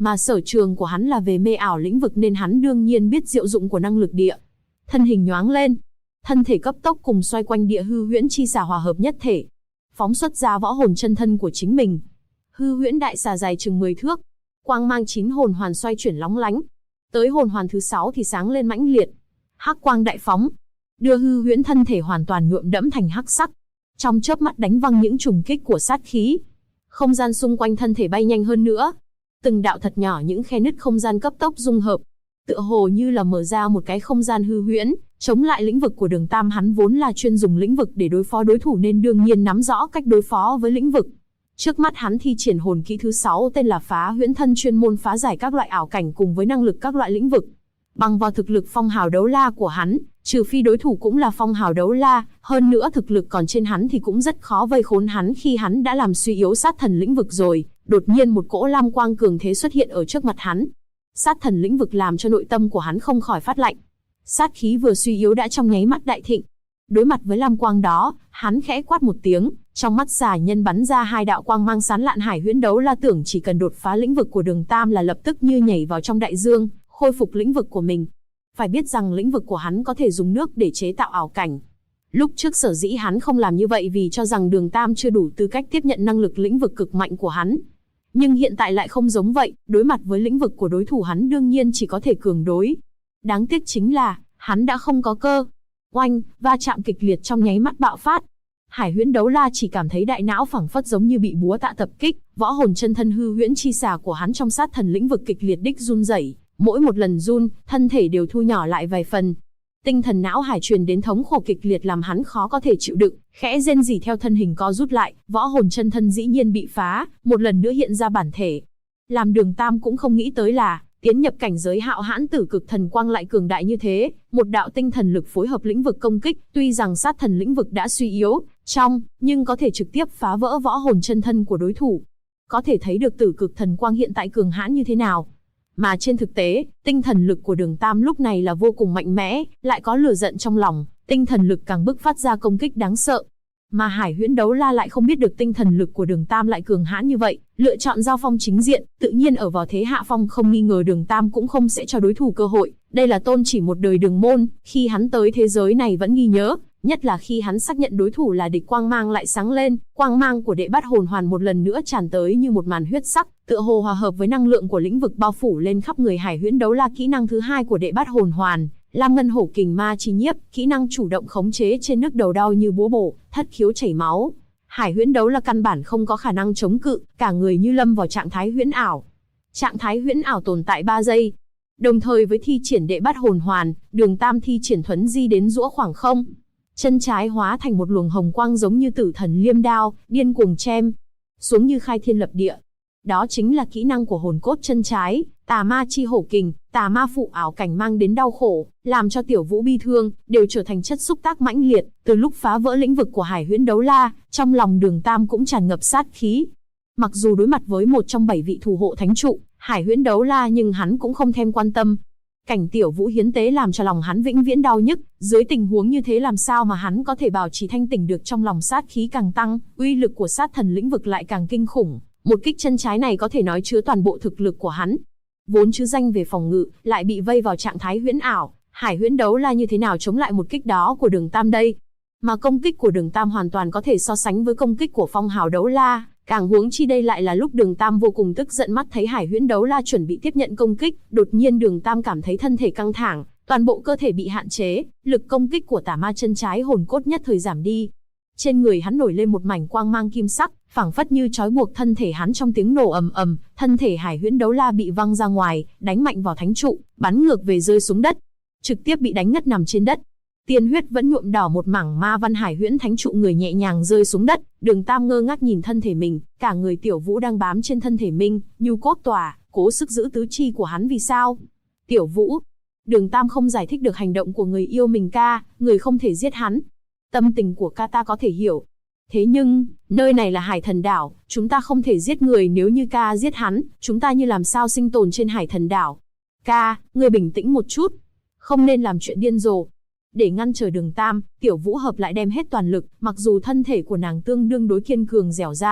Mà sở trường của hắn là về mê ảo lĩnh vực nên hắn đương nhiên biết diệu dụng của năng lực địa. Thân hình nhoáng lên, thân thể cấp tốc cùng xoay quanh địa hư huyễn chi xà hòa hợp nhất thể, phóng xuất ra võ hồn chân thân của chính mình. Hư huyễn đại xà dài chừng 10 thước, quang mang 9 hồn hoàn xoay chuyển lóng lánh. Tới hồn hoàn thứ 6 thì sáng lên mãnh liệt, hắc quang đại phóng, đưa hư huyễn thân thể hoàn toàn nhuộm đẫm thành hắc sắc. Trong chớp mắt đánh văng những trùng kích của sát khí, không gian xung quanh thân thể bay nhanh hơn nữa. Từng đạo thật nhỏ những khe nứt không gian cấp tốc dung hợp, tựa hồ như là mở ra một cái không gian hư huyễn, chống lại lĩnh vực của Đường Tam. Hắn vốn là chuyên dùng lĩnh vực để đối phó đối thủ nên đương nhiên nắm rõ cách đối phó với lĩnh vực. Trước mắt hắn thi triển hồn kỹ thứ 6 tên là Phá Huyễn Thân, chuyên môn phá giải các loại ảo cảnh cùng với năng lực các loại lĩnh vực. Bằng vào thực lực phong hào đấu la của hắn, trừ phi đối thủ cũng là phong hào đấu la, hơn nữa thực lực còn trên hắn thì cũng rất khó vây khốn hắn khi hắn đã làm suy yếu sát thần lĩnh vực rồi. Đột nhiên một cỗ lam quang cường thế xuất hiện ở trước mặt hắn. Sát thần lĩnh vực làm cho nội tâm của hắn không khỏi phát lạnh. Sát khí vừa suy yếu đã trong nháy mắt đại thịnh. Đối mặt với lam quang đó, hắn khẽ quát một tiếng, trong mắt xà nhân bắn ra 2 đạo quang mang sáng lạn. Hải Huyễn Đấu La tưởng chỉ cần đột phá lĩnh vực của Đường Tam là lập tức như nhảy vào trong đại dương, khôi phục lĩnh vực của mình. Phải biết rằng lĩnh vực của hắn có thể dùng nước để chế tạo ảo cảnh. Lúc trước sở dĩ hắn không làm như vậy vì cho rằng Đường Tam chưa đủ tư cách tiếp nhận năng lực lĩnh vực cực mạnh của hắn. Nhưng hiện tại lại không giống vậy, đối mặt với lĩnh vực của đối thủ hắn đương nhiên chỉ có thể cường đối. Đáng tiếc chính là, hắn đã không có cơ. Oanh, va chạm kịch liệt trong nháy mắt bạo phát. Hải Huyễn Đấu La chỉ cảm thấy đại não phảng phất giống như bị búa tạ tập kích, võ hồn chân thân hư huyễn chi xà của hắn trong sát thần lĩnh vực kịch liệt đích run rẩy, mỗi một lần run, thân thể đều thu nhỏ lại vài phần. Tinh thần não hải truyền đến thống khổ kịch liệt làm hắn khó có thể chịu đựng, khẽ rên rỉ theo thân hình co rút lại, võ hồn chân thân dĩ nhiên bị phá, một lần nữa hiện ra bản thể. Làm Đường Tam cũng không nghĩ tới là, tiến nhập cảnh giới hạo hãn tử cực thần quang lại cường đại như thế, một đạo tinh thần lực phối hợp lĩnh vực công kích, tuy rằng sát thần lĩnh vực đã suy yếu, nhưng có thể trực tiếp phá vỡ võ hồn chân thân của đối thủ. Có thể thấy được tử cực thần quang hiện tại cường hãn như thế nào. Mà trên thực tế, tinh thần lực của Đường Tam lúc này là vô cùng mạnh mẽ, lại có lửa giận trong lòng, tinh thần lực càng bức phát ra công kích đáng sợ. Mà Hải Huyễn Đấu La lại không biết được tinh thần lực của Đường Tam lại cường hãn như vậy, lựa chọn giao phong chính diện, tự nhiên ở vào thế hạ phong, không nghi ngờ Đường Tam cũng không sẽ cho đối thủ cơ hội. Đây là tôn chỉ một đời Đường môn, khi hắn tới thế giới này vẫn ghi nhớ, nhất là khi hắn xác nhận đối thủ là địch, quang mang lại sáng lên, quang mang của đệ bát hồn hoàn một lần nữa tràn tới như một màn huyết sắc, tựa hồ hòa hợp với năng lượng của lĩnh vực bao phủ lên khắp người Hải Huyễn Đấu La. Kỹ năng thứ 2 của đệ bát hồn hoàn, Lam Ngân Hổ Kình Ma Chi Nhiếp, kỹ năng chủ động khống chế trên nước đầu đau như búa bổ, thất khiếu chảy máu. Hải Huyễn Đấu La căn bản không có khả năng chống cự, cả người như lâm vào trạng thái huyễn ảo. Trạng thái huyễn ảo tồn tại 3 giây. Đồng thời với thi triển đệ bát hồn hoàn, Đường Tam thi triển thuấn di đến giữa khoảng không. Chân trái hóa thành một luồng hồng quang giống như tử thần liêm đao, điên cuồng chém xuống như khai thiên lập địa. Đó chính là kỹ năng của hồn cốt chân trái, Tà Ma Chi Hổ Kình. Tà ma phụ ảo cảnh mang đến đau khổ, làm cho Tiểu Vũ bi thương, đều trở thành chất xúc tác mãnh liệt. Từ lúc phá vỡ lĩnh vực của Hải Huyễn Đấu La, trong lòng Đường Tam cũng tràn ngập sát khí. Mặc dù đối mặt với một trong 7 vị thủ hộ thánh trụ, Hải Huyễn Đấu La, nhưng hắn cũng không thèm quan tâm. Cảnh Tiểu Vũ hiến tế làm cho lòng hắn vĩnh viễn đau nhức, dưới tình huống như thế làm sao mà hắn có thể bảo trì thanh tỉnh được. Trong lòng sát khí càng tăng, uy lực của sát thần lĩnh vực lại càng kinh khủng. Một kích chân trái này có thể nói chứa toàn bộ thực lực của hắn. Vốn chứ danh về phòng ngự, lại bị vây vào trạng thái huyễn ảo, Hải Huyễn Đấu La như thế nào chống lại một kích đó của Đường Tam đây? Mà công kích của Đường Tam hoàn toàn có thể so sánh với công kích của Phong Hào Đấu La, càng huống chi đây lại là lúc Đường Tam vô cùng tức giận. Mắt thấy Hải Huyễn Đấu La chuẩn bị tiếp nhận công kích, đột nhiên Đường Tam cảm thấy thân thể căng thẳng, toàn bộ cơ thể bị hạn chế, lực công kích của Tà Ma chân trái hồn cốt nhất thời giảm đi. Trên người hắn nổi lên một mảnh quang mang kim sắc, phảng phất như trói buộc thân thể hắn. Trong tiếng nổ ầm ầm, thân thể Hải Huyễn Đấu La bị văng ra ngoài, đánh mạnh vào thánh trụ, bắn ngược về rơi xuống đất, trực tiếp bị đánh ngất nằm trên đất. Tiên huyết vẫn nhuộm đỏ một mảng ma văn. Hải Huyễn thánh trụ người nhẹ nhàng rơi xuống đất. Đường Tam ngơ ngác nhìn thân thể mình, cả người Tiểu Vũ đang bám trên thân thể mình, nhu cốt tỏa, cố sức giữ tứ chi của hắn. Vì sao? Tiểu Vũ. Đường Tam không giải thích được hành động của người yêu mình. Ca, người không thể giết hắn. Tâm tình của ca ta có thể hiểu. Thế nhưng, nơi này là Hải Thần Đảo, chúng ta không thể giết người. Nếu như ca giết hắn, chúng ta như làm sao sinh tồn trên Hải Thần Đảo? Ca, người bình tĩnh một chút, không nên làm chuyện điên rồ. Để ngăn trở Đường Tam, Tiểu Vũ hợp lại đem hết toàn lực. Mặc dù thân thể của nàng tương đương đối kiên cường dẻo dai,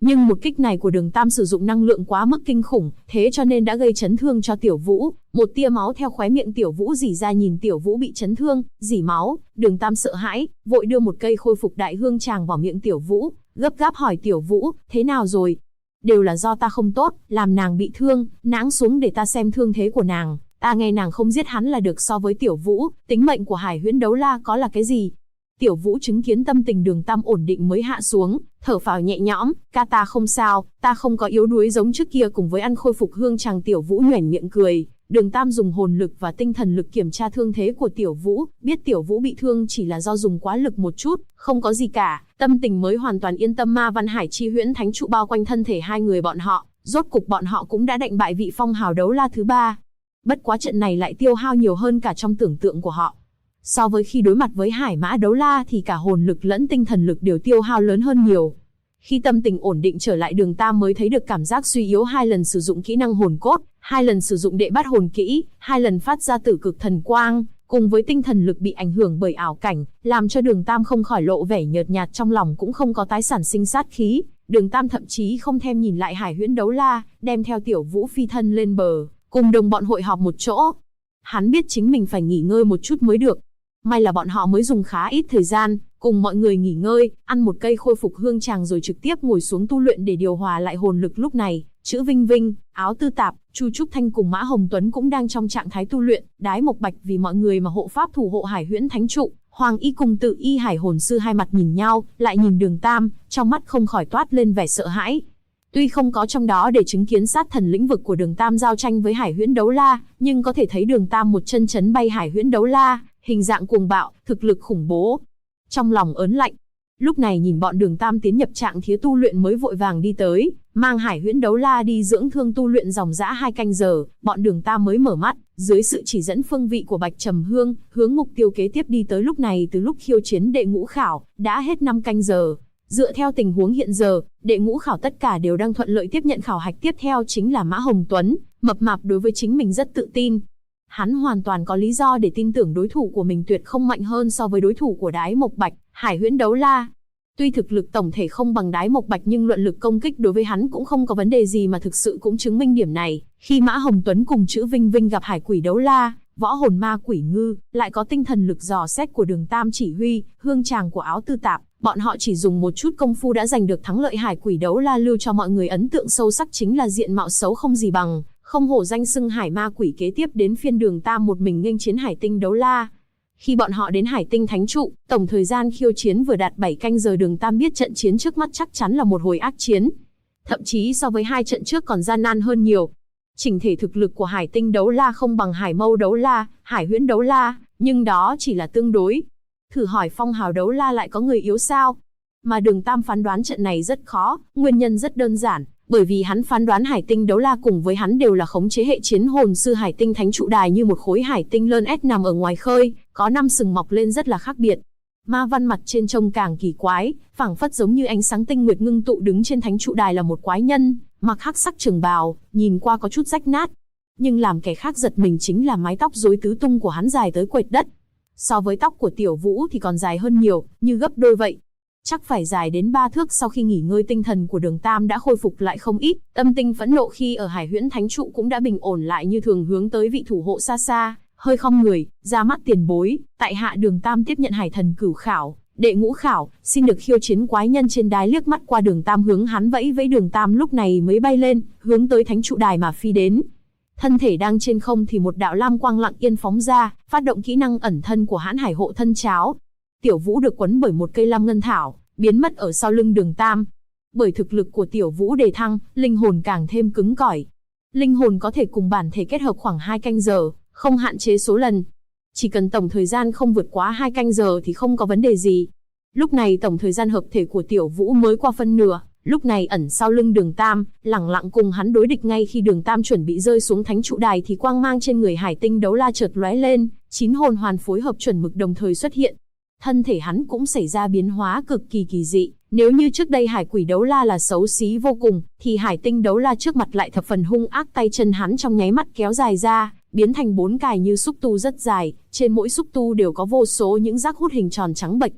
Nhưng một kích này của Đường Tam sử dụng năng lượng quá mức kinh khủng, thế cho nên đã gây chấn thương cho Tiểu Vũ. Một tia máu theo khóe miệng Tiểu Vũ rỉ ra, nhìn Tiểu Vũ bị chấn thương, rỉ máu, Đường Tam sợ hãi, vội đưa một cây khôi phục đại hương tràng vào miệng Tiểu Vũ, gấp gáp hỏi Tiểu Vũ, thế nào rồi? Đều là do ta không tốt, làm nàng bị thương, nãng xuống để ta xem thương thế của nàng. Ta nghe nàng không giết hắn là được. So với Tiểu Vũ, tính mệnh của Hải Huyễn Đấu La có là cái gì? Tiểu Vũ chứng kiến tâm tình Đường Tam ổn định mới hạ xuống, thở phào nhẹ nhõm, ca ta không sao, ta không có yếu đuối giống trước kia. Cùng với ăn khôi phục hương tràng, Tiểu Vũ nhoẻn miệng cười. Đường Tam dùng hồn lực và tinh thần lực kiểm tra thương thế của Tiểu Vũ, biết Tiểu Vũ bị thương chỉ là do dùng quá lực một chút, không có gì cả, tâm tình mới hoàn toàn yên tâm. Ma Văn Hải Chi Huyễn Thánh trụ bao quanh thân thể hai người bọn họ, rốt cục bọn họ cũng đã đánh bại vị phong hào đấu la thứ ba. Bất quá trận này lại tiêu hao nhiều hơn cả trong tưởng tượng của họ. So với khi đối mặt với Hải Mã Đấu La thì cả hồn lực lẫn tinh thần lực đều tiêu hao lớn hơn nhiều. Khi tâm tình ổn định trở lại, Đường Tam mới thấy được cảm giác suy yếu. 2 lần sử dụng kỹ năng hồn cốt, 2 lần sử dụng đệ bát hồn kỹ, 2 lần phát ra tử cực thần quang, cùng với tinh thần lực bị ảnh hưởng bởi ảo cảnh, làm cho Đường Tam không khỏi lộ vẻ nhợt nhạt, trong lòng cũng không có tái sản sinh sát khí. Đường Tam thậm chí không thèm nhìn lại Hải Huyễn Đấu La, đem theo Tiểu Vũ phi thân lên bờ, cùng đồng bọn hội họp một chỗ. Hắn biết chính mình phải nghỉ ngơi một chút mới được. May là bọn họ mới dùng khá ít thời gian, cùng mọi người nghỉ ngơi, ăn một cây khôi phục hương tràng rồi trực tiếp ngồi xuống tu luyện để điều hòa lại hồn lực. Lúc này, Chữ Vinh Vinh, Áo Tư Tạp, Chu Trúc Thanh cùng Mã Hồng Tuấn cũng đang trong trạng thái tu luyện. Đái Mộc Bạch vì mọi người mà hộ pháp thủ hộ Hải Huyễn Thánh trụ. Hoàng Y cùng Tự Y Hải Hồn Sư hai mặt nhìn nhau, lại nhìn Đường Tam, trong mắt không khỏi toát lên vẻ sợ hãi. Tuy không có trong đó để chứng kiến sát thần lĩnh vực của Đường Tam giao tranh với Hải Huyễn Đấu La, nhưng có thể thấy Đường Tam một chân chấn bay Hải Huyễn Đấu La, hình dạng cuồng bạo, thực lực khủng bố. Trong lòng ớn lạnh, lúc này nhìn bọn Đường Tam tiến nhập trạng thái tu luyện mới vội vàng đi tới, mang Hải Huyễn Đấu La đi dưỡng thương tu luyện dòng dã 2 canh giờ, bọn Đường Tam mới mở mắt, dưới sự chỉ dẫn phương vị của Bạch Trầm Hương, hướng mục tiêu kế tiếp đi tới. Lúc này từ lúc khiêu chiến đệ ngũ khảo, đã hết 5 canh giờ. Dựa theo tình huống hiện giờ, đệ ngũ khảo tất cả đều đang thuận lợi tiếp nhận khảo hạch. Tiếp theo chính là Mã Hồng Tuấn, mập mạp đối với chính mình rất tự tin. Hắn hoàn toàn có lý do để tin tưởng đối thủ của mình tuyệt không mạnh hơn so với đối thủ của Đái Mộc Bạch, Hải Huyễn Đấu La. Tuy thực lực tổng thể không bằng Đái Mộc Bạch nhưng luận lực công kích đối với hắn cũng không có vấn đề gì, mà thực sự cũng chứng minh điểm này. Khi Mã Hồng Tuấn cùng Chữ Vinh Vinh gặp Hải Quỷ Đấu La, võ hồn ma quỷ ngư, lại có tinh thần lực dò xét của Đường Tam chỉ huy, hương tràng của Áo Tư Tạp, bọn họ chỉ dùng một chút công phu đã giành được thắng lợi. Hải Quỷ Đấu La lưu cho mọi người ấn tượng sâu sắc chính là diện mạo xấu không gì bằng, không hổ danh xưng Hải Ma Quỷ. Kế tiếp đến phiên Đường Tam một mình nghênh chiến Hải Tinh Đấu La. Khi bọn họ đến Hải Tinh Thánh trụ, tổng thời gian khiêu chiến vừa đạt 7 canh giờ. Đường Tam biết trận chiến trước mắt chắc chắn là một hồi ác chiến, thậm chí so với 2 trận trước còn gian nan hơn nhiều. Chỉnh thể thực lực của Hải Tinh Đấu La không bằng Hải Mâu Đấu La, Hải Huyễn Đấu La, nhưng đó chỉ là tương đối. Thử hỏi Phong Hào Đấu La lại có người yếu sao? Mà Đường Tam phán đoán trận này rất khó, nguyên nhân rất đơn giản, bởi vì hắn phán đoán Hải Tinh Đấu La cùng với hắn đều là khống chế hệ chiến hồn sư. Hải Tinh Thánh trụ đài như một khối hải tinh lơn ét nằm ở ngoài khơi, có 5 sừng mọc lên rất là khác biệt. Ma văn mặt trên trông càng kỳ quái, phảng phất giống như ánh sáng tinh nguyệt ngưng tụ. Đứng trên thánh trụ đài là một quái nhân, mặc hắc sắc trường bào, nhìn qua có chút rách nát. Nhưng làm kẻ khác giật mình chính là mái tóc rối tứ tung của hắn dài tới quệt đất. So với tóc của Tiểu Vũ thì còn dài hơn nhiều, như gấp đôi vậy. Chắc phải dài đến 3 thước. Sau khi nghỉ ngơi, tinh thần của Đường Tam đã khôi phục lại không ít, tâm tình phẫn nộ khi ở Hải Huyễn Thánh trụ cũng đã bình ổn lại như thường, hướng tới vị thủ hộ xa xa, hơi khom người, ra mắt tiền bối, tại hạ Đường Tam tiếp nhận Hải Thần cửu khảo, đệ ngũ khảo, xin được khiêu chiến. Quái nhân trên đài liếc mắt qua Đường Tam, hướng hắn vẫy vẫy. Đường Tam lúc này mới bay lên, hướng tới thánh trụ đài mà phi đến. Thân thể đang trên không thì một đạo lam quang lặng yên phóng ra, phát động kỹ năng ẩn thân của hãn Hải hộ thân cháo. Tiểu Vũ được quấn bởi một cây lam ngân thảo, biến mất ở sau lưng Đường Tam. Bởi thực lực của Tiểu Vũ đề thăng, linh hồn càng thêm cứng cỏi. Linh hồn có thể cùng bản thể kết hợp khoảng 2 canh giờ, không hạn chế số lần. Chỉ cần tổng thời gian không vượt quá 2 canh giờ thì không có vấn đề gì. Lúc này tổng thời gian hợp thể của Tiểu Vũ mới qua phân nửa, lúc này ẩn sau lưng Đường Tam, lẳng lặng cùng hắn đối địch. Ngay khi Đường Tam chuẩn bị rơi xuống thánh trụ đài thì quang mang trên người Hải Tinh Đấu La chợt lóe lên, 9 hồn hoàn phối hợp chuẩn mực đồng thời xuất hiện. Thân thể hắn cũng xảy ra biến hóa cực kỳ kỳ dị. Nếu như trước đây Hải Quỷ Đấu La là xấu xí vô cùng, thì Hải Tinh Đấu La trước mặt lại thập phần hung ác. Tay chân hắn trong nháy mắt kéo dài ra, biến thành 4 cài như xúc tu rất dài, trên mỗi xúc tu đều có vô số những rác hút hình tròn trắng bệch.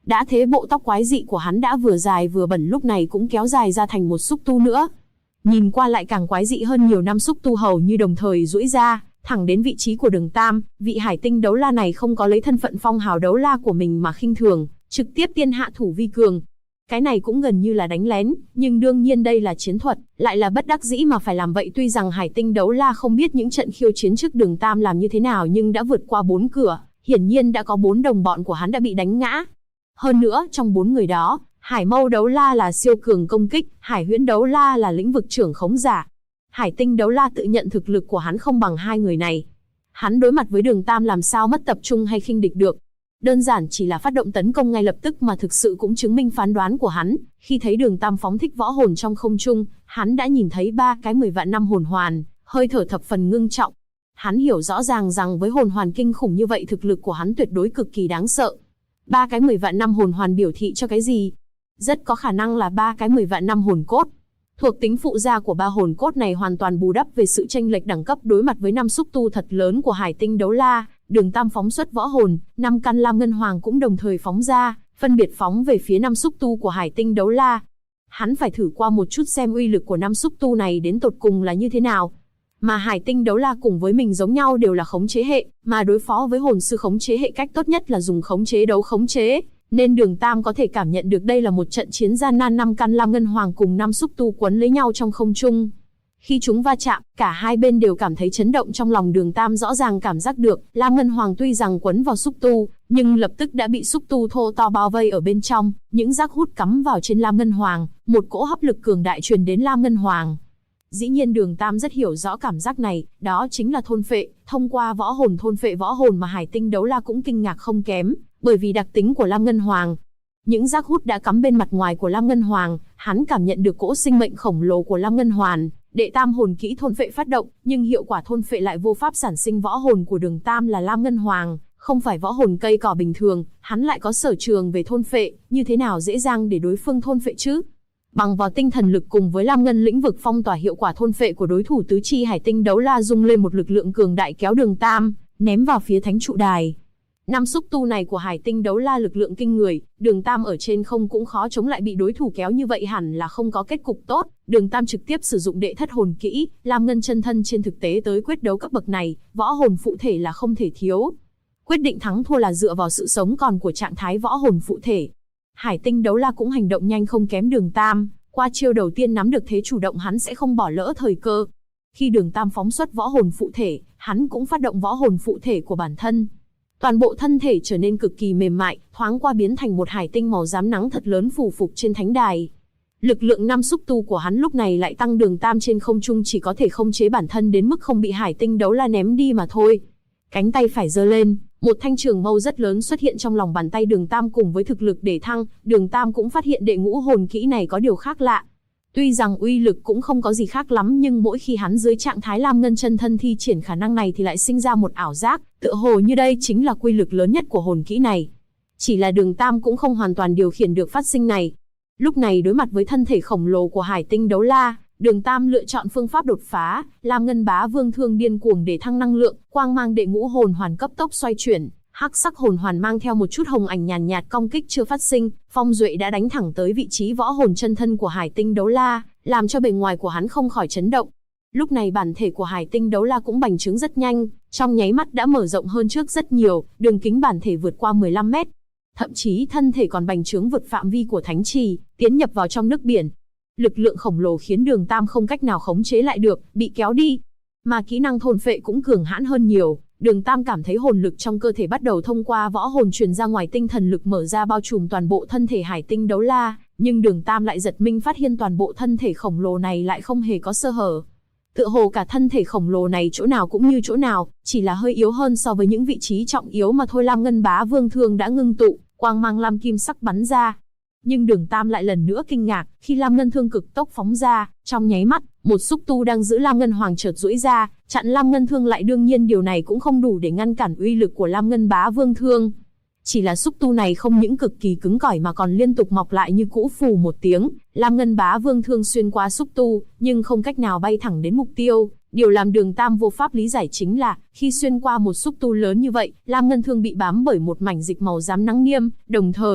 Đã thế bộ tóc quái dị của hắn đã vừa dài vừa bẩn lúc này cũng kéo dài ra thành một xúc tu nữa. Nhìn qua lại càng quái dị hơn nhiều, năm xúc tu hầu như đồng thời duỗi ra, thẳng đến vị trí của Đường Tam. Vị hải tinh đấu la này không có lấy thân phận phong hào đấu la của mình mà khinh thường, trực tiếp tiên hạ thủ vi cường. Cái này cũng gần như là đánh lén, nhưng đương nhiên đây là chiến thuật, lại là bất đắc dĩ mà phải làm vậy. Tuy rằng hải tinh đấu la không biết những trận khiêu chiến trước Đường Tam làm như thế nào, nhưng đã vượt qua 4 cửa, hiển nhiên đã có 4 đồng bọn của hắn đã bị đánh ngã. Hơn nữa, trong 4 người đó, Hải Mâu đấu la là siêu cường công kích, Hải Huyễn đấu la là lĩnh vực trưởng khống giả. Hải Tinh đấu la tự nhận thực lực của hắn không bằng hai người này. Hắn đối mặt với Đường Tam làm sao mất tập trung hay khinh địch được. Đơn giản chỉ là phát động tấn công ngay lập tức mà thực sự cũng chứng minh phán đoán của hắn. Khi thấy Đường Tam phóng thích võ hồn trong không trung, hắn đã nhìn thấy 3 cái 10 vạn năm hồn hoàn, hơi thở thập phần ngưng trọng. Hắn hiểu rõ ràng rằng với hồn hoàn kinh khủng như vậy, thực lực của hắn tuyệt đối cực kỳ đáng sợ. 3 cái 10 vạn năm hồn hoàn biểu thị cho cái gì? Rất có khả năng là 3 cái 10 vạn năm hồn cốt. Thuộc tính phụ gia của 3 hồn cốt này hoàn toàn bù đắp về sự chênh lệch đẳng cấp đối mặt với 5 xúc tu thật lớn của Hải Tinh đấu la. Đường Tam phóng xuất võ hồn, 5 căn lam ngân hoàng cũng đồng thời phóng ra, phân biệt phóng về phía 5 xúc tu của Hải Tinh đấu la. Hắn phải thử qua một chút xem uy lực của 5 xúc tu này đến tột cùng là như thế nào. Mà Hải Tinh đấu la cùng với mình giống nhau đều là khống chế hệ, mà đối phó với hồn sư khống chế hệ cách tốt nhất là dùng khống chế đấu khống chế, nên Đường Tam có thể cảm nhận được đây là một trận chiến gian nan. 5 căn lam ngân hoàng cùng 5 xúc tu quấn lấy nhau trong không trung. Khi chúng va chạm, cả hai bên đều cảm thấy chấn động trong lòng. Đường Tam rõ ràng cảm giác được, lam ngân hoàng tuy rằng quấn vào xúc tu, nhưng lập tức đã bị xúc tu thô to bao vây ở bên trong, những rác hút cắm vào trên lam ngân hoàng, một cỗ hấp lực cường đại truyền đến lam ngân hoàng. Dĩ nhiên Đường Tam rất hiểu rõ cảm giác này, đó chính là thôn phệ, thông qua võ hồn thôn phệ võ hồn mà Hải Tinh đấu la cũng kinh ngạc không kém, bởi vì đặc tính của lam ngân hoàng. Những rác hút đã cắm bên mặt ngoài của lam ngân hoàng, hắn cảm nhận được cỗ sinh mệnh khổng lồ của lam ngân hoàn. Đệ tam hồn kỹ thôn phệ phát động, nhưng hiệu quả thôn phệ lại vô pháp sản sinh. Võ hồn của Đường Tam là lam ngân hoàng, không phải võ hồn cây cỏ bình thường, hắn lại có sở trường về thôn phệ, như thế nào dễ dàng để đối phương thôn phệ chứ? Bằng vào tinh thần lực cùng với lam ngân lĩnh vực phong tỏa hiệu quả thôn phệ của đối thủ, tứ chi Hải Tinh đấu la dung lên một lực lượng cường đại kéo Đường Tam ném vào phía thánh trụ đài. 5 xúc tu này của Hải Tinh đấu la lực lượng kinh người, Đường Tam ở trên không cũng khó chống lại, bị đối thủ kéo như vậy hẳn là không có kết cục tốt. Đường Tam trực tiếp sử dụng đệ thất hồn kỹ, lam ngân chân thân. Trên thực tế tới quyết đấu cấp bậc này, võ hồn phụ thể là không thể thiếu. Quyết định thắng thua là dựa vào sự sống còn của trạng thái võ hồn phụ thể. Hải Tinh đấu la cũng hành động nhanh không kém Đường Tam, qua chiêu đầu tiên nắm được thế chủ động, hắn sẽ không bỏ lỡ thời cơ. Khi Đường Tam phóng xuất võ hồn phụ thể, hắn cũng phát động võ hồn phụ thể của bản thân. Toàn bộ thân thể trở nên cực kỳ mềm mại, thoáng qua biến thành một hải tinh màu rám nắng thật lớn phủ phục trên thánh đài. Lực lượng 5 xúc tu của hắn lúc này lại tăng. Đường Tam trên không trung chỉ có thể khống chế bản thân đến mức không bị Hải Tinh đấu la ném đi mà thôi. Cánh tay phải giơ lên, một thanh trường mâu rất lớn xuất hiện trong lòng bàn tay Đường Tam. Cùng với thực lực để thăng, Đường Tam cũng phát hiện đệ ngũ hồn kỹ này có điều khác lạ. Tuy rằng uy lực cũng không có gì khác lắm, nhưng mỗi khi hắn dưới trạng thái lam ngân chân thân thi triển khả năng này thì lại sinh ra một ảo giác, tựa hồ như đây chính là quy lực lớn nhất của hồn kỹ này. Chỉ là Đường Tam cũng không hoàn toàn điều khiển được phát sinh này. Lúc này đối mặt với thân thể khổng lồ của Hải Tinh đấu la, Đường Tam lựa chọn phương pháp đột phá, lam ngân bá vương thương điên cuồng để thăng năng lượng, quang mang đệ ngũ hồn hoàn cấp tốc xoay chuyển. Hắc sắc hồn hoàn mang theo một chút hồng ảnh nhàn nhạt, công kích chưa phát sinh, phong duệ đã đánh thẳng tới vị trí võ hồn chân thân của Hải Tinh đấu la, làm cho bề ngoài của hắn không khỏi chấn động. Lúc này bản thể của Hải Tinh đấu la cũng bành trướng rất nhanh, trong nháy mắt đã mở rộng hơn trước rất nhiều, đường kính bản thể vượt qua 15 mét. Thậm chí thân thể còn bành trướng vượt phạm vi của thánh trì, tiến nhập vào trong nước biển. Lực lượng khổng lồ khiến Đường Tam không cách nào khống chế lại được, bị kéo đi. Mà kỹ năng thôn phệ cũng cường hãn hơn nhiều. Đường Tam cảm thấy hồn lực trong cơ thể bắt đầu thông qua võ hồn truyền ra ngoài, tinh thần lực mở ra bao trùm toàn bộ thân thể Hải Tinh đấu la, nhưng Đường Tam lại giật mình phát hiện toàn bộ thân thể khổng lồ này lại không hề có sơ hở. Tựa hồ cả thân thể khổng lồ này chỗ nào cũng như chỗ nào, chỉ là hơi yếu hơn so với những vị trí trọng yếu mà thôi. Lam ngân bá vương thương đã ngưng tụ, quang mang lam kim sắc bắn ra. Nhưng Đường Tam lại lần nữa kinh ngạc, khi lam ngân thương cực tốc phóng ra, trong nháy mắt, một xúc tu đang giữ lam ngân hoàng chợt duỗi ra, chặn lam ngân thương lại. Đương nhiên điều này cũng không đủ để ngăn cản uy lực của lam ngân bá vương thương. Chỉ là xúc tu này không những cực kỳ cứng cỏi mà còn liên tục mọc lại như cũ. Phù một tiếng, lam ngân bá vương thương xuyên qua xúc tu, nhưng không cách nào bay thẳng đến mục tiêu. Điều làm Đường Tam vô pháp lý giải chính là, khi xuyên qua một xúc tu lớn như vậy, lam ngân thương bị bám bởi một mảnh dịch màu rám nắng nghiêm, đồng thời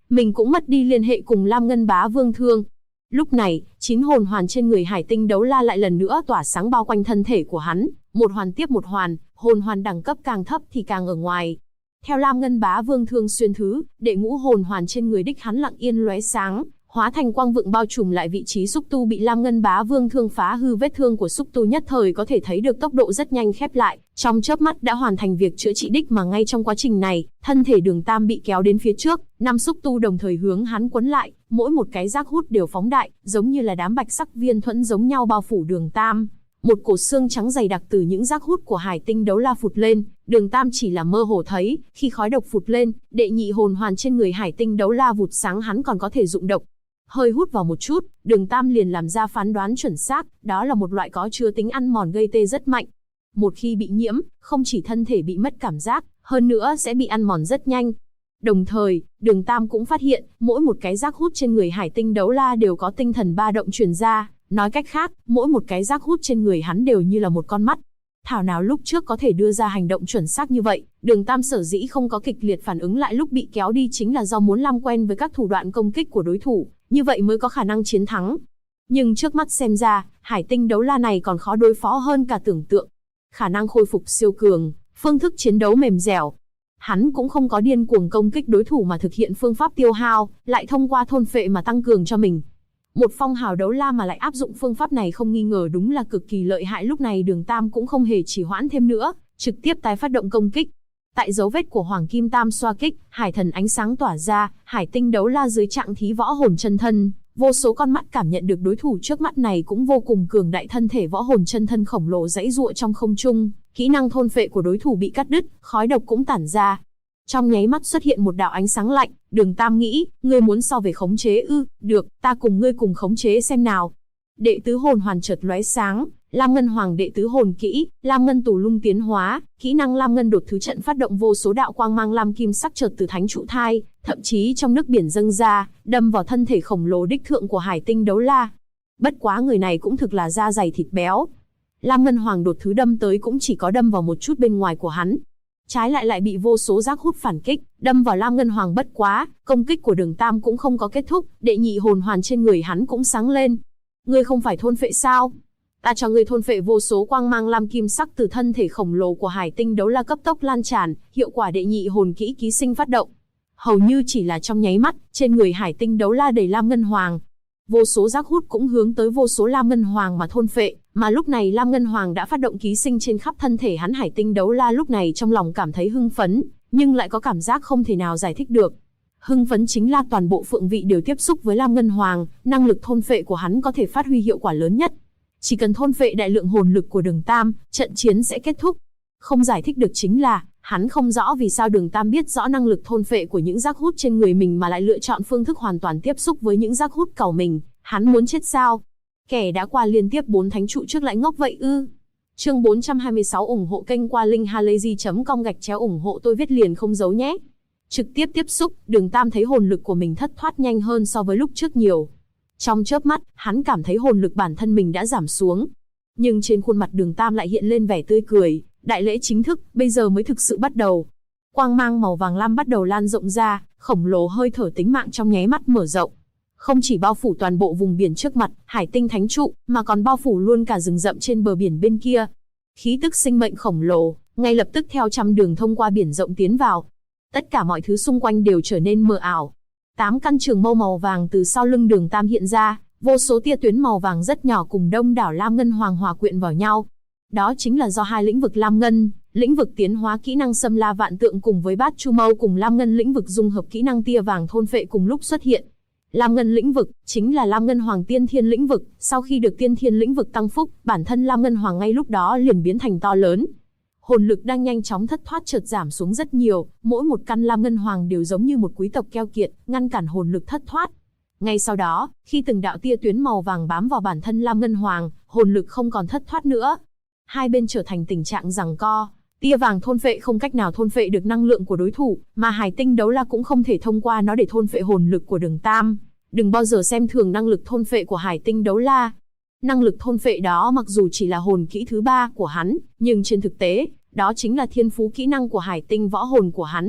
mình cũng mất đi liên hệ cùng Lam Ngân Bá Vương Thương. Lúc này, 9 hồn hoàn trên người Hải Tinh Đấu La lại lần nữa tỏa sáng bao quanh thân thể của hắn, một hoàn tiếp một hoàn, hồn hoàn đẳng cấp càng thấp thì càng ở ngoài. Theo Lam Ngân Bá Vương Thương xuyên thứ, đệ ngũ hồn hoàn trên người đích hắn lặng yên lóe sáng, hóa thành quang vượng bao trùm lại vị trí xúc tu bị Lam Ngân Bá Vương Thương phá hư, vết thương của xúc tu nhất thời có thể thấy được tốc độ rất nhanh khép lại, trong chớp mắt đã hoàn thành việc chữa trị đích, mà ngay trong quá trình này, thân thể Đường Tam bị kéo đến phía trước, 5 xúc tu đồng thời hướng hắn quấn lại, mỗi một cái giác hút đều phóng đại, giống như là đám bạch sắc viên thuẫn giống nhau bao phủ Đường Tam. Một cổ xương trắng dày đặc từ những giác hút của Hải Tinh Đấu La phụt lên, Đường Tam chỉ là mơ hồ thấy, khi khói độc phụt lên, đệ nhị hồn hoàn trên người Hải Tinh Đấu La vụt sáng hắn còn có thể dụng độc. Hơi hút vào một chút, Đường Tam liền làm ra phán đoán chuẩn xác, đó là một loại có chứa tính ăn mòn gây tê rất mạnh. Một khi bị nhiễm, không chỉ thân thể bị mất cảm giác, hơn nữa sẽ bị ăn mòn rất nhanh. Đồng thời, Đường Tam cũng phát hiện, mỗi một cái giác hút trên người Hải Tinh Đấu La đều có tinh thần ba động truyền ra, nói cách khác, mỗi một cái giác hút trên người hắn đều như là một con mắt. Thảo nào lúc trước có thể đưa ra hành động chuẩn xác như vậy, Đường Tam sở dĩ không có kịch liệt phản ứng lại lúc bị kéo đi chính là do muốn làm quen với các thủ đoạn công kích của đối thủ, như vậy mới có khả năng chiến thắng. Nhưng trước mắt xem ra, Hải Tinh Đấu La này còn khó đối phó hơn cả tưởng tượng. Khả năng khôi phục siêu cường, phương thức chiến đấu mềm dẻo. Hắn cũng không có điên cuồng công kích đối thủ mà thực hiện phương pháp tiêu hao, lại thông qua thôn phệ mà tăng cường cho mình. Một phong hào đấu la mà lại áp dụng phương pháp này không nghi ngờ đúng là cực kỳ lợi hại. Lúc này Đường Tam cũng không hề trì hoãn thêm nữa, trực tiếp tái phát động công kích. Tại dấu vết của Hoàng Kim Tam xoa kích, hải thần ánh sáng tỏa ra, Hải Tinh Đấu La dưới trạng thí võ hồn chân thân, vô số con mắt cảm nhận được đối thủ trước mắt này cũng vô cùng cường đại, thân thể võ hồn chân thân khổng lồ giãy giụa trong không trung, kỹ năng thôn phệ của đối thủ bị cắt đứt, khói độc cũng tản ra. Trong nháy mắt xuất hiện một đạo ánh sáng lạnh, Đường Tam nghĩ, ngươi muốn so về khống chế ư? Được, ta cùng ngươi cùng khống chế xem nào. Đệ tứ hồn hoàn chợt lóe sáng, Lam Ngân Hoàng đệ tứ hồn kỹ, Lam Ngân Tù Lung tiến hóa, kỹ năng Lam Ngân đột thứ trận phát động, vô số đạo quang mang lam kim sắc chợt từ thánh trụ thai, thậm chí trong nước biển dâng ra, đâm vào thân thể khổng lồ đích thượng của Hải Tinh Đấu La. Bất quá người này cũng thực là da dày thịt béo. Lam Ngân Hoàng đột thứ đâm tới cũng chỉ có đâm vào một chút bên ngoài của hắn. Trái lại bị vô số giác hút phản kích, đâm vào Lam Ngân Hoàng. Bất quá, công kích của Đường Tam cũng không có kết thúc, đệ nhị hồn hoàn trên người hắn cũng sáng lên. Ngươi không phải thôn phệ sao? Ta cho ngươi thôn phệ. Vô số quang mang lam kim sắc từ thân thể khổng lồ của Hải Tinh Đấu La cấp tốc lan tràn, hiệu quả đệ nhị hồn kỹ ký sinh phát động. Hầu như chỉ là trong nháy mắt, trên người Hải Tinh Đấu La đầy Lam Ngân Hoàng. Vô số giác hút cũng hướng tới vô số Lam Ngân Hoàng mà thôn phệ, mà lúc này Lam Ngân Hoàng đã phát động ký sinh trên khắp thân thể hắn. Hải Tinh Đấu La lúc này trong lòng cảm thấy hưng phấn, nhưng lại có cảm giác không thể nào giải thích được. Hưng phấn chính là toàn bộ phượng vị đều tiếp xúc với Lam Ngân Hoàng, năng lực thôn phệ của hắn có thể phát huy hiệu quả lớn nhất. Chỉ cần thôn phệ đại lượng hồn lực của Đường Tam, trận chiến sẽ kết thúc. Không giải thích được chính là, hắn không rõ vì sao Đường Tam biết rõ năng lực thôn phệ của những giác hút trên người mình mà lại lựa chọn phương thức hoàn toàn tiếp xúc với những giác hút cẩu mình. Hắn muốn chết sao? Kẻ đã qua liên tiếp 4 thánh trụ trước lại ngốc vậy ư? Chương 426 ủng hộ kênh qua linkhalazy.com ủng hộ tôi viết liền không giấu nhé. Trực tiếp tiếp xúc, Đường Tam thấy hồn lực của mình thất thoát nhanh hơn so với lúc trước nhiều. Trong chớp mắt, hắn cảm thấy hồn lực bản thân mình đã giảm xuống. Nhưng trên khuôn mặt Đường Tam lại hiện lên vẻ tươi cười, đại lễ chính thức, bây giờ mới thực sự bắt đầu. Quang mang màu vàng lam bắt đầu lan rộng ra, khổng lồ hơi thở tính mạng trong nháy mắt mở rộng. Không chỉ bao phủ toàn bộ vùng biển trước mặt, Hải Tinh Thánh Trụ, mà còn bao phủ luôn cả rừng rậm trên bờ biển bên kia. Khí tức sinh mệnh khổng lồ, ngay lập tức theo trăm đường thông qua biển rộng tiến vào. Tất cả mọi thứ xung quanh đều trở nên mờ ảo. 8 căn trường mâu màu vàng từ sau lưng Đường Tam hiện ra, vô số tia tuyến màu vàng rất nhỏ cùng đông đảo Lam Ngân Hoàng hòa quyện vào nhau. Đó chính là do hai lĩnh vực Lam Ngân, lĩnh vực tiến hóa kỹ năng Xâm La Vạn Tượng cùng với Bát Chu Mâu cùng Lam Ngân lĩnh vực dung hợp kỹ năng tia vàng thôn phệ cùng lúc xuất hiện. Lam Ngân lĩnh vực chính là Lam Ngân Hoàng tiên thiên lĩnh vực, sau khi được tiên thiên lĩnh vực tăng phúc, bản thân Lam Ngân Hoàng ngay lúc đó liền biến thành to lớn. Hồn lực đang nhanh chóng thất thoát chợt giảm xuống rất nhiều, mỗi một căn Lam Ngân Hoàng đều giống như một quý tộc keo kiệt, ngăn cản hồn lực thất thoát. Ngay sau đó, khi từng đạo tia tuyến màu vàng bám vào bản thân Lam Ngân Hoàng, hồn lực không còn thất thoát nữa. Hai bên trở thành tình trạng giằng co, tia vàng thôn phệ không cách nào thôn phệ được năng lượng của đối thủ, mà Hải Tinh Đấu La cũng không thể thông qua nó để thôn phệ hồn lực của Đường Tam. Đừng bao giờ xem thường năng lực thôn phệ của Hải Tinh Đấu La. Năng lực thôn phệ đó mặc dù chỉ là hồn kỹ thứ 3 của hắn, nhưng trên thực tế, đó chính là thiên phú kỹ năng của Hải Tinh võ hồn của hắn.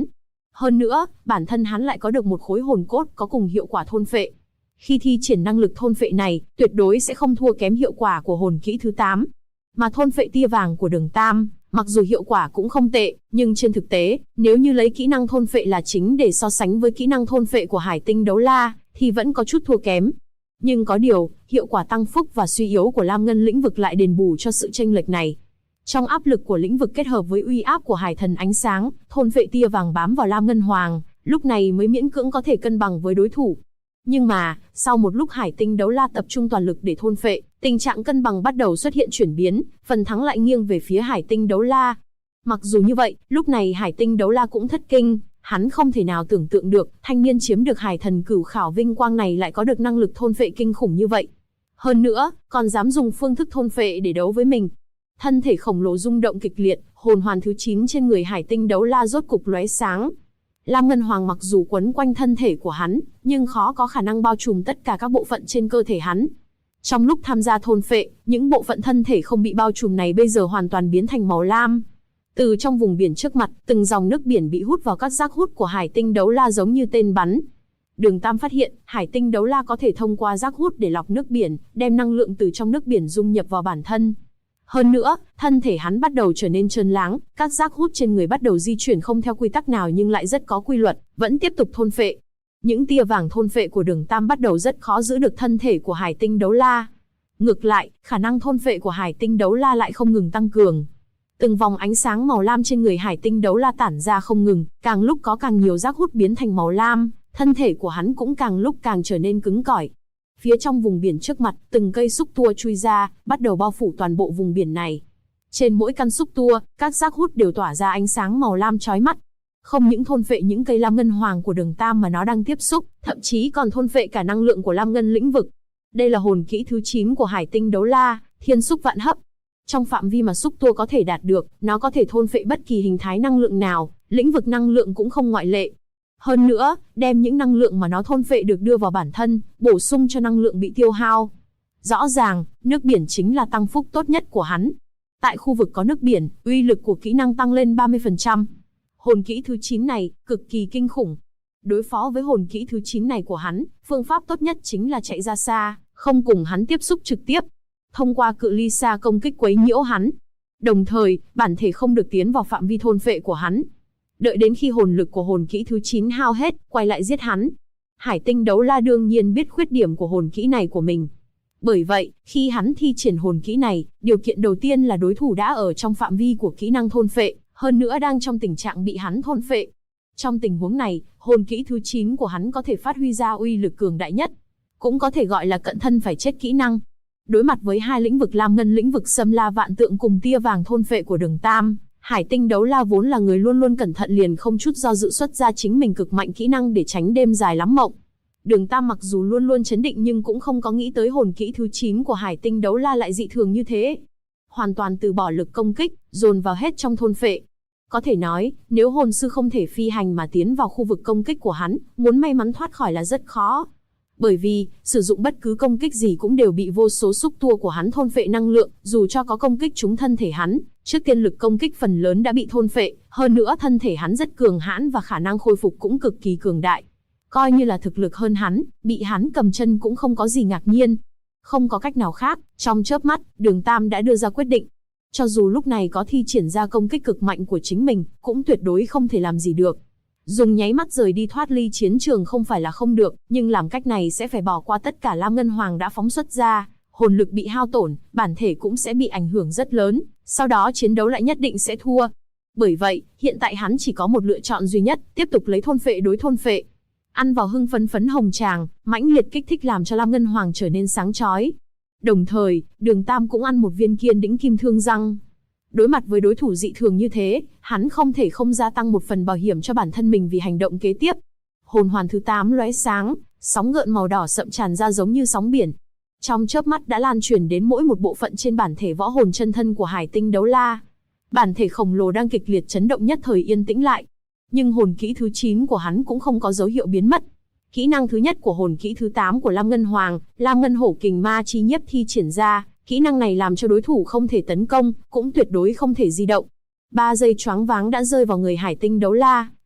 Hơn nữa, bản thân hắn lại có được một khối hồn cốt có cùng hiệu quả thôn phệ. Khi thi triển năng lực thôn phệ này, tuyệt đối sẽ không thua kém hiệu quả của hồn kỹ thứ 8. Mà thôn phệ tia vàng của Đường Tam, mặc dù hiệu quả cũng không tệ, nhưng trên thực tế, nếu như lấy kỹ năng thôn phệ là chính để so sánh với kỹ năng thôn phệ của Hải Tinh Đấu La, thì vẫn có chút thua kém. Nhưng có điều, hiệu quả tăng phúc và suy yếu của Lam Ngân lĩnh vực lại đền bù cho sự chênh lệch này. Trong áp lực của lĩnh vực kết hợp với uy áp của Hải Thần Ánh Sáng, thôn phệ tia vàng bám vào Lam Ngân Hoàng, lúc này mới miễn cưỡng có thể cân bằng với đối thủ. Nhưng mà, sau một lúc Hải Tinh Đấu La tập trung toàn lực để thôn phệ, tình trạng cân bằng bắt đầu xuất hiện chuyển biến, phần thắng lại nghiêng về phía Hải Tinh Đấu La. Mặc dù như vậy, lúc này Hải Tinh Đấu La cũng thất kinh, hắn không thể nào tưởng tượng được, thanh niên chiếm được Hải Thần Cửu Khảo vinh quang này lại có được năng lực thôn phệ kinh khủng như vậy. Hơn nữa, còn dám dùng phương thức thôn phệ để đấu với mình. Thân thể khổng lồ rung động kịch liệt, hồn hoàn thứ 9 trên người Hải Tinh Đấu La rốt cục lóe sáng. Lam Ngân Hoàng mặc dù quấn quanh thân thể của hắn, nhưng khó có khả năng bao trùm tất cả các bộ phận trên cơ thể hắn. Trong lúc tham gia thôn phệ, những bộ phận thân thể không bị bao trùm này bây giờ hoàn toàn biến thành màu lam. Từ trong vùng biển trước mặt, từng dòng nước biển bị hút vào các giác hút của Hải Tinh Đấu La giống như tên bắn. Đường Tam phát hiện, Hải Tinh Đấu La có thể thông qua giác hút để lọc nước biển, đem năng lượng từ trong nước biển dung nhập vào bản thân. Hơn nữa, thân thể hắn bắt đầu trở nên trơn láng, các giác hút trên người bắt đầu di chuyển không theo quy tắc nào nhưng lại rất có quy luật, vẫn tiếp tục thôn phệ. Những tia vàng thôn phệ của Đường Tam bắt đầu rất khó giữ được thân thể của Hải Tinh Đấu La. Ngược lại, khả năng thôn phệ của Hải Tinh Đấu La lại không ngừng tăng cường. Từng vòng ánh sáng màu lam trên người Hải Tinh Đấu La tản ra không ngừng, càng lúc có càng nhiều giác hút biến thành màu lam, thân thể của hắn cũng càng lúc càng trở nên cứng cỏi. Phía trong vùng biển trước mặt, từng cây xúc tua chui ra, bắt đầu bao phủ toàn bộ vùng biển này. Trên mỗi căn xúc tua, các giác hút đều tỏa ra ánh sáng màu lam chói mắt. Không những thôn phệ những cây Lam Ngân Hoàng của Đường Tam mà nó đang tiếp xúc, thậm chí còn thôn phệ cả năng lượng của Lam Ngân lĩnh vực. Đây là hồn kỹ thứ 9 của Hải Tinh Đấu La, Thiên Xúc Vạn Hấp. Trong phạm vi mà xúc tua có thể đạt được, nó có thể thôn phệ bất kỳ hình thái năng lượng nào, lĩnh vực năng lượng cũng không ngoại lệ. Hơn nữa, đem những năng lượng mà nó thôn phệ được đưa vào bản thân, bổ sung cho năng lượng bị tiêu hao. Rõ ràng, nước biển chính là tăng phúc tốt nhất của hắn. Tại khu vực có nước biển, uy lực của kỹ năng tăng lên 30%. Hồn kỹ thứ 9 này, cực kỳ kinh khủng. Đối phó với hồn kỹ thứ 9 này của hắn, phương pháp tốt nhất chính là chạy ra xa, không cùng hắn tiếp xúc trực tiếp. Thông qua cự ly xa công kích quấy nhiễu hắn. Đồng thời, bản thể không được tiến vào phạm vi thôn phệ của hắn. Đợi đến khi hồn lực của hồn kỹ thứ 9 hao hết, quay lại giết hắn. Hải Tinh Đấu La đương nhiên biết khuyết điểm của hồn kỹ này của mình. Bởi vậy, khi hắn thi triển hồn kỹ này, điều kiện đầu tiên là đối thủ đã ở trong phạm vi của kỹ năng thôn phệ, hơn nữa đang trong tình trạng bị hắn thôn phệ. Trong tình huống này, hồn kỹ thứ 9 của hắn có thể phát huy ra uy lực cường đại nhất. Cũng có thể gọi là cận thân phải chết kỹ năng. Đối mặt với hai lĩnh vực Lam Ngân lĩnh vực Xâm La Vạn Tượng cùng tia vàng thôn phệ của Đường Tam, Hải Tinh Đấu La vốn là người luôn luôn cẩn thận liền không chút do dự xuất ra chính mình cực mạnh kỹ năng để tránh đêm dài lắm mộng. Đường Tam mặc dù luôn luôn trấn định nhưng cũng không có nghĩ tới hồn kỹ thứ 9 của Hải Tinh Đấu La lại dị thường như thế. Hoàn toàn từ bỏ lực công kích, dồn vào hết trong thôn phệ. Có thể nói, nếu hồn sư không thể phi hành mà tiến vào khu vực công kích của hắn, muốn may mắn thoát khỏi là rất khó. Bởi vì, sử dụng bất cứ công kích gì cũng đều bị vô số xúc tua của hắn thôn phệ năng lượng, dù cho có công kích trúng thân thể hắn, trước tiên lực công kích phần lớn đã bị thôn phệ, hơn nữa thân thể hắn rất cường hãn và khả năng khôi phục cũng cực kỳ cường đại. Coi như là thực lực hơn hắn, bị hắn cầm chân cũng không có gì ngạc nhiên. Không có cách nào khác, trong chớp mắt, Đường Tam đã đưa ra quyết định. Cho dù lúc này có thi triển ra công kích cực mạnh của chính mình, cũng tuyệt đối không thể làm gì được. Dùng nháy mắt rời đi thoát ly chiến trường không phải là không được, nhưng làm cách này sẽ phải bỏ qua tất cả Lam Ngân Hoàng đã phóng xuất ra, hồn lực bị hao tổn, bản thể cũng sẽ bị ảnh hưởng rất lớn, sau đó chiến đấu lại nhất định sẽ thua. Bởi vậy, hiện tại hắn chỉ có một lựa chọn duy nhất, tiếp tục lấy thôn phệ đối thôn phệ. Ăn vào hưng phấn phấn hồng tràng, mãnh liệt kích thích làm cho Lam Ngân Hoàng trở nên sáng chói. Đồng thời, Đường Tam cũng ăn một viên kiên đĩnh kim thương răng. Đối mặt với đối thủ dị thường như thế, hắn không thể không gia tăng một phần bảo hiểm cho bản thân mình vì hành động kế tiếp. Hồn hoàn thứ 8 lóe sáng, sóng gợn màu đỏ sậm tràn ra giống như sóng biển. Trong chớp mắt đã lan truyền đến mỗi một bộ phận trên bản thể võ hồn chân thân của Hải Tinh Đấu La. Bản thể khổng lồ đang kịch liệt chấn động nhất thời yên tĩnh lại. Nhưng hồn kỹ thứ 9 của hắn cũng không có dấu hiệu biến mất. Kỹ năng thứ nhất của hồn kỹ thứ 8 của Lam Ngân Hoàng, Lam Ngân Hổ Kình Ma Chi Nhiếp thi triển ra, kỹ năng này làm cho đối thủ không thể tấn công, cũng tuyệt đối không thể di động. 3 giây choáng váng đã rơi vào người Hải Tinh Đấu La,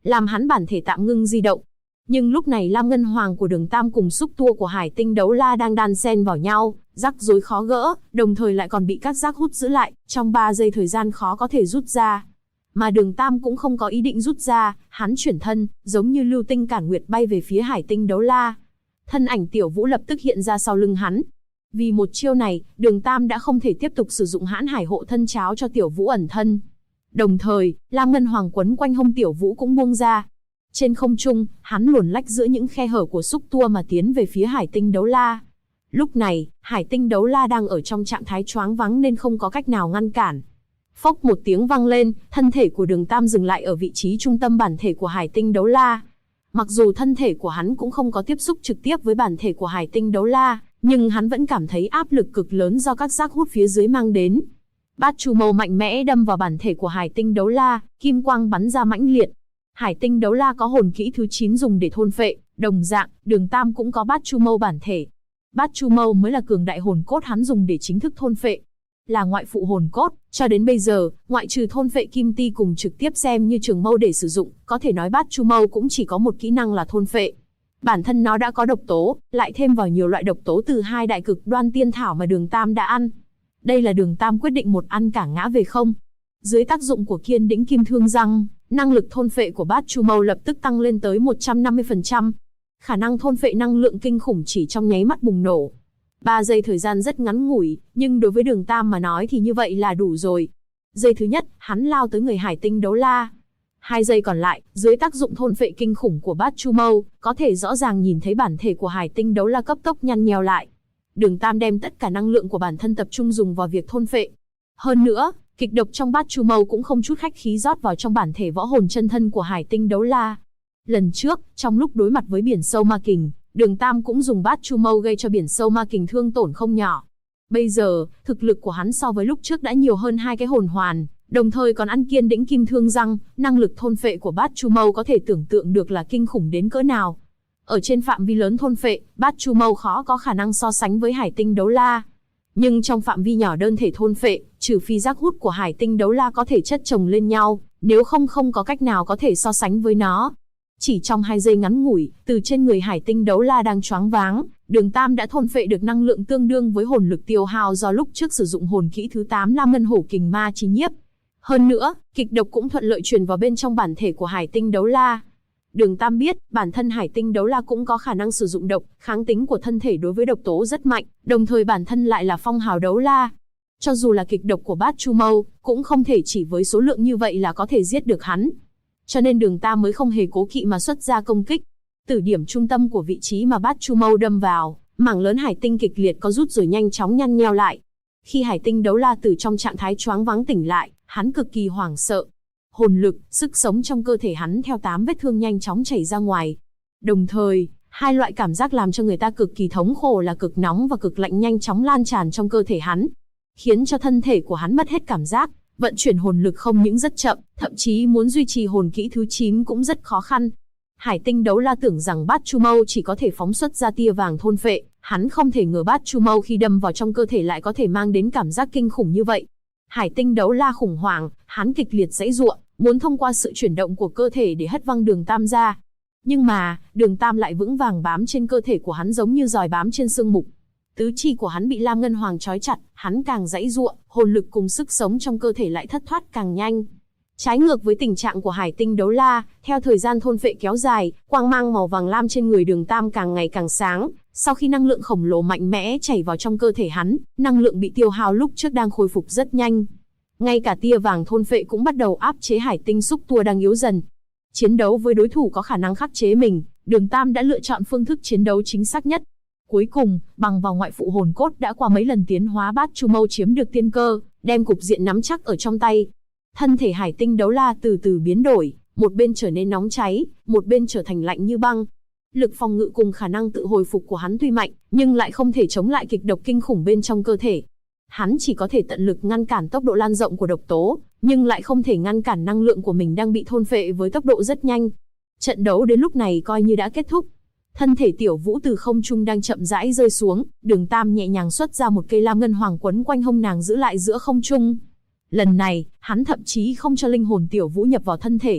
làm hắn bản thể tạm ngưng di động. Nhưng lúc này Lam Ngân Hoàng của Đường Tam cùng xúc tua của Hải Tinh Đấu La đang đan xen vào nhau, rắc rối khó gỡ, đồng thời lại còn bị các giác hút giữ lại, trong 3 giây thời gian khó có thể rút ra. Mà Đường Tam cũng không có ý định rút ra, hắn chuyển thân, giống như lưu tinh cản nguyệt bay về phía Hải Tinh Đấu La. Thân ảnh Tiểu Vũ lập tức hiện ra sau lưng hắn. Vì một chiêu này, Đường Tam đã không thể tiếp tục sử dụng Hãn Hải hộ thân cháo cho Tiểu Vũ ẩn thân. Đồng thời, Lam Ngân Hoàng quấn quanh hông Tiểu Vũ cũng buông ra. Trên không trung, hắn luồn lách giữa những khe hở của xúc tua mà tiến về phía Hải Tinh Đấu La. Lúc này, Hải Tinh Đấu La đang ở trong trạng thái choáng váng nên không có cách nào ngăn cản. Phốc một tiếng vang lên, thân thể của Đường Tam dừng lại ở vị trí trung tâm bản thể của Hải Tinh Đấu La. Mặc dù thân thể của hắn cũng không có tiếp xúc trực tiếp với bản thể của Hải Tinh Đấu La, nhưng hắn vẫn cảm thấy áp lực cực lớn do các giác hút phía dưới mang đến. Bát Chu Mâu mạnh mẽ đâm vào bản thể của Hải Tinh Đấu La, kim quang bắn ra mãnh liệt. Hải Tinh Đấu La có hồn kỹ thứ 9 dùng để thôn phệ, đồng dạng, Đường Tam cũng có Bát Chu Mâu bản thể. Bát Chu Mâu mới là cường đại hồn cốt hắn dùng để chính thức thôn phệ. Là ngoại phụ hồn cốt, cho đến bây giờ, ngoại trừ thôn phệ kim ti cùng trực tiếp xem như trường mâu để sử dụng, có thể nói Bát Chu Mâu cũng chỉ có một kỹ năng là thôn phệ. Bản thân nó đã có độc tố, lại thêm vào nhiều loại độc tố từ 2 đại cực đoan tiên thảo mà Đường Tam đã ăn. Đây là Đường Tam quyết định một ăn cả ngã về không. Dưới tác dụng của Kiên Đĩnh Kim Thương Răng, năng lực thôn phệ của Bát Chu Mâu lập tức tăng lên tới 150%. Khả năng thôn phệ năng lượng kinh khủng chỉ trong nháy mắt bùng nổ. 3 giây thời gian rất ngắn ngủi, nhưng đối với Đường Tam mà nói thì như vậy là đủ rồi. Giây thứ nhất, hắn lao tới người Hải Tinh Đấu La. 2 giây còn lại, dưới tác dụng thôn phệ kinh khủng của Bát Chu Mâu, có thể rõ ràng nhìn thấy bản thể của Hải Tinh Đấu La cấp tốc nhăn nheo lại. Đường Tam đem tất cả năng lượng của bản thân tập trung dùng vào việc thôn phệ. Hơn nữa, kịch độc trong Bát Chu Mâu cũng không chút khách khí rót vào trong bản thể võ hồn chân thân của Hải Tinh Đấu La. Lần trước, trong lúc đối mặt với biển sâu ma kình, Đường Tam cũng dùng Bát Chu Mâu gây cho biển sâu ma kình thương tổn không nhỏ. Bây giờ, thực lực của hắn so với lúc trước đã nhiều hơn 2 cái hồn hoàn, đồng thời còn ăn Kiên Đĩnh Kim Thương Răng, năng lực thôn phệ của Bát Chu Mâu có thể tưởng tượng được là kinh khủng đến cỡ nào. Ở trên phạm vi lớn thôn phệ, Bát Chu Mâu khó có khả năng so sánh với Hải Tinh Đấu La. Nhưng trong phạm vi nhỏ đơn thể thôn phệ, trừ phi giác hút của Hải Tinh Đấu La có thể chất chồng lên nhau, nếu không có cách nào có thể so sánh với nó. Chỉ trong 2 giây ngắn ngủi, từ trên người Hải Tinh Đấu La đang choáng váng, Đường Tam đã thôn phệ được năng lượng tương đương với hồn lực tiêu hao do lúc trước sử dụng hồn kỹ thứ 8 Lam Ngân Hổ Kình Ma Chi Nhiếp. Hơn nữa, kịch độc cũng thuận lợi truyền vào bên trong bản thể của Hải Tinh Đấu La. Đường Tam biết, bản thân Hải Tinh Đấu La cũng có khả năng sử dụng độc, kháng tính của thân thể đối với độc tố rất mạnh, đồng thời bản thân lại là phong hào đấu la. Cho dù là kịch độc của Bát Chu Mâu, cũng không thể chỉ với số lượng như vậy là có thể giết được hắn. Cho nên Đường Tam mới không hề cố kỵ mà xuất ra công kích. Từ điểm trung tâm của vị trí mà Bát Chu Mâu đâm vào, mảng lớn Hải Tinh kịch liệt có rút rồi nhanh chóng nhăn nheo lại. Khi Hải Tinh Đấu La từ trong trạng thái choáng váng tỉnh lại, hắn cực kỳ hoảng sợ. Hồn lực, sức sống trong cơ thể hắn theo 8 vết thương nhanh chóng chảy ra ngoài. Đồng thời, 2 loại cảm giác làm cho người ta cực kỳ thống khổ là cực nóng và cực lạnh nhanh chóng lan tràn trong cơ thể hắn, khiến cho thân thể của hắn mất hết cảm giác, vận chuyển hồn lực không những rất chậm, thậm chí muốn duy trì hồn kỹ thứ 9 cũng rất khó khăn. Hải Tinh Đấu La tưởng rằng Bát Chu Mâu chỉ có thể phóng xuất ra tia vàng thôn phệ, hắn không thể ngờ Bát Chu Mâu khi đâm vào trong cơ thể lại có thể mang đến cảm giác kinh khủng như vậy. Hải Tinh Đấu La khủng hoảng, hắn kịch liệt giãy giụa, muốn thông qua sự chuyển động của cơ thể để hất văng Đường Tam ra. Nhưng mà, Đường Tam lại vững vàng bám trên cơ thể của hắn giống như giòi bám trên xương mục. Tứ chi của hắn bị Lam Ngân Hoàng trói chặt, hắn càng giãy giụa, hồn lực cùng sức sống trong cơ thể lại thất thoát càng nhanh. Trái ngược với tình trạng của Hải Tinh Đấu La, theo thời gian thôn phệ kéo dài, quang mang màu vàng lam trên người Đường Tam càng ngày càng sáng. Sau khi năng lượng khổng lồ mạnh mẽ chảy vào trong cơ thể hắn, năng lượng bị tiêu hao lúc trước đang khôi phục rất nhanh. Ngay cả tia vàng thôn phệ cũng bắt đầu áp chế Hải Tinh xúc tua đang yếu dần. Chiến đấu với đối thủ có khả năng khắc chế mình, Đường Tam đã lựa chọn phương thức chiến đấu chính xác nhất. Cuối cùng, bằng vào ngoại phụ hồn cốt đã qua mấy lần tiến hóa, Bát Chu Mâu chiếm được tiên cơ, đem cục diện nắm chắc ở trong tay. Thân thể Hải Tinh Đấu La từ từ biến đổi, một bên trở nên nóng cháy, một bên trở thành lạnh như băng. Lực phòng ngự cùng khả năng tự hồi phục của hắn tuy mạnh, nhưng lại không thể chống lại kịch độc kinh khủng bên trong cơ thể. Hắn chỉ có thể tận lực ngăn cản tốc độ lan rộng của độc tố, nhưng lại không thể ngăn cản năng lượng của mình đang bị thôn phệ với tốc độ rất nhanh. Trận đấu đến lúc này coi như đã kết thúc. Thân thể Tiểu Vũ từ không trung đang chậm rãi rơi xuống, Đường Tam nhẹ nhàng xuất ra một cây lam ngân hoàng quấn quanh hông nàng giữ lại giữa không trung. Lần này, hắn thậm chí không cho linh hồn Tiểu Vũ nhập vào thân thể.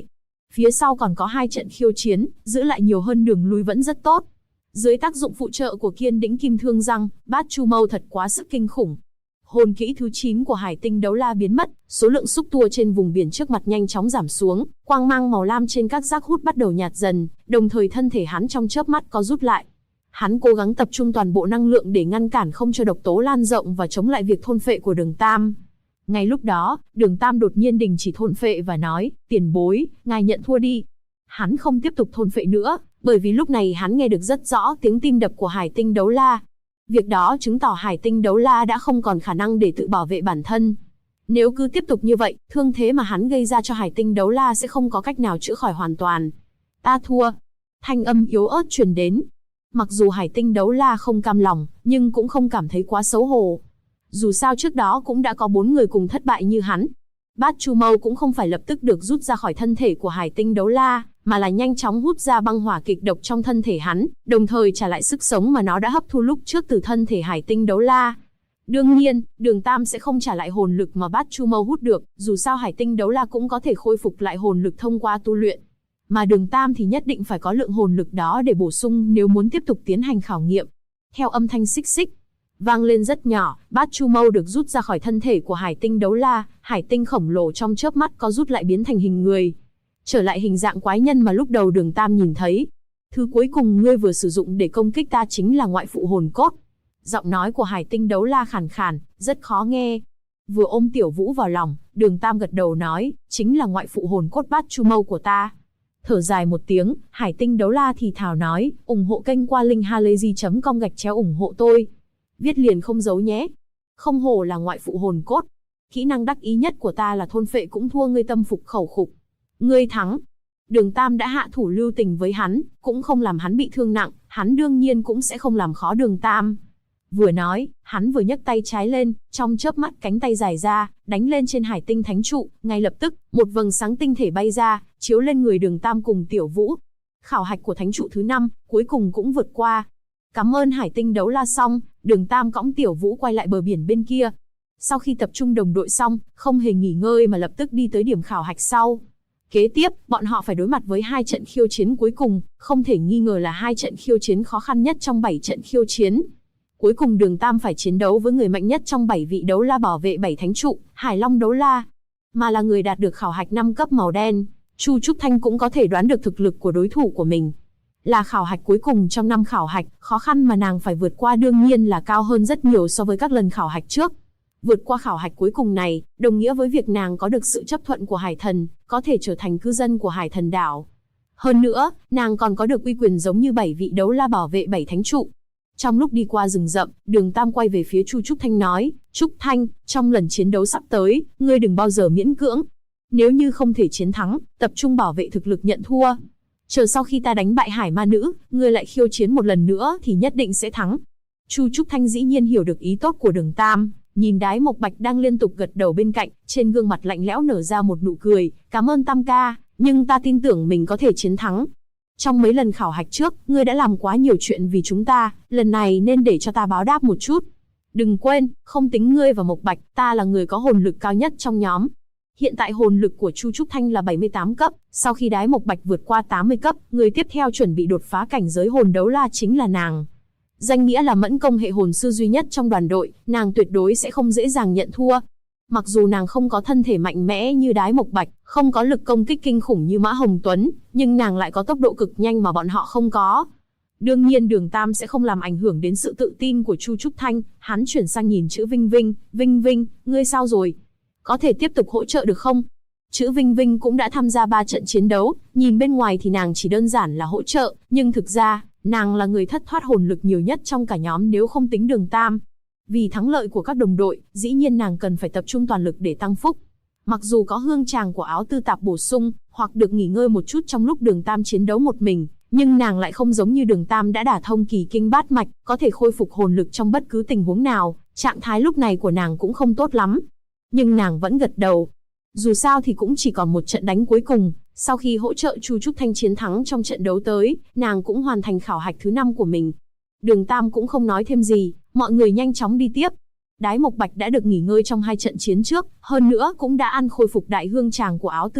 Phía sau còn có 2 trận khiêu chiến, giữ lại nhiều hơn đường lui vẫn rất tốt. Dưới tác dụng phụ trợ của Kiên Đĩnh Kim Thương Răng, Bát Chu Mâu thật quá sức kinh khủng. Hồn kỹ thứ 9 của Hải Tinh Đấu La biến mất, số lượng xúc tua trên vùng biển trước mặt nhanh chóng giảm xuống, quang mang màu lam trên các giác hút bắt đầu nhạt dần, đồng thời thân thể hắn trong chớp mắt co rút lại. Hắn cố gắng tập trung toàn bộ năng lượng để ngăn cản không cho độc tố lan rộng và chống lại việc thôn phệ của Đường Tam. Ngay lúc đó, Đường Tam đột nhiên đình chỉ thôn phệ và nói, tiền bối, ngài nhận thua đi. Hắn không tiếp tục thôn phệ nữa, bởi vì lúc này hắn nghe được rất rõ tiếng tim đập của Hải Tinh Đấu La. Việc đó chứng tỏ Hải Tinh Đấu La đã không còn khả năng để tự bảo vệ bản thân. Nếu cứ tiếp tục như vậy, thương thế mà hắn gây ra cho Hải Tinh Đấu La sẽ không có cách nào chữa khỏi hoàn toàn. Ta thua. Thanh âm yếu ớt truyền đến. Mặc dù Hải Tinh Đấu La không cam lòng, nhưng cũng không cảm thấy quá xấu hổ. Dù sao trước đó cũng đã có 4 người cùng thất bại như hắn. Bát Chu Mâu cũng không phải lập tức được rút ra khỏi thân thể của Hải Tinh Đấu La, mà là nhanh chóng hút ra băng hỏa kịch độc trong thân thể hắn, đồng thời trả lại sức sống mà nó đã hấp thu lúc trước từ thân thể Hải Tinh Đấu La. Đương nhiên, Đường Tam sẽ không trả lại hồn lực mà Bát Chu Mâu hút được, dù sao Hải Tinh Đấu La cũng có thể khôi phục lại hồn lực thông qua tu luyện. Mà Đường Tam thì nhất định phải có lượng hồn lực đó để bổ sung nếu muốn tiếp tục tiến hành khảo nghiệm. Theo âm thanh xích xích vang lên rất nhỏ, Bát Chu Mâu được rút ra khỏi thân thể của Hải Tinh Đấu La, Hải Tinh khổng lồ trong chớp mắt có rút lại biến thành hình người. Trở lại hình dạng quái nhân mà lúc đầu Đường Tam nhìn thấy. Thứ cuối cùng ngươi vừa sử dụng để công kích ta chính là ngoại phụ hồn cốt. Giọng nói của Hải Tinh Đấu La khàn khàn, rất khó nghe. Vừa ôm Tiểu Vũ vào lòng, Đường Tam gật đầu nói, chính là ngoại phụ hồn cốt Bát Chu Mâu của ta. Thở dài một tiếng, Hải Tinh Đấu La thì thào nói, ủng hộ kênh qua link halayzi.com ủng hộ tôi. Viết liền không giấu nhé. Không hổ là ngoại phụ hồn cốt. Kỹ năng đắc ý nhất của ta là thôn phệ cũng thua ngươi tâm phục khẩu phục. Ngươi thắng. Đường Tam đã hạ thủ lưu tình với hắn, cũng không làm hắn bị thương nặng, hắn đương nhiên cũng sẽ không làm khó Đường Tam. Vừa nói, hắn vừa nhấc tay trái lên, trong chớp mắt cánh tay dài ra, đánh lên trên Hải Tinh Thánh Trụ, ngay lập tức, một vầng sáng tinh thể bay ra, chiếu lên người Đường Tam cùng Tiểu Vũ. Khảo hạch của Thánh Trụ thứ 5, cuối cùng cũng vượt qua. Cảm ơn Hải Tinh Đấu La xong, Đường Tam cõng Tiểu Vũ quay lại bờ biển bên kia. Sau khi tập trung đồng đội xong, không hề nghỉ ngơi mà lập tức đi tới điểm khảo hạch sau. Kế tiếp, bọn họ phải đối mặt với 2 trận khiêu chiến cuối cùng, không thể nghi ngờ là 2 trận khiêu chiến khó khăn nhất trong 7 trận khiêu chiến. Cuối cùng Đường Tam phải chiến đấu với người mạnh nhất trong 7 vị đấu la bảo vệ 7 thánh trụ, Hải Long Đấu La, mà là người đạt được khảo hạch 5 cấp màu đen. Chu Trúc Thanh cũng có thể đoán được thực lực của đối thủ của mình. Là khảo hạch cuối cùng trong 5 khảo hạch, khó khăn mà nàng phải vượt qua đương nhiên là cao hơn rất nhiều so với các lần khảo hạch trước. Vượt qua khảo hạch cuối cùng này, đồng nghĩa với việc nàng có được sự chấp thuận của Hải Thần, có thể trở thành cư dân của Hải Thần đảo. Hơn nữa, nàng còn có được uy quyền giống như 7 vị đấu la bảo vệ 7 thánh trụ. Trong lúc đi qua rừng rậm, Đường Tam quay về phía Chu Trúc Thanh nói, Trúc Thanh, trong lần chiến đấu sắp tới, ngươi đừng bao giờ miễn cưỡng. Nếu như không thể chiến thắng, tập trung bảo vệ thực lực nhận thua. Chờ sau khi ta đánh bại Hải Ma Nữ, ngươi lại khiêu chiến một lần nữa thì nhất định sẽ thắng. Chu Trúc Thanh dĩ nhiên hiểu được ý tốt của Đường Tam, nhìn Đái Mộc Bạch đang liên tục gật đầu bên cạnh, trên gương mặt lạnh lẽo nở ra một nụ cười, cảm ơn Tam ca, nhưng ta tin tưởng mình có thể chiến thắng. Trong mấy lần khảo hạch trước, ngươi đã làm quá nhiều chuyện vì chúng ta, lần này nên để cho ta báo đáp một chút. Đừng quên, không tính ngươi và Mộc Bạch, ta là người có hồn lực cao nhất trong nhóm. Hiện tại hồn lực của Chu Trúc Thanh là 78 cấp, sau khi Đái Mộc Bạch vượt qua 80 cấp, người tiếp theo chuẩn bị đột phá cảnh giới hồn đấu la chính là nàng. Danh nghĩa là mẫn công hệ hồn sư duy nhất trong đoàn đội, nàng tuyệt đối sẽ không dễ dàng nhận thua. Mặc dù nàng không có thân thể mạnh mẽ như Đái Mộc Bạch, không có lực công kích kinh khủng như Mã Hồng Tuấn, nhưng nàng lại có tốc độ cực nhanh mà bọn họ không có. Đương nhiên Đường Tam sẽ không làm ảnh hưởng đến sự tự tin của Chu Trúc Thanh, hắn chuyển sang nhìn chữ Vinh Vinh, Vinh Vinh, ngươi sao rồi? Có thể tiếp tục hỗ trợ được không? Chữ Vinh Vinh cũng đã tham gia 3 trận chiến đấu, nhìn bên ngoài thì nàng chỉ đơn giản là hỗ trợ, nhưng thực ra, nàng là người thất thoát hồn lực nhiều nhất trong cả nhóm nếu không tính Đường Tam. Vì thắng lợi của các đồng đội, dĩ nhiên nàng cần phải tập trung toàn lực để tăng phúc. Mặc dù có hương tràng của áo tư tạp bổ sung, hoặc được nghỉ ngơi một chút trong lúc Đường Tam chiến đấu một mình, nhưng nàng lại không giống như Đường Tam đã đả thông kỳ kinh bát mạch, có thể khôi phục hồn lực trong bất cứ tình huống nào, trạng thái lúc này của nàng cũng không tốt lắm. Nhưng nàng vẫn gật đầu. Dù sao thì cũng chỉ còn một trận đánh cuối cùng, sau khi hỗ trợ Chu Trúc Thanh chiến thắng trong trận đấu tới, nàng cũng hoàn thành khảo hạch thứ 5 của mình. Đường Tam cũng không nói thêm gì, mọi người nhanh chóng đi tiếp. Đái Mộc Bạch đã được nghỉ ngơi trong 2 trận chiến trước, hơn nữa cũng đã ăn khôi phục đại hương tràng của áo tư tạp,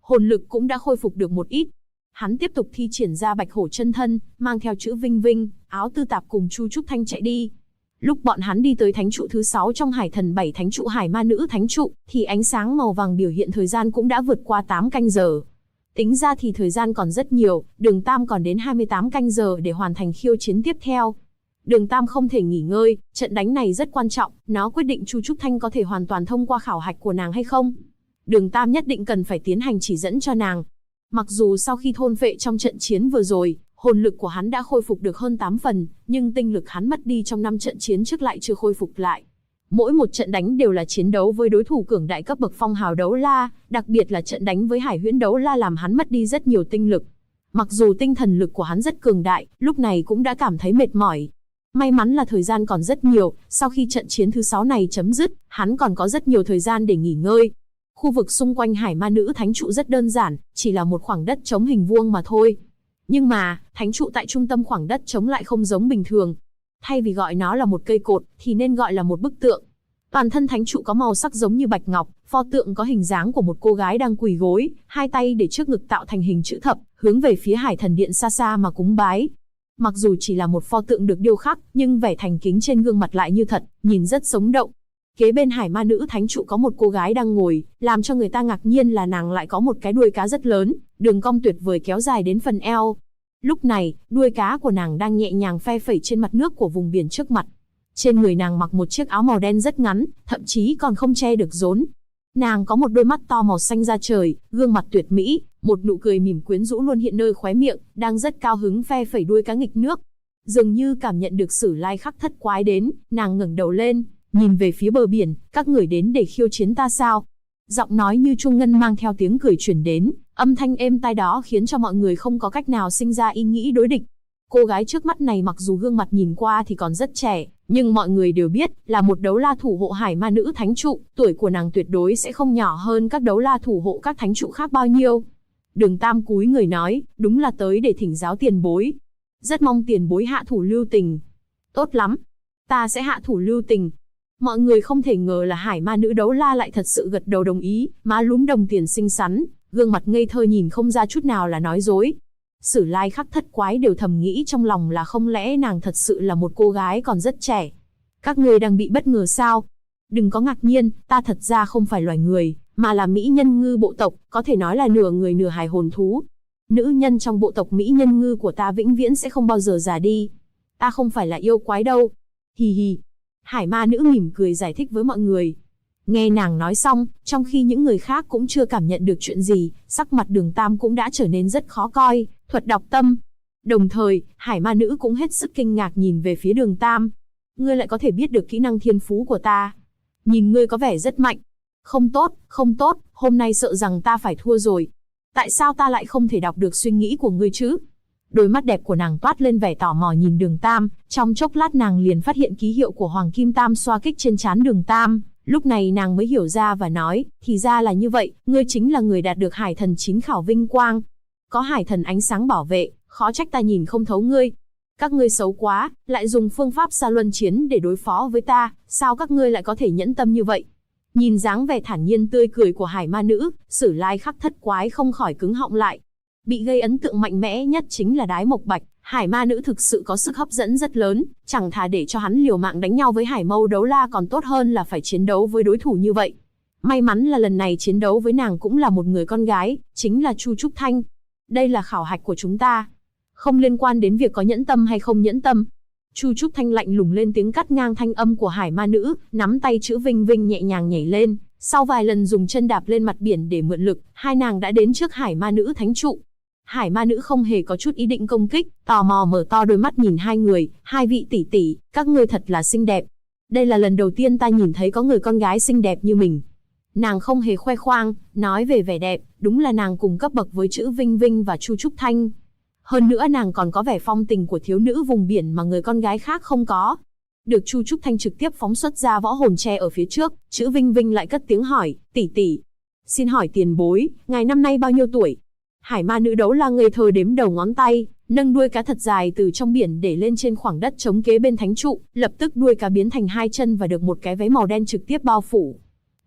hồn lực cũng đã khôi phục được một ít. Hắn tiếp tục thi triển ra Bạch Hổ chân thân, mang theo chữ Vinh Vinh, Áo Tư Tạp cùng Chu Trúc Thanh chạy đi. Lúc bọn hắn đi tới thánh trụ thứ 6 trong Hải Thần 7 thánh trụ Hải Ma Nữ thánh trụ, thì ánh sáng màu vàng biểu hiện thời gian cũng đã vượt qua 8 canh giờ. Tính ra thì thời gian còn rất nhiều, Đường Tam còn đến 28 canh giờ để hoàn thành khiêu chiến tiếp theo. Đường Tam không thể nghỉ ngơi, trận đánh này rất quan trọng, nó quyết định Chu Trúc Thanh có thể hoàn toàn thông qua khảo hạch của nàng hay không. Đường Tam nhất định cần phải tiến hành chỉ dẫn cho nàng. Mặc dù sau khi thôn phệ trong trận chiến vừa rồi, hồn lực của hắn đã khôi phục được hơn 8 phần, nhưng tinh lực hắn mất đi trong 5 trận chiến trước lại chưa khôi phục lại. Mỗi một trận đánh đều là chiến đấu với đối thủ cường đại cấp bậc phong hào đấu la, đặc biệt là trận đánh với Hải Huyễn đấu la làm hắn mất đi rất nhiều tinh lực. Mặc dù tinh thần lực của hắn rất cường đại, lúc này cũng đã cảm thấy mệt mỏi. May mắn là thời gian còn rất nhiều, sau khi trận chiến thứ 6 này chấm dứt, hắn còn có rất nhiều thời gian để nghỉ ngơi. Khu vực xung quanh Hải Ma Nữ thánh trụ rất đơn giản, chỉ là một khoảng đất trống hình vuông mà thôi. Nhưng mà, thánh trụ tại trung tâm khoảng đất trống lại không giống bình thường. Thay vì gọi nó là một cây cột, thì nên gọi là một bức tượng. Toàn thân thánh trụ có màu sắc giống như bạch ngọc, pho tượng có hình dáng của một cô gái đang quỳ gối, hai tay để trước ngực tạo thành hình chữ thập, hướng về phía Hải Thần Điện xa xa mà cúng bái. Mặc dù chỉ là một pho tượng được điêu khắc, nhưng vẻ thành kính trên gương mặt lại như thật, nhìn rất sống động. Kế bên Hải Ma Nữ thánh trụ có một cô gái đang ngồi, làm cho người ta ngạc nhiên là nàng lại có một cái đuôi cá rất lớn, đường cong tuyệt vời kéo dài đến phần eo. Lúc này, đuôi cá của nàng đang nhẹ nhàng phe phẩy trên mặt nước của vùng biển trước mặt. Trên người nàng mặc một chiếc áo màu đen rất ngắn, thậm chí còn không che được rốn. Nàng có một đôi mắt to màu xanh da trời, gương mặt tuyệt mỹ, một nụ cười mỉm quyến rũ luôn hiện nơi khóe miệng, đang rất cao hứng phe phẩy đuôi cá nghịch nước. Dường như cảm nhận được Sử Lai Khắc Thất Quái đến, nàng ngẩng đầu lên, nhìn về phía bờ biển, các người đến để khiêu chiến ta sao? Giọng nói như chuông ngân mang theo tiếng cười truyền đến, âm thanh êm tai đó khiến cho mọi người không có cách nào sinh ra ý nghĩ đối địch. Cô gái trước mắt này mặc dù gương mặt nhìn qua thì còn rất trẻ, nhưng mọi người đều biết là một đấu la thủ hộ Hải Ma Nữ thánh trụ, tuổi của nàng tuyệt đối sẽ không nhỏ hơn các đấu la thủ hộ các thánh trụ khác bao nhiêu. Đường Tam cúi người nói, đúng là tới để thỉnh giáo tiền bối. Rất mong tiền bối hạ thủ lưu tình. Tốt lắm, ta sẽ hạ thủ lưu tình. Mọi người không thể ngờ là Hải Ma Nữ đấu la lại thật sự gật đầu đồng ý, má lúm đồng tiền xinh xắn, gương mặt ngây thơ nhìn không ra chút nào là nói dối. Sử Lai Khắc Thất Quái đều thầm nghĩ trong lòng là không lẽ nàng thật sự là một cô gái còn rất trẻ. Các ngươi đang bị bất ngờ sao? Đừng có ngạc nhiên, ta thật ra không phải loài người, mà là mỹ nhân ngư bộ tộc, có thể nói là nửa người nửa hải hồn thú. Nữ nhân trong bộ tộc mỹ nhân ngư của ta vĩnh viễn sẽ không bao giờ già đi. Ta không phải là yêu quái đâu. Hì hì. Hải Ma Nữ mỉm cười giải thích với mọi người. Nghe nàng nói xong, trong khi những người khác cũng chưa cảm nhận được chuyện gì, sắc mặt Đường Tam cũng đã trở nên rất khó coi, thuật đọc tâm. Đồng thời, Hải Ma Nữ cũng hết sức kinh ngạc nhìn về phía Đường Tam. Ngươi lại có thể biết được kỹ năng thiên phú của ta. Nhìn ngươi có vẻ rất mạnh. Không tốt, không tốt, hôm nay sợ rằng ta phải thua rồi. Tại sao ta lại không thể đọc được suy nghĩ của ngươi chứ? Đôi mắt đẹp của nàng toát lên vẻ tò mò nhìn Đường Tam, trong chốc lát nàng liền phát hiện ký hiệu của Hoàng Kim Tam xoa kích trên trán Đường Tam. Lúc này nàng mới hiểu ra và nói, thì ra là như vậy, ngươi chính là người đạt được Hải Thần 9 khảo vinh quang. Có Hải Thần ánh sáng bảo vệ, khó trách ta nhìn không thấu ngươi. Các ngươi xấu quá, lại dùng phương pháp Sa Luân chiến để đối phó với ta, sao các ngươi lại có thể nhẫn tâm như vậy? Nhìn dáng vẻ thản nhiên tươi cười của Hải Ma Nữ, Sử Lai Khắc Thất Quái không khỏi cứng họng lại. Bị gây ấn tượng mạnh mẽ nhất chính là Đái Mộc Bạch, Hải Ma Nữ thực sự có sức hấp dẫn rất lớn, chẳng thà để cho hắn liều mạng đánh nhau với Hải Mâu đấu la còn tốt hơn là phải chiến đấu với đối thủ như vậy. May mắn là lần này chiến đấu với nàng cũng là một người con gái, chính là Chu Trúc Thanh. Đây là khảo hạch của chúng ta, không liên quan đến việc có nhẫn tâm hay không nhẫn tâm. Chu Trúc Thanh lạnh lùng lên tiếng cắt ngang thanh âm của Hải Ma Nữ, nắm tay chữ Vinh Vinh nhẹ nhàng nhảy lên, sau vài lần dùng chân đạp lên mặt biển để mượn lực, hai nàng đã đến trước Hải Ma Nữ thánh trụ. Hải Ma Nữ không hề có chút ý định công kích, tò mò mở to đôi mắt nhìn hai người, hai vị tỷ tỷ, các ngươi thật là xinh đẹp. Đây là lần đầu tiên ta nhìn thấy có người con gái xinh đẹp như mình. Nàng không hề khoe khoang, nói về vẻ đẹp, đúng là nàng cùng cấp bậc với chữ Vinh Vinh và Chu Trúc Thanh. Hơn nữa nàng còn có vẻ phong tình của thiếu nữ vùng biển mà người con gái khác không có. Được Chu Trúc Thanh trực tiếp phóng xuất ra võ hồn tre ở phía trước, chữ Vinh Vinh lại cất tiếng hỏi, tỷ tỷ. Xin hỏi tiền bối, ngài năm nay bao nhiêu tuổi? Hải Ma Nữ đấu la ngây thơ đếm đầu ngón tay, nâng đuôi cá thật dài từ trong biển để lên trên khoảng đất trống kế bên thánh trụ, lập tức đuôi cá biến thành hai chân và được một cái váy màu đen trực tiếp bao phủ.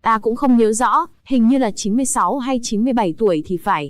Ta cũng không nhớ rõ, hình như là 96 hay 97 tuổi thì phải.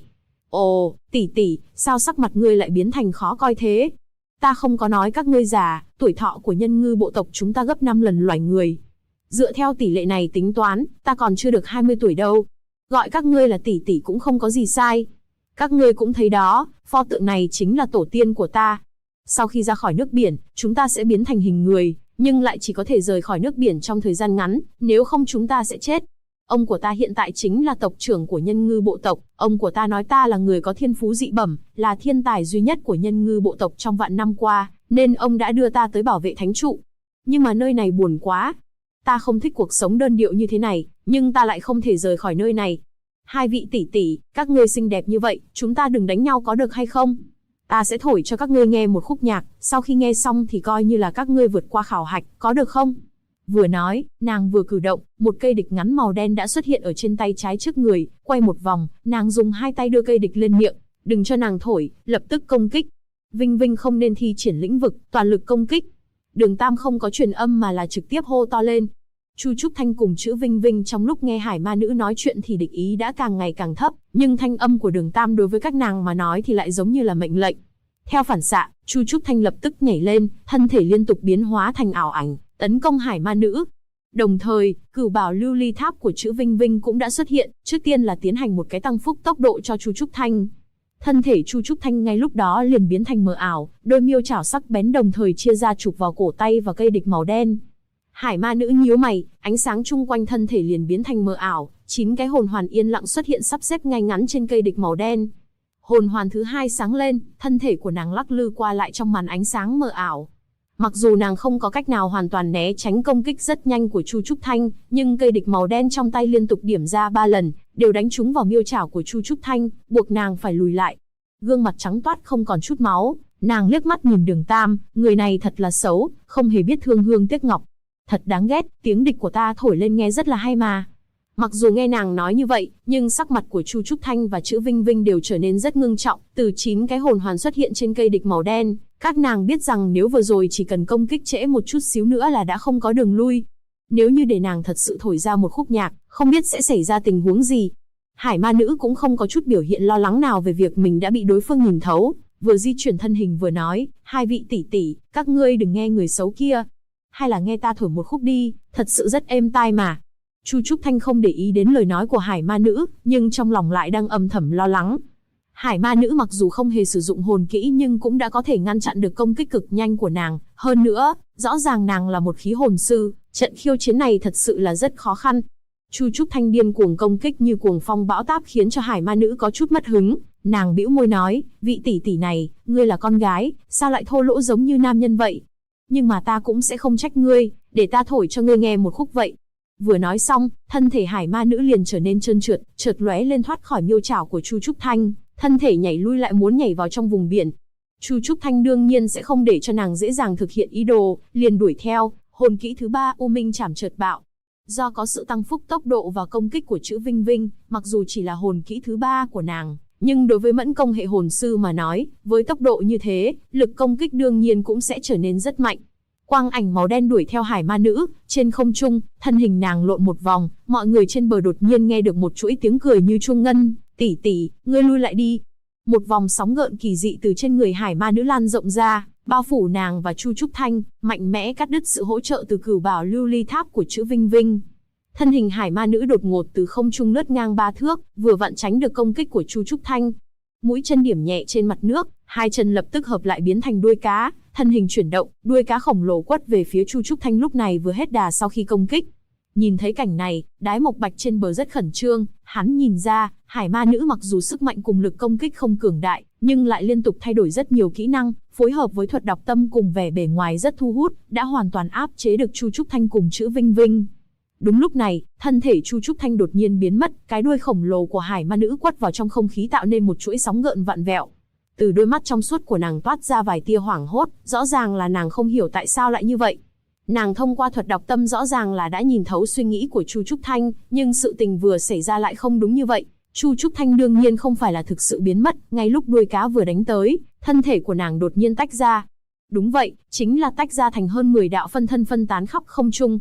Ồ, tỷ tỷ, sao sắc mặt ngươi lại biến thành khó coi thế? Ta không có nói các ngươi già, tuổi thọ của nhân ngư bộ tộc chúng ta gấp 5 lần loài người. Dựa theo tỷ lệ này tính toán, ta còn chưa được 20 tuổi đâu. Gọi các ngươi là tỷ tỷ cũng không có gì sai. Các ngươi cũng thấy đó, pho tượng này chính là tổ tiên của ta. Sau khi ra khỏi nước biển, chúng ta sẽ biến thành hình người, nhưng lại chỉ có thể rời khỏi nước biển trong thời gian ngắn, nếu không chúng ta sẽ chết. Ông của ta hiện tại chính là tộc trưởng của nhân ngư bộ tộc, ông của ta nói ta là người có thiên phú dị bẩm, là thiên tài duy nhất của nhân ngư bộ tộc trong vạn năm qua, nên ông đã đưa ta tới bảo vệ thánh trụ. Nhưng mà nơi này buồn quá. Ta không thích cuộc sống đơn điệu như thế này, nhưng ta lại không thể rời khỏi nơi này. Hai vị tỷ tỷ, các ngươi xinh đẹp như vậy, chúng ta đừng đánh nhau có được hay không? Ta sẽ thổi cho các ngươi nghe một khúc nhạc, sau khi nghe xong thì coi như là các ngươi vượt qua khảo hạch, có được không? Vừa nói, nàng vừa cử động, một cây địch ngắn màu đen đã xuất hiện ở trên tay trái trước người, quay một vòng, nàng dùng hai tay đưa cây địch lên miệng, đừng cho nàng thổi, lập tức công kích. Vinh Vinh không nên thi triển lĩnh vực, toàn lực công kích. Đường Tam không có truyền âm mà là trực tiếp hô to lên. Chu Trúc Thanh cùng chữ Vinh Vinh trong lúc nghe Hải Ma Nữ nói chuyện thì địch ý đã càng ngày càng thấp, nhưng thanh âm của Đường Tam đối với các nàng mà nói thì lại giống như là mệnh lệnh. Theo phản xạ, Chu Trúc Thanh lập tức nhảy lên, thân thể liên tục biến hóa thành ảo ảnh, tấn công Hải Ma Nữ. Đồng thời, cửu bảo lưu ly tháp của chữ Vinh Vinh cũng đã xuất hiện, trước tiên là tiến hành một cái tăng phúc tốc độ cho Chu Trúc Thanh. Thân thể Chu Trúc Thanh ngay lúc đó liền biến thành mờ ảo, đôi miêu chảo sắc bén đồng thời chia ra chụp vào cổ tay và cây địch màu đen. Hải Ma Nữ nhíu mày, ánh sáng chung quanh thân thể liền biến thành mờ ảo, 9 cái hồn hoàn yên lặng xuất hiện sắp xếp ngay ngắn trên cây địch màu đen. Hồn hoàn thứ hai sáng lên, thân thể của nàng lắc lư qua lại trong màn ánh sáng mờ ảo. Mặc dù nàng không có cách nào hoàn toàn né tránh công kích rất nhanh của Chu Trúc Thanh, nhưng cây địch màu đen trong tay liên tục điểm ra 3 lần, đều đánh trúng vào miêu chảo của Chu Trúc Thanh, buộc nàng phải lùi lại. Gương mặt trắng toát không còn chút máu, nàng liếc mắt nhìn Đường Tam, người này thật là xấu, không hề biết thương hương tiếc ngọc. Thật đáng ghét, tiếng địch của ta thổi lên nghe rất là hay mà. Mặc dù nghe nàng nói như vậy, nhưng sắc mặt của Chu Trúc Thanh và chữ Vinh Vinh đều trở nên rất ngưng trọng, từ 9 cái hồn hoàn xuất hiện trên cây địch màu đen, các nàng biết rằng nếu vừa rồi chỉ cần công kích trễ một chút xíu nữa là đã không có đường lui. Nếu như để nàng thật sự thổi ra một khúc nhạc, không biết sẽ xảy ra tình huống gì. Hải Ma Nữ cũng không có chút biểu hiện lo lắng nào về việc mình đã bị đối phương nhìn thấu, vừa di chuyển thân hình vừa nói, hai vị tỷ tỷ, các ngươi đừng nghe người xấu kia. Hay là nghe ta thổi một khúc đi, thật sự rất êm tai mà. Chu Trúc Thanh không để ý đến lời nói của Hải Ma Nữ, nhưng trong lòng lại đang âm thầm lo lắng. Hải Ma Nữ mặc dù không hề sử dụng hồn kỹ nhưng cũng đã có thể ngăn chặn được công kích cực nhanh của nàng. Hơn nữa, rõ ràng nàng là một khí hồn sư, trận khiêu chiến này thật sự là rất khó khăn. Chu Trúc Thanh điên cuồng công kích như cuồng phong bão táp khiến cho Hải Ma Nữ có chút mất hứng. Nàng bĩu môi nói, vị tỷ tỷ này, ngươi là con gái, sao lại thô lỗ giống như nam nhân vậy? Nhưng mà ta cũng sẽ không trách ngươi, để ta thổi cho ngươi nghe một khúc vậy. Vừa nói xong, thân thể Hải Ma Nữ liền trở nên trơn trượt, chợt lóe lên thoát khỏi miêu chảo của Chu Trúc Thanh, thân thể nhảy lui lại muốn nhảy vào trong vùng biển. Chu Trúc Thanh đương nhiên sẽ không để cho nàng dễ dàng thực hiện ý đồ, liền đuổi theo, hồn kỹ thứ 3 U Minh Chảm chợt bạo. Do có sự tăng phúc tốc độ và công kích của chữ Vinh Vinh, mặc dù chỉ là hồn kỹ thứ 3 của nàng, nhưng đối với mẫn công hệ hồn sư mà nói, với tốc độ như thế, lực công kích đương nhiên cũng sẽ trở nên rất mạnh. Quang ảnh màu đen đuổi theo Hải Ma Nữ, trên không trung, thân hình nàng lộn một vòng, mọi người trên bờ đột nhiên nghe được một chuỗi tiếng cười như chuông ngân, tỷ tỷ, ngươi lui lại đi. Một vòng sóng gợn kỳ dị từ trên người Hải Ma Nữ lan rộng ra, bao phủ nàng và Chu Trúc Thanh, mạnh mẽ cắt đứt sự hỗ trợ từ cửu bảo lưu ly tháp của chữ Vinh Vinh. Thân hình Hải Ma Nữ đột ngột từ không trung lướt ngang 3 thước, vừa vặn tránh được công kích của Chu Trúc Thanh. Mũi chân điểm nhẹ trên mặt nước, hai chân lập tức hợp lại biến thành đuôi cá, thân hình chuyển động, đuôi cá khổng lồ quất về phía Chu Trúc Thanh lúc này vừa hết đà sau khi công kích. Nhìn thấy cảnh này, Đái Mộc Bạch trên bờ rất khẩn trương, hắn nhìn ra, Hải Ma Nữ mặc dù sức mạnh cùng lực công kích không cường đại, nhưng lại liên tục thay đổi rất nhiều kỹ năng, phối hợp với thuật đọc tâm cùng vẻ bề ngoài rất thu hút, đã hoàn toàn áp chế được Chu Trúc Thanh cùng chữ Vinh Vinh. Đúng lúc này, thân thể Chu Trúc Thanh đột nhiên biến mất, cái đuôi khổng lồ của Hải Ma Nữ quất vào trong không khí tạo nên một chuỗi sóng gợn vặn vẹo. Từ đôi mắt trong suốt của nàng toát ra vài tia hoảng hốt, rõ ràng là nàng không hiểu tại sao lại như vậy. Nàng thông qua thuật đọc tâm rõ ràng là đã nhìn thấu suy nghĩ của Chu Trúc Thanh, nhưng sự tình vừa xảy ra lại không đúng như vậy. Chu Trúc Thanh đương nhiên không phải là thực sự biến mất, ngay lúc đuôi cá vừa đánh tới, thân thể của nàng đột nhiên tách ra. Đúng vậy, chính là tách ra thành hơn 10 đạo phân thân phân tán khắp không trung.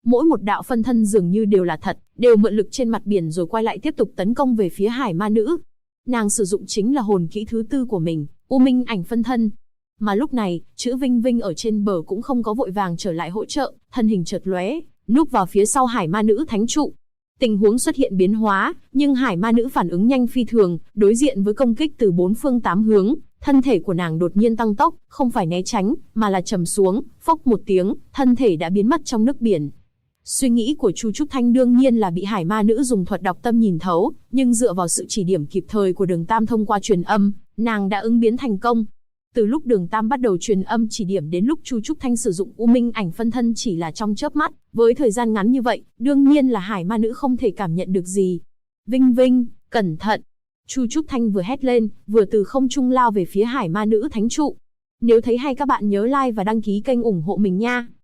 Mỗi một đạo phân thân dường như đều là thật, đều mượn lực trên mặt biển rồi quay lại tiếp tục tấn công về phía hải ma nữ. Nàng sử dụng chính là hồn kỹ thứ 4 của mình, U Minh ảnh phân thân. Mà lúc này, chữ Vinh Vinh ở trên bờ cũng không có vội vàng trở lại hỗ trợ, thân hình chợt lóe, núp vào phía sau hải ma nữ thánh trụ. Tình huống xuất hiện biến hóa, nhưng hải ma nữ phản ứng nhanh phi thường, đối diện với công kích từ 4 phương 8 hướng, thân thể của nàng đột nhiên tăng tốc, không phải né tránh, mà là trầm xuống, phốc một tiếng, thân thể đã biến mất trong nước biển. Suy nghĩ của Chu Trúc Thanh đương nhiên là bị hải ma nữ dùng thuật đọc tâm nhìn thấu, nhưng dựa vào sự chỉ điểm kịp thời của Đường Tam thông qua truyền âm, nàng đã ứng biến thành công. Từ lúc Đường Tam bắt đầu truyền âm chỉ điểm đến lúc Chu Trúc Thanh sử dụng U Minh ảnh phân thân chỉ là trong chớp mắt, với thời gian ngắn như vậy, đương nhiên là hải ma nữ không thể cảm nhận được gì. Vinh Vinh, cẩn thận! Chu Trúc Thanh vừa hét lên, vừa từ không trung lao về phía hải ma nữ thánh trụ. Nếu thấy hay các bạn nhớ like và đăng ký kênh ủng hộ mình nha.